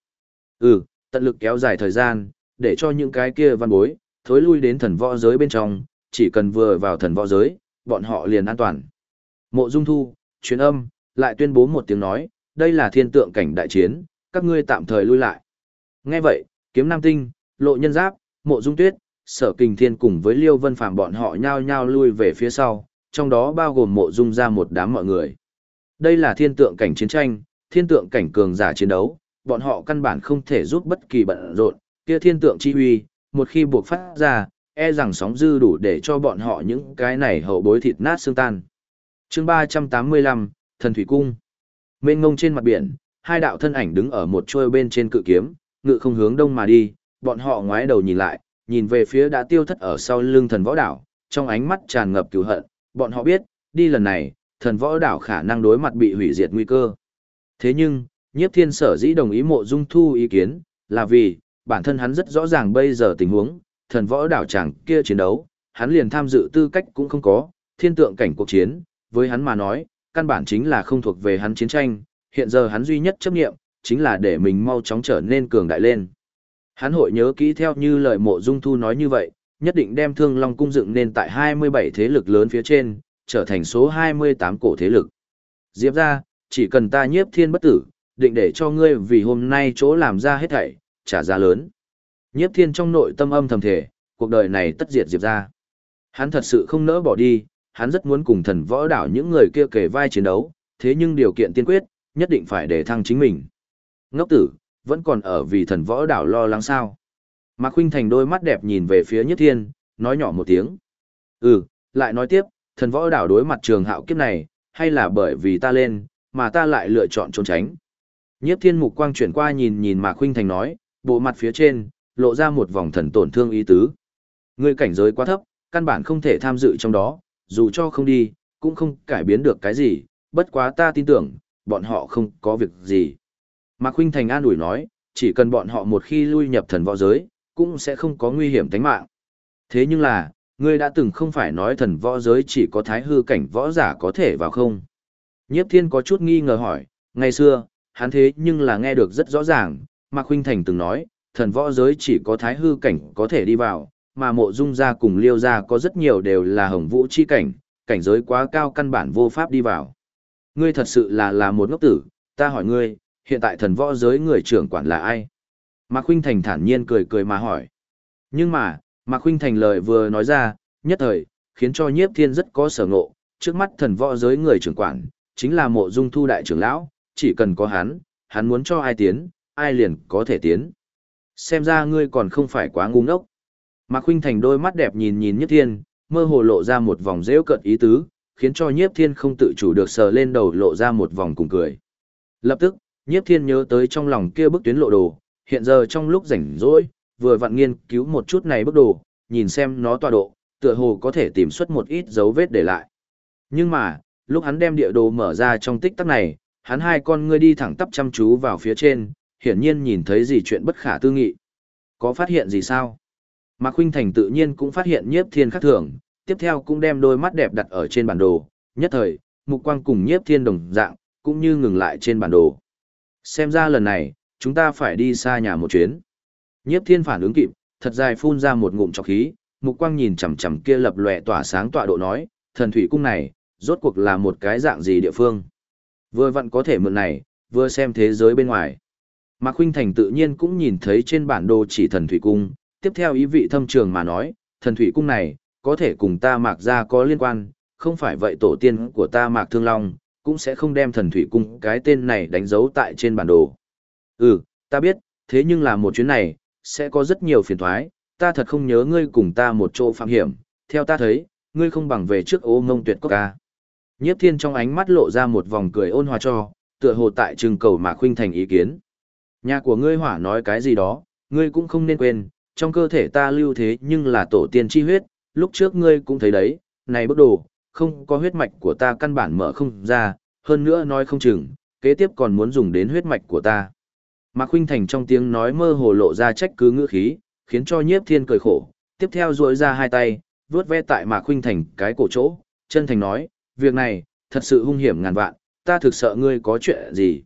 Tận lực kéo dài thời gian, để cho những cái kia văn bối, thối lui đến thần võ giới bên trong, chỉ cần vừa vào thần võ giới, bọn họ liền an toàn. Mộ Dung Thu, truyền âm, lại tuyên bố một tiếng nói, đây là thiên tượng cảnh đại chiến, các ngươi tạm thời lui lại. Nghe vậy, Kiếm Nam Tinh, Lộ Nhân Giáp, Mộ Dung Tuyết, Sở Kình Thiên cùng với Liêu Vân Phàm bọn họ nhao nhao lui về phía sau, trong đó bao gồm Mộ Dung ra một đám mọi người. Đây là thiên tượng cảnh chiến tranh, thiên tượng cảnh cường giả chiến đấu, bọn họ căn bản không thể giúp bất kỳ bận rộn, kia thiên tượng chi huy, một khi buộc phát ra, e rằng sóng dư đủ để cho bọn họ những cái này hậu bối thịt nát xương tan. Chương 385, Thần Thủy Cung. Mênh ngông trên mặt biển, hai đạo thân ảnh đứng ở một chuôi bên trên cự kiếm, ngự không hướng đông mà đi, bọn họ ngoái đầu nhìn lại, nhìn về phía đã tiêu thất ở sau lưng thần võ đảo, trong ánh mắt tràn ngập cừu hận, bọn họ biết, đi lần này, thần võ đảo khả năng đối mặt bị hủy diệt nguy cơ. Thế nhưng, Nhiếp Thiên sở dĩ đồng ý Mộ Dung Thu ý kiến, là vì, bản thân hắn rất rõ ràng bây giờ tình huống, thần võ đảo chẳng kia chiến đấu, hắn liền tham dự tư cách cũng không có, thiên tượng cảnh cuộc chiến, với hắn mà nói, căn bản chính là không thuộc về hắn chiến tranh, hiện giờ hắn duy nhất chấp nghiệm, chính là để mình mau chóng trở nên cường đại lên. Hắn hội nhớ kỹ theo như lời Mộ Dung Thu nói như vậy, nhất định đem Thương Long cung dựng nên tại 27 thế lực lớn phía trên, trở thành số 28 cổ thế lực. Diệp ra, chỉ cần ta Nhiếp Thiên bất tử, định để cho ngươi vì hôm nay chỗ làm ra hết thảy, trả giá lớn. Nhiếp Thiên trong nội tâm âm thầm thể, cuộc đời này tất diệt Diệp ra. Hắn thật sự không nỡ bỏ đi, hắn rất muốn cùng thần võ đảo những người kia kề vai chiến đấu, thế nhưng điều kiện tiên quyết, nhất định phải để thăng chính mình. Ngốc tử, Vẫn còn ở vì thần võ đảo lo lắng sao? Mạc Khuynh Thành đôi mắt đẹp nhìn về phía Nhiếp Thiên, nói nhỏ một tiếng. Lại nói tiếp, thần võ đảo đối mặt Trường Hạo kiếp này, hay là bởi vì ta lên, mà ta lại lựa chọn trốn tránh. Nhiếp Thiên mục quang chuyển qua nhìn nhìn Mạc Khuynh Thành nói, bộ mặt phía trên, lộ ra một vòng thần tổn thương ý tứ. Ngươi cảnh giới quá thấp, căn bản không thể tham dự trong đó, dù cho không đi, cũng không cải biến được cái gì, bất quá ta tin tưởng, bọn họ không có việc gì. Mạc Khuynh Thành an ủi nói, chỉ cần bọn họ một khi lui nhập thần võ giới, cũng sẽ không có nguy hiểm tính mạng. Thế nhưng là, ngươi đã từng không phải nói thần võ giới chỉ có thái hư cảnh võ giả có thể vào không? Nhiếp Thiên có chút nghi ngờ hỏi, ngày xưa, hắn thế nhưng là nghe được rất rõ ràng, Mạc Khuynh Thành từng nói, thần võ giới chỉ có thái hư cảnh có thể đi vào, mà Mộ Dung gia cùng Liêu gia có rất nhiều đều là hồng vũ chi cảnh, cảnh giới quá cao căn bản vô pháp đi vào. Ngươi thật sự là một ngốc tử, ta hỏi ngươi, hiện tại thần võ giới người trưởng quản là ai? Mạc Khuynh Thành thản nhiên cười cười mà hỏi. Nhưng mà, Mạc Khuynh Thành lời vừa nói ra, nhất thời, khiến cho Nhiếp Thiên rất có sở ngộ, trước mắt thần võ giới người trưởng quản, chính là Mộ Dung Thu đại trưởng lão, chỉ cần có hắn muốn cho ai tiến, ai liền có thể tiến. Xem ra ngươi còn không phải quá ngu ngốc. Mạc Khuynh Thành đôi mắt đẹp nhìn nhìn Nhiếp Thiên, mơ hồ lộ ra một vòng giễu cợt ý tứ, khiến cho Nhiếp Thiên không tự chủ được sờ lên đầu lộ ra một vòng cùng cười. Lập tức, Nhiếp Thiên nhớ tới trong lòng kia bức tuyến lộ đồ, hiện giờ trong lúc rảnh rỗi, vừa vặn nghiên cứu một chút này bức đồ, nhìn xem nó tọa độ, tựa hồ có thể tìm xuất một ít dấu vết để lại. Nhưng mà, lúc hắn đem địa đồ mở ra trong tích tắc này, hắn hai con ngươi đi thẳng tắp chăm chú vào phía trên, hiển nhiên nhìn thấy gì chuyện bất khả tư nghị. Có phát hiện gì sao? Mạc Khuynh Thành tự nhiên cũng phát hiện Nhiếp Thiên khác thường, tiếp theo cũng đem đôi mắt đẹp đặt ở trên bản đồ, nhất thời, mục quang cùng Nhiếp Thiên đồng dạng, cũng như ngừng lại trên bản đồ. Xem ra lần này, chúng ta phải đi xa nhà một chuyến. Nhiếp Thiên phản ứng kịp, thật dài phun ra một ngụm trọc khí, mục quang nhìn chằm chằm kia lập lòe tỏa sáng tọa độ nói, thần thủy cung này, rốt cuộc là một cái dạng gì địa phương. Vừa vặn có thể mượn này, vừa xem thế giới bên ngoài. Mạc Khuynh Thành tự nhiên cũng nhìn thấy trên bản đồ chỉ thần thủy cung, tiếp theo ý vị thâm trường mà nói, thần thủy cung này, có thể cùng ta Mạc gia có liên quan, không phải vậy tổ tiên của ta Mạc Thương Long, cũng sẽ không đem thần thủy cung cái tên này đánh dấu tại trên bản đồ. Ta biết, thế nhưng là một chuyến này, sẽ có rất nhiều phiền toái, ta thật không nhớ ngươi cùng ta một chỗ phạm hiểm, theo ta thấy, ngươi không bằng về trước Ô Mông Tuyệt Cốc ca. Nhiếp Thiên trong ánh mắt lộ ra một vòng cười ôn hòa cho, tựa hồ tại trưng cầu Mạc Khuynh Thành ý kiến. Nhà của ngươi hỏa nói cái gì đó, ngươi cũng không nên quên, trong cơ thể ta lưu thế nhưng là tổ tiên chi huyết, lúc trước ngươi cũng thấy đấy, này bức đồ, không có huyết mạch của ta căn bản mở không ra, hơn nữa nói không chừng, kế tiếp còn muốn dùng đến huyết mạch của ta. Mạc Khuynh Thành trong tiếng nói mơ hồ lộ ra trách cứ ngữ khí, khiến cho Nhiếp Thiên cười khổ, tiếp theo duỗi ra hai tay, vuốt ve tại Mạc Khuynh Thành cái cổ chỗ, chân thành nói, việc này, thật sự hung hiểm ngàn vạn, ta thực sợ ngươi có chuyện gì.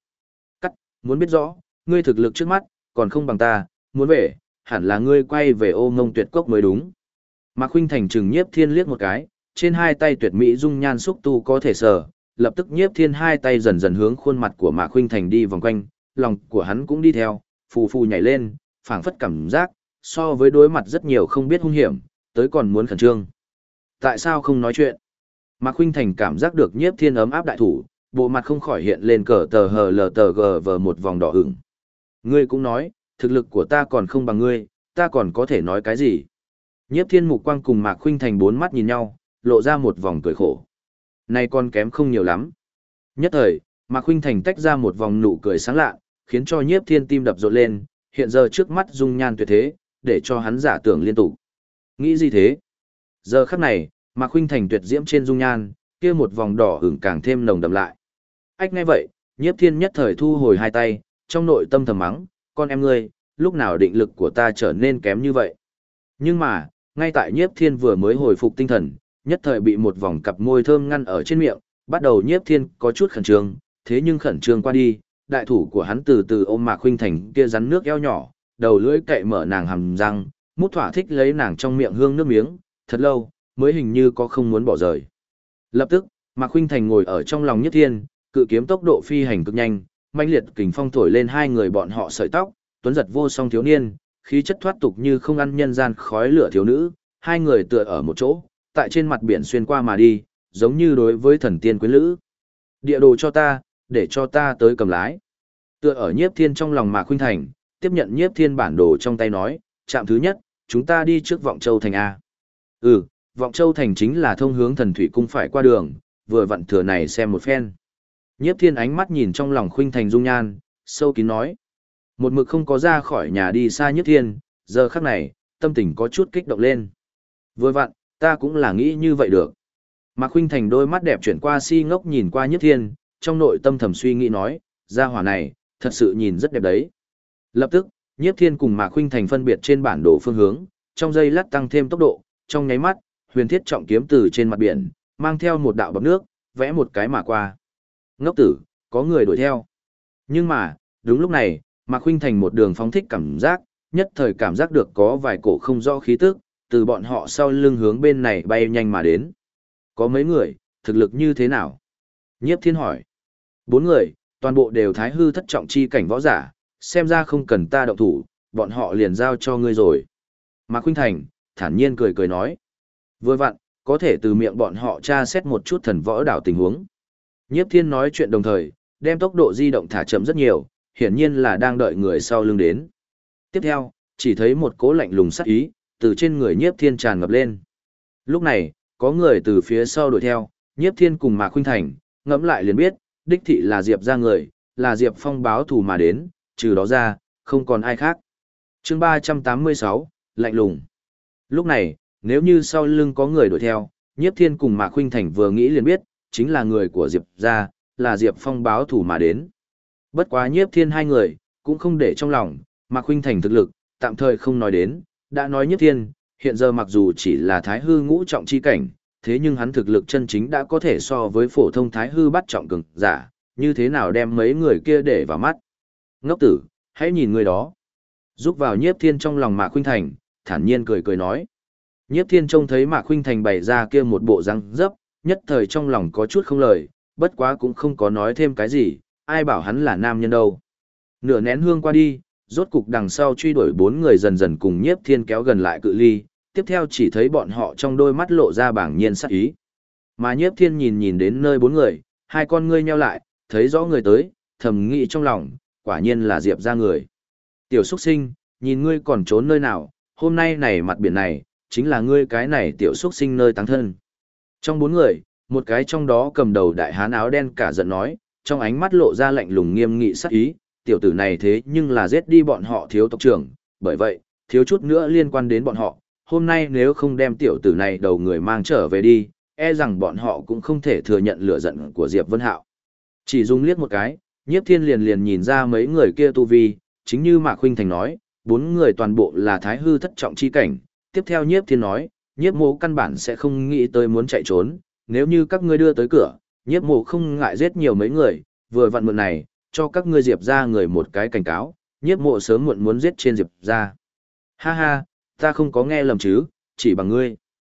Muốn biết rõ, ngươi thực lực trước mắt, còn không bằng ta, muốn về, hẳn là ngươi quay về Ô Mông Tuyệt Cốc mới đúng. Mạc Khuynh Thành trừng Nhiếp Thiên liếc một cái, trên hai tay tuyệt mỹ dung nhan xúc tu có thể sờ, lập tức Nhiếp Thiên hai tay dần dần hướng khuôn mặt của Mạc Khuynh Thành đi vòng quanh, lòng của hắn cũng đi theo, phù phù nhảy lên, phảng phất cảm giác, so với đối mặt rất nhiều không biết hung hiểm, tới còn muốn khẩn trương. Tại sao không nói chuyện? Mạc Khuynh Thành cảm giác được Nhiếp Thiên ấm áp đại thủ, bộ mặt không khỏi hiện lên cờ tờ hờ lờ tờ gờ vờ một vòng đỏ ửng. Ngươi cũng nói, thực lực của ta còn không bằng ngươi, ta còn có thể nói cái gì? Nhiếp Thiên mục quang cùng Mạc Khuynh Thành bốn mắt nhìn nhau, lộ ra một vòng cười khổ. Này còn kém không nhiều lắm. Nhất thời, Mạc Khuynh Thành tách ra một vòng nụ cười sáng lạ, khiến cho Nhiếp Thiên tim đập rộn lên, hiện giờ trước mắt dung nhan tuyệt thế, để cho hắn giả tưởng liên tục. Nghĩ gì thế? Giờ khắc này, Mạc Khuynh Thành tuyệt diễm trên dung nhan, kia một vòng đỏ ửng càng thêm nồng đậm lại. Ách nghe vậy, Nhiếp Thiên nhất thời thu hồi hai tay, trong nội tâm thầm mắng, con em ngươi, lúc nào định lực của ta trở nên kém như vậy. Nhưng mà, ngay tại Nhiếp Thiên vừa mới hồi phục tinh thần, nhất thời bị một vòng cặp môi thơm ngăn ở trên miệng, bắt đầu Nhiếp Thiên có chút khẩn trương, thế nhưng khẩn trương qua đi, đại thủ của hắn từ từ ôm Mạc Khuynh Thành kia rắn nước eo nhỏ, đầu lưỡi cậy mở nàng hàm răng, mút thỏa thích lấy nàng trong miệng hương nước miếng, thật lâu, mới hình như có không muốn bỏ rời. Lập tức, Mạc Khuynh Thành ngồi ở trong lòng Nhiếp Thiên, cự kiếm tốc độ phi hành cực nhanh, mãnh liệt kình phong thổi lên hai người bọn họ sợi tóc, tuấn giật vô song thiếu niên, khí chất thoát tục như không ăn nhân gian khói lửa thiếu nữ, hai người tựa ở một chỗ, tại trên mặt biển xuyên qua mà đi, giống như đối với thần tiên quyến lữ. Địa đồ cho ta, để cho ta tới cầm lái. Tựa ở Nhiếp Thiên trong lòng Mạc Khuynh Thành, tiếp nhận Nhiếp Thiên bản đồ trong tay nói, trạm thứ nhất, chúng ta đi trước Vọng Châu Thành A. Ừ, Vọng Châu Thành chính là thông hướng Thần Thủy Cung phải qua đường, vừa vặn thừa này xem một phen. Nhiếp Thiên ánh mắt nhìn trong lòng Khuynh Thành dung nhan, sâu kín nói. Một mực không có ra khỏi nhà đi xa Nhiếp Thiên, giờ khắc này, tâm tình có chút kích động lên. Vừa vặn, ta cũng là nghĩ như vậy được. Mạc Khuynh Thành đôi mắt đẹp chuyển qua si ngốc nhìn qua Nhiếp Thiên, trong nội tâm thầm suy nghĩ nói, gia hỏa này, thật sự nhìn rất đẹp đấy. Lập tức, Nhiếp Thiên cùng Mạc Khuynh Thành phân biệt trên bản đồ phương hướng, trong giây lát tăng thêm tốc độ, trong nháy mắt, huyền thiết trọng kiếm từ trên mặt biển, mang theo một đạo bọt nước, vẽ một cái mà qua. Ngốc tử, có người đuổi theo. Nhưng mà, đúng lúc này, Mạc Khuynh Thành một đường phóng thích cảm giác, nhất thời cảm giác được có vài cổ không rõ khí tức, từ bọn họ sau lưng hướng bên này bay nhanh mà đến. Có mấy người, thực lực như thế nào? Nhiếp Thiên hỏi. 4 người, toàn bộ đều thái hư thất trọng chi cảnh võ giả, xem ra không cần ta động thủ, bọn họ liền giao cho ngươi rồi. Mạc Khuynh Thành, thản nhiên cười cười nói. Vừa vặn, có thể từ miệng bọn họ tra xét một chút thần võ đảo tình huống. Nhiếp Thiên nói chuyện đồng thời, đem tốc độ di động thả chậm rất nhiều, hiển nhiên là đang đợi người sau lưng đến. Tiếp theo, chỉ thấy một cỗ lạnh lùng sắc ý, từ trên người Nhiếp Thiên tràn ngập lên. Lúc này, có người từ phía sau đuổi theo, Nhiếp Thiên cùng Mạc Khuynh Thành, ngẫm lại liền biết, đích thị là Diệp ra người, là Diệp Phong báo thù mà đến, trừ đó ra, không còn ai khác. Chương 386, lạnh lùng. Lúc này, nếu như sau lưng có người đuổi theo, Nhiếp Thiên cùng Mạc Khuynh Thành vừa nghĩ liền biết, chính là người của Diệp ra, là Diệp Phong báo thù mà đến. Bất quá Nhiếp Thiên hai người, cũng không để trong lòng, Mạc Khuynh Thành thực lực, tạm thời không nói đến, đã nói Nhiếp Thiên, hiện giờ mặc dù chỉ là thái hư ngũ trọng chi cảnh, thế nhưng hắn thực lực chân chính đã có thể so với phổ thông thái hư bắt trọng cường giả, như thế nào đem mấy người kia để vào mắt. Ngốc tử, hãy nhìn người đó. Giúp vào Nhiếp Thiên trong lòng Mạc Khuynh Thành, thản nhiên cười cười nói. Nhiếp Thiên trông thấy Mạc Khuynh Thành bày ra kia một bộ răng dấp, nhất thời trong lòng có chút không lời, bất quá cũng không có nói thêm cái gì, ai bảo hắn là nam nhân đâu. Nửa nén hương qua đi, rốt cục đằng sau truy đuổi 4 người dần dần cùng Nhiếp Thiên kéo gần lại cự ly, tiếp theo chỉ thấy bọn họ trong đôi mắt lộ ra bảng nhiên sắc ý. Mà Nhiếp Thiên nhìn nhìn đến nơi 4 người, hai con ngươi nheo lại, thấy rõ người tới, thầm nghĩ trong lòng, quả nhiên là Diệp ra người. Tiểu xuất sinh, nhìn ngươi còn trốn nơi nào, hôm nay này mặt biển này, chính là ngươi cái này tiểu xuất sinh nơi táng thân. Trong 4 người, một cái trong đó cầm đầu đại hán áo đen cả giận nói, trong ánh mắt lộ ra lạnh lùng nghiêm nghị sắc ý, tiểu tử này thế nhưng là giết đi bọn họ thiếu tộc trưởng, bởi vậy, thiếu chút nữa liên quan đến bọn họ, hôm nay nếu không đem tiểu tử này đầu người mang trở về đi, e rằng bọn họ cũng không thể thừa nhận lửa giận của Diệp Vân Hạo. Chỉ dùng liếc một cái, Nhiếp Thiên liền nhìn ra mấy người kia tu vi, chính như Mạc Khuynh Thành nói, 4 người toàn bộ là thái hư thất trọng chi cảnh. Tiếp theo Nhiếp Thiên nói, Nhiếp Mộ căn bản sẽ không nghĩ tới muốn chạy trốn, nếu như các ngươi đưa tới cửa, Nhiếp Mộ không ngại giết nhiều mấy người, vừa vặn mượn này, cho các ngươi Diệp ra người một cái cảnh cáo, Nhiếp Mộ sớm muộn muốn giết trên Diệp ra. Ha ha, ta không có nghe lầm chứ, chỉ bằng ngươi.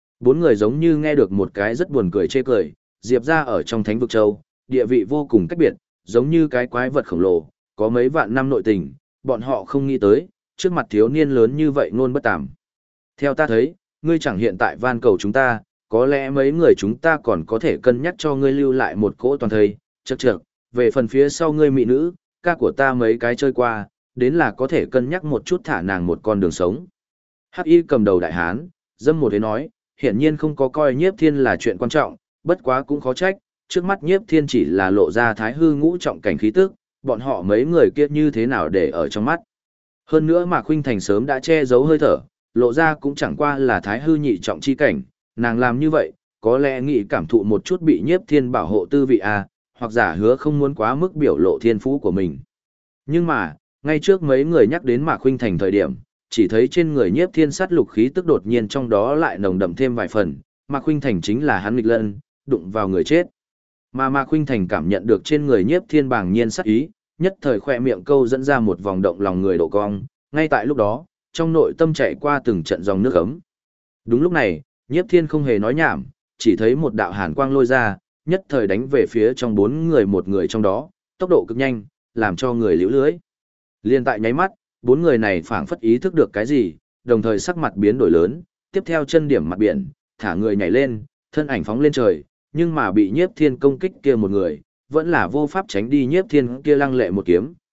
4 người giống như nghe được một cái rất buồn cười chê cười, Diệp ra ở trong Thánh vực châu, địa vị vô cùng cách biệt, giống như cái quái vật khổng lồ, có mấy vạn năm nội tình, bọn họ không nghĩ tới, trước mặt thiếu niên lớn như vậy ngôn bất tàm. Theo ta thấy, ngươi chẳng hiện tại van cầu chúng ta, có lẽ mấy người chúng ta còn có thể cân nhắc cho ngươi lưu lại một cỗ toàn thây, chậc, về phần phía sau ngươi mỹ nữ, ca của ta mấy cái chơi qua, đến là có thể cân nhắc một chút thả nàng một con đường sống. Hắc Y cầm đầu đại hán, dâm một thế nói, hiển nhiên không có coi Nhiếp Thiên là chuyện quan trọng, bất quá cũng khó trách, trước mắt Nhiếp Thiên chỉ là lộ ra thái hư ngũ trọng cảnh khí tức, bọn họ mấy người kia như thế nào để ở trong mắt. Hơn nữa Mạc Khuynh Thành sớm đã che giấu hơi thở, lộ ra cũng chẳng qua là thái hư nhị trọng chi cảnh, nàng làm như vậy, có lẽ nghĩ cảm thụ một chút bị Nhiếp Thiên bảo hộ tư vị à, hoặc giả hứa không muốn quá mức biểu lộ thiên phú của mình. Nhưng mà, ngay trước mấy người nhắc đến Mạc Khuynh Thành thời điểm, chỉ thấy trên người Nhiếp Thiên sát lục khí tức đột nhiên trong đó lại nồng đậm thêm vài phần, Mạc Khuynh Thành chính là hắn nghịch lân, đụng vào người chết. Mà Mạc Khuynh Thành cảm nhận được trên người Nhiếp Thiên bàng nhiên sát ý, nhất thời khoe miệng câu dẫn ra một vòng động lòng người độ cong, ngay tại lúc đó, trong nội tâm chạy qua từng trận dòng nước ấm. Đúng lúc này, Nhiếp Thiên không hề nói nhảm, chỉ thấy một đạo hàn quang lôi ra, nhất thời đánh về phía trong 4 người một người trong đó, tốc độ cực nhanh, làm cho người liễu lưới. Liên tại nháy mắt, 4 người này phảng phất ý thức được cái gì, đồng thời sắc mặt biến đổi lớn, tiếp theo chân điểm mặt biển, thả người nhảy lên, thân ảnh phóng lên trời, nhưng mà bị Nhiếp Thiên công kích kia một người, vẫn là vô pháp tránh đi Nhiếp Thiên kia lăng lệ một kiếm,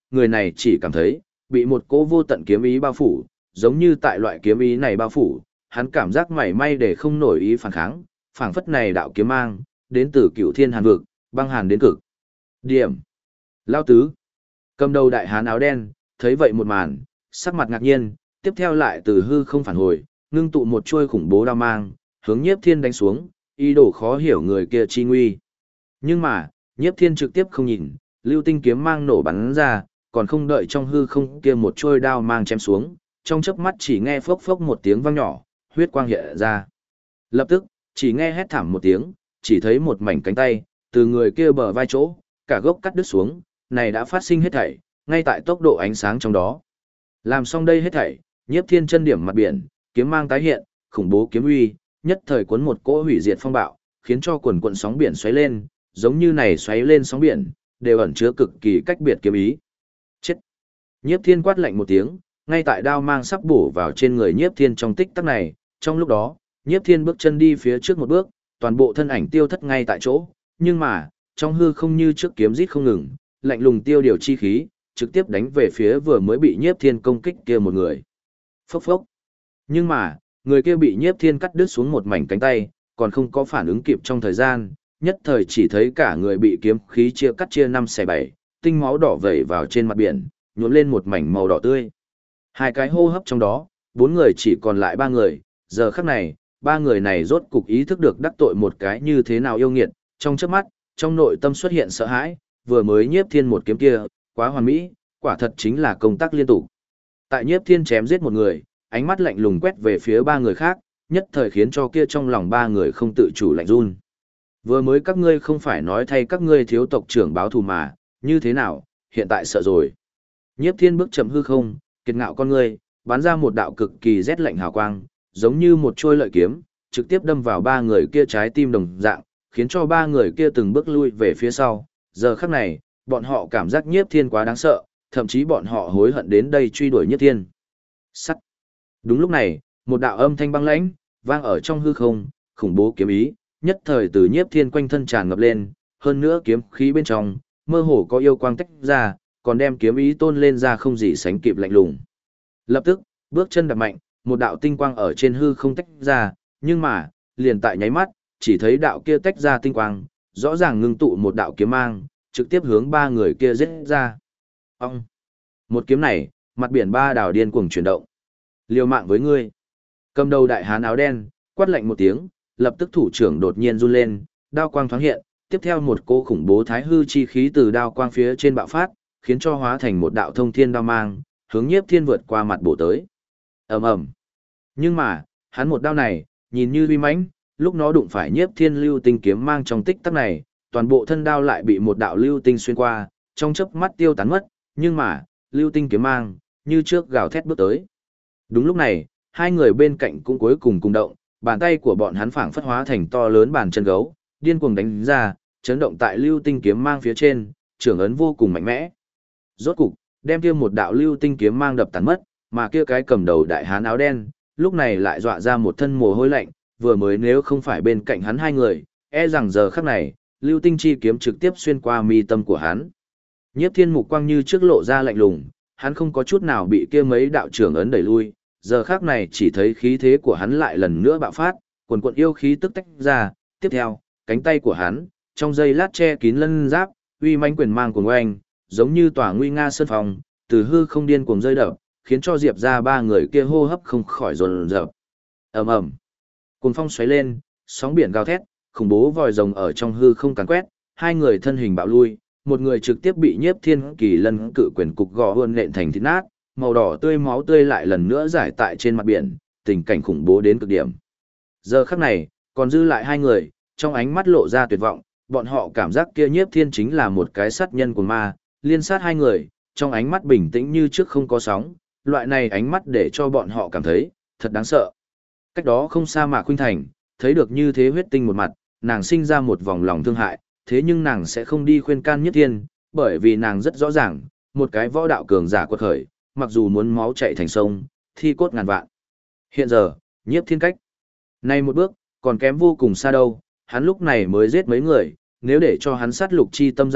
người này chỉ cảm thấy, bị một cỗ vô tận kiếm ý bao phủ, giống như tại loại kiếm ý này bao phủ, hắn cảm giác mảy may để không nổi ý phản kháng, phảng phất này đạo kiếm mang, đến từ Cửu Thiên Hàn vực, băng hàn đến cực. Điểm. Lao tứ. Cầm đầu đại hán áo đen, thấy vậy một màn, sắc mặt ngạc nhiên, tiếp theo lại từ hư không phản hồi, ngưng tụ một chuôi khủng bố đao mang, hướng Nhiếp Thiên đánh xuống, ý đồ khó hiểu người kia chi nguy. Nhưng mà, Nhiếp Thiên trực tiếp không nhìn, lưu tinh kiếm mang nổ bắn ra, còn không đợi trong hư không kia một chuôi đao mang chém xuống, trong chớp mắt chỉ nghe phốc phốc một tiếng vang nhỏ, huyết quang hiện ra. Lập tức, chỉ nghe hét thảm một tiếng, chỉ thấy một mảnh cánh tay, từ người kia bờ vai chỗ, cả gốc cắt đứt xuống, này đã phát sinh hết thảy, ngay tại tốc độ ánh sáng trong đó. Làm xong đây hết thảy, Nhiếp Thiên chân điểm mặt biển, kiếm mang tái hiện, khủng bố kiếm uy, nhất thời cuốn một cỗ hủy diệt phong bạo, khiến cho quần quần sóng biển xoáy lên, giống như này xoáy lên sóng biển, đều ẩn chứa cực kỳ cách biệt kiếm ý. Chết! Nhiếp Thiên quát lạnh một tiếng, ngay tại đao mang sắp bổ vào trên người Nhiếp Thiên trong tích tắc này, trong lúc đó, Nhiếp Thiên bước chân đi phía trước một bước, toàn bộ thân ảnh tiêu thất ngay tại chỗ, nhưng mà, trong hư không như trước kiếm rít không ngừng, lạnh lùng tiêu điều chi khí, trực tiếp đánh về phía vừa mới bị Nhiếp Thiên công kích kia một người. Phốc phốc. Nhưng mà, người kia bị Nhiếp Thiên cắt đứt xuống một mảnh cánh tay, còn không có phản ứng kịp trong thời gian, nhất thời chỉ thấy cả người bị kiếm khí chia 5/7, tinh máu đỏ vẩy vào trên mặt biển, nhuộm lên một mảnh màu đỏ tươi. Hai cái hô hấp trong đó, 4 người chỉ còn lại 3 người, giờ khắc này, 3 người này rốt cục ý thức được đắc tội một cái như thế nào yêu nghiệt, trong chớp mắt, trong nội tâm xuất hiện sợ hãi, vừa mới Nhiếp Thiên một kiếm kia, quá hoàn mỹ, quả thật chính là công tác liên tục. Tại Nhiếp Thiên chém giết một người, ánh mắt lạnh lùng quét về phía 3 người khác, nhất thời khiến cho kia trong lòng 3 người không tự chủ lạnh run. Vừa mới các ngươi không phải nói thay các ngươi thiếu tộc trưởng báo thù mà, như thế nào, hiện tại sợ rồi. Nhiếp Thiên bước chậm hư không, kiệt ngạo con ngươi, bắn ra một đạo cực kỳ rét lạnh hào quang, giống như một trôi lợi kiếm, trực tiếp đâm vào 3 người kia trái tim đồng dạng, khiến cho 3 người kia từng bước lui về phía sau. Giờ khắc này, bọn họ cảm giác Nhiếp Thiên quá đáng sợ, thậm chí bọn họ hối hận đến đây truy đuổi Nhiếp Thiên. Sắt. Đúng lúc này, một đạo âm thanh băng lãnh vang ở trong hư không, khủng bố kiếm ý, nhất thời từ Nhiếp Thiên quanh thân tràn ngập lên, hơn nữa kiếm khí bên trong, mơ hồ có yêu quang tách ra, còn đem kiếm ý tôn lên ra không gì sánh kịp lạnh lùng. Lập tức, bước chân đạp mạnh, một đạo tinh quang ở trên hư không tách ra, nhưng mà, liền tại nháy mắt, chỉ thấy đạo kia tách ra tinh quang, rõ ràng ngưng tụ một đạo kiếm mang, trực tiếp hướng 3 người kia giết ra. Ông! Một kiếm này, mặt biển 3 đảo điên cuồng chuyển động. Liều mạng với ngươi. Cầm đầu đại hán áo đen, quát lạnh một tiếng, lập tức thủ trưởng đột nhiên run lên, đao quang thoáng hiện, tiếp theo một cô khủng bố thái hư chi khí từ đao quang phía trên bạo phát, khiến cho hóa thành một đạo thông thiên đao mang, hướng Nhiếp Thiên vượt qua mặt bổ tới. Ầm ầm. Nhưng mà, hắn một đao này, nhìn như uy mãnh, lúc nó đụng phải Nhiếp Thiên lưu tinh kiếm mang trong tích tắc này, toàn bộ thân đao lại bị một đạo lưu tinh xuyên qua, trong chớp mắt tiêu tán mất, nhưng mà, lưu tinh kiếm mang, như trước gào thét bước tới. Đúng lúc này, hai người bên cạnh cũng cuối cùng cùng động, bàn tay của bọn hắn phảng phất hóa thành to lớn bàn chân gấu, điên cuồng đánh ra, chấn động tại lưu tinh kiếm mang phía trên, trưởng ấn vô cùng mạnh mẽ. Rốt cục, đem kia một đạo lưu tinh kiếm mang đập tàn mất, mà kia cái cầm đầu đại hán áo đen, lúc này lại dọa ra một thân mồ hôi lạnh, vừa mới nếu không phải bên cạnh hắn hai người, e rằng giờ khắc này, lưu tinh chi kiếm trực tiếp xuyên qua mi tâm của hắn. Nhiếp Thiên mục quang như trước lộ ra lạnh lùng, hắn không có chút nào bị kia mấy đạo trưởng ấn đẩy lui, giờ khắc này chỉ thấy khí thế của hắn lại lần nữa bạo phát, quần quần yêu khí tức tách ra, tiếp theo, cánh tay của hắn, trong giây lát che kín lân giáp, uy mãnh quyền mang của oanh, giống như tỏa nguy nga sơn phòng, từ hư không điên cuồng rơi đập, khiến cho Diệp ra 3 người kia hô hấp không khỏi dồn dập. Ầm ầm. Cuồng phong xoáy lên, sóng biển gào thét, khủng bố vòi rồng ở trong hư không càn quét, hai người thân hình bạo lui, một người trực tiếp bị Nhiếp Thiên kỳ lân cự quyền cục gò huôn nện thành thịt nát, màu đỏ tươi máu tươi lại lần nữa rải tại trên mặt biển, tình cảnh khủng bố đến cực điểm. Giờ khắc này, còn dư lại hai người, trong ánh mắt lộ ra tuyệt vọng, bọn họ cảm giác kia Nhiếp Thiên chính là một cái sát nhân của ma, liên sát hai người, trong ánh mắt bình tĩnh như trước không có sóng, loại này ánh mắt để cho bọn họ cảm thấy, thật đáng sợ. Cách đó không xa Mạc Khuynh Thành, thấy được như thế huyết tinh một mặt, nàng sinh ra một vòng lòng thương hại, thế nhưng nàng sẽ không đi khuyên can Nhiếp Thiên, bởi vì nàng rất rõ ràng, một cái võ đạo cường giả quật khởi, mặc dù muốn máu chảy thành sông, thi cốt ngàn vạn. Hiện giờ, Nhiếp Thiên cách này một bước, còn kém vô cùng xa đâu, hắn lúc này mới giết mấy người, nếu để cho hắn sát lục chi tâm dao động,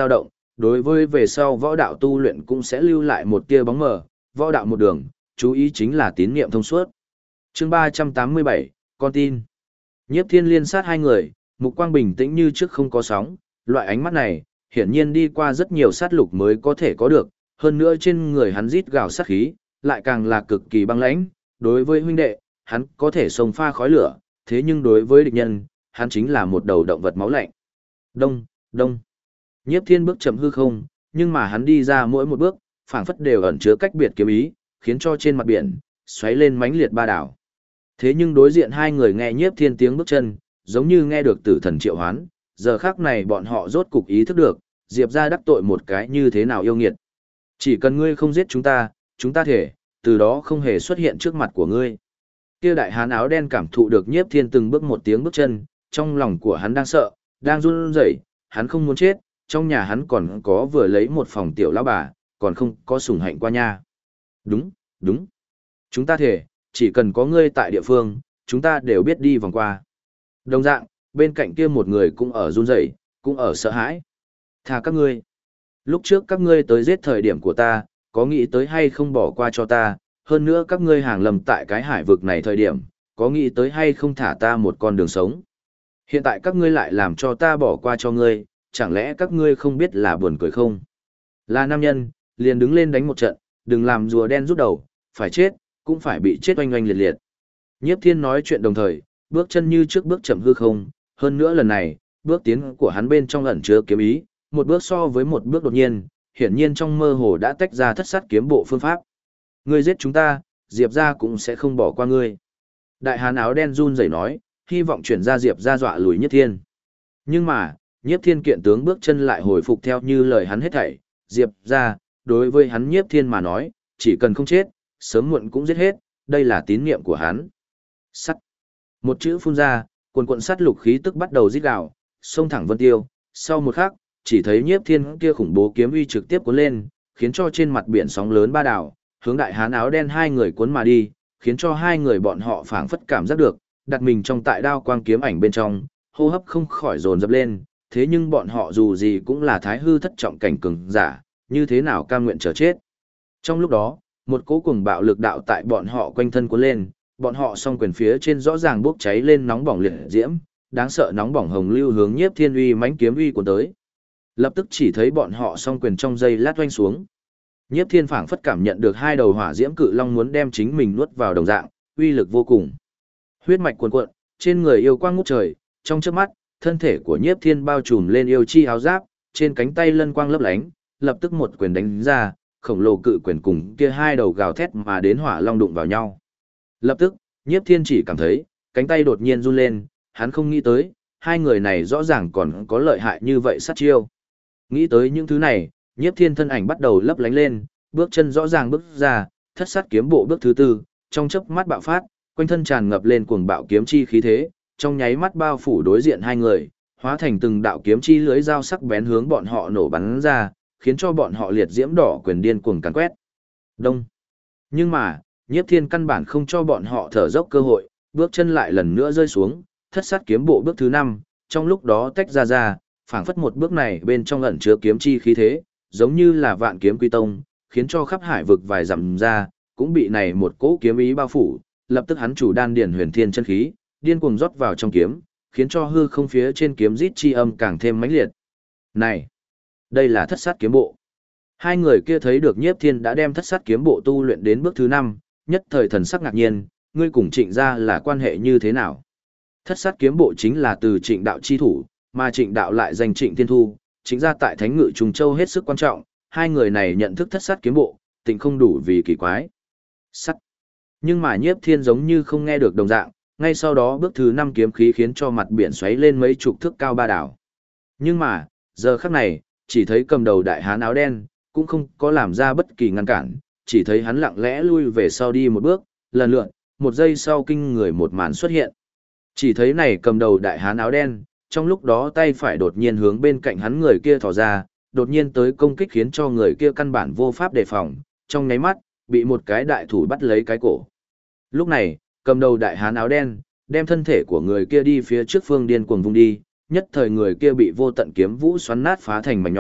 đối với về sau võ đạo tu luyện cũng sẽ lưu lại một tia bóng mờ, võ đạo một đường, chú ý chính là tín niệm thông suốt. Chương 387, con tin. Nhiếp Thiên liên sát hai người, mục quang bình tĩnh như trước không có sóng, loại ánh mắt này, hiển nhiên đi qua rất nhiều sát lục mới có thể có được, hơn nữa trên người hắn rít gào sát khí, lại càng là cực kỳ băng lãnh, đối với huynh đệ, hắn có thể xông pha khói lửa, thế nhưng đối với địch nhân, hắn chính là một đầu động vật máu lạnh. Đông, đông. Nhiếp Thiên bước chậm hư không, nhưng mà hắn đi ra mỗi một bước, phảng phất đều ẩn chứa cách biệt kiếm ý, khiến cho trên mặt biển xoáy lên mãnh liệt ba đảo. Thế nhưng đối diện hai người nghe Nhiếp Thiên tiếng bước chân, giống như nghe được tử thần triệu hoán, giờ khắc này bọn họ rốt cục ý thức được, Diệp gia đắc tội một cái như thế nào yêu nghiệt. Chỉ cần ngươi không giết chúng ta thể, từ đó không hề xuất hiện trước mặt của ngươi. Kia đại hán áo đen cảm thụ được Nhiếp Thiên từng bước một tiếng bước chân, trong lòng của hắn đang sợ, đang run rẩy, hắn không muốn chết, trong nhà hắn còn có vừa lấy một phòng tiểu lão bà, còn không có sủng hạnh qua nha. Đúng, đúng. Chúng ta thể, chỉ cần có ngươi tại địa phương, chúng ta đều biết đi vòng qua. Đồng dạng, bên cạnh kia một người cũng ở run rẩy, cũng ở sợ hãi. Thà các ngươi. Lúc trước các ngươi tới giết thời điểm của ta, có nghĩ tới hay không bỏ qua cho ta, hơn nữa các ngươi hàng lầm tại cái hải vực này thời điểm, có nghĩ tới hay không thả ta một con đường sống. Hiện tại các ngươi lại làm cho ta bỏ qua cho ngươi, chẳng lẽ các ngươi không biết là buồn cười không? Là nam nhân, liền đứng lên đánh một trận, đừng làm rùa đen rút đầu, phải chết, cũng phải bị chết oanh oanh liệt liệt. Nhiếp Thiên nói chuyện đồng thời, bước chân như trước bước chậm hư không, hơn nữa lần này, bước tiến của hắn bên trong ẩn chứa kiếm ý, một bước so với một bước đột nhiên, hiển nhiên trong mơ hồ đã tách ra thất sát kiếm bộ phương pháp. Ngươi giết chúng ta, Diệp gia cũng sẽ không bỏ qua ngươi. Đại hán áo đen run rẩy nói, hy vọng chuyển ra Diệp gia dọa lùi Nhiếp Thiên. Nhưng mà, Nhiếp Thiên kiện tướng bước chân lại hồi phục theo như lời hắn hết thảy, Diệp gia, đối với hắn Nhiếp Thiên mà nói, chỉ cần không chết, sớm muộn cũng giết hết, đây là tín niệm của hắn. Sắt. Một chữ phun ra, cuồn cuộn sắt lục khí tức bắt đầu rít gào, xông thẳng vân tiêu, sau một khắc, chỉ thấy Nhiếp Thiên kia khủng bố kiếm uy trực tiếp cuốn lên, khiến cho trên mặt biển sóng lớn ba đảo, hướng đại hán áo đen hai người cuốn mà đi, khiến cho hai người bọn họ phảng phất cảm giác được, đặt mình trong tại đao quang kiếm ảnh bên trong, hô hấp không khỏi dồn dập lên, thế nhưng bọn họ dù gì cũng là thái hư thất trọng cảnh cường giả, như thế nào cam nguyện chờ chết. Trong lúc đó, một cỗ cuồng bạo lực đạo tại bọn họ quanh thân cuốn lên, bọn họ song quyền phía trên rõ ràng bốc cháy lên nóng bỏng liệt diễm, đáng sợ nóng bỏng hồng lưu hướng Nhiếp Thiên uy mãnh kiếm uy cuốn tới. Lập tức chỉ thấy bọn họ song quyền trong giây lát oanh xuống. Nhiếp Thiên phảng phất cảm nhận được hai đầu hỏa diễm cự long muốn đem chính mình nuốt vào đồng dạng, uy lực vô cùng. Huyết mạch cuồn cuộn, trên người yêu quang ngút trời, trong chớp mắt, thân thể của Nhiếp Thiên bao trùm lên yêu chi áo giáp, trên cánh tay lân quang lấp lánh, lập tức một quyền đánh ra, khổng lồ cự quyền cùng kia hai đầu gào thét mà đến hỏa long đụng vào nhau. Lập tức, Nhiếp Thiên chỉ cảm thấy, cánh tay đột nhiên run lên, hắn không nghĩ tới, hai người này rõ ràng còn có lợi hại như vậy sát chiêu. Nghĩ tới những thứ này, Nhiếp Thiên thân ảnh bắt đầu lấp lánh lên, bước chân rõ ràng bước ra, thất sát kiếm bộ bước thứ tư, trong chớp mắt bạo phát, quanh thân tràn ngập lên cuồng bạo kiếm chi khí thế, trong nháy mắt bao phủ đối diện hai người, hóa thành từng đạo kiếm chi lưới dao sắc bén hướng bọn họ nổ bắn ra, khiến cho bọn họ liệt diễm đỏ quyền điên cuồng càn quét. Đông. Nhưng mà, Nhiếp Thiên căn bản không cho bọn họ thở dốc cơ hội, bước chân lại lần nữa rơi xuống, thất sát kiếm bộ bước thứ 5, trong lúc đó tách ra, phảng phất một bước này bên trong ẩn chứa kiếm chi khí thế, giống như là vạn kiếm quy tông, khiến cho khắp hải vực vài dặm ra, cũng bị này một cỗ kiếm ý bao phủ, lập tức hắn chủ đan điển huyền thiên chân khí, điên cuồng rót vào trong kiếm, khiến cho hư không phía trên kiếm rít chi âm càng thêm mãnh liệt. Này, đây là thất sát kiếm bộ. Hai người kia thấy được Nhiếp Thiên đã đem thất sát kiếm bộ tu luyện đến bước thứ 5, nhất thời thần sắc ngạc nhiên, ngươi cùng Trịnh gia là quan hệ như thế nào? Thất sát kiếm bộ chính là từ Trịnh đạo chi thủ, mà Trịnh đạo lại danh Trịnh Thiên Thu, chính ra tại Thánh Ngự Trùng Châu hết sức quan trọng, hai người này nhận thức thất sát kiếm bộ, tình không đủ vì kỳ quái. Sắt. Nhưng mà Nhiếp Thiên giống như không nghe được đồng dạng, ngay sau đó bước thứ 5 kiếm khí khiến cho mặt biển xoáy lên mấy chục thước cao ba đảo. Nhưng mà, giờ khắc này, chỉ thấy cầm đầu đại hán áo đen, cũng không có làm ra bất kỳ ngăn cản, chỉ thấy hắn lặng lẽ lui về sau đi một bước, lần lượt, một giây sau kinh người một màn xuất hiện. Chỉ thấy này cầm đầu đại hán áo đen, trong lúc đó tay phải đột nhiên hướng bên cạnh hắn người kia thò ra, đột nhiên tới công kích khiến cho người kia căn bản vô pháp đề phòng, trong nháy mắt, bị một cái đại thủ bắt lấy cái cổ. Lúc này, cầm đầu đại hán áo đen, đem thân thể của người kia đi phía trước phương điên cuồng vung đi, nhất thời người kia bị vô tận kiếm vũ xoắn nát phá thành mảnh nhỏ,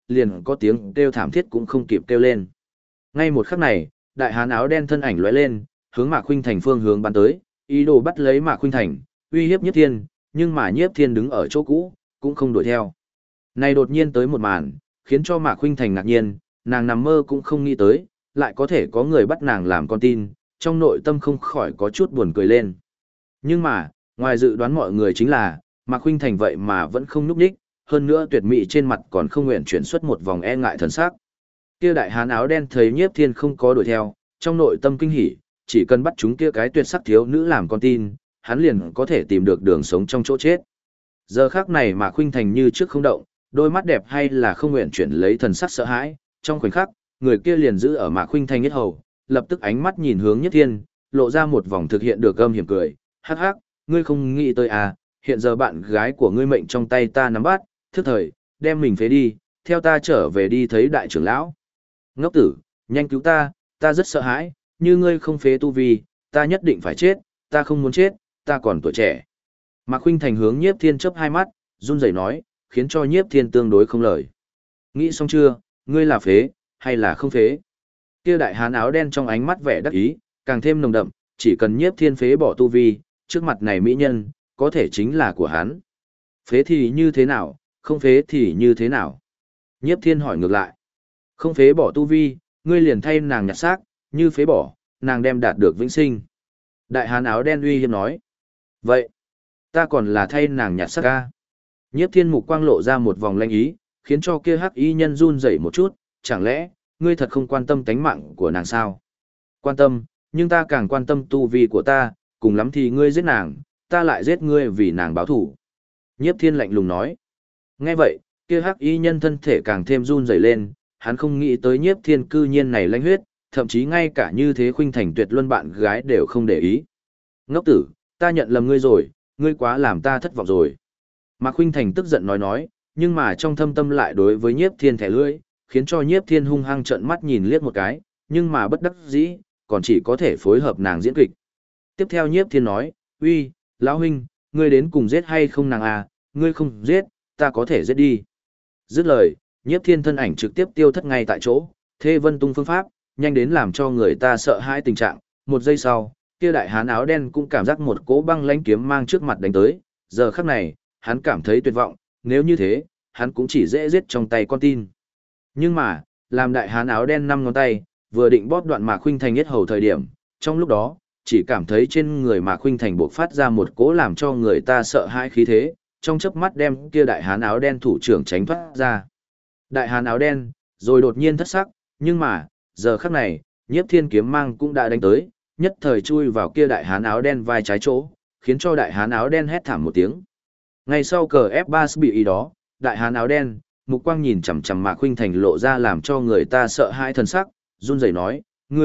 liền có tiếng kêu thảm thiết cũng không kịp kêu lên. Ngay một khắc này, đại hán áo đen thân ảnh lóe lên, hướng Mạc Khuynh Thành phương hướng bắn tới, ý đồ bắt lấy Mạc Khuynh Thành, uy hiếp Nhiếp Thiên, nhưng mà Nhiếp Thiên đứng ở chỗ cũ, cũng không đuổi theo. Này đột nhiên tới một màn, khiến cho Mạc Khuynh Thành ngạc nhiên, nàng nằm mơ cũng không nghĩ tới, lại có thể có người bắt nàng làm con tin, trong nội tâm không khỏi có chút buồn cười lên. Nhưng mà, ngoài dự đoán mọi người chính là, Mạc Khuynh Thành vậy mà vẫn không nhúc nhích, hơn nữa tuyệt mỹ trên mặt còn không nguyện chuyển xuất một vòng e ngại thần sắc. Kia đại hán áo đen thấy Nhiếp Thiên không có đuổi theo, trong nội tâm kinh hỉ, chỉ cần bắt chúng kia cái tuyệt sắc thiếu nữ làm con tin, hắn liền có thể tìm được đường sống trong chỗ chết. Giờ khắc này Mạc Khuynh Thành như trước không động, đôi mắt đẹp hay là không nguyện chuyển lấy thần sắc sợ hãi, trong khoảnh khắc, người kia liền giữ ở Mạc Khuynh Thành yết hầu, lập tức ánh mắt nhìn hướng Nhiếp Thiên, lộ ra một vòng thực hiện được âm hiểm cười, hắc hắc, ngươi không nghĩ tới à, hiện giờ bạn gái của ngươi mệnh trong tay ta nắm bắt, thức thời, đem mình phế đi, theo ta trở về đi thấy đại trưởng lão. Ngốc tử, nhanh cứu ta rất sợ hãi, như ngươi không phế tu vi, ta nhất định phải chết, ta không muốn chết, ta còn tuổi trẻ. Mạc Khuynh Thành hướng Nhiếp Thiên chớp hai mắt, run rẩy nói, khiến cho Nhiếp Thiên tương đối không lời. Nghĩ xong chưa, ngươi là phế, hay là không phế? Kia đại hán áo đen trong ánh mắt vẻ đắc ý, càng thêm nồng đậm, chỉ cần Nhiếp Thiên phế bỏ tu vi, trước mặt này mỹ nhân, có thể chính là của hắn. Phế thì như thế nào, không phế thì như thế nào? Nhiếp Thiên hỏi ngược lại. Không phế bỏ tu vi, ngươi liền thay nàng nhặt xác, như phế bỏ, nàng đem đạt được vĩnh sinh. Đại hán áo đen uy hiếp nói. Vậy, ta còn là thay nàng nhặt xác ca. Nhiếp Thiên mục quang lộ ra một vòng lanh ý, khiến cho kia hắc y nhân run rẩy một chút, chẳng lẽ, ngươi thật không quan tâm tánh mạng của nàng sao? Quan tâm, nhưng ta càng quan tâm tu vi của ta, cùng lắm thì ngươi giết nàng, ta lại giết ngươi vì nàng báo thù. Nhiếp Thiên lạnh lùng nói. Nghe vậy, kia hắc y nhân thân thể càng thêm run rẩy lên, hắn không nghĩ tới Nhiếp Thiên cư nhiên này lãnh huyết, thậm chí ngay cả như thế Khuynh Thành tuyệt luân bạn gái đều không để ý. Ngốc tử, ta nhận lầm ngươi rồi, ngươi quá làm ta thất vọng rồi. Mạc Khuynh Thành tức giận nói, nhưng mà trong thâm tâm lại đối với Nhiếp Thiên thẻ lưỡi, khiến cho Nhiếp Thiên hung hăng trợn mắt nhìn liếc một cái, nhưng mà bất đắc dĩ, còn chỉ có thể phối hợp nàng diễn kịch. Tiếp theo Nhiếp Thiên nói, uy, lão huynh, ngươi đến cùng giết hay không nàng à, ngươi không giết, ta có thể giết đi. Dứt lời, Nhiếp Thiên thân ảnh trực tiếp tiêu thất ngay tại chỗ, Thê Vân Tung phương pháp, nhanh đến làm cho người ta sợ hãi tình trạng. Một giây sau, kia đại hán áo đen cũng cảm giác một cỗ băng lãnh kiếm mang trước mặt đánh tới, giờ khắc này, hắn cảm thấy tuyệt vọng, nếu như thế, hắn cũng chỉ dễ giết trong tay con tin. Nhưng mà, làm đại hán áo đen 5 ngón tay, vừa định bóp đoạn Mạc Khuynh Thành yết hầu thời điểm, trong lúc đó, chỉ cảm thấy trên người Mạc Khuynh Thành bộc phát ra một cỗ làm cho người ta sợ hãi khí thế, trong chớp mắt đem kia đại hán áo đen thủ trưởng tránh thoát ra. Đại hán áo đen, rồi đột nhiên thất sắc, nhưng mà, giờ khắc này, Nhiếp Thiên kiếm mang cũng đã đánh tới, nhất thời chui vào kia đại hán áo đen vai trái chỗ, khiến cho đại hán áo đen hét thảm một tiếng. Ngay sau cờ F3 bị ý đó, đại hán áo đen, mục quang nhìn chằm chằm Mạc Khuynh Thành lộ ra làm cho người ta sợ hãi thần sắc, run rẩy nói,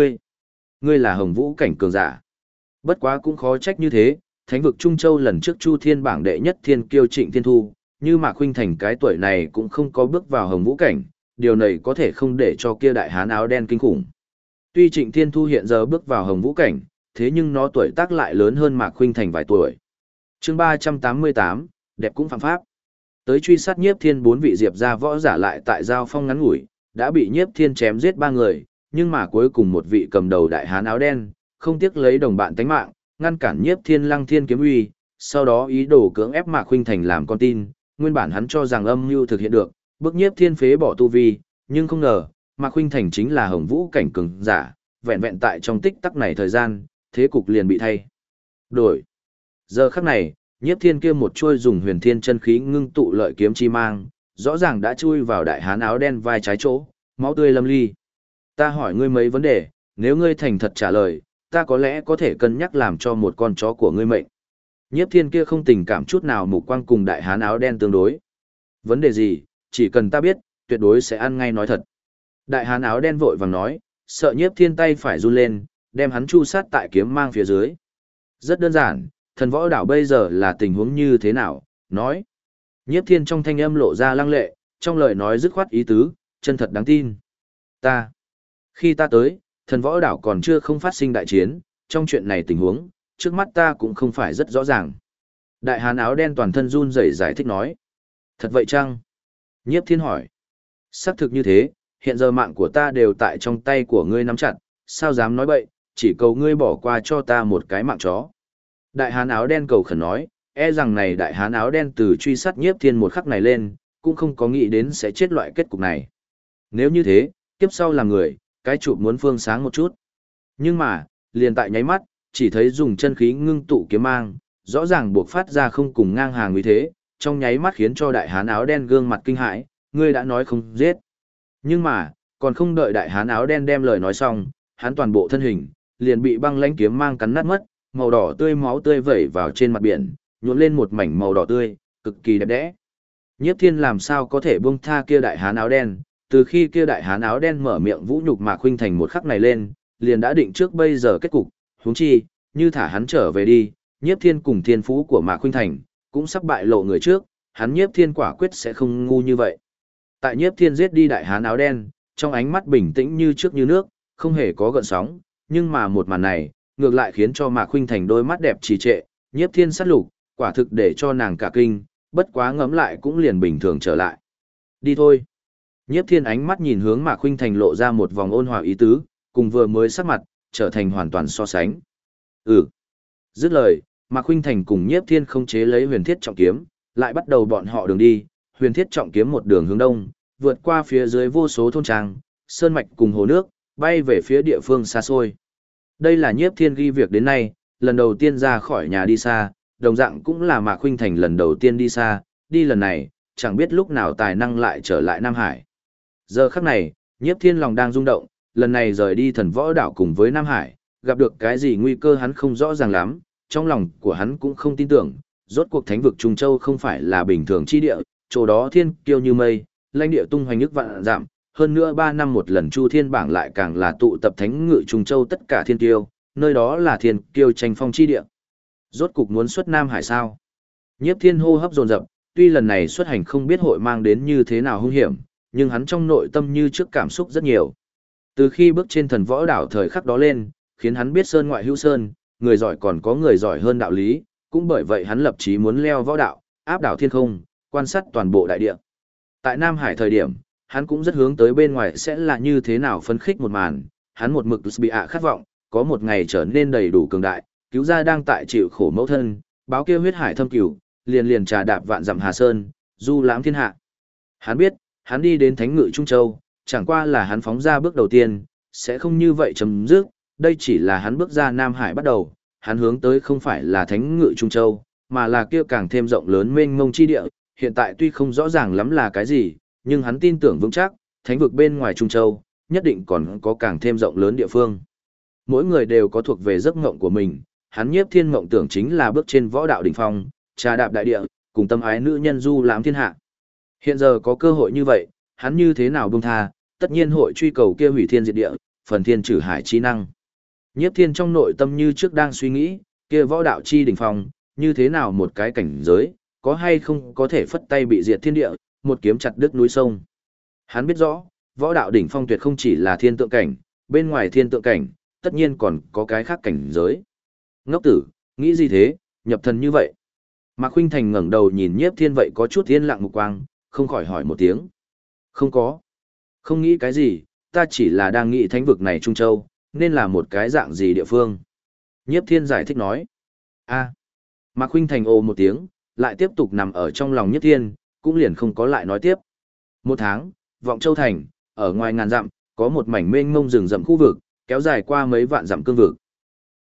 ngươi là Hồng Vũ cảnh cường giả. Bất quá cũng khó trách như thế, Thánh vực Trung Châu lần trước Chu Thiên bảng đệ nhất thiên kiêu Trịnh Thiên Thu, như Mạc Khuynh Thành cái tuổi này cũng không có bước vào Hồng Vũ cảnh, điều này có thể không để cho kia đại hán áo đen kinh khủng. Tuy Trịnh Thiên Thu hiện giờ bước vào Hồng Vũ cảnh, thế nhưng nó tuổi tác lại lớn hơn Mạc Khuynh Thành vài tuổi. Chương 388, đẹp cũng phạm pháp. Tới truy sát Nhiếp Thiên 4 vị diệp gia võ giả lại tại giao phong ngắn ngủi, đã bị Nhiếp Thiên chém giết 3 người, nhưng mà cuối cùng một vị cầm đầu đại hán áo đen, không tiếc lấy đồng bạn tánh mạng, ngăn cản Nhiếp Thiên Lăng Thiên kiếm uy, sau đó ý đồ cưỡng ép Mạc Khuynh Thành làm con tin, nguyên bản hắn cho rằng âm mưu thực hiện được, bức Nhiếp Thiên phế bỏ tu vi, nhưng không ngờ, Mạc Khuynh Thành chính là Hồng Vũ cảnh cường giả, vẹn vẹn tại trong tích tắc này thời gian, thế cục liền bị thay đổi. Giờ khắc này, Nhiếp Thiên kia một chuôi dùng huyền thiên chân khí ngưng tụ lợi kiếm chi mang, rõ ràng đã chui vào đại hán áo đen vai trái chỗ, máu tươi lâm ly. Ta hỏi ngươi mấy vấn đề, nếu ngươi thành thật trả lời, ta có lẽ có thể cân nhắc làm cho một con chó của ngươi mệnh. Nhiếp Thiên kia không tình cảm chút nào mục quang cùng đại hán áo đen tương đối. Vấn đề gì, chỉ cần ta biết, tuyệt đối sẽ ăn ngay nói thật. Đại hán áo đen vội vàng nói, sợ Nhiếp Thiên tay phải run lên, đem hắn chu sát tại kiếm mang phía dưới. Rất đơn giản, thần võ đảo bây giờ là tình huống như thế nào, nói. Nhiếp Thiên trong thanh âm lộ ra lăng lệ, trong lời nói dứt khoát ý tứ, chân thật đáng tin. Khi ta tới, thần võ đảo còn chưa không phát sinh đại chiến, trong chuyện này tình huống, trước mắt ta cũng không phải rất rõ ràng. Đại hán áo đen toàn thân run rẩy giải thích nói. Thật vậy chăng? Nhiếp Thiên hỏi. Xác thực như thế, hiện giờ mạng của ta đều tại trong tay của ngươi nắm chặt, sao dám nói bậy, chỉ cầu ngươi bỏ qua cho ta một cái mạng chó. Đại hán áo đen cầu khẩn nói, e rằng này đại hán áo đen từ truy sát Nhiếp Thiên một khắc này lên, cũng không có nghĩ đến sẽ chết loại kết cục này. Nếu như thế, kiếp sau làm người, cái chụp muốn phương sáng một chút. Nhưng mà, liền tại nháy mắt, chỉ thấy dùng chân khí ngưng tụ kiếm mang, rõ ràng buộc phát ra không cùng ngang hàng như thế, trong nháy mắt khiến cho đại hán áo đen gương mặt kinh hãi, ngươi đã nói không giết. Nhưng mà, còn không đợi đại hán áo đen đem lời nói xong, hắn toàn bộ thân hình, liền bị băng lãnh kiếm mang cắn nát mất, màu đỏ tươi máu tươi vẩy vào trên mặt biển, nhuộm lên một mảnh màu đỏ tươi, cực kỳ đẹp đẽ. Nhiếp Thiên làm sao có thể buông tha kia đại hán áo đen, từ khi kia đại hán áo đen mở miệng vũ nhục Mạc Khuynh Thành một khắc này lên, liền đã định trước bây giờ kết cục, huống chi, như thả hắn trở về đi, Nhiếp Thiên cùng thiên phú của Mạc Khuynh Thành, cũng sắp bại lộ người trước, hắn Nhiếp Thiên quả quyết sẽ không ngu như vậy. Tại Nhiếp Thiên giết đi đại hán áo đen, trong ánh mắt bình tĩnh như trước như nước, không hề có gợn sóng, nhưng mà một màn này, ngược lại khiến cho Mạc Khuynh Thành đôi mắt đẹp trì trệ, Nhiếp Thiên sát lục, quả thực để cho nàng cả kinh, bất quá ngẫm lại cũng liền bình thường trở lại. Đi thôi. Nhiếp Thiên ánh mắt nhìn hướng Mạc Khuynh Thành lộ ra một vòng ôn hòa ý tứ, cùng vừa mới sắc mặt, trở thành hoàn toàn so sánh. Dứt lời, Mạc Khuynh Thành cùng Nhiếp Thiên không chế lấy huyền thiết trọng kiếm, lại bắt đầu bọn họ đường đi, huyền thiết trọng kiếm một đường hướng đông, vượt qua phía dưới vô số thôn trang, sơn mạch cùng hồ nước, bay về phía địa phương xa xôi. Đây là Nhiếp Thiên ghi việc đến nay, lần đầu tiên ra khỏi nhà đi xa, đồng dạng cũng là Mạc Khuynh Thành lần đầu tiên đi xa, đi lần này, chẳng biết lúc nào tài năng lại trở lại Nam Hải. Giờ khắc này, Nhiếp Thiên lòng đang rung động, lần này rời đi Thần Võ Đảo cùng với Nam Hải, gặp được cái gì nguy cơ hắn không rõ ràng lắm, trong lòng của hắn cũng không tin tưởng, rốt cuộc Thánh vực Trung Châu không phải là bình thường chi địa, chỗ đó thiên kiêu như mây, lãnh địa tung hoành nước vạn giảm, hơn nữa 3 năm một lần Chu Thiên bảng lại càng là tụ tập thánh ngự Trung Châu tất cả thiên kiêu, nơi đó là thiên kiêu tranh phong chi địa. Rốt cục muốn xuất Nam Hải sao? Nhiếp Thiên hô hấp dồn dập, tuy lần này xuất hành không biết hội mang đến như thế nào hung hiểm, nhưng hắn trong nội tâm như trước cảm xúc rất nhiều. Từ khi bước trên Thần Võ Đảo thời khắc đó lên, khiến hắn biết sơn ngoại hữu sơn, người giỏi còn có người giỏi hơn đạo lý, cũng bởi vậy hắn lập chí muốn leo võ đạo, áp đảo thiên không, quan sát toàn bộ đại địa. Tại Nam Hải thời điểm, hắn cũng rất hướng tới bên ngoài sẽ là như thế nào phấn khích một màn, hắn một mực bị khát vọng, có một ngày trở nên đầy đủ cường đại, cứu ra đang tại chịu khổ mẫu thân, báo kia huyết hải thâm cửu, liền liền trà đạp vạn dặm Hà Sơn, du lãm thiên hạ. Hắn biết, hắn đi đến Thánh Ngự Trung Châu, chẳng qua là hắn phóng ra bước đầu tiên, sẽ không như vậy chấm dứt, đây chỉ là hắn bước ra Nam Hải bắt đầu, hắn hướng tới không phải là Thánh Ngự Trung Châu, mà là kia càng thêm rộng lớn mênh mông chi địa, hiện tại tuy không rõ ràng lắm là cái gì, nhưng hắn tin tưởng vững chắc, thánh vực bên ngoài Trung Châu, nhất định còn có càng thêm rộng lớn địa phương. Mỗi người đều có thuộc về giấc mộng của mình, hắn Nhiếp Thiên mộng tưởng chính là bước trên võ đạo đỉnh phong, trà đạp đại địa, cùng tâm ái nữ nhân du lãm thiên hạ. Hiện giờ có cơ hội như vậy, hắn như thế nào buông tha, tất nhiên hội truy cầu kia hủy thiên diệt địa, phần thiên trừ hải chi năng. Nhiếp Thiên trong nội tâm như trước đang suy nghĩ, kia võ đạo chi đỉnh phong, như thế nào một cái cảnh giới, có hay không có thể phất tay bị diệt thiên địa, một kiếm chặt đứt núi sông. Hắn biết rõ, võ đạo đỉnh phong tuyệt không chỉ là thiên tượng cảnh, bên ngoài thiên tượng cảnh, tất nhiên còn có cái khác cảnh giới. Ngốc tử, nghĩ gì thế, nhập thần như vậy. Mạc Khuynh Thành ngẩng đầu nhìn Nhiếp Thiên vậy có chút yên lặng mục quang, không khỏi hỏi một tiếng. Không có. Không nghĩ cái gì, ta chỉ là đang nghĩ thánh vực này Trung Châu, nên là một cái dạng gì địa phương. Nhiếp Thiên giải thích nói. Mạc Khuynh Thành ồ một tiếng, lại tiếp tục nằm ở trong lòng Nhiếp Thiên, cũng liền không có lại nói tiếp. Một tháng, Vọng Châu Thành, ở ngoài ngàn dặm, có một mảnh mênh mông rừng rậm khu vực, kéo dài qua mấy vạn dặm cương vực.